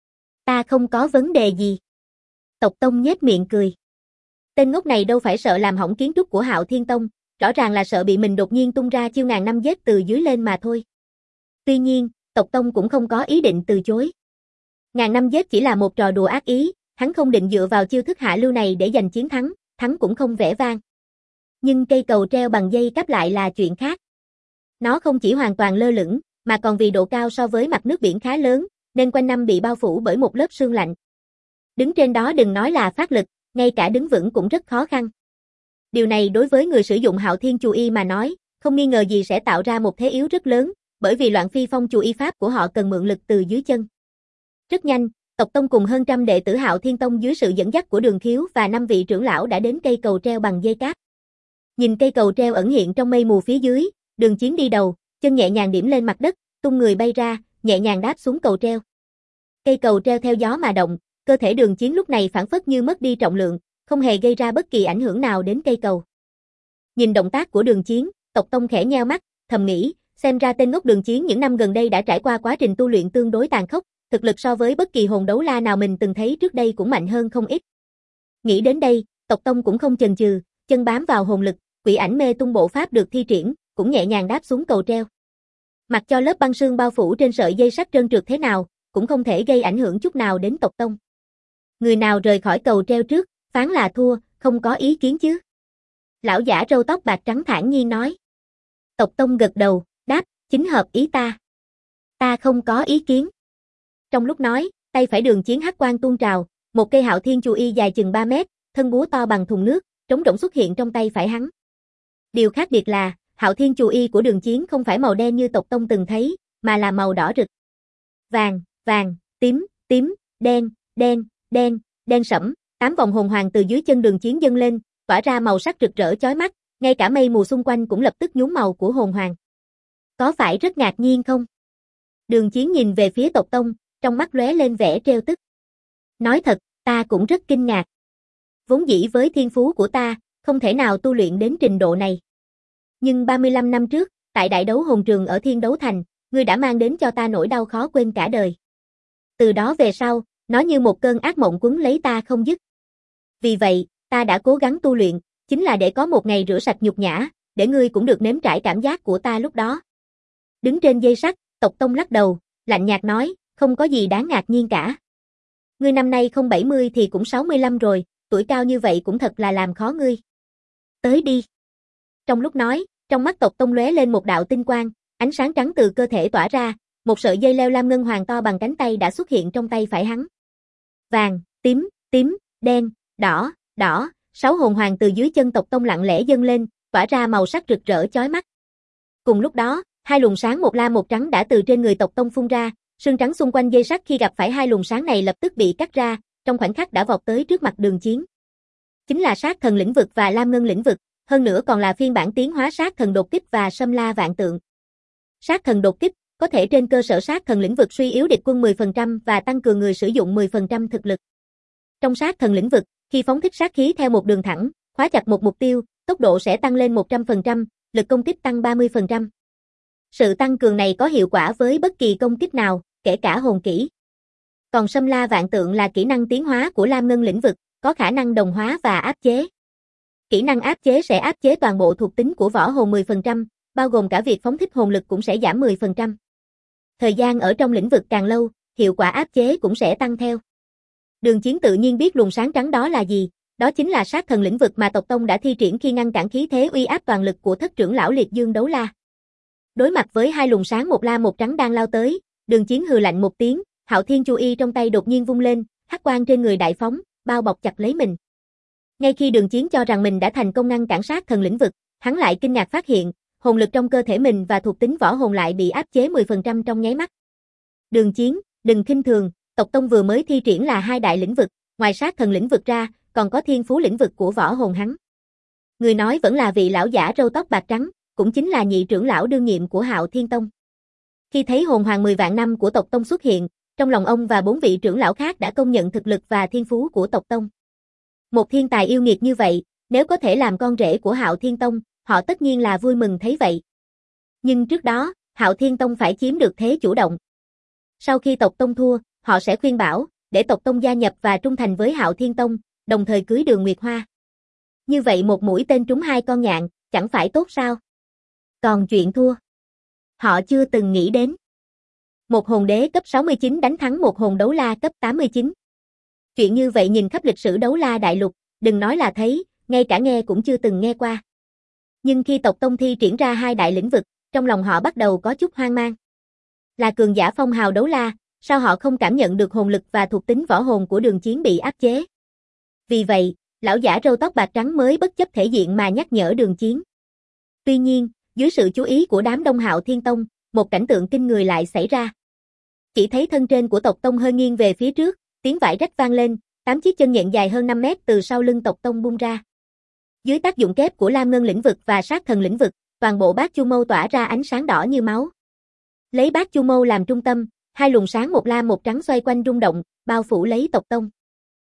Ta không có vấn đề gì. Tộc Tông nhếch miệng cười. Tên ngốc này đâu phải sợ làm hỏng kiến trúc của Hạo Thiên Tông, rõ ràng là sợ bị mình đột nhiên tung ra chiêu ngàn năm giết từ dưới lên mà thôi. Tuy nhiên, tộc Tông cũng không có ý định từ chối. Ngàn năm giết chỉ là một trò đùa ác ý, hắn không định dựa vào chiêu thức hạ lưu này để giành chiến thắng, thắng cũng không vẻ vang. Nhưng cây cầu treo bằng dây cáp lại là chuyện khác. Nó không chỉ hoàn toàn lơ lửng, mà còn vì độ cao so với mặt nước biển khá lớn, nên quanh năm bị bao phủ bởi một lớp sương lạnh. Đứng trên đó đừng nói là phát lực, ngay cả đứng vững cũng rất khó khăn. Điều này đối với người sử dụng Hạo Thiên Chù Y mà nói, không nghi ngờ gì sẽ tạo ra một thế yếu rất lớn, bởi vì loạn phi phong chù y pháp của họ cần mượn lực từ dưới chân. Rất nhanh, tộc Tông cùng hơn trăm đệ tử Hạo Thiên Tông dưới sự dẫn dắt của Đường Khiếu và 5 vị trưởng lão đã đến cây cầu treo bằng dây cáp. Nhìn cây cầu treo ẩn hiện trong mây mù phía dưới, Đường Chiến đi đầu, chân nhẹ nhàng điểm lên mặt đất, tung người bay ra, nhẹ nhàng đáp xuống cầu treo. Cây cầu treo theo gió mà động, cơ thể Đường Chiến lúc này phảng phất như mất đi trọng lượng, không hề gây ra bất kỳ ảnh hưởng nào đến cây cầu. Nhìn động tác của Đường Chiến, Tộc Tông khẽ nheo mắt, thầm nghĩ, xem ra tên ngốc Đường Chiến những năm gần đây đã trải qua quá trình tu luyện tương đối tàn khốc, thực lực so với bất kỳ hồn đấu la nào mình từng thấy trước đây cũng mạnh hơn không ít. Nghĩ đến đây, Tộc Tông cũng không chần chừ, chân bám vào hồn lực, quỷ ảnh mê tung bộ pháp được thi triển, cũng nhẹ nhàng đáp xuống cầu treo. Mặc cho lớp băng sương bao phủ trên sợi dây sắt trơn trượt thế nào, cũng không thể gây ảnh hưởng chút nào đến Tộc Tông. Người nào rời khỏi cầu treo trước, phán là thua, không có ý kiến chứ? Lão giả râu tóc bạc trắng thản nhiên nói. Tộc Tông gật đầu, đáp, chính hợp ý ta. Ta không có ý kiến. Trong lúc nói, tay phải Đường Chiến hắc quang tuôn trào, một cây Hạo Thiên Chu Y dài chừng 3 mét, thân búa to bằng thùng nước, trống rỗng xuất hiện trong tay phải hắn. Điều khác biệt là, Hạo Thiên Chu Y của Đường Chiến không phải màu đen như Tộc Tông từng thấy, mà là màu đỏ rực. Vàng, vàng, tím, tím, đen, đen, đen, đen sẫm, 8 vòng hồn hoàng từ dưới chân Đường Chiến dâng lên, tỏa ra màu sắc rực rỡ chói mắt, ngay cả mây mù xung quanh cũng lập tức nhuốm màu của hồn hoàng. Có phải rất ngạc nhiên không? Đường Chiến nhìn về phía Tộc Tông, trong mắt lóe lên vẻ trêu tức. Nói thật, ta cũng rất kinh ngạc. Vốn dĩ với thiên phú của ta, không thể nào tu luyện đến trình độ này. Nhưng 35 năm trước, tại đại đấu hồn trường ở Thiên Đấu Thành, ngươi đã mang đến cho ta nỗi đau khó quên cả đời. Từ đó về sau, nó như một cơn ác mộng quấn lấy ta không dứt. Vì vậy, ta đã cố gắng tu luyện, chính là để có một ngày rửa sạch nhục nhã, để ngươi cũng được nếm trải cảm giác của ta lúc đó. Đứng trên dây sắt, Tộc Tông lắc đầu, lạnh nhạt nói, không có gì đáng ngạc nhiên cả. Ngươi năm nay không 70 thì cũng 65 rồi, tuổi cao như vậy cũng thật là làm khó ngươi. Tới đi. Trong lúc nói, trong mắt Tộc Tông lóe lên một đạo tinh quang, ánh sáng trắng từ cơ thể tỏa ra, một sợi dây leo lam ngân hoàng to bằng cánh tay đã xuất hiện trong tay phải hắn. Vàng, tím, tím, đen, đỏ, đỏ, 6 hồn hoàng từ dưới chân Tộc Tông lặng lẽ dâng lên, tỏa ra màu sắc rực rỡ chói mắt. Cùng lúc đó, hai luồng sáng một lam một trắng đã từ trên người Tộc Tông phun ra, sương trắng xung quanh dây sắt khi gặp phải hai luồng sáng này lập tức bị cắt ra, trong khoảnh khắc đã vọt tới trước mặt Đường Chiến. Chính là sát thần lĩnh vực và lam ngân lĩnh vực, hơn nữa còn là phiên bản tiến hóa sát thần đột kích và xâm la vạn tượng. Sát thần đột kích, có thể trên cơ sở sát thần lĩnh vực suy yếu địch quân 10% và tăng cường người sử dụng 10% thực lực. Trong sát thần lĩnh vực, khi phóng thích sát khí theo một đường thẳng, khóa chặt một mục tiêu, tốc độ sẽ tăng lên 100%, lực công kích tăng 30%. Sự tăng cường này có hiệu quả với bất kỳ công kích nào, kể cả hồn kỹ. Còn xâm la vạn tượng là kỹ năng tiến hóa của lam ngân lĩnh vực, có khả năng đồng hóa và áp chế. Kỹ năng áp chế sẽ áp chế toàn bộ thuộc tính của võ hồn 10%, bao gồm cả việc phóng thích hồn lực cũng sẽ giảm 10%. Thời gian ở trong lĩnh vực càng lâu, hiệu quả áp chế cũng sẽ tăng theo. Đường Chiến tự nhiên biết luồng sáng trắng đó là gì, đó chính là sát thần lĩnh vực mà Tộc Tông đã thi triển khi ngăn cản khí thế uy áp toàn lực của thất trưởng lão Liệt Dương Đấu La. Đối mặt với hai luồng sáng một lam một trắng đang lao tới, Đường Chiến hừ lạnh một tiếng, Hạo Thiên Chu Y trong tay đột nhiên vung lên, hắc quang trên người đại phóng, bao bọc chặt lấy mình. Ngay khi Đường Chiến cho rằng mình đã thành công ngăn cản sát thần lĩnh vực, hắn lại kinh ngạc phát hiện, hồn lực trong cơ thể mình và thuộc tính võ hồn lại bị áp chế 10% trong nháy mắt. Đường Chiến, đừng khinh thường, Tộc Tông vừa mới thi triển là hai đại lĩnh vực, ngoài sát thần lĩnh vực ra, còn có thiên phú lĩnh vực của võ hồn hắn. Người nói vẫn là vị lão giả râu tóc bạc trắng, cũng chính là nhị trưởng lão đương nhiệm của Hạo Thiên Tông. Khi thấy hồn hoàng 10 vạn năm của Tộc Tông xuất hiện, trong lòng ông và 4 vị trưởng lão khác đã công nhận thực lực và thiên phú của Tộc Tông. Một thiên tài yêu nghiệt như vậy, nếu có thể làm con rể của Hạo Thiên Tông, họ tất nhiên là vui mừng thấy vậy. Nhưng trước đó, Hạo Thiên Tông phải chiếm được thế chủ động. Sau khi Tộc Tông thua, họ sẽ khuyên bảo, để Tộc Tông gia nhập và trung thành với Hạo Thiên Tông, đồng thời cưới Đường Nguyệt Hoa. Như vậy một mũi tên trúng hai con nhạn, chẳng phải tốt sao? Còn chuyện thua, họ chưa từng nghĩ đến. Một hồn đế cấp 69 đánh thắng một hồn đấu la cấp 89. Chuyện như vậy nhìn khắp lịch sử đấu la đại lục, đừng nói là thấy, ngay cả nghe cũng chưa từng nghe qua. Nhưng khi Tộc Tông thi triển ra hai đại lĩnh vực, trong lòng họ bắt đầu có chút hoang mang. Là cường giả phong hào đấu la, sao họ không cảm nhận được hồn lực và thuộc tính võ hồn của Đường Chiến bị áp chế? Vì vậy, lão giả râu tóc bạc trắng mới bất chấp thể diện mà nhắc nhở Đường Chiến. Tuy nhiên, dưới sự chú ý của đám đông Hạo Thiên Tông, một cảnh tượng kinh người lại xảy ra. Chỉ thấy thân trên của Tộc Tông hơi nghiêng về phía trước, tiếng vải rách vang lên, 8 chiếc chân nhện dài hơn 5 mét từ sau lưng Tộc Tông bung ra. Dưới tác dụng kép của lam ngân lĩnh vực và sát thần lĩnh vực, toàn bộ bát chu mâu tỏa ra ánh sáng đỏ như máu. Lấy bát chu mâu làm trung tâm, hai luồng sáng một lam một trắng xoay quanh rung động, bao phủ lấy Tộc Tông.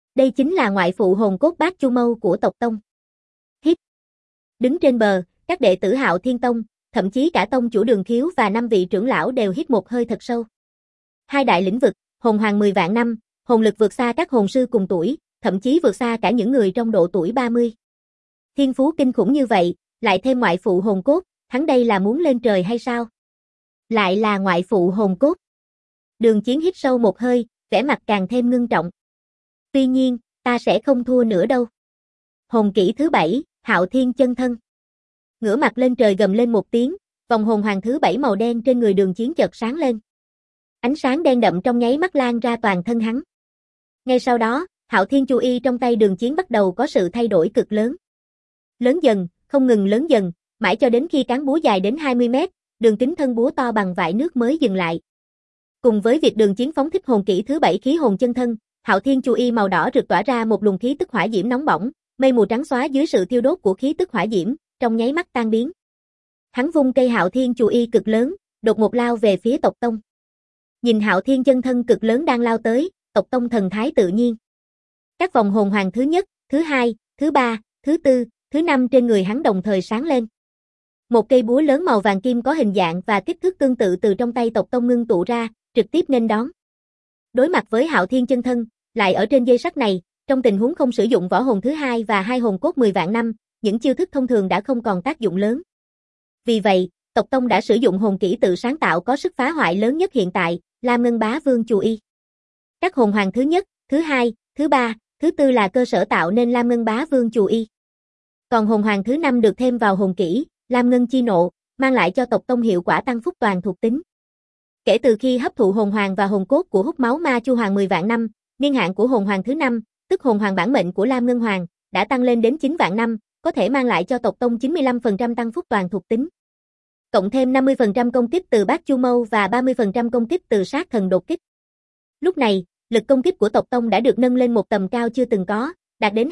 Đây chính là ngoại phụ hồn cốt Bát Chu Mâu của tộc tông. Hít. Đứng trên bờ, các đệ tử Hạo Thiên Tông, thậm chí cả tông chủ Đường Khiếu và 5 vị trưởng lão đều hít một hơi thật sâu. Hai đại lĩnh vực, hồn hoàng 10 vạn năm, hồn lực vượt xa các hồn sư cùng tuổi, thậm chí vượt xa cả những người trong độ tuổi 30. Thiên phú kinh khủng như vậy, lại thêm ngoại phụ hồn cốt, hắn đây là muốn lên trời hay sao? Lại là ngoại phụ hồn cốt. Đường Chiến hít sâu một hơi, vẻ mặt càng thêm ngưng trọng. Tuy nhiên, ta sẽ không thua nữa đâu. Hồn kỹ thứ 7, Hạo Thiên chân thân. Ngửa mặt lên trời gầm lên một tiếng, vòng hồn hoàng thứ 7 màu đen trên người Đường Chiến chợt sáng lên. Ánh sáng đen đậm trong nháy mắt lan ra toàn thân hắn. Ngay sau đó, Hạo Thiên Chu Y trong tay Đường Chiến bắt đầu có sự thay đổi cực lớn. Lớn dần, không ngừng lớn dần, mãi cho đến khi cán búa dài đến 20 mét, đường kính thân búa to bằng vại nước mới dừng lại. Cùng với việc Đường Chiến phóng thích hồn kỹ thứ 7 khí hồn chân thân, Hạo Thiên Chu Y màu đỏ rực tỏa ra một luồng khí tức hỏa diễm nóng bỏng, mây mù trắng xóa dưới sự thiêu đốt của khí tức hỏa diễm, trong nháy mắt tan biến. Hắn vung cây Hạo Thiên Chu Y cực lớn, đột ngột lao về phía tộc tông. Nhìn Hạo Thiên chân thân cực lớn đang lao tới, tộc tông thần thái tự nhiên. Các vòng hồn hoàng thứ nhất, thứ hai, thứ ba, thứ tư, thứ năm trên người hắn đồng thời sáng lên. Một cây búa lớn màu vàng kim có hình dạng và kích thước tương tự từ trong tay tộc tông ngưng tụ ra, trực tiếp nghênh đón. Đối mặt với Hạo Thiên chân thân, lại ở trên dây sắt này, trong tình huống không sử dụng võ hồn thứ hai và hai hồn cốt 10 vạn năm, những chiêu thức thông thường đã không còn tác dụng lớn. Vì vậy, tộc tông đã sử dụng hồn kỹ tự sáng tạo có sức phá hoại lớn nhất hiện tại, Lam Ngân Bá Vương Chu Y. Các hồn hoàng thứ nhất, thứ hai, thứ ba, thứ tư là cơ sở tạo nên Lam Ngân Bá Vương Chu Y. Còn hồn hoàng thứ năm được thêm vào hồn kỹ, Lam Ngân Chi Nộ, mang lại cho tộc tông hiệu quả tăng phúc toàn thuộc tính. Kể từ khi hấp thụ hồn hoàng và hồn cốt của hút máu ma chu hoàng 10 vạn năm, niên hạn của hồn hoàng thứ năm, tức hồn hoàng bản mệnh của Lam Ngân Hoàng, đã tăng lên đến 9 vạn năm, có thể mang lại cho tộc tông 95% tăng phúc toàn thuộc tính. Cộng thêm 50% công kích từ Bát Chu Mâu và 30% công kích từ sát thần đột kích. Lúc này, lực công kích của tộc tông đã được nâng lên một tầm cao chưa từng có, đạt đến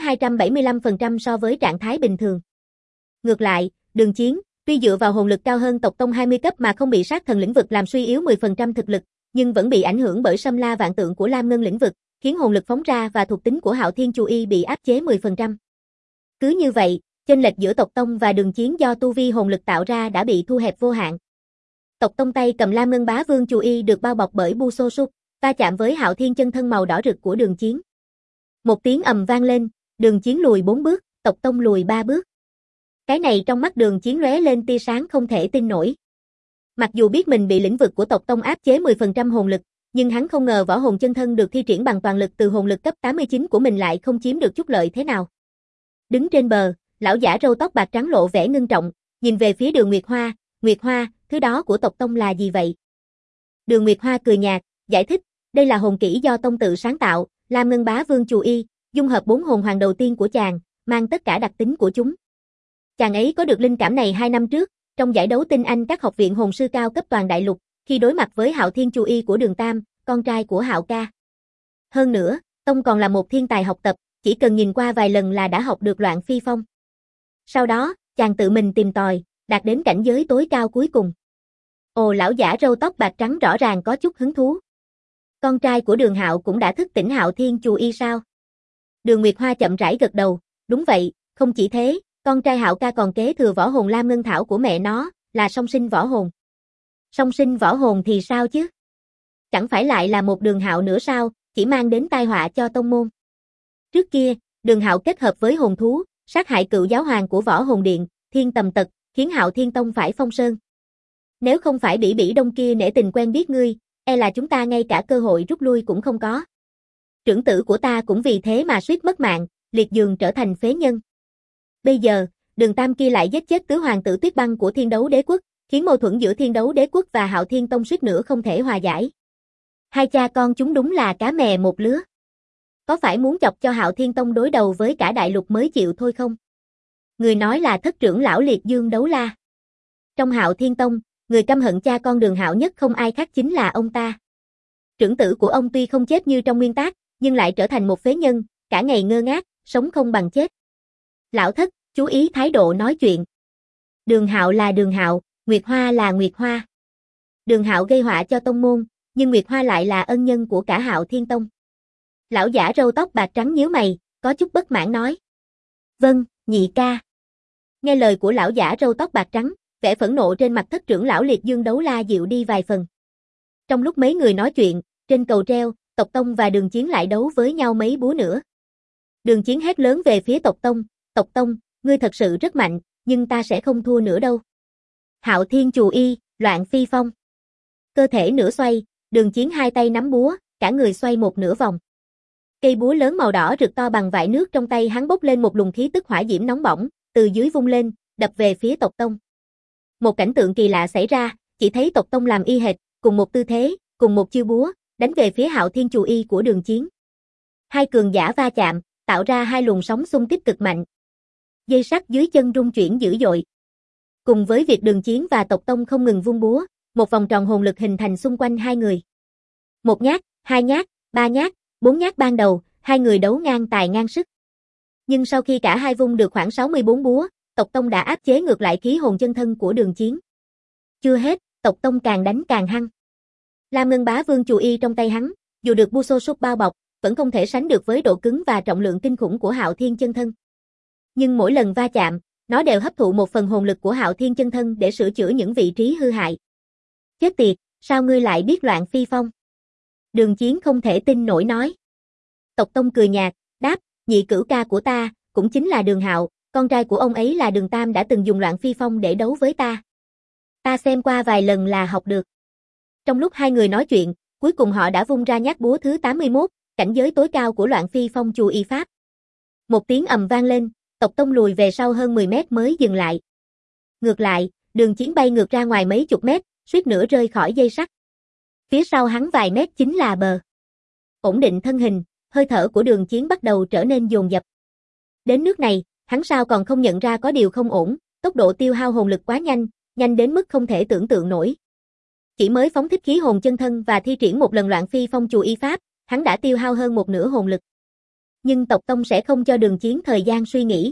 275% so với trạng thái bình thường. Ngược lại, Đường Chiến, tuy dựa vào hồn lực cao hơn tộc tông 20 cấp mà không bị sát thần lĩnh vực làm suy yếu 10% thực lực, nhưng vẫn bị ảnh hưởng bởi Sâm La Vạn Tượng của Lam Ngân lĩnh vực, khiến hồn lực phóng ra và thuộc tính của Hạo Thiên Chu Y bị áp chế 10%. Cứ như vậy, chênh lệch giữa tộc tông và Đường Chiến do tu vi hồn lực tạo ra đã bị thu hẹp vô hạn. Tộc tông tay cầm Lam Ngân Bá Vương Chu Y được bao bọc bởi Bu Sô Súc, va chạm với Hạo Thiên chân thân màu đỏ rực của Đường Chiến. Một tiếng ầm vang lên, Đường Chiến lùi 4 bước, tộc tông lùi 3 bước. Cái này trong mắt Đường Chiến lóe lên tia sáng không thể tin nổi. Mặc dù biết mình bị lĩnh vực của tộc tông áp chế 10% hồn lực, nhưng hắn không ngờ võ hồn chân thân được thi triển bằng toàn lực từ hồn lực cấp 89 của mình lại không chiếm được chút lợi thế nào. Đứng trên bờ, lão giả râu tóc bạc trắng lộ vẻ ngưng trọng, nhìn về phía Đường Nguyệt Hoa, thứ đó của tộc tông là gì vậy? Đường Nguyệt Hoa cười nhạt, giải thích, đây là hồn kỹ do tông tự sáng tạo, Lam Ngân Bá Vương Chu Y, dung hợp 4 hồn hoàng đầu tiên của chàng, mang tất cả đặc tính của chúng. Chàng ấy có được linh cảm này 2 năm trước, trong giải đấu tinh anh các học viện hồn sư cao cấp toàn đại lục, khi đối mặt với Hạo Thiên Chu Y của Đường Tam, con trai của Hạo ca. Hơn nữa, tông còn là một thiên tài học tập, chỉ cần nhìn qua vài lần là đã học được Loạn Phi Phong. Sau đó, chàng tự mình tìm tòi, đạt đến cảnh giới tối cao cuối cùng. Ồ, lão giả râu tóc bạc trắng rõ ràng có chút hứng thú. Con trai của Đường Hạo cũng đã thức tỉnh Hạo Thiên Chu Y sao? Đường Nguyệt Hoa chậm rãi gật đầu, đúng vậy, không chỉ thế, con trai Hạo ca còn kế thừa võ hồn Lam Ngân Thảo của mẹ nó, là song sinh võ hồn. Song sinh võ hồn thì sao chứ? Chẳng phải lại là một Đường Hạo nữa sao, chỉ mang đến tai họa cho tông môn. Trước kia, Đường Hạo kết hợp với hồn thú, sát hại cựu giáo hoàng của Võ Hồn Điện, Thiên Tầm Tật, khiến Hạo Thiên Tông phải phong sơn. Nếu không phải Bỉ Bỉ Đông kia nể tình quen biết ngươi, e là chúng ta ngay cả cơ hội rút lui cũng không có. Trưởng tử của ta cũng vì thế mà suýt mất mạng, liệt giường trở thành phế nhân. Bây giờ, Đường Tam kia lại giết chết tứ hoàng tử Tuyết Băng của Thiên Đấu Đế Quốc, khiến mâu thuẫn giữa Thiên Đấu Đế Quốc và Hạo Thiên Tông suýt nữa không thể hòa giải. Hai cha con chúng đúng là cá mè một lứa. Có phải muốn chọc cho Hạo Thiên Tông đối đầu với cả đại lục mới chịu thôi không? Người nói là thất trưởng lão liệt dương đấu la. Trong Hạo Thiên Tông, người căm hận cha con Đường Hạo nhất không ai khác chính là ông ta. Trưởng tử của ông tuy không chết như trong nguyên tác, nhưng lại trở thành một phế nhân, cả ngày ngơ ngác, sống không bằng chết. Lão thất, chú ý thái độ nói chuyện. Đường Hạo là Đường Hạo, Nguyệt Hoa là Nguyệt Hoa. Đường Hạo gây họa cho tông môn, nhưng Nguyệt Hoa lại là ân nhân của cả Hạo Thiên Tông. Lão giả râu tóc bạc trắng nhíu mày, có chút bất mãn nói. Vâng, nhị ca. Nghe lời của lão giả râu tóc bạc trắng, vẻ phẫn nộ trên mặt thất trưởng lão Liệt Dương Đấu La dịu đi vài phần. Trong lúc mấy người nói chuyện, trên cầu treo, Tộc Tông và Đường Chiến lại đấu với nhau mấy búa nữa. Đường Chiến hét lớn về phía Tộc Tông, ngươi thật sự rất mạnh, nhưng ta sẽ không thua nữa đâu. Hạo Thiên Chù Y, Loạn Phi Phong. Cơ thể nửa xoay, Đường Chiến hai tay nắm búa, cả người xoay một nửa vòng. Cây búa lớn màu đỏ rực to bằng vại nước trong tay hắn bốc lên một luồng khí tức hỏa diễm nóng bỏng, từ dưới vung lên, đập về phía Tộc Tông. Một cảnh tượng kỳ lạ xảy ra, chỉ thấy Tộc Tông làm y hệt, cùng một tư thế, cùng một chiêu búa, đánh về phía Hạo Thiên Chù Y của Đường Chiến. Hai cường giả va chạm, tạo ra hai luồng sóng xung kích cực mạnh. Dây sắt dưới chân rung chuyển dữ dội. Cùng với việc Đường Chiến và Tộc Tông không ngừng vung búa, một vòng tròn hồn lực hình thành xung quanh hai người. Một nhát, hai nhát, ba nhát, bốn nhát ban đầu, hai người đấu ngang tài ngang sức. Nhưng sau khi cả hai vung được khoảng 64 búa, Tộc Tông đã áp chế ngược lại khí hồn chân thân của Đường Chiến. Chưa hết, Tộc Tông càng đánh càng hăng. Lam Ngân Bá Vương Chù Y trong tay hắn, dù được Buso Súc bao bọc, vẫn không thể sánh được với độ cứng và trọng lượng kinh khủng của Hạo Thiên chân thân. Nhưng mỗi lần va chạm, nó đều hấp thụ một phần hồn lực của Hạo Thiên chân thân để sửa chữa những vị trí hư hại. Chết tiệt, sao ngươi lại biết Loạn Phi Phong? Đường Chiến không thể tin nổi nói. Tộc Tông cười nhạt, đáp, nhị cửu ca của ta, cũng chính là Đường Hạo, con trai của ông ấy là Đường Tam đã từng dùng Loạn Phi Phong để đấu với ta. Ta xem qua vài lần là học được. Trong lúc hai người nói chuyện, cuối cùng họ đã vung ra nhát búa thứ 81, cảnh giới tối cao của Loạn Phi Phong Chù Y Pháp. Một tiếng ầm vang lên, Tộc Tông lùi về sau hơn 10 mét mới dừng lại. Ngược lại, Đường Chiến bay ngược ra ngoài mấy chục mét, suýt nữa rơi khỏi dây sắt. Phía sau hắn vài mét chính là bờ. Ổn định thân hình, hơi thở của Đường Chiến bắt đầu trở nên dồn dập. Đến nước này, hắn sao còn không nhận ra có điều không ổn, tốc độ tiêu hao hồn lực quá nhanh, nhanh đến mức không thể tưởng tượng nổi. Chỉ mới phóng thích khí hồn chân thân và thi triển một lần Loạn Phi Phong Chù Y Pháp, hắn đã tiêu hao hơn một nửa hồn lực. Nhưng Tộc Tông sẽ không cho Đường Chiến thời gian suy nghĩ.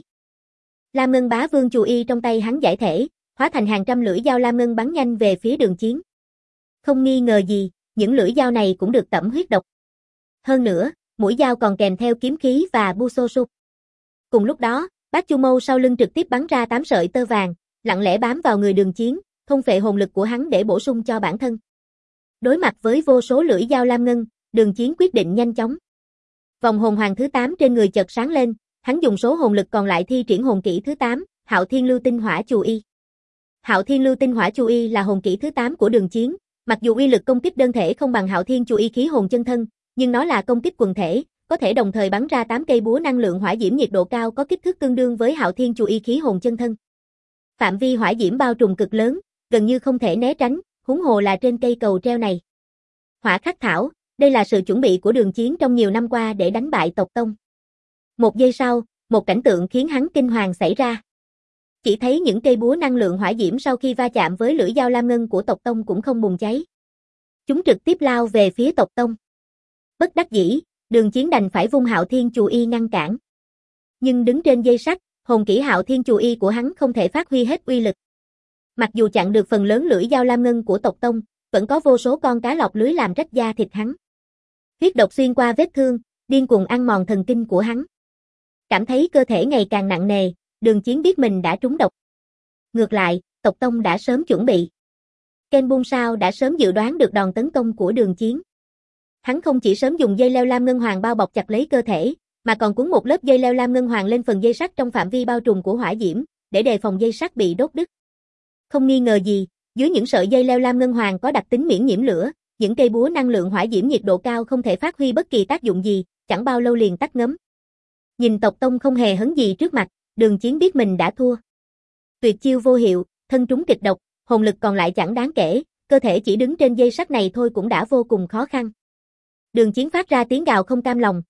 Lam Ngân Bá Vương Chù Y trong tay hắn giải thể, hóa thành hàng trăm lưỡi dao lam ngân bắn nhanh về phía Đường Chiến. Không nghi ngờ gì, những lưỡi dao này cũng được tẩm huyết độc. Hơn nữa, mũi dao còn kèm theo kiếm khí và Buso Súc. Cùng lúc đó, Bát Chu Mâu sau lưng trực tiếp bắn ra 8 sợi tơ vàng, lặng lẽ bám vào người Đường Chiến, thôn phệ hồn lực của hắn để bổ sung cho bản thân. Đối mặt với vô số lưỡi dao lam ngân, Đường Chiến quyết định nhanh chóng. Vòng hồn hoàng thứ 8 trên người chợt sáng lên, hắn dùng số hồn lực còn lại thi triển hồn kỹ thứ 8, Hạo Thiên Lưu Tinh Hỏa Chù Y. Hạo Thiên Lưu Tinh Hỏa Chù Y là hồn kỹ thứ 8 của Đường Chiến, mặc dù uy lực công kích đơn thể không bằng Hạo Thiên Chù Y khí hồn chân thân, nhưng nó là công kích quần thể, có thể đồng thời bắn ra 8 cây búa năng lượng hỏa diễm nhiệt độ cao có kích thước tương đương với Hạo Thiên Chù Y khí hồn chân thân. Phạm vi hỏa diễm bao trùm cực lớn, gần như không thể né tránh, huống hồ là trên cây cầu treo này. Hỏa Khắc Thảo, đây là sự chuẩn bị của Đường Chiến trong nhiều năm qua để đánh bại Tộc Tông. Một giây sau, một cảnh tượng khiến hắn kinh hoàng xảy ra. Chỉ thấy những cây búa năng lượng hỏa diễm sau khi va chạm với lưỡi dao lam ngân của Tộc Tông cũng không bùng cháy. Chúng trực tiếp lao về phía Tộc Tông. Bất đắc dĩ, Đường Chiến đành phải vung Hạo Thiên Chù Y ngăn cản. Nhưng đứng trên dây sắt, hồn kỹ Hạo Thiên Chù Y của hắn không thể phát huy hết uy lực. Mặc dù chặn được phần lớn lưỡi dao lam ngân của Tộc Tông, vẫn có vô số con cá lọc lưới làm rách da thịt hắn. Huyết độc xuyên qua vết thương, điên cuồng ăn mòn thần kinh của hắn. Cảm thấy cơ thể ngày càng nặng nề, Đường Chiến biết mình đã trúng độc. Ngược lại, Tộc Tông đã sớm chuẩn bị. Ken Bun Sao đã sớm dự đoán được đòn tấn công của Đường Chiến. Hắn không chỉ sớm dùng dây leo lam ngân hoàng bao bọc chặt lấy cơ thể, mà còn cuốn một lớp dây leo lam ngân hoàng lên phần dây sắt trong phạm vi bao trùm của hỏa diễm, để đề phòng dây sắt bị đốt đứt. Không nghi ngờ gì, dưới những sợi dây leo lam ngân hoàng có đặc tính miễn nhiễm lửa, những cây búa năng lượng hỏa diễm nhiệt độ cao không thể phát huy bất kỳ tác dụng gì, chẳng bao lâu liền tắt ngấm. Nhìn Tộc Tông không hề hấn gì trước mặt, Đường Chiến biết mình đã thua. Tuyệt chiêu vô hiệu, thân trúng kịch độc, hồn lực còn lại chẳng đáng kể, cơ thể chỉ đứng trên dây sắt này thôi cũng đã vô cùng khó khăn. Đường Chiến phát ra tiếng gào không cam lòng,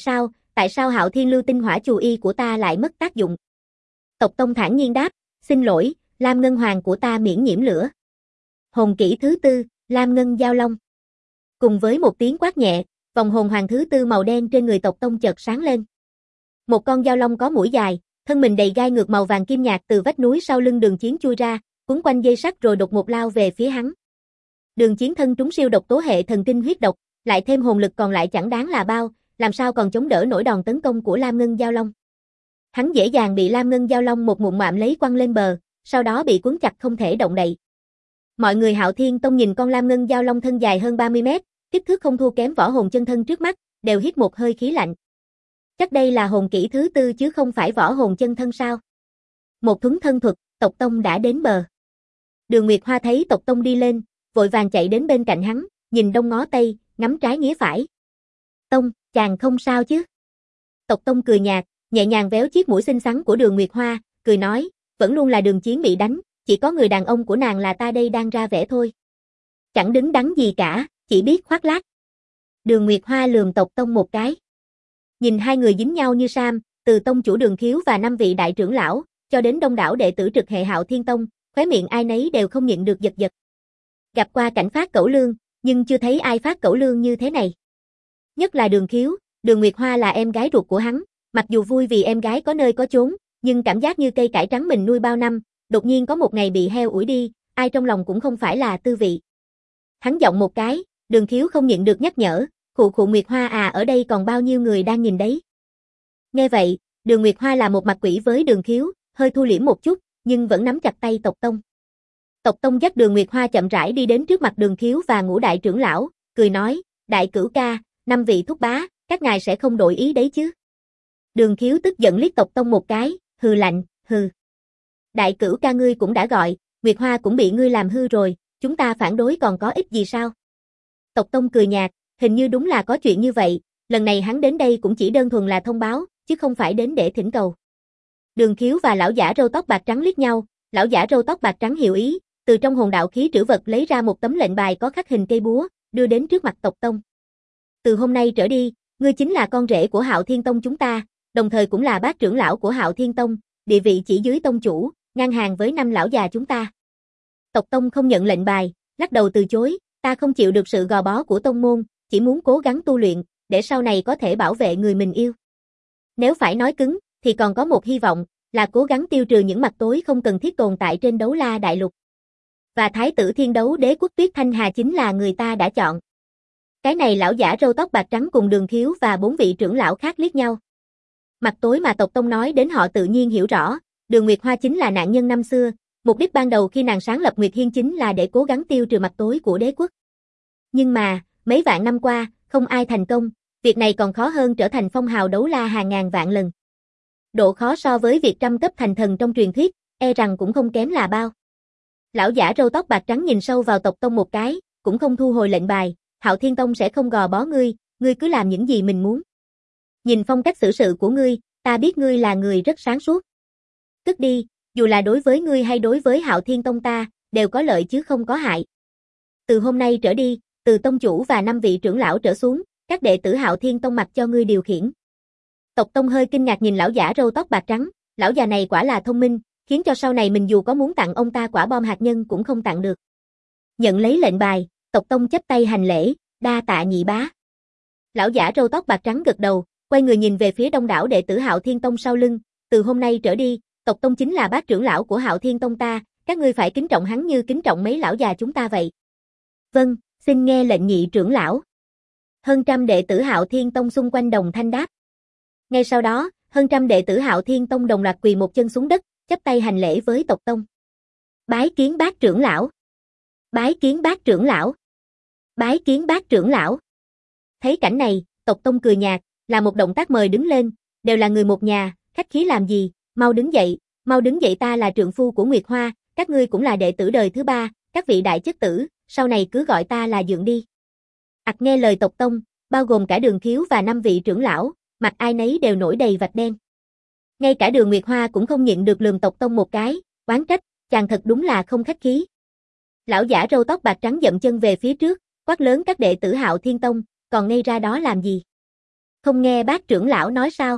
tại sao Hạo Thiên Lưu Tinh Hỏa Chù Y của ta lại mất tác dụng? Tộc Tông thản nhiên đáp, xin lỗi, Lam Ngân Hoàng của ta miễn nhiễm lửa. Hồn kỹ thứ 4, Lam Ngân Giao Long. Cùng với một tiếng quát nhẹ, vòng hồn hoàng thứ 4 màu đen trên người Tộc Tông chợt sáng lên. Một con giao long có mũi dài, thân mình đầy gai ngược màu vàng kim nhạt từ vách núi sau lưng Đường Chiến chui ra, quấn quanh dây sắt rồi đột ngột lao về phía hắn. Đường Chiến thân trúng siêu độc tố hệ thần kinh huyết độc, lại thêm hồn lực còn lại chẳng đáng là bao, làm sao còn chống đỡ nổi đòn tấn công của Lam Ngân Giao Long. Hắn dễ dàng bị Lam Ngân Giao Long một ngụm ngoạm lấy quăng lên bờ, sau đó bị cuốn chặt không thể động đậy. Mọi người Hạo Thiên Tông nhìn con Lam Ngân Giao Long thân dài hơn 30 mét, kích thước không thua kém võ hồn chân thân trước mắt, đều hít một hơi khí lạnh. Chắc đây là hồn kỹ thứ tư chứ không phải võ hồn chân thân sao? Một thuấn thân thuật, tộc tông đã đến bờ. Đường Nguyệt Hoa thấy tộc tông đi lên, vội vàng chạy đến bên cạnh hắn, nhìn đông ngó tây, ngắm trái nghía phải. Tông, chàng không sao chứ? Tộc tông cười nhạt, nhẹ nhàng véo chiếc mũi xinh xắn của Đường Nguyệt Hoa, cười nói, vẫn luôn là Đường Chiến bị đánh, chỉ có người đàn ông của nàng là ta đây đang ra vẻ thôi. Chẳng đứng đắn gì cả, chỉ biết khoác lác. Đường Nguyệt Hoa lườm tộc tông một cái. Nhìn hai người dính nhau như sam, từ tông chủ Đường Khiếu và 5 vị đại trưởng lão, cho đến đông đảo đệ tử trực hệ Hạo Thiên Tông, khóe miệng ai nấy đều không nhịn được giật giật. Gặp qua cảnh phát cẩu lương, nhưng chưa thấy ai phát cẩu lương như thế này. Nhất là Đường Khiếu, Đường Nguyệt Hoa là em gái ruột của hắn, mặc dù vui vì em gái có nơi có chốn, nhưng cảm giác như cây cải trắng mình nuôi bao năm, đột nhiên có một ngày bị heo ủi đi, ai trong lòng cũng không phải là tư vị. Hắn giọng một cái, Đường Khiếu không nhịn được nhắc nhở, khụ khụ Nguyệt Hoa à, ở đây còn bao nhiêu người đang nhìn đấy. Nghe vậy, Đường Nguyệt Hoa là một mặt quỷ với Đường Khiếu, hơi thu liễm một chút, nhưng vẫn nắm chặt tay tộc tông. Tộc tông dắt Đường Nguyệt Hoa chậm rãi đi đến trước mặt Đường Khiếu và Ngũ đại trưởng lão, cười nói, đại cửu ca, 5 vị thúc bá, các ngài sẽ không đổi ý đấy chứ. Đường Khiếu tức giận liếc tộc tông một cái, hừ lạnh, hừ. Đại cửu ca ngươi cũng đã gọi, Nguyệt Hoa cũng bị ngươi làm hư rồi, chúng ta phản đối còn có ích gì sao? Tộc tông cười nhạt, hình như đúng là có chuyện như vậy, lần này hắn đến đây cũng chỉ đơn thuần là thông báo, chứ không phải đến để thỉnh cầu. Đường Khiếu và lão giả râu tóc bạc trắng liếc nhau, lão giả râu tóc bạc trắng hiểu ý, từ trong hồn đạo khí trữ vật lấy ra một tấm lệnh bài có khắc hình cây búa, đưa đến trước mặt tộc tông. Từ hôm nay trở đi, ngươi chính là con rể của Hạo Thiên Tông chúng ta, đồng thời cũng là bác trưởng lão của Hạo Thiên Tông, địa vị chỉ dưới tông chủ, ngang hàng với 5 lão già chúng ta. Tộc tông không nhận lệnh bài, lắc đầu từ chối, ta không chịu được sự gò bó của tông môn, chỉ muốn cố gắng tu luyện, để sau này có thể bảo vệ người mình yêu. Nếu phải nói cứng, thì còn có một hy vọng, là cố gắng tiêu trừ những mặt tối không cần thiết tồn tại trên Đấu La Đại Lục. Và Thái tử Thiên Đấu Đế Quốc Tuyết Thanh Hà chính là người ta đã chọn. Cái này lão giả râu tóc bạc trắng cùng Đường Khiếu và 4 vị trưởng lão khác liếc nhau. Mặt tối mà tộc tông nói đến họ tự nhiên hiểu rõ, Đường Nguyệt Hoa chính là nạn nhân năm xưa, mục đích ban đầu khi nàng sáng lập Nguyệt Hiên chính là để cố gắng tiêu trừ mặt tối của đế quốc. Nhưng mà, mấy vạn năm qua, không ai thành công, việc này còn khó hơn trở thành phong hào đấu la hàng ngàn vạn lần. Độ khó so với việc trăm cấp thành thần trong truyền thuyết, e rằng cũng không kém là bao. Lão giả râu tóc bạc trắng nhìn sâu vào tộc tông một cái, cũng không thu hồi lệnh bài, Hạo Thiên Tông sẽ không gò bó ngươi, ngươi cứ làm những gì mình muốn. Nhìn phong cách xử sự của ngươi, ta biết ngươi là người rất sáng suốt. Tức đi, dù là đối với ngươi hay đối với Hạo Thiên Tông ta, đều có lợi chứ không có hại. Từ hôm nay trở đi, từ tông chủ và 5 vị trưởng lão trở xuống, các đệ tử Hạo Thiên Tông mặc cho ngươi điều khiển. Tộc tông hơi kinh ngạc nhìn lão giả râu tóc bạc trắng, lão già này quả là thông minh, khiến cho sau này mình dù có muốn tặng ông ta quả bom hạt nhân cũng không tặng được. Nhận lấy lệnh bài, tộc tông chắp tay hành lễ, đa tạ nhị bá. Lão giả râu tóc bạc trắng gật đầu, quay người nhìn về phía đông đảo đệ tử Hạo Thiên Tông sau lưng, từ hôm nay trở đi, tộc tông chính là bác trưởng lão của Hạo Thiên Tông ta, các ngươi phải kính trọng hắn như kính trọng mấy lão già chúng ta vậy. Vâng, xin nghe lệnh nhị trưởng lão. Hơn trăm đệ tử Hạo Thiên Tông xung quanh đồng thanh đáp. Ngay sau đó, hơn trăm đệ tử Hạo Thiên Tông đồng loạt quỳ một chân xuống đất, chắp tay hành lễ với tộc tông. Bái kiến bác trưởng lão. Bái kiến bác trưởng lão. Bái kiến bác trưởng lão. Thấy cảnh này, tộc tông cười nhạt, là một động tác mời đứng lên, đều là người một nhà, khách khí làm gì, mau đứng dậy ta là trượng phu của Nguyệt Hoa, các ngươi cũng là đệ tử đời thứ 3, các vị đại chất tử, sau này cứ gọi ta là Dượng đi. Ặc nghe lời tộc tông, bao gồm cả Đường Khiếu và 5 vị trưởng lão, mặt ai nấy đều nổi đầy vạch đen. Ngay cả Đường Nguyệt Hoa cũng không nhịn được lườm tộc tông một cái, oán trách, chàng thật đúng là không khách khí. Lão giả râu tóc bạc trắng dậm chân về phía trước, quát lớn các đệ tử Hạo Thiên Tông, còn ngây ra đó làm gì? Không nghe bác trưởng lão nói sao?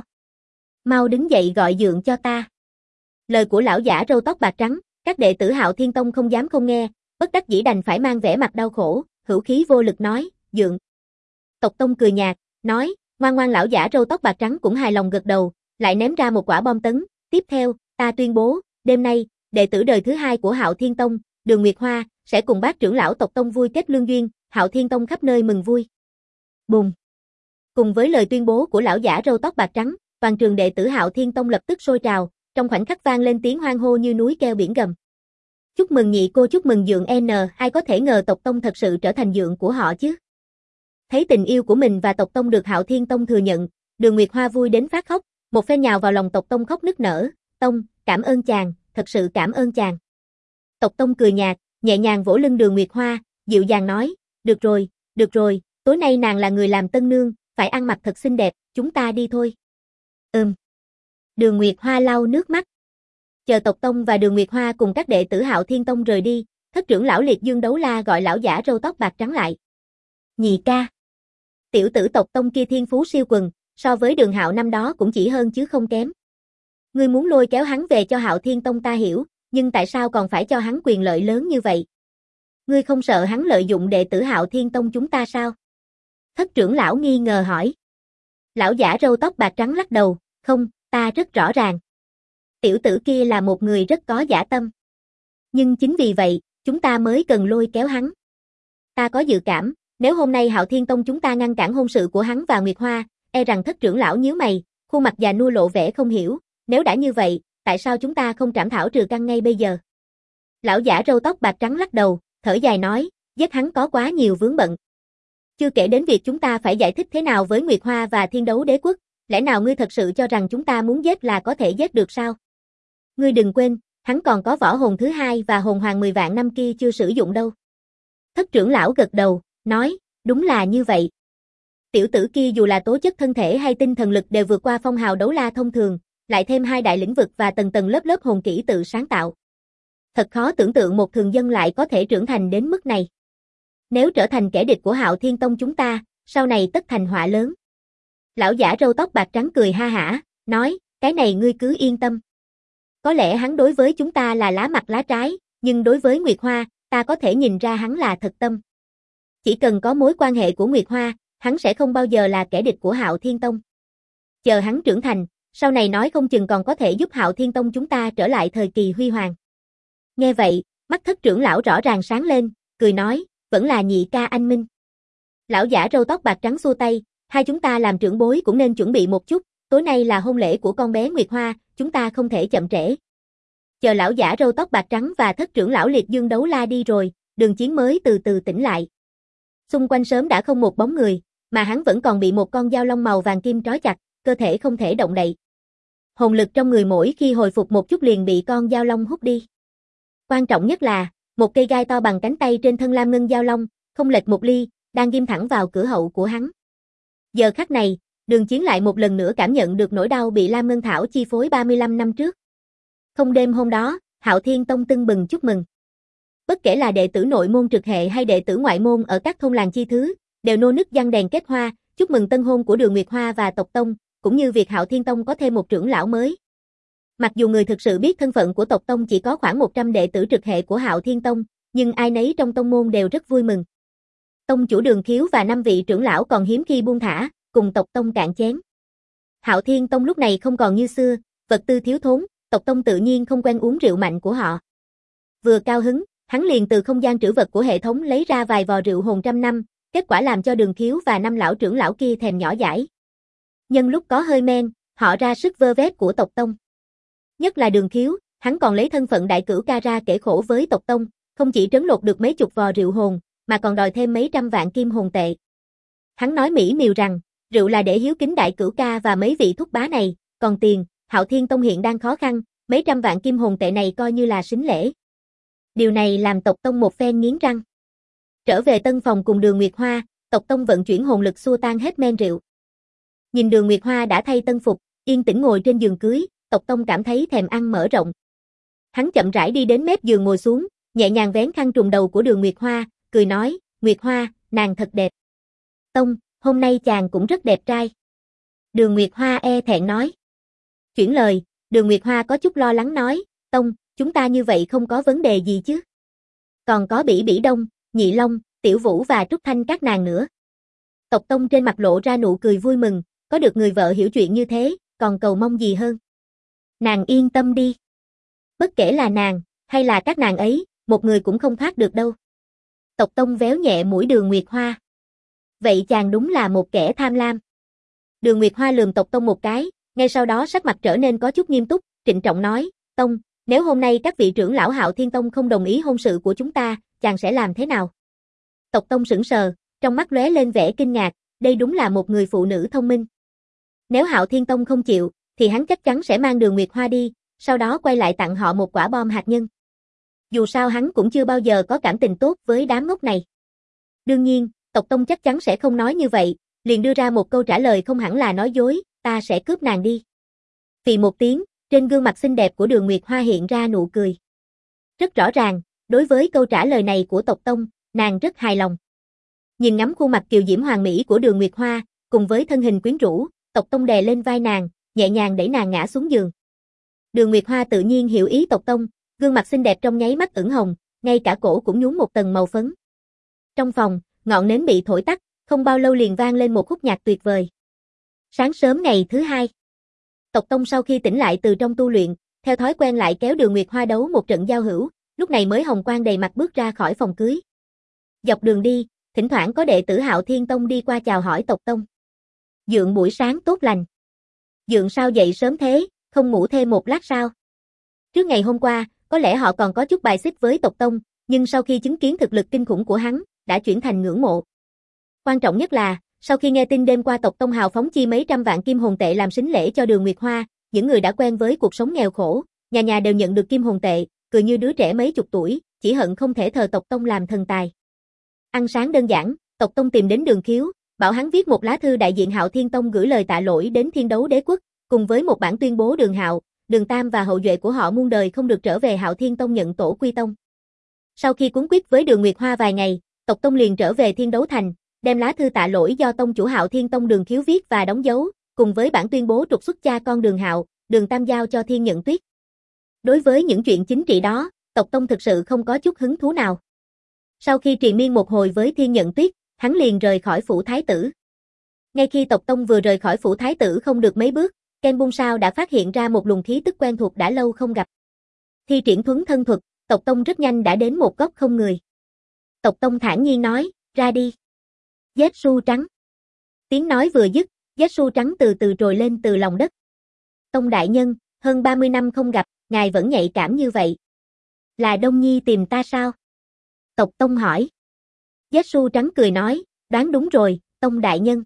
Mau đứng dậy gọi Dượng cho ta. Lời của lão giả râu tóc bạc trắng, các đệ tử Hạo Thiên Tông không dám không nghe, bất đắc dĩ đành phải mang vẻ mặt đau khổ, hữu khí vô lực nói, Dượng. Tộc tông cười nhạt, nói, ngoan ngoan lão giả râu tóc bạc trắng cũng hài lòng gật đầu, lại ném ra một quả bom tấn, tiếp theo, ta tuyên bố, đêm nay, đệ tử đời thứ 2 của Hạo Thiên Tông, Đường Nguyệt Hoa, sẽ cùng bác trưởng lão tộc tông vui kết lương duyên, Hạo Thiên Tông khắp nơi mừng vui. Bùng. Cùng với lời tuyên bố của lão giả râu tóc bạc trắng, toàn trường đệ tử Hạo Thiên Tông lập tức sôi trào, trong khoảnh khắc vang lên tiếng hoan hô như núi kêu biển gầm. Chúc mừng nhị cô, chúc mừng Dượng N, ai có thể ngờ tộc tông thật sự trở thành dượng của họ chứ? Thấy tình yêu của mình và tộc tông được Hạo Thiên Tông thừa nhận, Đường Nguyệt Hoa vui đến phát khóc, một phen nhào vào lòng tộc tông khóc nức nở, "Tông, cảm ơn chàng, thật sự cảm ơn chàng." Tộc tông cười nhạt, nhẹ nhàng vỗ lưng Đường Nguyệt Hoa, dịu dàng nói, được rồi, tối nay nàng là người làm tân nương, phải ăn mặc thật xinh đẹp, chúng ta đi thôi." Đường Nguyệt Hoa lau nước mắt. Chờ tộc tông và Đường Nguyệt Hoa cùng các đệ tử Hạo Thiên Tông rời đi, thất trưởng lão Liệt Dương Đấu La gọi lão giả râu tóc bạc trắng lại. "Nhị ca, tiểu tử tộc tông kia thiên phú siêu quần, so với Đường Hạo năm đó cũng chỉ hơn chứ không kém. Ngươi muốn lôi kéo hắn về cho Hạo Thiên Tông ta hiểu, nhưng tại sao còn phải cho hắn quyền lợi lớn như vậy? Ngươi không sợ hắn lợi dụng đệ tử Hạo Thiên Tông chúng ta sao?" Thất trưởng lão nghi ngờ hỏi. Lão giả râu tóc bạc trắng lắc đầu, "Không, ta rất rõ ràng. Tiểu tử kia là một người rất có dã tâm. Nhưng chính vì vậy, chúng ta mới cần lôi kéo hắn. Ta có dự cảm, nếu hôm nay Hạo Thiên Tông chúng ta ngăn cản hôn sự của hắn và Nguyệt Hoa, e rằng thất trưởng lão nhíu mày, khuôn mặt già nua lộ vẻ không hiểu, nếu đã như vậy, tại sao chúng ta không trảm thảo trừ căn ngay bây giờ?" Lão giả râu tóc bạc trắng lắc đầu, thở dài nói, giết hắn có quá nhiều vướng bận. Chưa kể đến việc chúng ta phải giải thích thế nào với Nguyệt Hoa và Thiên Đấu Đế Quốc, lẽ nào ngươi thật sự cho rằng chúng ta muốn giết là có thể giết được sao? Ngươi đừng quên, hắn còn có võ hồn thứ hai và hồn hoàng 10 vạn năm kia chưa sử dụng đâu. Thất trưởng lão gật đầu, nói, đúng là như vậy. Tiểu tử kia dù là tố chất thân thể hay tinh thần lực đều vượt qua phong hào đấu la thông thường, lại thêm hai đại lĩnh vực và tầng tầng lớp lớp hồn kỹ tự sáng tạo. Thật khó tưởng tượng một thường dân lại có thể trưởng thành đến mức này. Nếu trở thành kẻ địch của Hạo Thiên Tông chúng ta, sau này tất thành họa lớn. Lão giả râu tóc bạc trắng cười ha hả, nói, cái này ngươi cứ yên tâm. Có lẽ hắn đối với chúng ta là lá mặt lá trái, nhưng đối với Nguyệt Hoa, ta có thể nhìn ra hắn là thật tâm. Chỉ cần có mối quan hệ của Nguyệt Hoa, hắn sẽ không bao giờ là kẻ địch của Hạo Thiên Tông. Chờ hắn trưởng thành, sau này nói không chừng còn có thể giúp Hạo Thiên Tông chúng ta trở lại thời kỳ huy hoàng. Nghe vậy, mắt thất trưởng lão rõ ràng sáng lên, cười nói, vẫn là nhị ca anh minh. Lão giả râu tóc bạc trắng xua tay, hai chúng ta làm trưởng bối cũng nên chuẩn bị một chút, tối nay là hôn lễ của con bé Nguyệt Hoa, chúng ta không thể chậm trễ. Chờ lão giả râu tóc bạc trắng và thất trưởng lão Liệt Dương Đấu La đi rồi, Đường Chiến mới từ từ tỉnh lại. Xung quanh sớm đã không một bóng người, mà hắn vẫn còn bị một con dao long màu vàng kim trói chặt, cơ thể không thể động đậy. Hồn lực trong người mỗi khi hồi phục một chút liền bị con dao long hút đi. Quan trọng nhất là, một cây gai to bằng cánh tay trên thân lam ngân dao long, không lệch một ly, đang ghim thẳng vào cửa hậu của hắn. Giờ khắc này, Đường Chiến lại một lần nữa cảm nhận được nỗi đau bị Lam Ngân Thảo chi phối 35 năm trước. Không đêm hôm đó, Hạo Thiên Tông tưng bừng chúc mừng. Bất kể là đệ tử nội môn trực hệ hay đệ tử ngoại môn ở các thôn làng chi thứ, đều nô nức giăng đèn kết hoa, chúc mừng tân hôn của Đường Nguyệt Hoa và tộc tông, cũng như việc Hạo Thiên Tông có thêm một trưởng lão mới. Mặc dù người thực sự biết thân phận của tộc tông chỉ có khoảng 100 đệ tử trực hệ của Hạo Thiên Tông, nhưng ai nấy trong tông môn đều rất vui mừng. Tông chủ Đường Khiếu và 5 vị trưởng lão còn hiếm khi buông thả, cùng tộc tông cạn chén. Hạo Thiên Tông lúc này không còn như xưa, vật tư thiếu thốn, tộc tông tự nhiên không quen uống rượu mạnh của họ. Vừa cao hứng, hắn liền từ không gian trữ vật của hệ thống lấy ra vài vò rượu hồn trăm năm, kết quả làm cho Đường Khiếu và 5 lão trưởng lão kia thèm nhỏ dãi. Nhân lúc có hơi men, họ ra sức vơ vét của tộc tông. Nhất là Đường Khiếu, hắn còn lấy thân phận đại cửu ca ra kể khổ với tộc tông, không chỉ trấn lột được mấy chục vò rượu hồn, mà còn đòi thêm mấy trăm vạn kim hồn tệ. Hắn nói mỹ miều rằng, rượu là để hiếu kính đại cửu ca và mấy vị thúc bá này, còn tiền, Hạo Thiên Tông hiện đang khó khăn, mấy trăm vạn kim hồn tệ này coi như là sính lễ. Điều này làm tộc tông một phen nghiến răng. Trở về tân phòng cùng Đường Nguyệt Hoa, tộc tông vận chuyển hồn lực xua tan hết men rượu. Nhìn Đường Nguyệt Hoa đã thay tân phục, yên tĩnh ngồi trên giường cưới, tộc tông cảm thấy thèm ăn mở rộng. Hắn chậm rãi đi đến mép giường ngồi xuống, nhẹ nhàng vén khăn trùm đầu của Đường Nguyệt Hoa, cười nói, Nguyệt Hoa, nàng thật đẹp. Tông, hôm nay chàng cũng rất đẹp trai. Đường Nguyệt Hoa e thẹn nói. Chuyển lời, Đường Nguyệt Hoa có chút lo lắng nói, Tông, chúng ta như vậy không có vấn đề gì chứ. Còn có Bỉ Bỉ Đông, Nhị Long, Tiểu Vũ và Trúc Thanh các nàng nữa. Tộc Tông trên mặt lộ ra nụ cười vui mừng, có được người vợ hiểu chuyện như thế, còn cầu mong gì hơn. Nàng yên tâm đi. Bất kể là nàng, hay là các nàng ấy, một người cũng không thoát được đâu. Tộc Tông véo nhẹ mũi Đường Nguyệt Hoa. Vậy chàng đúng là một kẻ tham lam. Đường Nguyệt Hoa lườm Tộc Tông một cái, ngay sau đó sắc mặt trở nên có chút nghiêm túc, trịnh trọng nói, Tông, nếu hôm nay các vị trưởng lão Hạo Thiên Tông không đồng ý hôn sự của chúng ta, chàng sẽ làm thế nào? Tộc Tông sững sờ, trong mắt lóe lên vẻ kinh ngạc, đây đúng là một người phụ nữ thông minh. Nếu Hạo Thiên Tông không chịu, thì hắn chắc chắn sẽ mang Đường Nguyệt Hoa đi, sau đó quay lại tặng họ một quả bom hạt nhân. Dù sao hắn cũng chưa bao giờ có cảm tình tốt với đám ngốc này. Đương nhiên, Tộc Tông chắc chắn sẽ không nói như vậy, liền đưa ra một câu trả lời không hẳn là nói dối, ta sẽ cướp nàng đi. Phì một tiếng, trên gương mặt xinh đẹp của Đường Nguyệt Hoa hiện ra nụ cười. Rất rõ ràng, đối với câu trả lời này của Tộc Tông, nàng rất hài lòng. Nhìn ngắm khuôn mặt kiều diễm hoàng mỹ của Đường Nguyệt Hoa, cùng với thân hình quyến rũ, Tộc Tông đè lên vai nàng, nhẹ nhàng đẩy nàng ngã xuống giường. Đường Nguyệt Hoa tự nhiên hiểu ý Tộc Tông, gương mặt xinh đẹp trong nháy mắt ửng hồng, ngay cả cổ cũng nhún một tầng màu phấn. Trong phòng, ngọn nến bị thổi tắt, không bao lâu liền vang lên một khúc nhạc tuyệt vời. Sáng sớm ngày thứ hai, Tộc Tông sau khi tỉnh lại từ trong tu luyện, theo thói quen lại kéo Đường Nguyệt Hoa đấu một trận giao hữu, lúc này mới hồng quang đầy mặt bước ra khỏi phòng cưới. Dọc đường đi, thỉnh thoảng có đệ tử Hạo Thiên Tông đi qua chào hỏi Tộc Tông. Dượng buổi sáng tốt lành. Dượng sao dậy sớm thế, không ngủ thêm một lát sao? Trước ngày hôm qua, có lẽ họ còn có chút bài xích với Tộc Tông, nhưng sau khi chứng kiến thực lực kinh khủng của hắn, đã chuyển thành ngưỡng mộ. Quan trọng nhất là, sau khi nghe tin đêm qua Tộc Tông hào phóng chi mấy trăm vạn kim hồn tệ làm sính lễ cho Đường Nguyệt Hoa, những người đã quen với cuộc sống nghèo khổ, nhà nhà đều nhận được kim hồn tệ, cười như đứa trẻ mấy chục tuổi, chỉ hận không thể thờ Tộc Tông làm thần tài. Ăn sáng đơn giản, Tộc Tông tìm đến Đường Khiếu, bảo hắn viết một lá thư đại diện Hạo Thiên Tông gửi lời tạ lỗi đến Thiên Đấu Đế Quốc, cùng với một bản tuyên bố Đường Hạo, Đường Tam và hậu duệ của họ muôn đời không được trở về Hạo Thiên Tông nhận tổ quy tông. Sau khi cuốn quýt với Đường Nguyệt Hoa vài ngày, Tộc Tông liền trở về Thiên Đấu Thành, đem lá thư tạ lỗi do tông chủ Hạo Thiên Tông Đường Khiếu viết và đóng dấu, cùng với bản tuyên bố trục xuất cha con Đường Hạo, Đường Tam giao cho Thiên Nhận Tuyết. Đối với những chuyện chính trị đó, Tộc Tông thực sự không có chút hứng thú nào. Sau khi triền miên một hồi với Thiên Nhận Tuyết, hắn liền rời khỏi phủ thái tử. Ngay khi Tộc Tông vừa rời khỏi phủ thái tử không được mấy bước, Ken Bung Sao đã phát hiện ra một luồng khí tức quen thuộc đã lâu không gặp. Thi triển thuấn thân thuật, Tộc Tông rất nhanh đã đến một góc không người. Tộc Tông thản nhiên nói, ra đi. Giết su trắng. Tiếng nói vừa dứt, giết su trắng từ từ trồi lên từ lòng đất. Tông đại nhân, hơn 30 năm không gặp, ngài vẫn nhạy cảm như vậy. Là Đông Nhi tìm ta sao? Tộc Tông hỏi. Giết su trắng cười nói, đoán đúng rồi, Tông đại nhân.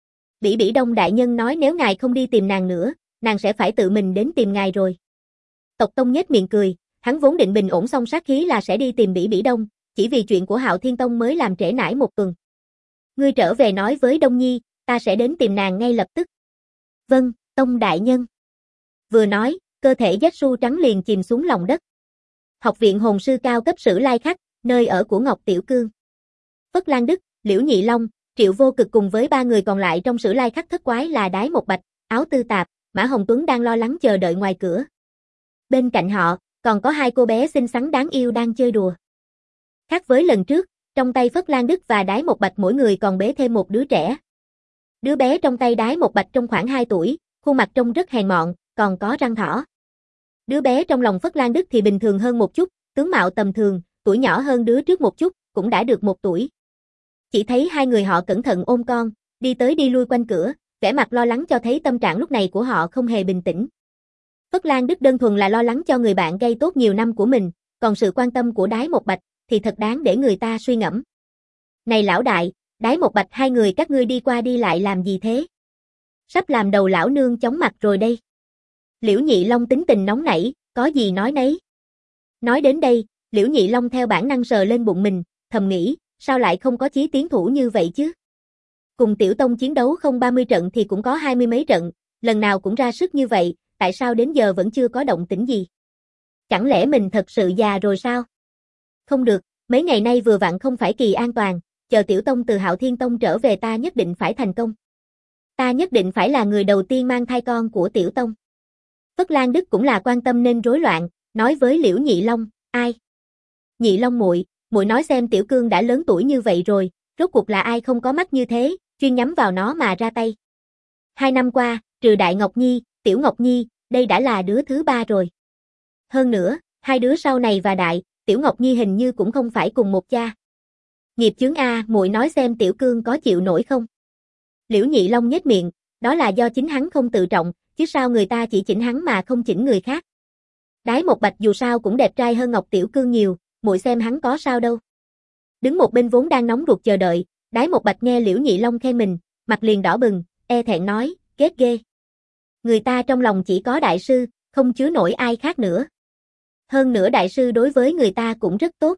Bỉ Bỉ Đông đại nhân nói nếu ngài không đi tìm nàng nữa, nàng sẽ phải tự mình đến tìm ngài rồi. Tộc Tông nhếch miệng cười, hắn vốn định bình ổn xong sát khí là sẽ đi tìm Bỉ Bỉ Đông, chỉ vì chuyện của Hạo Thiên Tông mới làm trễ nải một tuần. Ngươi trở về nói với Đông Nhi, ta sẽ đến tìm nàng ngay lập tức. Vâng, Tông đại nhân. Vừa nói, cơ thể Giác Su trắng liền chìm xuống lòng đất. Học viện hồn sư cao cấp Sử Lai Khắc, nơi ở của Ngọc Tiểu Cương. Phất Lan Đức, Liễu Nhị Long, Triệu Vô Cực cùng với 3 người còn lại trong Sử Lai Khắc thất quái là Đái Một Bạch, Áo Tư Tạp, Mã Hồng Tuấn đang lo lắng chờ đợi ngoài cửa. Bên cạnh họ, còn có 2 cô bé xinh xắn đáng yêu đang chơi đùa. Khác với lần trước, trong tay Phất Lan Đức và Đái Một Bạch mỗi người còn bế thêm một đứa trẻ. Đứa bé trong tay Đái Một Bạch trong khoảng 2 tuổi, khuôn mặt trông rất hèn mọn, còn có răng thỏ. Đứa bé trong lòng Phất Lan Đức thì bình thường hơn một chút, tướng mạo tầm thường, tuổi nhỏ hơn đứa trước một chút, cũng đã được 1 tuổi. Chỉ thấy 2 người họ cẩn thận ôm con, đi tới đi lui quanh cửa, vẻ mặt lo lắng cho thấy tâm trạng lúc này của họ không hề bình tĩnh. Phất Lan Đức đơn thuần là lo lắng cho người bạn gây tốt nhiều năm của mình, còn sự quan tâm của Đái Một Bạch thì thật đáng để người ta suy ngẫm. Này lão đại, Đái Một Bạch 2 người các ngươi đi qua đi lại làm gì thế? Sắp làm đầu lão nương chóng mặt rồi đây. Liễu Nhị Long tính tình nóng nảy, có gì nói nấy. Nói đến đây, Liễu Nhị Long theo bản năng sờ lên bụng mình, thầm nghĩ, sao lại không có chí tiến thủ như vậy chứ? Cùng Tiểu Tông chiến đấu không 30 trận thì cũng có 20 mấy trận, lần nào cũng ra sức như vậy, tại sao đến giờ vẫn chưa có động tĩnh gì? Chẳng lẽ mình thật sự già rồi sao? Không được, mấy ngày nay vừa vặn không phải kỳ an toàn, chờ Tiểu Tông từ Hạo Thiên Tông trở về ta nhất định phải thành công. Ta nhất định phải là người đầu tiên mang thai con của Tiểu Tông. Phất Lan Đức cũng là quan tâm nên rối loạn, nói với Liễu Nhị Long, ai? Nhị Long muội, muội nói xem Tiểu Cương đã lớn tuổi như vậy rồi, rốt cuộc là ai không có mắt như thế, chuyên nhắm vào nó mà ra tay. 2 năm qua, trừ Đại Ngọc Nhi, Tiểu Ngọc Nhi, đây đã là đứa thứ 3 rồi. Hơn nữa, 2 đứa sau này và Đại, Tiểu Ngọc Nhi hình như cũng không phải cùng một cha. Nghiệp chướng a, muội nói xem Tiểu Cương có chịu nổi không? Liễu Nhị Long nhếch miệng, đó là do chính hắn không tự trọng, chứ sao người ta chỉ chỉnh hắn mà không chỉnh người khác. Đái Một Bạch dù sao cũng đẹp trai hơn Ngọc Tiểu Cương nhiều, muội xem hắn có sao đâu. Đứng một bên vốn đang nóng ruột chờ đợi, Đái Một Bạch nghe Liễu Nhị Long khen mình, mặt liền đỏ bừng, e thẹn nói, ghét ghê. Người ta trong lòng chỉ có đại sư, không chứa nổi ai khác nữa. Hơn nữa đại sư đối với người ta cũng rất tốt.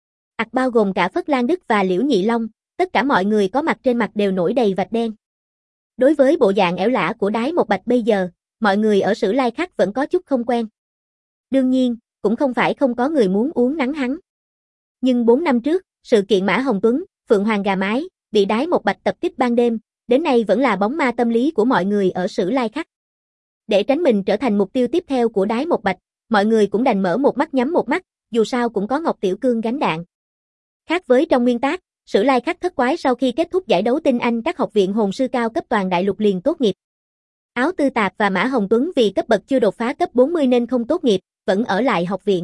Bao gồm cả Phất Lan Đức và Liễu Nhị Long, tất cả mọi người có mặt trên mặt đều nổi đầy vạch đen. Đối với bộ dạng ẻo lả của Đái Một Bạch bây giờ, mọi người ở Sử Lai Khắc vẫn có chút không quen. Đương nhiên, cũng không phải không có người muốn uống nắng hắn. Nhưng 4 năm trước, sự kiện Mã Hồng Tuấn, Phượng Hoàng Gà Mái, bị Đái Một Bạch tập kích ban đêm, đến nay vẫn là bóng ma tâm lý của mọi người ở Sử Lai Khắc. Để tránh mình trở thành mục tiêu tiếp theo của Đái Một Bạch, mọi người cũng đành mở một mắt nhắm một mắt, dù sao cũng có Ngọc Tiểu Cương gánh đạn. Khác với trong nguyên tác, Sử Lai Khắc thất quái sau khi kết thúc giải đấu tinh anh các học viện hồn sư cao cấp toàn đại lục liền tốt nghiệp. Áo Tư Tạp và Mã Hồng Tuấn vì cấp bậc chưa đột phá cấp 40 nên không tốt nghiệp, vẫn ở lại học viện.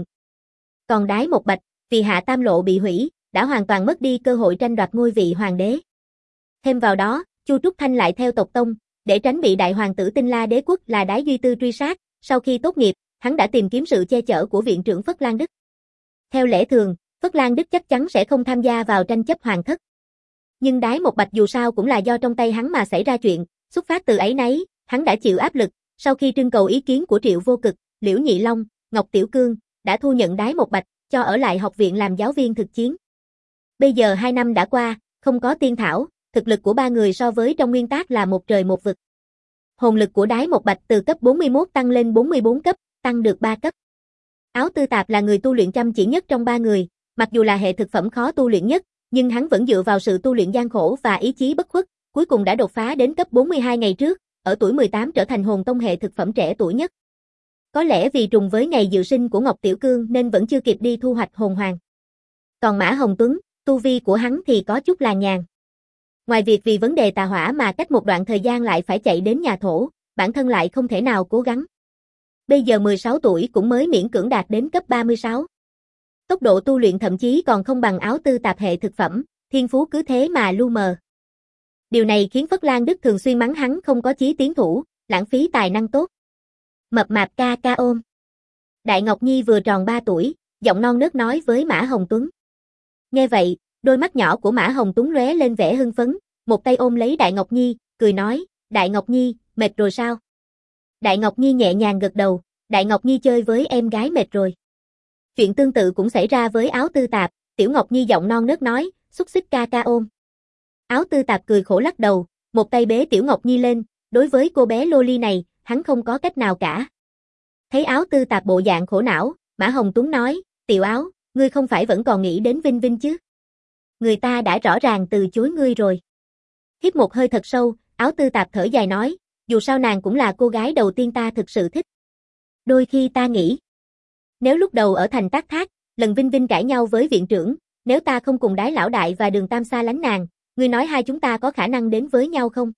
Còn Đái Một Bạch, vì Hạ Tam Lộ bị hủy, đã hoàn toàn mất đi cơ hội tranh đoạt ngôi vị hoàng đế. Thêm vào đó, Chu Trúc Thanh lại theo tộc tông, để tránh bị đại hoàng tử Tinh La Đế quốc là Đái Duy Tư truy sát, sau khi tốt nghiệp, hắn đã tìm kiếm sự che chở của viện trưởng Phất Lan Đức. Theo lẽ thường, Phất Lan Đức chắc chắn sẽ không tham gia vào tranh chấp hoàng thất. Nhưng Đái Một Bạch dù sao cũng là do trong tay hắn mà xảy ra chuyện, xuất phát từ ấy nấy, hắn đã chịu áp lực, sau khi trưng cầu ý kiến của Triệu Vô Cực, Liễu Nhị Long, Ngọc Tiểu Cương, đã thu nhận Đái Một Bạch, cho ở lại học viện làm giáo viên thực chiến. Bây giờ 2 năm đã qua, không có tiên thảo, thực lực của ba người so với trong nguyên tác là một trời một vực. Hồn lực của Đái Một Bạch từ cấp 41 tăng lên 44 cấp, tăng được 3 cấp. Áo Tư Tạp là người tu luyện chăm chỉ nhất trong ba người, mặc dù là hệ thực phẩm khó tu luyện nhất, nhưng hắn vẫn dựa vào sự tu luyện gian khổ và ý chí bất khuất, cuối cùng đã đột phá đến cấp 42 ngày trước, ở tuổi 18 trở thành hồn tông hệ thực phẩm trẻ tuổi nhất. Có lẽ vì trùng với ngày dự sinh của Ngọc Tiểu Cương nên vẫn chưa kịp đi thu hoạch hồn hoàng. Còn Mã Hồng Tuấn, tu vi của hắn thì có chút làng nhàng. Ngoài việc vì vấn đề tà hỏa mà cách một đoạn thời gian lại phải chạy đến nhà thổ, bản thân lại không thể nào cố gắng. Bây giờ 16 tuổi cũng mới miễn cưỡng đạt đến cấp 36. Tốc độ tu luyện thậm chí còn không bằng Áo Tư Tạp hệ thực phẩm, thiên phú cứ thế mà lu mờ. Điều này khiến Phất Lan Đức thường xuyên mắng hắn không có chí tiến thủ, lãng phí tài năng tốt. Mập mạp ca ca ôm. Đại Ngọc Nhi vừa tròn 3 tuổi, giọng non nớt nói với Mã Hồng Tuấn. Nghe vậy, đôi mắt nhỏ của Mã Hồng Tuấn lóe lên vẻ hưng phấn, một tay ôm lấy Đại Ngọc Nhi, cười nói, Đại Ngọc Nhi, mệt rồi sao? Đại Ngọc Nhi nhẹ nhàng gật đầu, Đại Ngọc Nhi chơi với em gái mệt rồi. Chuyện tương tự cũng xảy ra với Áo Tư Tạp, Tiểu Ngọc Nhi giọng non nớt nói, xúc xích ca ca ôm. Áo Tư Tạp cười khổ lắc đầu, một tay bế Tiểu Ngọc Nhi lên, đối với cô bé Loli này, hắn không có cách nào cả. Thấy Áo Tư Tạp bộ dạng khổ não, Mã Hồng Tuấn nói, Tiểu Áo, ngươi không phải vẫn còn nghĩ đến Vinh Vinh chứ? Người ta đã rõ ràng từ chối ngươi rồi. Hít một hơi thật sâu, Áo Tư Tạp thở dài nói, dù sao nàng cũng là cô gái đầu tiên ta thực sự thích. Đôi khi ta nghĩ, nếu lúc đầu ở thành Tác Thác, lần Vinh Vinh cãi nhau với viện trưởng, nếu ta không cùng Đái Lão Đại và Đường Tam xa lánh nàng, ngươi nói hai chúng ta có khả năng đến với nhau không?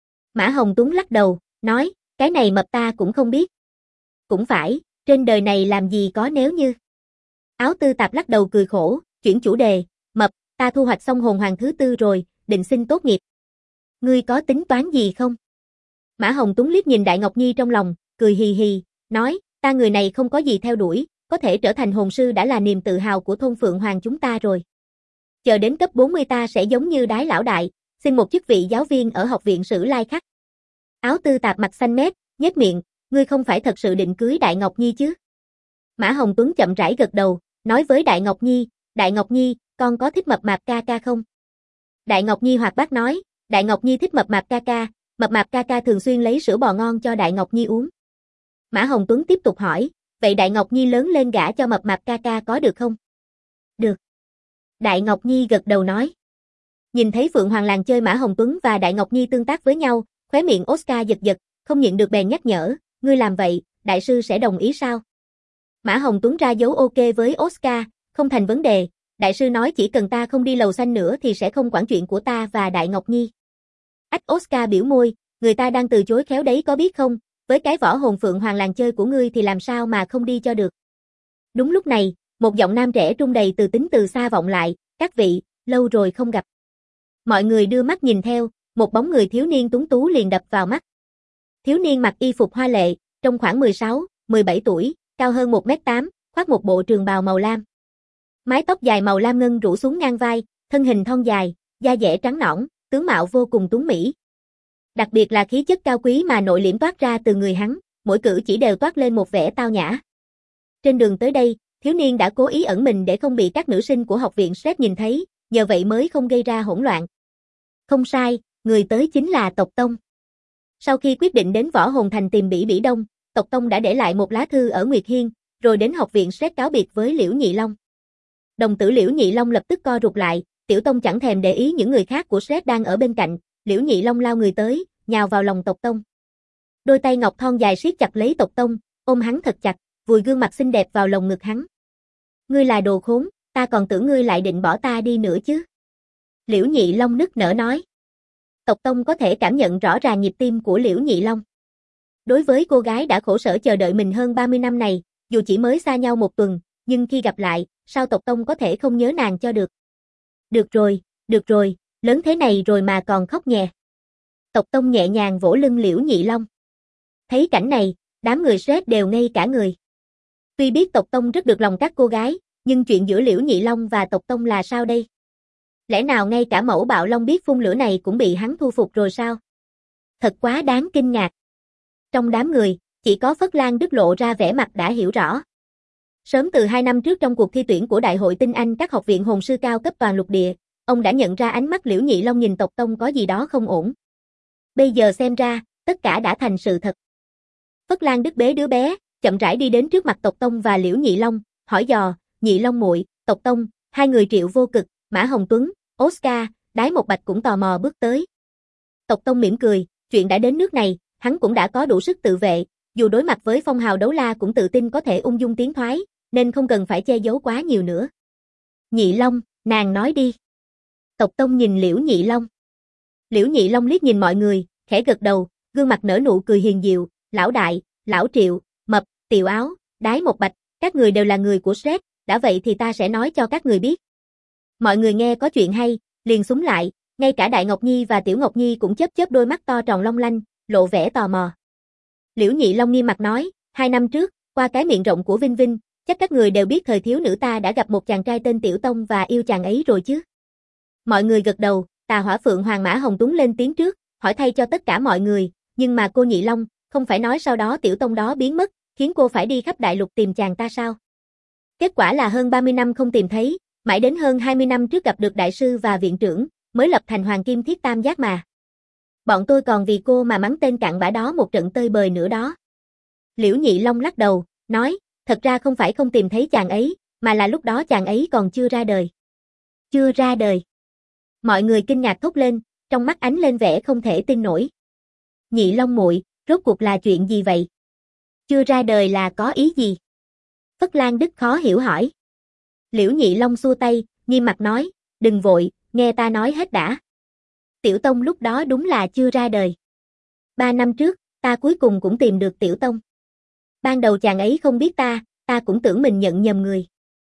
Mã Hồng Tuấn lắc đầu, nói, cái này mập ta cũng không biết. Cũng phải, trên đời này làm gì có nếu như. Áo Tư Tạp lắc đầu cười khổ, chuyển chủ đề, mập, ta thu hoạch xong hồn hoàng thứ 4 rồi, định xin tốt nghiệp. Ngươi có tính toán gì không? Mã Hồng Tuấn liếc nhìn Đại Ngọc Nhi trong lòng, cười hì hì, nói, ta người này không có gì theo đuổi, có thể trở thành hồn sư đã là niềm tự hào của thôn Phượng Hoàng chúng ta rồi. Chờ đến cấp 40 ta sẽ giống như Đái Lão Đại, xin một chức vị giáo viên ở học viện Sử Lai Khắc. Áo Tư Tạp mặt xanh mét, nhếch miệng, ngươi không phải thật sự định cưới Đại Ngọc Nhi chứ? Mã Hồng Tuấn chậm rãi gật đầu, nói với Đại Ngọc Nhi, con có thích mập mạp ca ca không? Đại Ngọc Nhi hoạt bát nói, Đại Ngọc Nhi thích mập mạp ca ca thường xuyên lấy sữa bò ngon cho Đại Ngọc Nhi uống. Mã Hồng Tuấn tiếp tục hỏi, vậy Đại Ngọc Nhi lớn lên gả cho mập mạp ca ca có được không? Được. Đại Ngọc Nhi gật đầu nói. Nhìn thấy Phượng Hoàng làng chơi Mã Hồng Tuấn và Đại Ngọc Nhi tương tác với nhau, khóe miệng Oscar giật giật, không nhịn được bèn nhắc nhở, ngươi làm vậy, đại sư sẽ đồng ý sao? Mã Hồng Tuấn ra dấu ok với Oscar, không thành vấn đề, đại sư nói chỉ cần ta không đi lầu xanh nữa thì sẽ không quản chuyện của ta và Đại Ngọc Nhi. Oscar biểu môi, người ta đang từ chối khéo đấy có biết không, với cái võ hồn Phượng Hoàng làng chơi của ngươi thì làm sao mà không đi cho được. Đúng lúc này, một giọng nam trẻ trung đầy từ tính từ xa vọng lại, các vị, lâu rồi không gặp. Mọi người đưa mắt nhìn theo, một bóng người thiếu niên tuấn tú liền đập vào mắt. Thiếu niên mặc y phục hoa lệ, trông khoảng 16, 17 tuổi, cao hơn 1m8, khoác một bộ trường bào màu lam. Mái tóc dài màu lam ngân rủ xuống ngang vai, thân hình thon dài, da dẻ trắng nõn, tướng mạo vô cùng tuấn mỹ. Đặc biệt là khí chất cao quý mà nội liễm toát ra từ người hắn, mỗi cử chỉ đều toát lên một vẻ tao nhã. Trên đường tới đây, thiếu niên đã cố ý ẩn mình để không bị các nữ sinh của học viện Sret nhìn thấy, nhờ vậy mới không gây ra hỗn loạn. Không sai, người tới chính là Tộc Tông. Sau khi quyết định đến Võ Hồn Thành tìm Bỉ Bỉ Đông, Tộc Tông đã để lại một lá thư ở Nguyệt Hiên, rồi đến học viện Sret cáo biệt với Liễu Nhị Long. Đồng tử Liễu Nhị Long lập tức co rụt lại, Tiểu Tông chẳng thèm để ý những người khác của Sret đang ở bên cạnh, Liễu Nhị Long lao người tới, nhào vào lòng Tộc Tông. Đôi tay ngọc thon dài siết chặt lấy Tộc Tông, ôm hắn thật chặt, vùi gương mặt xinh đẹp vào lồng ngực hắn. Ngươi là đồ khốn, ta còn tưởng ngươi lại định bỏ ta đi nữa chứ. Liễu Nhị Long nức nở nói. Tộc Tông có thể cảm nhận rõ ràng nhịp tim của Liễu Nhị Long. Đối với cô gái đã khổ sở chờ đợi mình hơn 30 năm này, dù chỉ mới xa nhau một tuần, nhưng khi gặp lại, sao Tộc Tông có thể không nhớ nàng cho được. Được rồi, lớn thế này rồi mà còn khóc nhè. Tộc Tông nhẹ nhàng vỗ lưng Liễu Nhị Long. Thấy cảnh này, đám người Sret đều ngây cả người. Tuy biết Tộc Tông rất được lòng các cô gái, nhưng chuyện giữa Liễu Nhị Long và Tộc Tông là sao đây? Lẽ nào ngay cả mẫu bạo long biết phun lửa này cũng bị hắn thu phục rồi sao? Thật quá đáng kinh ngạc. Trong đám người, chỉ có Phất Lan Đức lộ ra vẻ mặt đã hiểu rõ. Sớm từ 2 năm trước trong cuộc thi tuyển của Đại hội Tinh Anh các học viện hồn sư cao cấp toàn lục địa, ông đã nhận ra ánh mắt Liễu Nhị Long nhìn Tộc Tông có gì đó không ổn. Bây giờ xem ra, tất cả đã thành sự thật. Phất Lan Đức bế đứa bé, chậm rãi đi đến trước mặt Tộc Tông và Liễu Nhị Long, hỏi dò, Nhị Long muội, Tộc Tông, hai người Triệu Vô Cực, Mã Hồng Tuấn, Oscar, Đái Một Bạch cũng tò mò bước tới. Tộc Tông mỉm cười, chuyện đã đến nước này, hắn cũng đã có đủ sức tự vệ, dù đối mặt với phong hào đấu la cũng tự tin có thể ung dung tiến thoái, nên không cần phải che giấu quá nhiều nữa. Nhị Long, nàng nói đi. Tộc Tông nhìn Liễu Nhị Long. Liễu Nhị Long liếc nhìn mọi người, khẽ gật đầu, gương mặt nở nụ cười hiền diệu, lão đại, lão Triệu, Mập, Tiều Áo, Đái Một Bạch, các người đều là người của Sret, đã vậy thì ta sẽ nói cho các người biết. Mọi người nghe có chuyện hay, liền xúm lại, ngay cả Đại Ngọc Nhi và Tiểu Ngọc Nhi cũng chớp chớp đôi mắt to tròn long lanh, lộ vẻ tò mò. Liễu Nhị Long nghiêm mặt nói, 2 năm trước, qua cái miệng rộng của Vinh Vinh, chắc các người đều biết thời thiếu nữ ta đã gặp một chàng trai tên Tiểu Tông và yêu chàng ấy rồi chứ. Mọi người gật đầu, Tà Hỏa Phượng Hoàng Mã Hồng Tuấn lên tiếng trước, hỏi thay cho tất cả mọi người, nhưng mà cô Nhị Long, không phải nói sau đó Tiểu Tông đó biến mất, khiến cô phải đi khắp đại lục tìm chàng ta sao? Kết quả là hơn 30 năm không tìm thấy, mãi đến hơn 20 năm trước gặp được đại sư và viện trưởng, mới lập thành Hoàng Kim Thiết Tam Giác mà. Bọn tôi còn vì cô mà mắng tên cặn bã đó một trận tơi bời nữa đó. Liễu Nhị Long lắc đầu, nói, thật ra không phải không tìm thấy chàng ấy, mà là lúc đó chàng ấy còn chưa ra đời. Chưa ra đời. Mọi người kinh ngạc thốt lên, trong mắt ánh lên vẻ không thể tin nổi. Nhị Long muội, rốt cuộc là chuyện gì vậy? Chưa ra đời là có ý gì? Phất Lan Đức khó hiểu hỏi. Liễu Nhị Long xua tay, nghiêm mặt nói, đừng vội, nghe ta nói hết đã. Tiểu Tông lúc đó đúng là chưa ra đời. 3 năm trước, ta cuối cùng cũng tìm được Tiểu Tông. Ban đầu chàng ấy không biết ta cũng tưởng mình nhận nhầm người.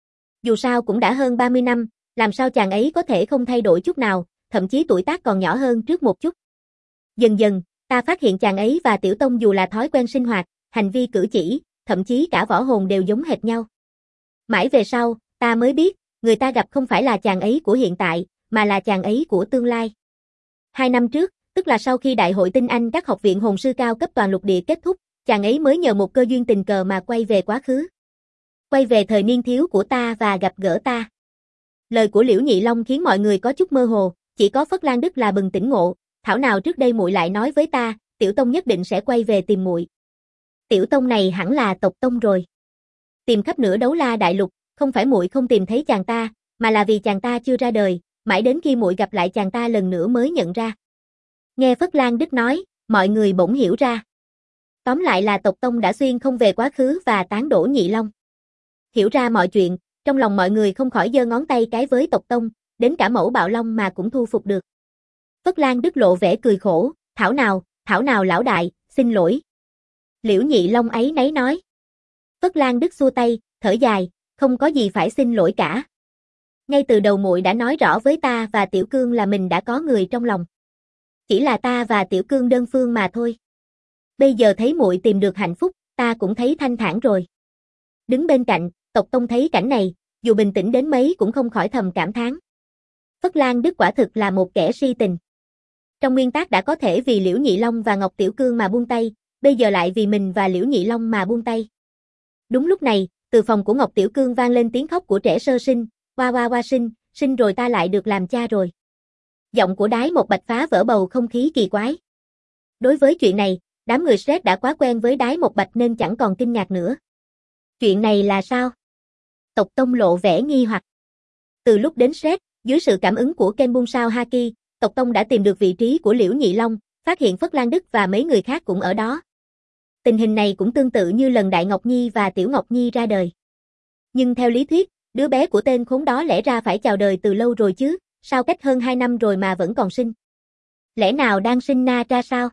Dù sao cũng đã hơn 30 năm, làm sao chàng ấy có thể không thay đổi chút nào, thậm chí tuổi tác còn nhỏ hơn trước một chút. Dần dần, ta phát hiện chàng ấy và Tiểu Tông dù là thói quen sinh hoạt, hành vi cử chỉ, thậm chí cả võ hồn đều giống hệt nhau. Mãi về sau, ta mới biết, người ta gặp không phải là chàng ấy của hiện tại, mà là chàng ấy của tương lai. 2 năm trước, tức là sau khi Đại hội Tinh Anh các học viện hồn sư cao cấp toàn lục địa kết thúc, chàng ấy mới nhờ một cơ duyên tình cờ mà quay về quá khứ. Quay về thời niên thiếu của ta và gặp gỡ ta. Lời của Liễu Nhị Long khiến mọi người có chút mơ hồ, chỉ có Phất Lan Đức là bừng tỉnh ngộ, thảo nào trước đây muội lại nói với ta, Tiểu Tông nhất định sẽ quay về tìm muội. Tiểu Tông này hẳn là Tộc Tông rồi. Tìm khắp nửa đấu la đại lục, không phải muội không tìm thấy chàng ta, mà là vì chàng ta chưa ra đời, mãi đến khi muội gặp lại chàng ta lần nữa mới nhận ra. Nghe Phất Lan Đức nói, mọi người bỗng hiểu ra. Tóm lại là Tộc Tông đã xuyên không về quá khứ và tán đổ Nhị Long. Hiểu ra mọi chuyện, trong lòng mọi người không khỏi giơ ngón tay cái với Tộc Tông, đến cả mẫu bạo long mà cũng thu phục được. Phất Lan Đức lộ vẻ cười khổ, thảo nào lão đại, xin lỗi. Liễu Nhị Long ấy nấy nói. Phất Lan Đức xua tay, thở dài, không có gì phải xin lỗi cả. Ngay từ đầu muội đã nói rõ với ta và Tiểu Cương là mình đã có người trong lòng. Chỉ là ta và Tiểu Cương đơn phương mà thôi. Bây giờ thấy muội tìm được hạnh phúc, ta cũng thấy thanh thản rồi. Đứng bên cạnh, Tộc Tông thấy cảnh này, dù bình tĩnh đến mấy cũng không khỏi thầm cảm thán. Phất Lan Đức quả thực là một kẻ si tình. Trong nguyên tắc đã có thể vì Liễu Nhị Long và Ngọc Tiểu Cương mà buông tay, bây giờ lại vì mình và Liễu Nhị Long mà buông tay. Đúng lúc này, từ phòng của Ngọc Tiểu Cương vang lên tiếng khóc của trẻ sơ sinh, "Oa oa oa sinh rồi ta lại được làm cha rồi." Giọng của Đái Một Bạch phá vỡ bầu không khí kỳ quái. Đối với chuyện này, đám người Shrek đã quá quen với Đái Một Bạch nên chẳng còn kinh ngạc nữa. Chuyện này là sao? Tộc Tông lộ vẻ nghi hoặc. Từ lúc đến Shrek, dưới sự cảm ứng của Kenbun Sao Haki, Tộc Tông đã tìm được vị trí của Liễu Nhị Long, phát hiện Phất Lan Đức và mấy người khác cũng ở đó. Tình hình này cũng tương tự như lần Đại Ngọc Nhi và Tiểu Ngọc Nhi ra đời. Nhưng theo lý thuyết, đứa bé của tên khốn đó lẽ ra phải chào đời từ lâu rồi chứ, sao cách hơn 2 năm rồi mà vẫn còn sinh? Lẽ nào đang sinh na ra sao?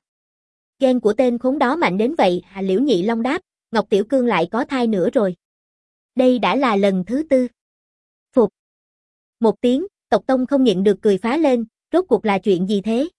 Gen của tên khốn đó mạnh đến vậy, Liễu Nhị Long đáp, Ngọc Tiểu Cương lại có thai nữa rồi. Đây đã là lần thứ 4. Phục. Một tiếng, Tộc Tông không nhịn được cười phá lên, rốt cuộc là chuyện gì thế?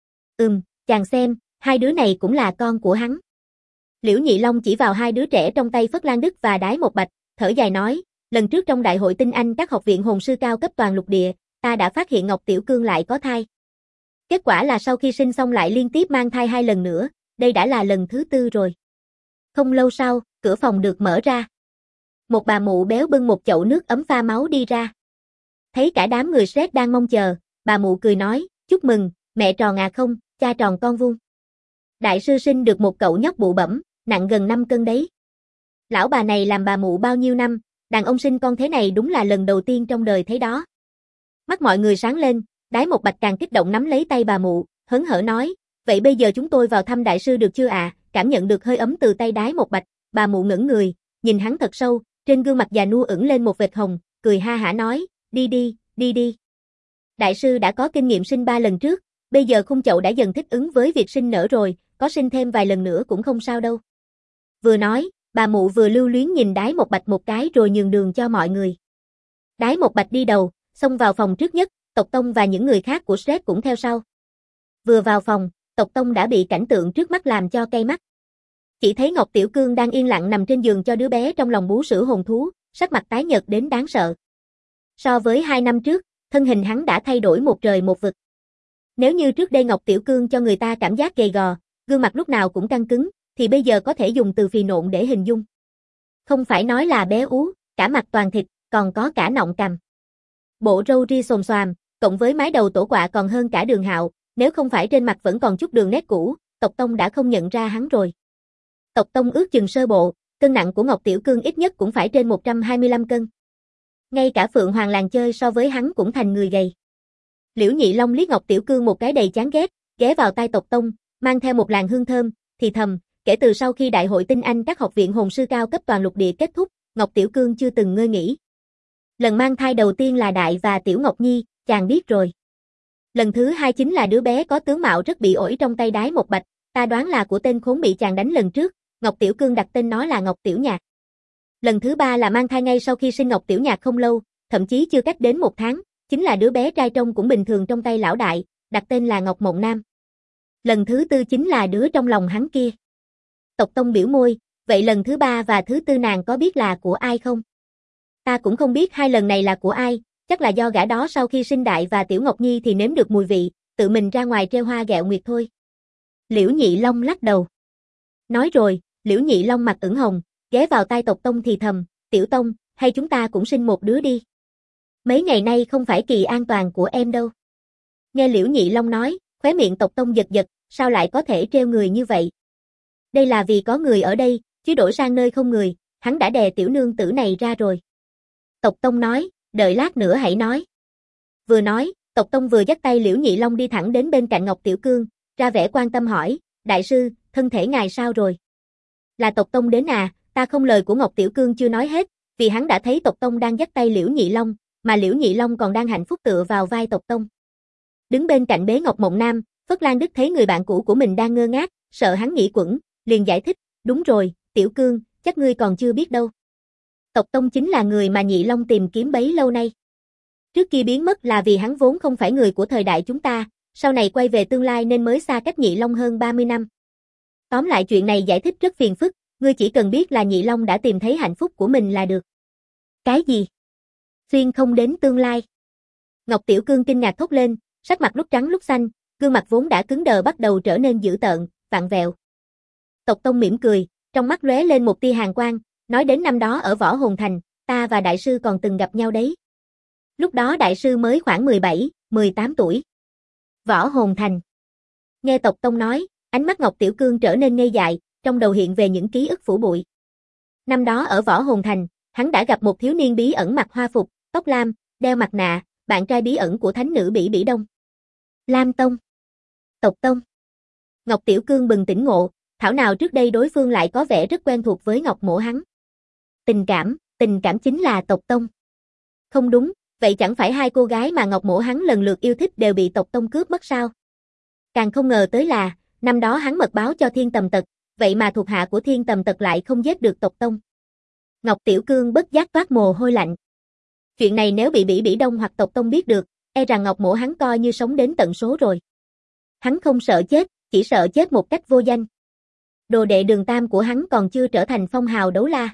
Chàng xem, hai đứa này cũng là con của hắn. Liễu Nhị Long chỉ vào hai đứa trẻ trong tay Phất Lan Đức và Đái Một Bạch, thở dài nói, lần trước trong đại hội tinh anh các học viện hồn sư cao cấp toàn lục địa, ta đã phát hiện Ngọc Tiểu Cương lại có thai. Kết quả là sau khi sinh xong lại liên tiếp mang thai 2 lần nữa, đây đã là lần thứ 4 rồi. Không lâu sau, cửa phòng được mở ra. Một bà mụ béo bưng một chậu nước ấm pha máu đi ra. Thấy cả đám người Shrek đang mong chờ, bà mụ cười nói, chúc mừng, mẹ tròn à không, cha tròn con vuông. Đại sư sinh được một cậu nhóc bụ bẫm, nặng gần 5 cân đấy. Lão bà này làm bà mụ bao nhiêu năm, đàn ông sinh con thế này đúng là lần đầu tiên trong đời thấy đó. Mắt mọi người sáng lên, Đái Một Bạch càng kích động nắm lấy tay bà mụ, hớn hở nói, vậy bây giờ chúng tôi vào thăm đại sư được chưa ạ? Cảm nhận được hơi ấm từ tay Đái Một Bạch, bà mụ ngẩng người, nhìn hắn thật sâu, trên gương mặt già nua ửng lên một vệt hồng, cười ha hả nói, đi đi. Đại sư đã có kinh nghiệm sinh 3 lần trước, bây giờ khung chậu đã dần thích ứng với việc sinh nở rồi, có sinh thêm vài lần nữa cũng không sao đâu. Vừa nói, bà mụ vừa lưu luyến nhìn Đái Một Bạch một cái rồi nhường đường cho mọi người. Đái Một Bạch đi đầu, xông vào phòng trước nhất, Tộc Tông và những người khác của Shrek cũng theo sau. Vừa vào phòng, Tộc Tông đã bị cảnh tượng trước mắt làm cho cay mắt. Chỉ thấy Ngọc Tiểu Cương đang yên lặng nằm trên giường cho đứa bé trong lòng bú sữa hồn thú, sắc mặt tái nhợt đến đáng sợ. So với 2 năm trước, thân hình hắn đã thay đổi một trời một vực. Nếu như trước đây Ngọc Tiểu Cương cho người ta cảm giác gầy gò, gương mặt lúc nào cũng căng cứng, thì bây giờ có thể dùng từ phì nộn để hình dung. Không phải nói là bé ú, cả mặt toàn thịt, còn có cả nọng cằm. Bộ râu ria xồm xoàm, cộng với mái đầu tổ quạ còn hơn cả Đường Hạo, nếu không phải trên mặt vẫn còn chút đường nét cũ, Tộc Tông đã không nhận ra hắn rồi. Tộc Tông ước chừng sơ bộ, cân nặng của Ngọc Tiểu Cương ít nhất cũng phải trên 125 cân. Ngay cả Phượng Hoàng làng chơi so với hắn cũng thành người gầy. Liễu Nhị Long liếc Ngọc Tiểu Cương một cái đầy chán ghét, ghé vào tai Tộc Tông, mang theo một làn hương thơm, thì thầm, kể từ sau khi đại hội tinh anh các học viện hồn sư cao cấp toàn lục địa kết thúc, Ngọc Tiểu Cương chưa từng ngơi nghỉ. Lần mang thai đầu tiên là Đại và Tiểu Ngọc Nhi, chàng biết rồi. Lần thứ 2 chính là đứa bé có tướng mạo rất bị ổi trong tay Đái Một Bạch, ta đoán là của tên khốn bị chàng đánh lần trước, Ngọc Tiểu Cương đặt tên nó là Ngọc Tiểu Nhạc. Lần thứ 3 là mang thai ngay sau khi sinh Ngọc Tiểu Nhạc không lâu, thậm chí chưa cách đến 1 tháng, chính là đứa bé trai trông cũng bình thường trong tay lão đại, đặt tên là Ngọc Mộng Nam. Lần thứ 4 chính là đứa trong lòng hắn kia. Tộc Tông biểu môi, vậy lần thứ 3 và thứ 4 nàng có biết là của ai không? Ta cũng không biết 2 lần này là của ai, chắc là do gã đó sau khi sinh Đại và Tiểu Ngọc Nhi thì nếm được mùi vị, tự mình ra ngoài treo hoa ghẹo nguyệt thôi. Liễu Nhị Long lắc đầu. Nói rồi, Liễu Nhị Long mặt ửng hồng, ghé vào tai Tộc Tông thì thầm, Tiểu Tông, hay chúng ta cũng sinh một đứa đi. Mấy ngày nay không phải kỳ an toàn của em đâu. Nghe Liễu Nhị Long nói, khóe miệng Tộc Tông giật giật, sao lại có thể treo người như vậy? Đây là vì có người ở đây, chứ đổi sang nơi không người, hắn đã đè tiểu nương tử này ra rồi. Tộc Tông nói, đợi lát nữa hãy nói. Vừa nói, Tộc Tông vừa dắt tay Liễu Nhị Long đi thẳng đến bên cạnh Ngọc Tiểu Cương, ra vẻ quan tâm hỏi, đại sư, thân thể ngài sao rồi? Là Tộc Tông đến à, ta không lời của Ngọc Tiểu Cương chưa nói hết, vì hắn đã thấy Tộc Tông đang dắt tay Liễu Nhị Long, mà Liễu Nhị Long còn đang hạnh phúc tựa vào vai Tộc Tông. Đứng bên cạnh bế Ngọc Mộng Nam, Phất Lan Đức thấy người bạn cũ của mình đang ngơ ngác, sợ hắn nghĩ quẩn, liền giải thích, đúng rồi, Tiểu Cương, chắc ngươi còn chưa biết đâu. Tộc Tông chính là người mà Nhị Long tìm kiếm bấy lâu nay. Trước kia biến mất là vì hắn vốn không phải người của thời đại chúng ta, sau này quay về tương lai nên mới xa cách Nhị Long hơn 30 năm. Tóm lại chuyện này giải thích rất phiền phức, ngươi chỉ cần biết là Nhị Long đã tìm thấy hạnh phúc của mình là được. Cái gì? Xuyên không đến tương lai. Ngọc Tiểu Cương kinh ngạc thốt lên, sắc mặt lúc trắng lúc xanh, gương mặt vốn đã cứng đờ bắt đầu trở nên dữ tợn, vặn vẹo. Tộc Tông mỉm cười, trong mắt lóe lên một tia hàn quang, nói đến năm đó ở Võ Hồn Thành, ta và đại sư còn từng gặp nhau đấy. Lúc đó đại sư mới khoảng 17, 18 tuổi. Võ Hồn Thành. Nghe Tộc Tông nói, ánh mắt Ngọc Tiểu Cương trở nên ngây dại, trong đầu hiện về những ký ức phủ bụi. Năm đó ở Võ Hồn Thành, hắn đã gặp một thiếu niên bí ẩn mặc hoa phục, tóc lam, đeo mặt nạ, bạn trai bí ẩn của thánh nữ Bỉ Bỉ Đông. Lam Tông. Tộc Tông. Ngọc Tiểu Cương bừng tỉnh ngộ, thảo nào trước đây đối phương lại có vẻ rất quen thuộc với Ngọc Mỗ hắn. Tình cảm chính là Tộc Tông. Không đúng, vậy chẳng phải hai cô gái mà Ngọc Mỗ hắn lần lượt yêu thích đều bị Tộc Tông cướp mất sao? Càng không ngờ tới là, năm đó hắn mật báo cho Thiên Tầm Tật, vậy mà thuộc hạ của Thiên Tầm Tật lại không giết được Tộc Tông. Ngọc Tiểu Cương bất giác toát mồ hôi lạnh. Chuyện này nếu bị Bỉ Bỉ Đông hoặc Tộc Tông biết được, e rằng Ngọc Mỗ hắn coi như sống đến tận số rồi. Hắn không sợ chết, chỉ sợ chết một cách vô danh. Đồ đệ Đường Tam của hắn còn chưa trở thành phong hào đấu la.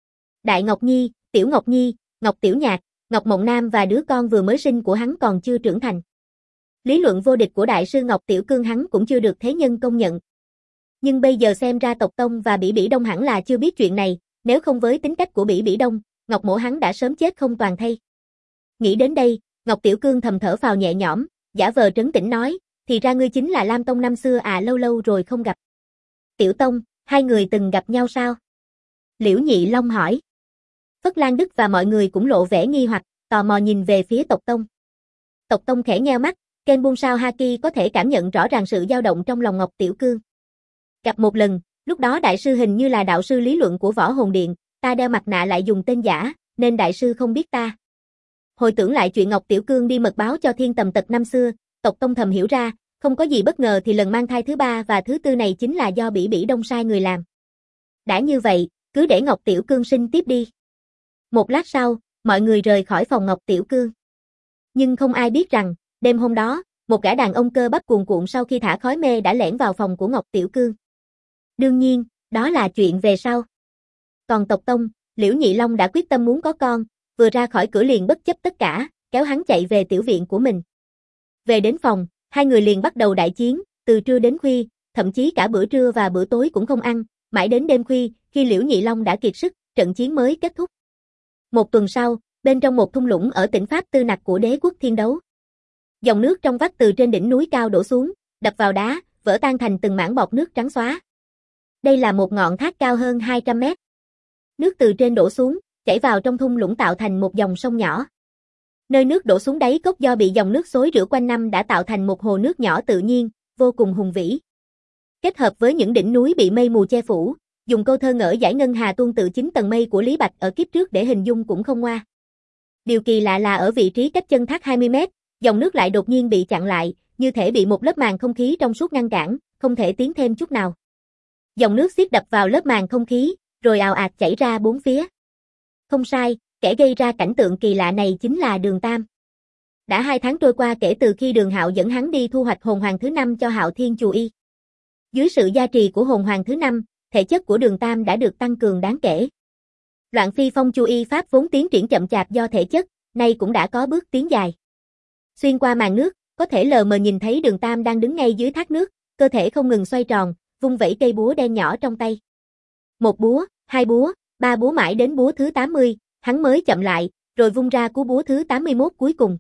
Đại Ngọc Nhi, Tiểu Ngọc Nhi, Ngọc Tiểu Nhạc, Ngọc Mộng Nam và đứa con vừa mới sinh của hắn còn chưa trưởng thành. Lý luận vô địch của đại sư Ngọc Tiểu Cương hắn cũng chưa được thế nhân công nhận. Nhưng bây giờ xem ra Tộc Tông và Bỉ Bỉ Đông hẳn là chưa biết chuyện này, nếu không với tính cách của Bỉ Bỉ Đông, Ngọc Mỗ hắn đã sớm chết không toàn thây. Nghĩ đến đây, Ngọc Tiểu Cương thầm thở phào nhẹ nhõm, giả vờ trấn tĩnh nói, thì ra ngươi chính là Lam Tông năm xưa à, lâu lâu rồi không gặp. Tiểu Tông, hai người từng gặp nhau sao? Liễu Nhị Long hỏi. Phất Lan Đức và mọi người cũng lộ vẻ nghi hoặc, tò mò nhìn về phía Tộc Tông. Tộc Tông khẽ nheo mắt, Ken Bunsao Haki có thể cảm nhận rõ ràng sự dao động trong lòng Ngọc Tiểu Cương. Gặp một lần, lúc đó đại sư hình như là đạo sư lý luận của Võ Hồn Điện, ta đeo mặt nạ lại dùng tên giả, nên đại sư không biết ta. Hồi tưởng lại chuyện Ngọc Tiểu Cương đi mật báo cho Thiên Tầm Tật năm xưa, Tộc Tông thầm hiểu ra, không có gì bất ngờ thì lần mang thai thứ ba và thứ tư này chính là do Bỉ Bỉ Đông sai người làm. Đã như vậy, cứ để Ngọc Tiểu Cương sinh tiếp đi. Một lát sau, mọi người rời khỏi phòng Ngọc Tiểu Cương. Nhưng không ai biết rằng, đêm hôm đó, một gã đàn ông cơ bắp cuồn cuộn sau khi thả khói mê đã lẻn vào phòng của Ngọc Tiểu Cương. Đương nhiên, đó là chuyện về sau. Còn Tộc Tông, Liễu Nhị Long đã quyết tâm muốn có con, vừa ra khỏi cửa liền bất chấp tất cả, kéo hắn chạy về tiểu viện của mình. Về đến phòng, hai người liền bắt đầu đại chiến, từ trưa đến khuya, thậm chí cả bữa trưa và bữa tối cũng không ăn, mãi đến đêm khuya, khi Liễu Nhị Long đã kiệt sức, trận chiến mới kết thúc. Một tuần sau, bên trong một thung lũng ở tỉnh Pháp Tư Nặc của đế quốc Thiên Đấu. Dòng nước trong vắt từ trên đỉnh núi cao đổ xuống, đập vào đá, vỡ tan thành từng mảng bọt nước trắng xóa. Đây là một ngọn thác cao hơn 200 mét. Nước từ trên đổ xuống, chảy vào trong thung lũng tạo thành một dòng sông nhỏ. Nơi nước đổ xuống đáy cốc do bị dòng nước xối rửa quanh năm đã tạo thành một hồ nước nhỏ tự nhiên, vô cùng hùng vĩ. Kết hợp với những đỉnh núi bị mây mù che phủ, dùng câu thơ ngỡ giải ngân hà tuôn từ 9 tầng mây của Lý Bạch ở kiếp trước để hình dung cũng không ngoa. Điều kỳ lạ là ở vị trí cách chân thác 20 mét, dòng nước lại đột nhiên bị chặn lại, như thể bị một lớp màng không khí trong suốt ngăn cản, không thể tiến thêm chút nào. Dòng nước xiết đập vào lớp màng không khí, rồi ào ạt chảy ra bốn phía. Không sai, kẻ gây ra cảnh tượng kỳ lạ này chính là Đường Tam. Đã 2 tháng trôi qua kể từ khi Đường Hạo dẫn hắn đi thu hoạch hồn hoàng thứ 5 cho Hạo Thiên Chù Y. Dưới sự gia trì của hồn hoàng thứ 5, thể chất của Đường Tam đã được tăng cường đáng kể. Loạn Phi Phong Chu Y Pháp vốn tiến triển chậm chạp do thể chất, nay cũng đã có bước tiến dài. Xuyên qua màn nước, có thể lờ mờ nhìn thấy Đường Tam đang đứng ngay dưới thác nước, cơ thể không ngừng xoay tròn, vung vẩy cây búa đen nhỏ trong tay. Một búa, hai búa, ba búa mãi đến búa thứ 80, hắn mới chậm lại, rồi vung ra cú búa thứ 81 cuối cùng.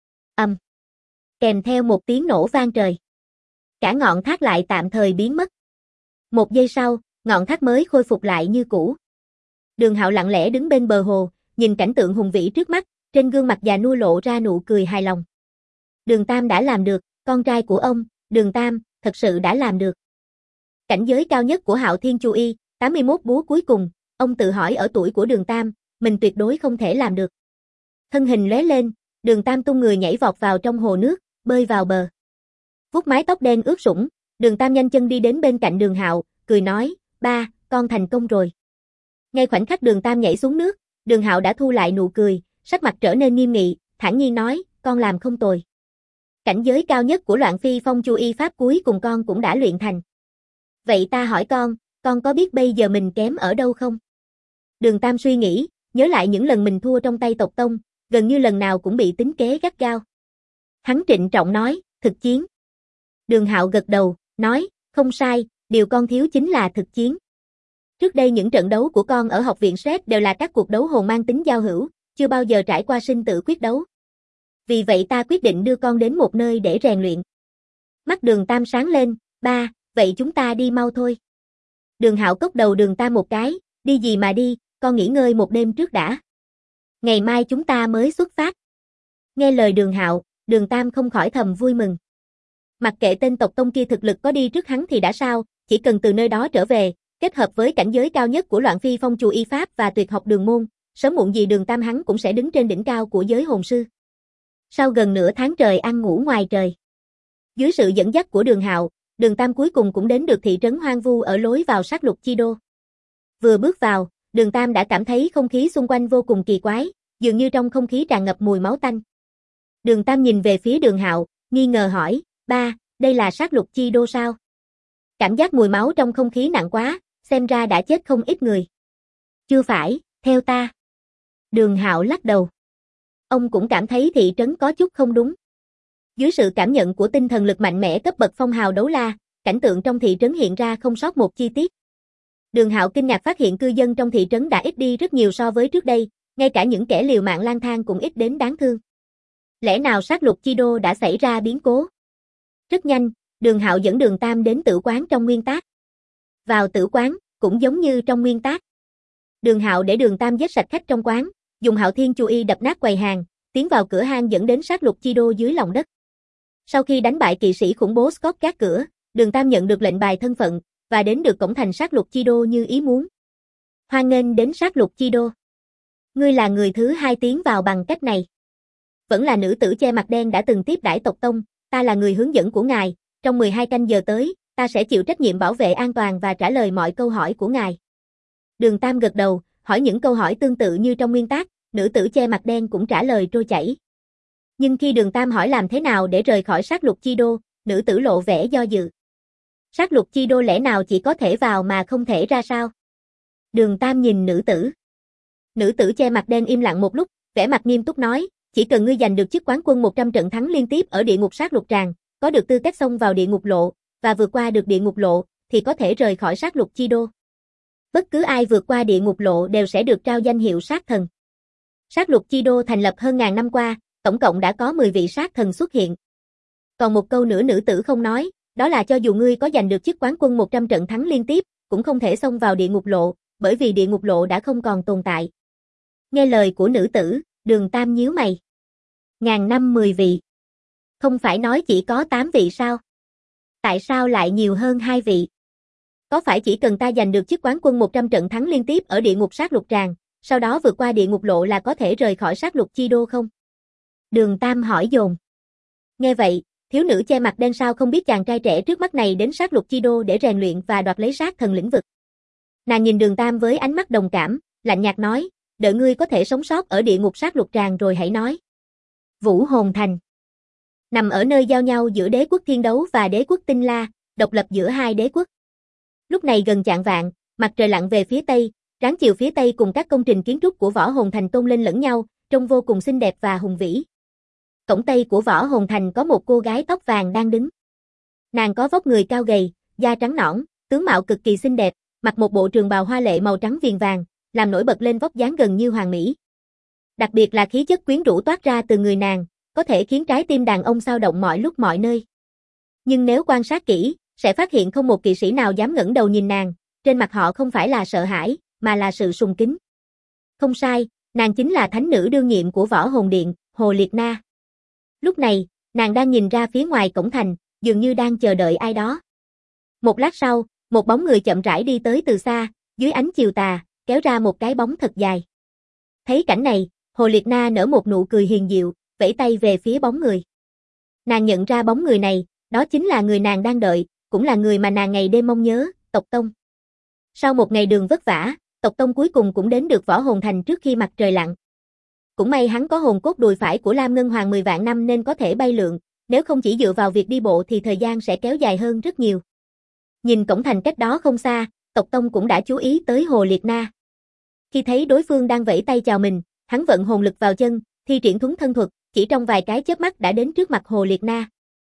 Kèm theo một tiếng nổ vang trời. Cả ngọn thác lại tạm thời biến mất. Một giây sau, ngọn thác mới khôi phục lại như cũ. Đường Hạo lặng lẽ đứng bên bờ hồ, nhìn cảnh tượng hùng vĩ trước mắt, trên gương mặt già nua lộ ra nụ cười hài lòng. Đường Tam đã làm được, con trai của ông, Đường Tam, thật sự đã làm được. Cảnh giới cao nhất của Hạo Thiên Chu Y, 81 búa cuối cùng, ông tự hỏi ở tuổi của Đường Tam, mình tuyệt đối không thể làm được. Thân hình lóe lên, Đường Tam tung người nhảy vọt vào trong hồ nước, bơi vào bờ. Vuốt mái tóc đen ướt sũng, Đường Tam nhanh chân đi đến bên cạnh Đường Hạo, cười nói, ba, con thành công rồi. Ngay khoảnh khắc Đường Tam nhảy xuống nước, Đường Hạo đã thu lại nụ cười, sắc mặt trở nên nghiêm nghị, thản nhiên nói, con làm không tồi. Cảnh giới cao nhất của Loạn Phi Phong Chu Y Pháp cuối cùng con cũng đã luyện thành. Vậy ta hỏi con có biết bây giờ mình kém ở đâu không? Đường Tam suy nghĩ, nhớ lại những lần mình thua trong tay tộc tông, gần như lần nào cũng bị tính kế gắt gao. Hắn trịnh trọng nói, thực chiến. Đường Hạo gật đầu, nói, không sai, điều con thiếu chính là thực chiến. Trước đây những trận đấu của con ở học viện SET đều là các cuộc đấu hồn mang tính giao hữu, chưa bao giờ trải qua sinh tử quyết đấu. Vì vậy ta quyết định đưa con đến một nơi để rèn luyện. Mắt Đường Tam sáng lên, ba, vậy chúng ta đi mau thôi. Đường Hạo cốc đầu Đường Tam một cái, đi gì mà đi, con nghỉ ngơi một đêm trước đã. Ngày mai chúng ta mới xuất phát. Nghe lời Đường Hạo, Đường Tam không khỏi thầm vui mừng. Mặc kệ tên tộc tông kia thực lực có đi trước hắn thì đã sao, chỉ cần từ nơi đó trở về, kết hợp với cảnh giới cao nhất của Loạn Phi Phong Chù Y Pháp và tuyệt học đường môn, sớm muộn gì Đường Tam hắn cũng sẽ đứng trên đỉnh cao của giới hồn sư. Sau gần nửa tháng trời ăn ngủ ngoài trời, dưới sự dẫn dắt của Đường Hạo, Đường Tam cuối cùng cũng đến được thị trấn hoang vu ở lối vào sát lục chi đô. Vừa bước vào, Đường Tam đã cảm thấy không khí xung quanh vô cùng kỳ quái, dường như trong không khí tràn ngập mùi máu tanh. Đường Tam nhìn về phía Đường Hạo, nghi ngờ hỏi, ba, đây là sát lục chi đô sao? Cảm giác mùi máu trong không khí nặng quá, xem ra đã chết không ít người. Chưa phải, theo ta. Đường Hạo lắc đầu. Ông cũng cảm thấy thị trấn có chút không đúng. Dưới sự cảm nhận của tinh thần lực mạnh mẽ cấp bậc phong hào đấu la, cảnh tượng trong thị trấn hiện ra không sót một chi tiết. Đường Hạo kinh ngạc phát hiện cư dân trong thị trấn đã ít đi rất nhiều so với trước đây, ngay cả những kẻ liều mạng lang thang cũng ít đến đáng thương. Lẽ nào sát lục chi đô đã xảy ra biến cố? Rất nhanh, Đường Hạo dẫn Đường Tam đến tử quán trong nguyên tác. Vào tử quán, cũng giống như trong nguyên tác. Đường Hạo để Đường Tam giết sạch khách trong quán, dùng Hạo Thiên Chu Y đập nát quầy hàng, tiến vào cửa hang dẫn đến sát lục chi đô dưới lòng đất. Sau khi đánh bại kỵ sĩ khủng bố Scott gác cửa, Đường Tam nhận được lệnh bài thân phận và đến được cổng thành sát lục chi đô như ý muốn. Hoan nghênh đến sát lục chi đô. Ngươi là người thứ hai tiến vào bằng cách này. Vẫn là nữ tử che mặt đen đã từng tiếp đãi tộc tông, ta là người hướng dẫn của ngài, trong 12 canh giờ tới, ta sẽ chịu trách nhiệm bảo vệ an toàn và trả lời mọi câu hỏi của ngài. Đường Tam gật đầu, hỏi những câu hỏi tương tự như trong nguyên tác, nữ tử che mặt đen cũng trả lời trôi chảy. Nhưng khi Đường Tam hỏi làm thế nào để rời khỏi sát lục chi đô, nữ tử lộ vẻ do dự. Sát lục chi đô lẽ nào chỉ có thể vào mà không thể ra sao? Đường Tam nhìn nữ tử. Nữ tử che mặt đen im lặng một lúc, vẻ mặt nghiêm túc nói, chỉ cần ngươi giành được chức quán quân 100 trận thắng liên tiếp ở địa ngục sát lục tràng, có được tư cách xông vào địa ngục lộ, và vượt qua được địa ngục lộ, thì có thể rời khỏi sát lục chi đô. Bất cứ ai vượt qua địa ngục lộ đều sẽ được trao danh hiệu sát thần. Sát lục chi đô thành lập hơn ngàn năm qua, tổng cộng đã có 10 vị sát thần xuất hiện. Còn một câu nữa nữ tử không nói, đó là cho dù ngươi có giành được chức quán quân 100 trận thắng liên tiếp, cũng không thể xông vào địa ngục lộ, bởi vì địa ngục lộ đã không còn tồn tại. Nghe lời của nữ tử, Đường Tam nhíu mày. Ngàn năm 10 vị. Không phải nói chỉ có 8 vị sao? Tại sao lại nhiều hơn 2 vị? Có phải chỉ cần ta giành được chức quán quân 100 trận thắng liên tiếp ở địa ngục sát lục tràng, sau đó vượt qua địa ngục lộ là có thể rời khỏi sát lục chi đô không? Đường Tam hỏi dồn. Nghe vậy, thiếu nữ che mặt đen sao không biết chàng trai trẻ trước mắt này đến sát lục chi đô để rèn luyện và đoạt lấy sát thần lĩnh vực. Nàng nhìn Đường Tam với ánh mắt đồng cảm, lạnh nhạt nói, đợi ngươi có thể sống sót ở địa ngục sát lục tràng rồi hãy nói. Vũ Hồn Thành nằm ở nơi giao nhau giữa đế quốc Thiên Đấu và đế quốc Tinh La, độc lập giữa hai đế quốc. Lúc này gần chạng vạng, mặt trời lặn về phía tây, ráng chiều phía tây cùng các công trình kiến trúc của Võ Hồn Thành tôn lên lẫn nhau, trông vô cùng xinh đẹp và hùng vĩ. Cổng tây của Võ Hồn Thành có một cô gái tóc vàng đang đứng. Nàng có vóc người cao gầy, da trắng nõn, tướng mạo cực kỳ xinh đẹp, mặc một bộ trường bào hoa lệ màu trắng viền vàng, làm nổi bật lên vóc dáng gần như hoàn mỹ. Đặc biệt là khí chất quyến rũ toát ra từ người nàng, có thể khiến trái tim đàn ông xao động mọi lúc mọi nơi. Nhưng nếu quan sát kỹ, sẽ phát hiện không một kỵ sĩ nào dám ngẩng đầu nhìn nàng, trên mặt họ không phải là sợ hãi, mà là sự sùng kính. Không sai, nàng chính là thánh nữ đương nhiệm của Võ Hồn Điện, Hồ Liệt Na. Lúc này, nàng đang nhìn ra phía ngoài cổng thành, dường như đang chờ đợi ai đó. Một lát sau, một bóng người chậm rãi đi tới từ xa, dưới ánh chiều tà, kéo ra một cái bóng thật dài. Thấy cảnh này, Hồ Liệt Na nở một nụ cười hiền diệu, vẫy tay về phía bóng người. Nàng nhận ra bóng người này, đó chính là người nàng đang đợi, cũng là người mà nàng ngày đêm mong nhớ, Tộc Tông. Sau một ngày đường vất vả, Tộc Tông cuối cùng cũng đến được Võ Hồn Thành trước khi mặt trời lặn. Cũng may hắn có hồn cốt đùi phải của Lam Ngân Hoàng 10 vạn năm nên có thể bay lượn, nếu không chỉ dựa vào việc đi bộ thì thời gian sẽ kéo dài hơn rất nhiều. Nhìn cổng thành cách đó không xa, Tộc Tông cũng đã chú ý tới Hồ Liệt Na. Khi thấy đối phương đang vẫy tay chào mình, hắn vận hồn lực vào chân, thi triển thuấn thân thuật, chỉ trong vài cái chớp mắt đã đến trước mặt Hồ Liệt Na.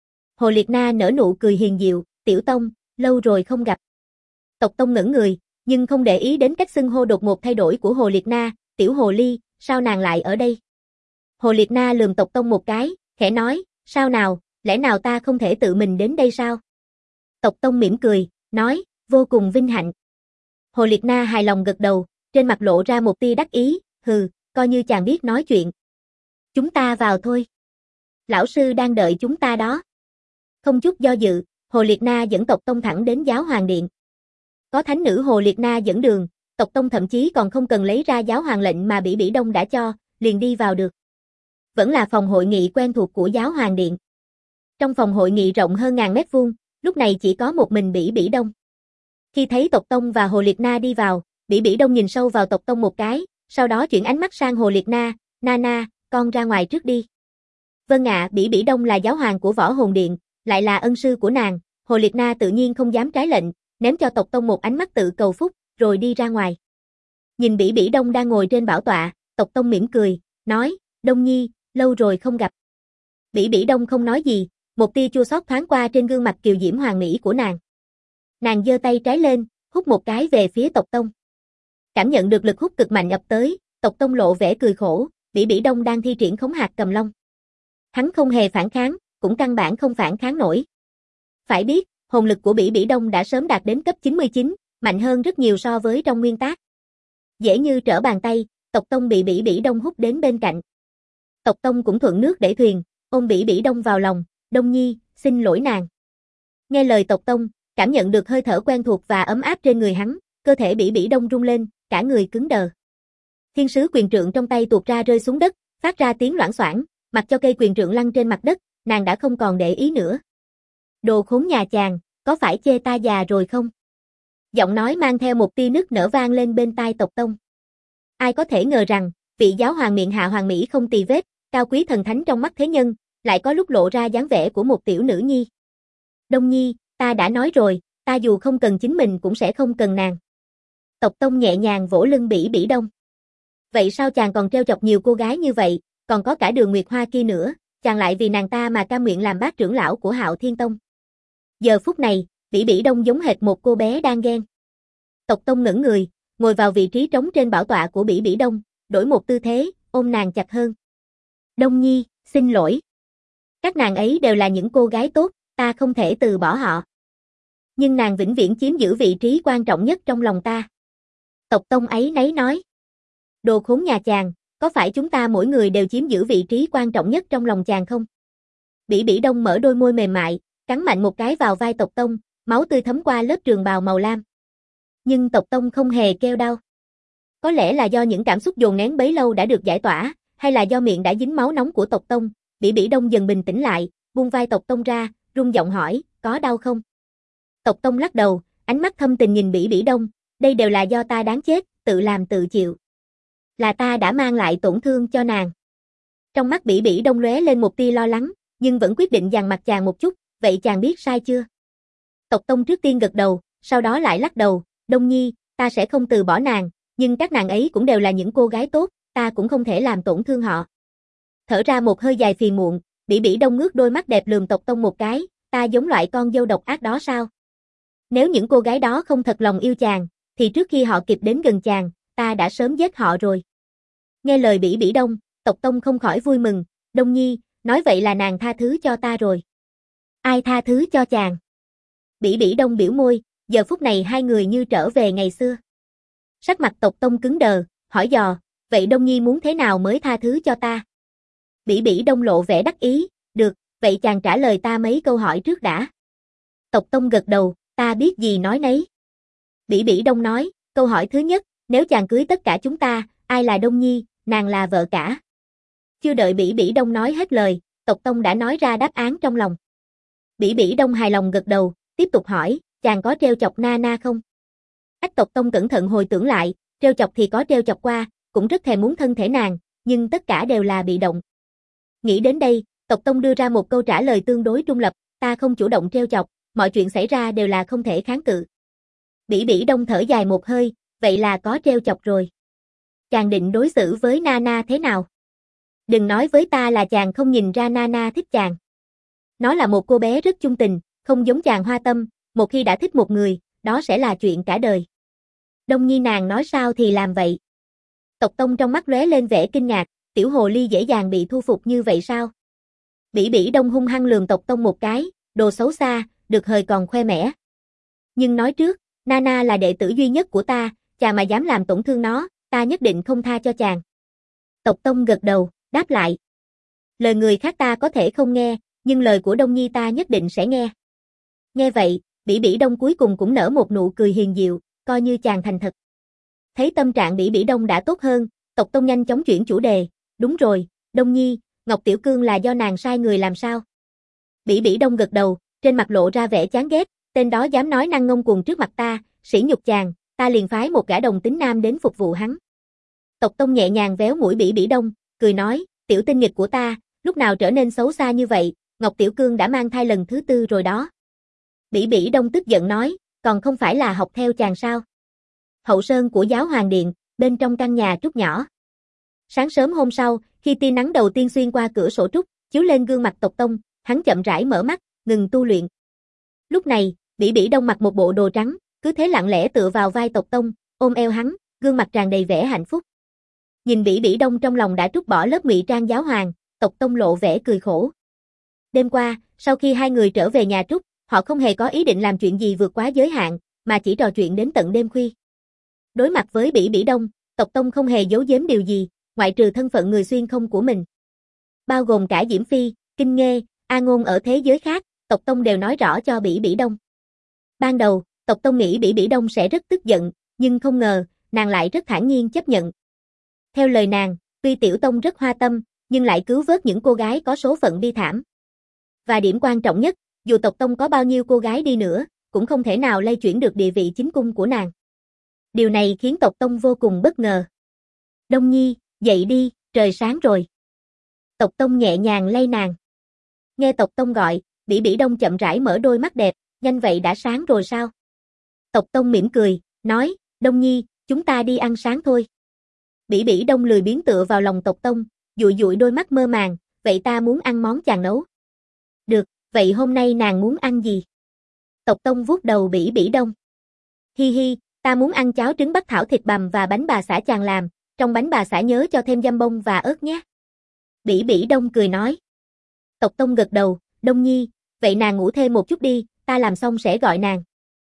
Hồ Liệt Na nở nụ cười hiền diệu, "Tiểu Tông, lâu rồi không gặp." Tộc Tông ngẩn người, nhưng không để ý đến cách xưng hô đột ngột thay đổi của Hồ Liệt Na, "Tiểu Hồ Ly, sao nàng lại ở đây?" Hồ Liệt Na lườm Tộc Tông một cái, khẽ nói, "Sao nào, lẽ nào ta không thể tự mình đến đây sao?" Tộc Tông mỉm cười, nói, "Vô cùng vinh hạnh." Hồ Liệt Na hài lòng gật đầu, trên mặt lộ ra một tia đắc ý, "Hừ, coi như chàng biết nói chuyện. Chúng ta vào thôi. Lão sư đang đợi chúng ta đó." Không chút do dự, Hồ Liệt Na dẫn Tộc Tông thẳng đến Giáo Hoàng Điện. Có thánh nữ Hồ Liệt Na dẫn đường, Tộc Tông thậm chí còn không cần lấy ra Giáo Hoàng lệnh mà Bỉ Bỉ Đông đã cho, liền đi vào được. Vẫn là phòng hội nghị quen thuộc của Giáo Hoàng Điện. Trong phòng hội nghị rộng hơn ngàn mét vuông, lúc này chỉ có một mình Bỉ Bỉ Đông. Khi thấy Tộc Tông và Hồ Liệt Na đi vào, Bỉ Bỉ Đông nhìn sâu vào Tộc Tông một cái, sau đó chuyển ánh mắt sang Hồ Liệt Na, "Nana, con ra ngoài trước đi." "Vâng ạ." Bỉ Bỉ Đông là giáo hoàng của Võ Hồn Điện, lại là ân sư của nàng, Hồ Liệt Na tự nhiên không dám trái lệnh, ném cho Tộc Tông một ánh mắt tự cầu phúc, rồi đi ra ngoài. Nhìn Bỉ Bỉ Đông đang ngồi trên bảo tọa, Tộc Tông mỉm cười, nói, "Đông Nhi, lâu rồi không gặp." Bỉ Bỉ Đông không nói gì, một tia chua xót thoáng qua trên gương mặt kiều diễm hoàng mỹ của nàng. Nàng giơ tay trái lên, hút một cái về phía Tộc Tông. Cảm nhận được lực hút cực mạnh ập tới, Tộc Tông lộ vẻ cười khổ, Bỉ Bỉ Đông đang thi triển khống hạt cầm long. Hắn không hề phản kháng, cũng căn bản không phản kháng nổi. Phải biết, hồn lực của Bỉ Bỉ Đông đã sớm đạt đến cấp 99, mạnh hơn rất nhiều so với trong nguyên tác. Dễ như trở bàn tay, Tộc Tông bị Bỉ Bỉ Đông hút đến bên cạnh. Tộc Tông cũng thuận nước đẩy thuyền, ôm Bỉ Bỉ Đông vào lòng, "Đông Nhi, xin lỗi nàng." Nghe lời Tộc Tông, cảm nhận được hơi thở quen thuộc và ấm áp trên người hắn, cơ thể Bỉ Bỉ Đông rung lên, cả người cứng đờ. Thiên sứ quyền trượng trong tay tuột ra rơi xuống đất, phát ra tiếng loảng xoảng, mặc cho cây quyền trượng lăn trên mặt đất, nàng đã không còn để ý nữa. "Đồ khốn nhà chàng, có phải chê ta già rồi không?" Giọng nói mang theo một tia nức nở vang lên bên tai Tộc Tông. Ai có thể ngờ rằng, vị giáo hoàng miệng hạ hoàng mỹ không tì vết, cao quý thần thánh trong mắt thế nhân, lại có lúc lộ ra dáng vẻ của một tiểu nữ nhi. "Đông Nhi, ta đã nói rồi, ta dù không cần chính mình cũng sẽ không cần nàng." Tộc Tông nhẹ nhàng vỗ lưng Bỉ Bỉ Đông. "Vậy sao chàng còn trêu chọc nhiều cô gái như vậy, còn có cả Đường Nguyệt Hoa kia nữa, chàng lại vì nàng ta mà cam nguyện làm bác trưởng lão của Hạo Thiên Tông." Giờ phút này, Bỉ Bỉ Đông giống hệt một cô bé đang ghen. Tộc Tông ngẩng người, ngồi vào vị trí trống trên bảo tọa của Bỉ Bỉ Đông, đổi một tư thế, ôm nàng chặt hơn. "Đông Nhi, xin lỗi. Các nàng ấy đều là những cô gái tốt, ta không thể từ bỏ họ. Nhưng nàng vĩnh viễn chiếm giữ vị trí quan trọng nhất trong lòng ta." Tộc Tông áy náy nói. "Đồ khốn nhà chàng, có phải chúng ta mỗi người đều chiếm giữ vị trí quan trọng nhất trong lòng chàng không?" Bỉ Bỉ Đông mở đôi môi mềm mại, cắn mạnh một cái vào vai Tộc Tông, máu tươi thấm qua lớp trường bào màu lam. Nhưng Tộc Tông không hề kêu đau. Có lẽ là do những cảm xúc dồn nén bấy lâu đã được giải tỏa, hay là do miệng đã dính máu nóng của Tộc Tông, Bỉ Bỉ Đông dần bình tĩnh lại, buông vai Tộc Tông ra, run giọng hỏi, "Có đau không?" Tộc Tông lắc đầu, ánh mắt thâm tình nhìn Bỉ Bỉ Đông, "Đây đều là do ta đáng chết, tự làm tự chịu. Là ta đã mang lại tổn thương cho nàng." Trong mắt Bỉ Bỉ Đông lóe lên một tia lo lắng, nhưng vẫn quyết định dằn mặt chàng một chút, "Vậy chàng biết sai chưa?" Tộc Tông trước tiên gật đầu, sau đó lại lắc đầu, "Đông Nhi, ta sẽ không từ bỏ nàng, nhưng các nàng ấy cũng đều là những cô gái tốt, ta cũng không thể làm tổn thương họ." Thở ra một hơi dài phiền muộn, Bỉ Bỉ Đông ngước đôi mắt đẹp lườm Tộc Tông một cái, "Ta giống loại con dâu độc ác đó sao? Nếu những cô gái đó không thật lòng yêu chàng, thì trước khi họ kịp đến gần chàng, ta đã sớm giết họ rồi." Nghe lời Bỉ Bỉ Đông, Tộc Tông không khỏi vui mừng, "Đông Nhi, nói vậy là nàng tha thứ cho ta rồi." "Ai tha thứ cho chàng?" Bỉ Bỉ Đông biểu môi, giờ phút này hai người như trở về ngày xưa. Sắc mặt Tộc Tông cứng đờ, hỏi dò, "Vậy Đông Nhi muốn thế nào mới tha thứ cho ta?" Bỉ Bỉ Đông lộ vẻ đắc ý, "Được, vậy chàng trả lời ta mấy câu hỏi trước đã." Tộc Tông gật đầu, "Ta biết gì nói nấy." Bỉ Bỉ Đông nói, "Câu hỏi thứ nhất, nếu chàng cưới tất cả chúng ta, ai là Đông Nhi, nàng là vợ cả?" Chưa đợi Bỉ Bỉ Đông nói hết lời, Tộc Tông đã nói ra đáp án trong lòng. Bỉ Bỉ Đông hài lòng gật đầu, tiếp tục hỏi, "Chàng có trêu chọc Nana không?" Tộc Tông cẩn thận hồi tưởng lại, trêu chọc thì có trêu chọc qua, cũng rất thèm muốn thân thể nàng, nhưng tất cả đều là bị động. Nghĩ đến đây, Tộc Tông đưa ra một câu trả lời tương đối trung lập, ta không chủ động trêu chọc, mọi chuyện xảy ra đều là không thể kháng cự. Bỉ Bỉ Đông thở dài một hơi, vậy là có trêu chọc rồi. Chàng định đối xử với Nana thế nào? Đừng nói với ta là chàng không nhìn ra Nana thích chàng. Nó là một cô bé rất chung tình, không giống chàng hoa tâm, một khi đã thích một người, đó sẽ là chuyện cả đời. Đông Nhi nàng nói sao thì làm vậy. Tộc Tông trong mắt lóe lên vẻ kinh ngạc, tiểu hồ ly dễ dàng bị thu phục như vậy sao? Bỉ Bỉ Đông hung hăng lườm Tộc Tông một cái, đồ xấu xa, được hời còn khoe mẽ. Nhưng nói trước, Nana là đệ tử duy nhất của ta, chàng mà dám làm tổn thương nó, ta nhất định không tha cho chàng. Tộc Tông gật đầu, đáp lại. Lời người khác ta có thể không nghe, nhưng lời của Đông Nhi ta nhất định sẽ nghe. Nghe vậy, Bỉ Bỉ Đông cuối cùng cũng nở một nụ cười hiền diệu, coi như chàng thành thật. Thấy tâm trạng Bỉ Bỉ Đông đã tốt hơn, Tộc Tông nhanh chóng chuyển chủ đề, đúng rồi, Đông Nhi, Ngọc Tiểu Cương là do nàng sai người làm sao? Bỉ Bỉ Đông gật đầu, trên mặt lộ ra vẻ chán ghét, tên đó dám nói năng ngông cuồng trước mặt ta, sỉ nhục chàng, ta liền phái một gã đồng tính nam đến phục vụ hắn. Tộc Tông nhẹ nhàng véo mũi Bỉ Bỉ Đông, cười nói, tiểu tinh nghịch của ta, lúc nào trở nên xấu xa như vậy, Ngọc Tiểu Cương đã mang thai lần thứ 4 rồi đó. Bỉ Bỉ Đông tức giận nói, còn không phải là học theo chàng sao? Hậu sơn của Giáo Hoàng Điện, bên trong căn nhà trúc nhỏ. Sáng sớm hôm sau, khi tia nắng đầu tiên xuyên qua cửa sổ trúc, chiếu lên gương mặt Tộc Tông, hắn chậm rãi mở mắt, ngừng tu luyện. Lúc này, Bỉ Bỉ Đông mặc một bộ đồ trắng, cứ thế lặng lẽ tựa vào vai Tộc Tông, ôm eo hắn, gương mặt tràn đầy vẻ hạnh phúc. Nhìn Bỉ Bỉ Đông trong lòng đã trút bỏ lớp ngụy trang giáo hoàng, Tộc Tông lộ vẻ cười khổ. Đêm qua, sau khi hai người trở về nhà trúc, họ không hề có ý định làm chuyện gì vượt quá giới hạn, mà chỉ trò chuyện đến tận đêm khuya. Đối mặt với Bỉ Bỉ Đông, Tộc Tông không hề giấu giếm điều gì, ngoại trừ thân phận người xuyên không của mình. Bao gồm cả Diễm Phi, Kinh Nghê, A Ngôn ở thế giới khác, Tộc Tông đều nói rõ cho Bỉ Bỉ Đông. Ban đầu, Tộc Tông nghĩ Bỉ Bỉ Đông sẽ rất tức giận, nhưng không ngờ, nàng lại rất thản nhiên chấp nhận. Theo lời nàng, tuy Tiểu Tông rất hoa tâm, nhưng lại cứu vớt những cô gái có số phận bi thảm. Và điểm quan trọng nhất, dù Tộc Tông có bao nhiêu cô gái đi nữa, cũng không thể nào lay chuyển được địa vị chính cung của nàng. Điều này khiến Tộc Tông vô cùng bất ngờ. Đông Nhi, dậy đi, trời sáng rồi. Tộc Tông nhẹ nhàng lay nàng. Nghe Tộc Tông gọi, Bỉ Bỉ Đông chậm rãi mở đôi mắt đẹp, nhanh vậy đã sáng rồi sao? Tộc Tông mỉm cười, nói, Đông Nhi, chúng ta đi ăn sáng thôi. Bỉ Bỉ Đông lười biếng tựa vào lòng Tộc Tông, dụi dụi đôi mắt mơ màng, vậy ta muốn ăn món chàng nấu. Được, vậy hôm nay nàng muốn ăn gì? Tộc Tông vuốt đầu Bỉ Bỉ Đông. Hi hi, ta muốn ăn cháo trứng bắc thảo thịt bằm và bánh bà xã chàng làm, trong bánh bà xã nhớ cho thêm dăm bông và ớt nhé. Bỉ Bỉ Đông cười nói. Tộc Tông gật đầu, Đông Nhi, vậy nàng ngủ thêm một chút đi, ta làm xong sẽ gọi nàng.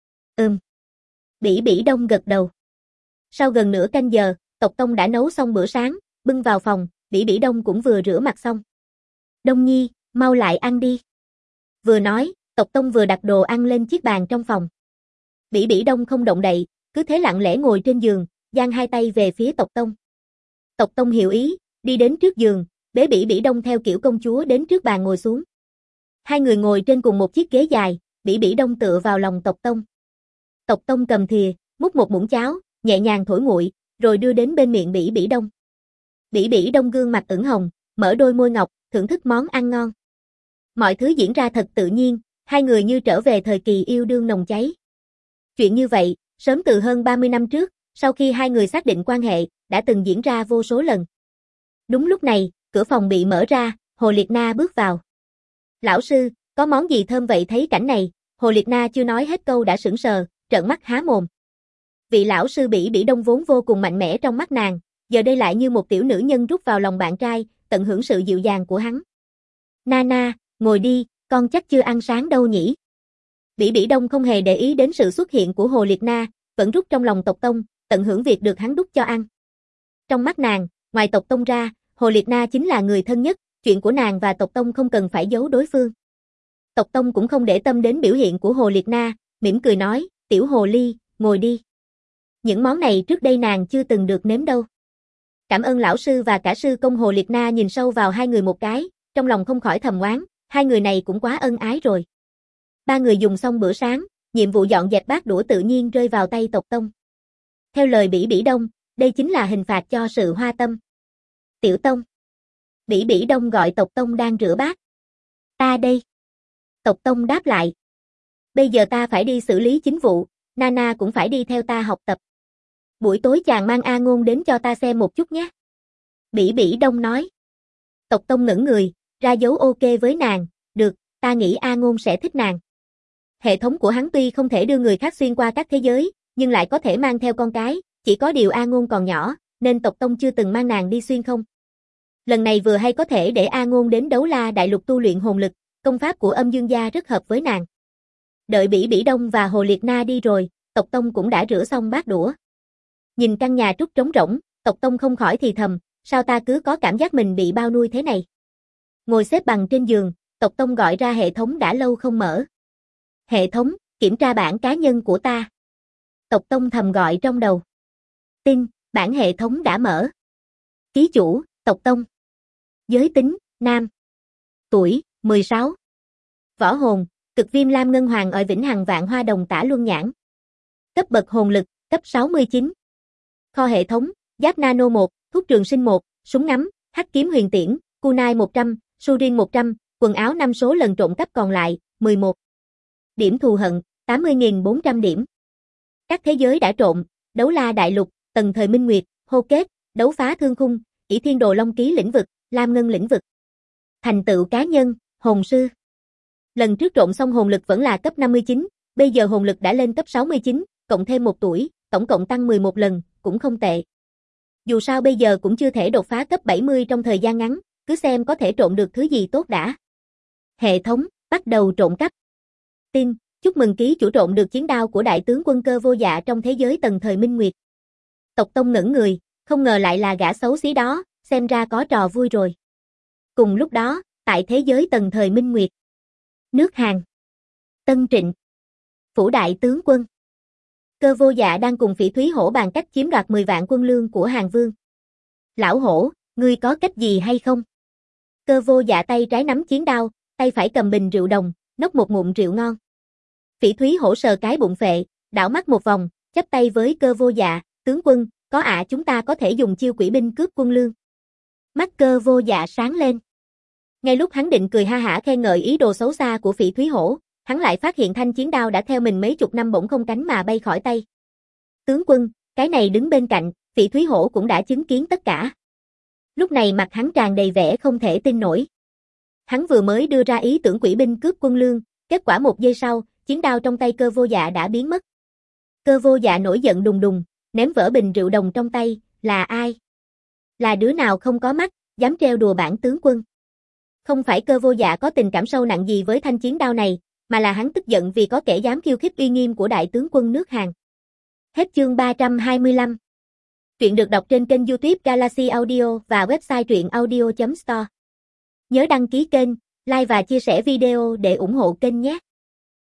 Bỉ Bỉ Đông gật đầu. Sau gần nửa canh giờ, Tộc Tông đã nấu xong bữa sáng, bưng vào phòng, Bỉ Bỉ Đông cũng vừa rửa mặt xong. Đông Nhi, mau lại ăn đi. Vừa nói, Tộc Tông vừa đặt đồ ăn lên chiếc bàn trong phòng. Bỉ Bỉ Đông không động đậy, cứ thế lặng lẽ ngồi trên giường, dang hai tay về phía Tộc Tông. Tộc Tông hiểu ý, đi đến trước giường, bế Bỉ Bỉ Đông theo kiểu công chúa đến trước bàn ngồi xuống. Hai người ngồi trên cùng một chiếc ghế dài, Bỉ Bỉ Đông tựa vào lòng Tộc Tông. Tộc Tông cầm thìa, múc một muỗng cháo, nhẹ nhàng thổi nguội, rồi đưa đến bên miệng Bỉ Bỉ Đông. Bỉ Bỉ Đông gương mặt ửng hồng, mở đôi môi ngọc, thưởng thức món ăn ngon. Mọi thứ diễn ra thật tự nhiên, hai người như trở về thời kỳ yêu đương nồng cháy. Chuyện như vậy, sớm từ hơn 30 năm trước, sau khi hai người xác định quan hệ, đã từng diễn ra vô số lần. Đúng lúc này, cửa phòng bị mở ra, Hồ Liệt Na bước vào. Lão sư, có món gì thơm vậy? Thấy cảnh này, Hồ Liệt Na chưa nói hết câu đã sững sờ, trợn mắt há mồm. Vị lão sư Bỉ Bỉ Đông vốn vô cùng mạnh mẽ trong mắt nàng, giờ đây lại như một tiểu nữ nhân rút vào lòng bạn trai, tận hưởng sự dịu dàng của hắn. Nana, ngồi đi, con chắc chưa ăn sáng đâu nhỉ? Bỉ Bỉ Đông không hề để ý đến sự xuất hiện của Hồ Liệt Na, vẫn rút trong lòng Tộc Tông, tận hưởng việc được hắn đút cho ăn. Trong mắt nàng, ngoài Tộc Tông ra, Hồ Liệt Na chính là người thân nhất, chuyện của nàng và Tộc Tông không cần phải giấu đối phương. Tộc Tông cũng không để tâm đến biểu hiện của Hồ Liệt Na, mỉm cười nói, tiểu hồ ly, ngồi đi. Những món này trước đây nàng chưa từng được nếm đâu. Cảm ơn lão sư và cả sư công. Hồ Liệt Na nhìn sâu vào hai người một cái, trong lòng không khỏi thầm oán, hai người này cũng quá ân ái rồi. Ba người dùng xong bữa sáng, nhiệm vụ dọn dẹp bát đũa tự nhiên rơi vào tay Tộc Tông. Theo lời Bỉ Bỉ Đông, đây chính là hình phạt cho sự hoa tâm. Tiểu Tông. Bỉ Bỉ Đông gọi Tộc Tông đang rửa bát. Ta đây. Tộc Tông đáp lại. Bây giờ ta phải đi xử lý chính vụ, Nana cũng phải đi theo ta học tập. Buổi tối chàng mang A Ngôn đến cho ta xem một chút nhé. Bỉ Bỉ Đông nói. Tộc Tông ngẩn người, ra dấu ok với nàng, được, ta nghĩ A Ngôn sẽ thích nàng. Hệ thống của hắn tuy không thể đưa người khác xuyên qua các thế giới, nhưng lại có thể mang theo con cái, chỉ có điều A Ngôn còn nhỏ, nên tộc Tông chưa từng mang nàng đi xuyên không. Lần này vừa hay có thể để A Ngôn đến Đấu La Đại Lục tu luyện hồn lực, công pháp của Âm Dương gia rất hợp với nàng. Đợi Bỉ Bỉ Đông và Hồ Liệt Na đi rồi, tộc Tông cũng đã rửa xong bát đũa. Nhìn căn nhà trúc trống rỗng, tộc Tông không khỏi thì thầm, sao ta cứ có cảm giác mình bị bao nuôi thế này. Ngồi xếp bằng trên giường, tộc Tông gọi ra hệ thống đã lâu không mở. Hệ thống, kiểm tra bản cá nhân của ta. Tộc Tông thầm gọi trong đầu. Tin, bản hệ thống đã mở. Ký chủ, tộc Tông. Giới tính, nam. Tuổi, 16. Võ hồn, cực viêm lam ngân hoàng ợi vĩnh hằng vạn hoa đồng tả luân nhãn. Cấp bậc hồn lực, cấp 69. Kho hệ thống, giáp nano 1, thuốc trường sinh 1, súng ngắm, hắc kiếm huyền tiễn, kunai 100, surin 100, quần áo 5 số lần trộm cắp còn lại, 11. Điểm thù hận, 80.400 điểm. Các thế giới đã trộm, Đấu La Đại Lục, Tần Thời Minh Nguyệt, Hô Kết, Đấu Phá Thương Khung, Ỷ Thiên Đồ Long Ký lĩnh vực, Lam Ngân lĩnh vực. Thành tựu cá nhân, hồn sư. Lần trước trộm xong hồn lực vẫn là cấp 59, bây giờ hồn lực đã lên cấp 69, cộng thêm 1 tuổi, tổng cộng tăng 11 lần, cũng không tệ. Dù sao bây giờ cũng chưa thể đột phá cấp 70 trong thời gian ngắn, cứ xem có thể trộm được thứ gì tốt đã. Hệ thống, bắt đầu trộm cắp. Tin, chúc mừng ký chủ trộm được chiến đao của đại tướng quân Cơ Vô Dạ trong thế giới Tần Thời Minh Nguyệt. Tộc Tông ngẩn người, không ngờ lại là gã xấu xí đó, xem ra có trò vui rồi. Cùng lúc đó, tại thế giới Tần Thời Minh Nguyệt. Nước Hàn. Tân Trịnh. Phủ đại tướng quân. Cơ Vô Dạ đang cùng Phỉ Thúy Hổ bàn cách chiếm đoạt 10 vạn quân lương của Hàn Vương. Lão Hổ, ngươi có cách gì hay không? Cơ Vô Dạ tay trái nắm chiến đao, tay phải cầm bình rượu đồng, nốc một ngụm rượu ngon. Phỉ Thúy Hổ sờ cái bụng phệ, đảo mắt một vòng, chắp tay với Cơ Vô Dạ, tướng quân, có ạ chúng ta có thể dùng chiêu quỷ binh cướp quân lương. Mắt Cơ Vô Dạ sáng lên. Ngay lúc hắn định cười ha hả khen ngợi ý đồ xấu xa của Phỉ Thúy Hổ, hắn lại phát hiện thanh chiến đao đã theo mình mấy chục năm bỗng không cánh mà bay khỏi tay. Tướng quân, cái này đứng bên cạnh, Phỉ Thúy Hổ cũng đã chứng kiến tất cả. Lúc này mặt hắn tràn đầy vẻ không thể tin nổi. Hắn vừa mới đưa ra ý tưởng quỷ binh cướp quân lương, kết quả 1 giây sau, chiến đao trong tay Cơ Vô Dạ đã biến mất. Cơ Vô Dạ nổi giận đùng đùng, ném vỡ bình rượu đồng trong tay, là ai? Là đứa nào không có mắt, dám trêu đùa bản tướng quân? Không phải Cơ Vô Dạ có tình cảm sâu nặng gì với thanh chiến đao này, mà là hắn tức giận vì có kẻ dám khiêu khích uy nghiêm của đại tướng quân nước Hàn. Hết chương 325. Truyện được đọc trên kênh YouTube Galaxy Audio và website truyệnaudio.store. Nhớ đăng ký kênh, like và chia sẻ video để ủng hộ kênh nhé.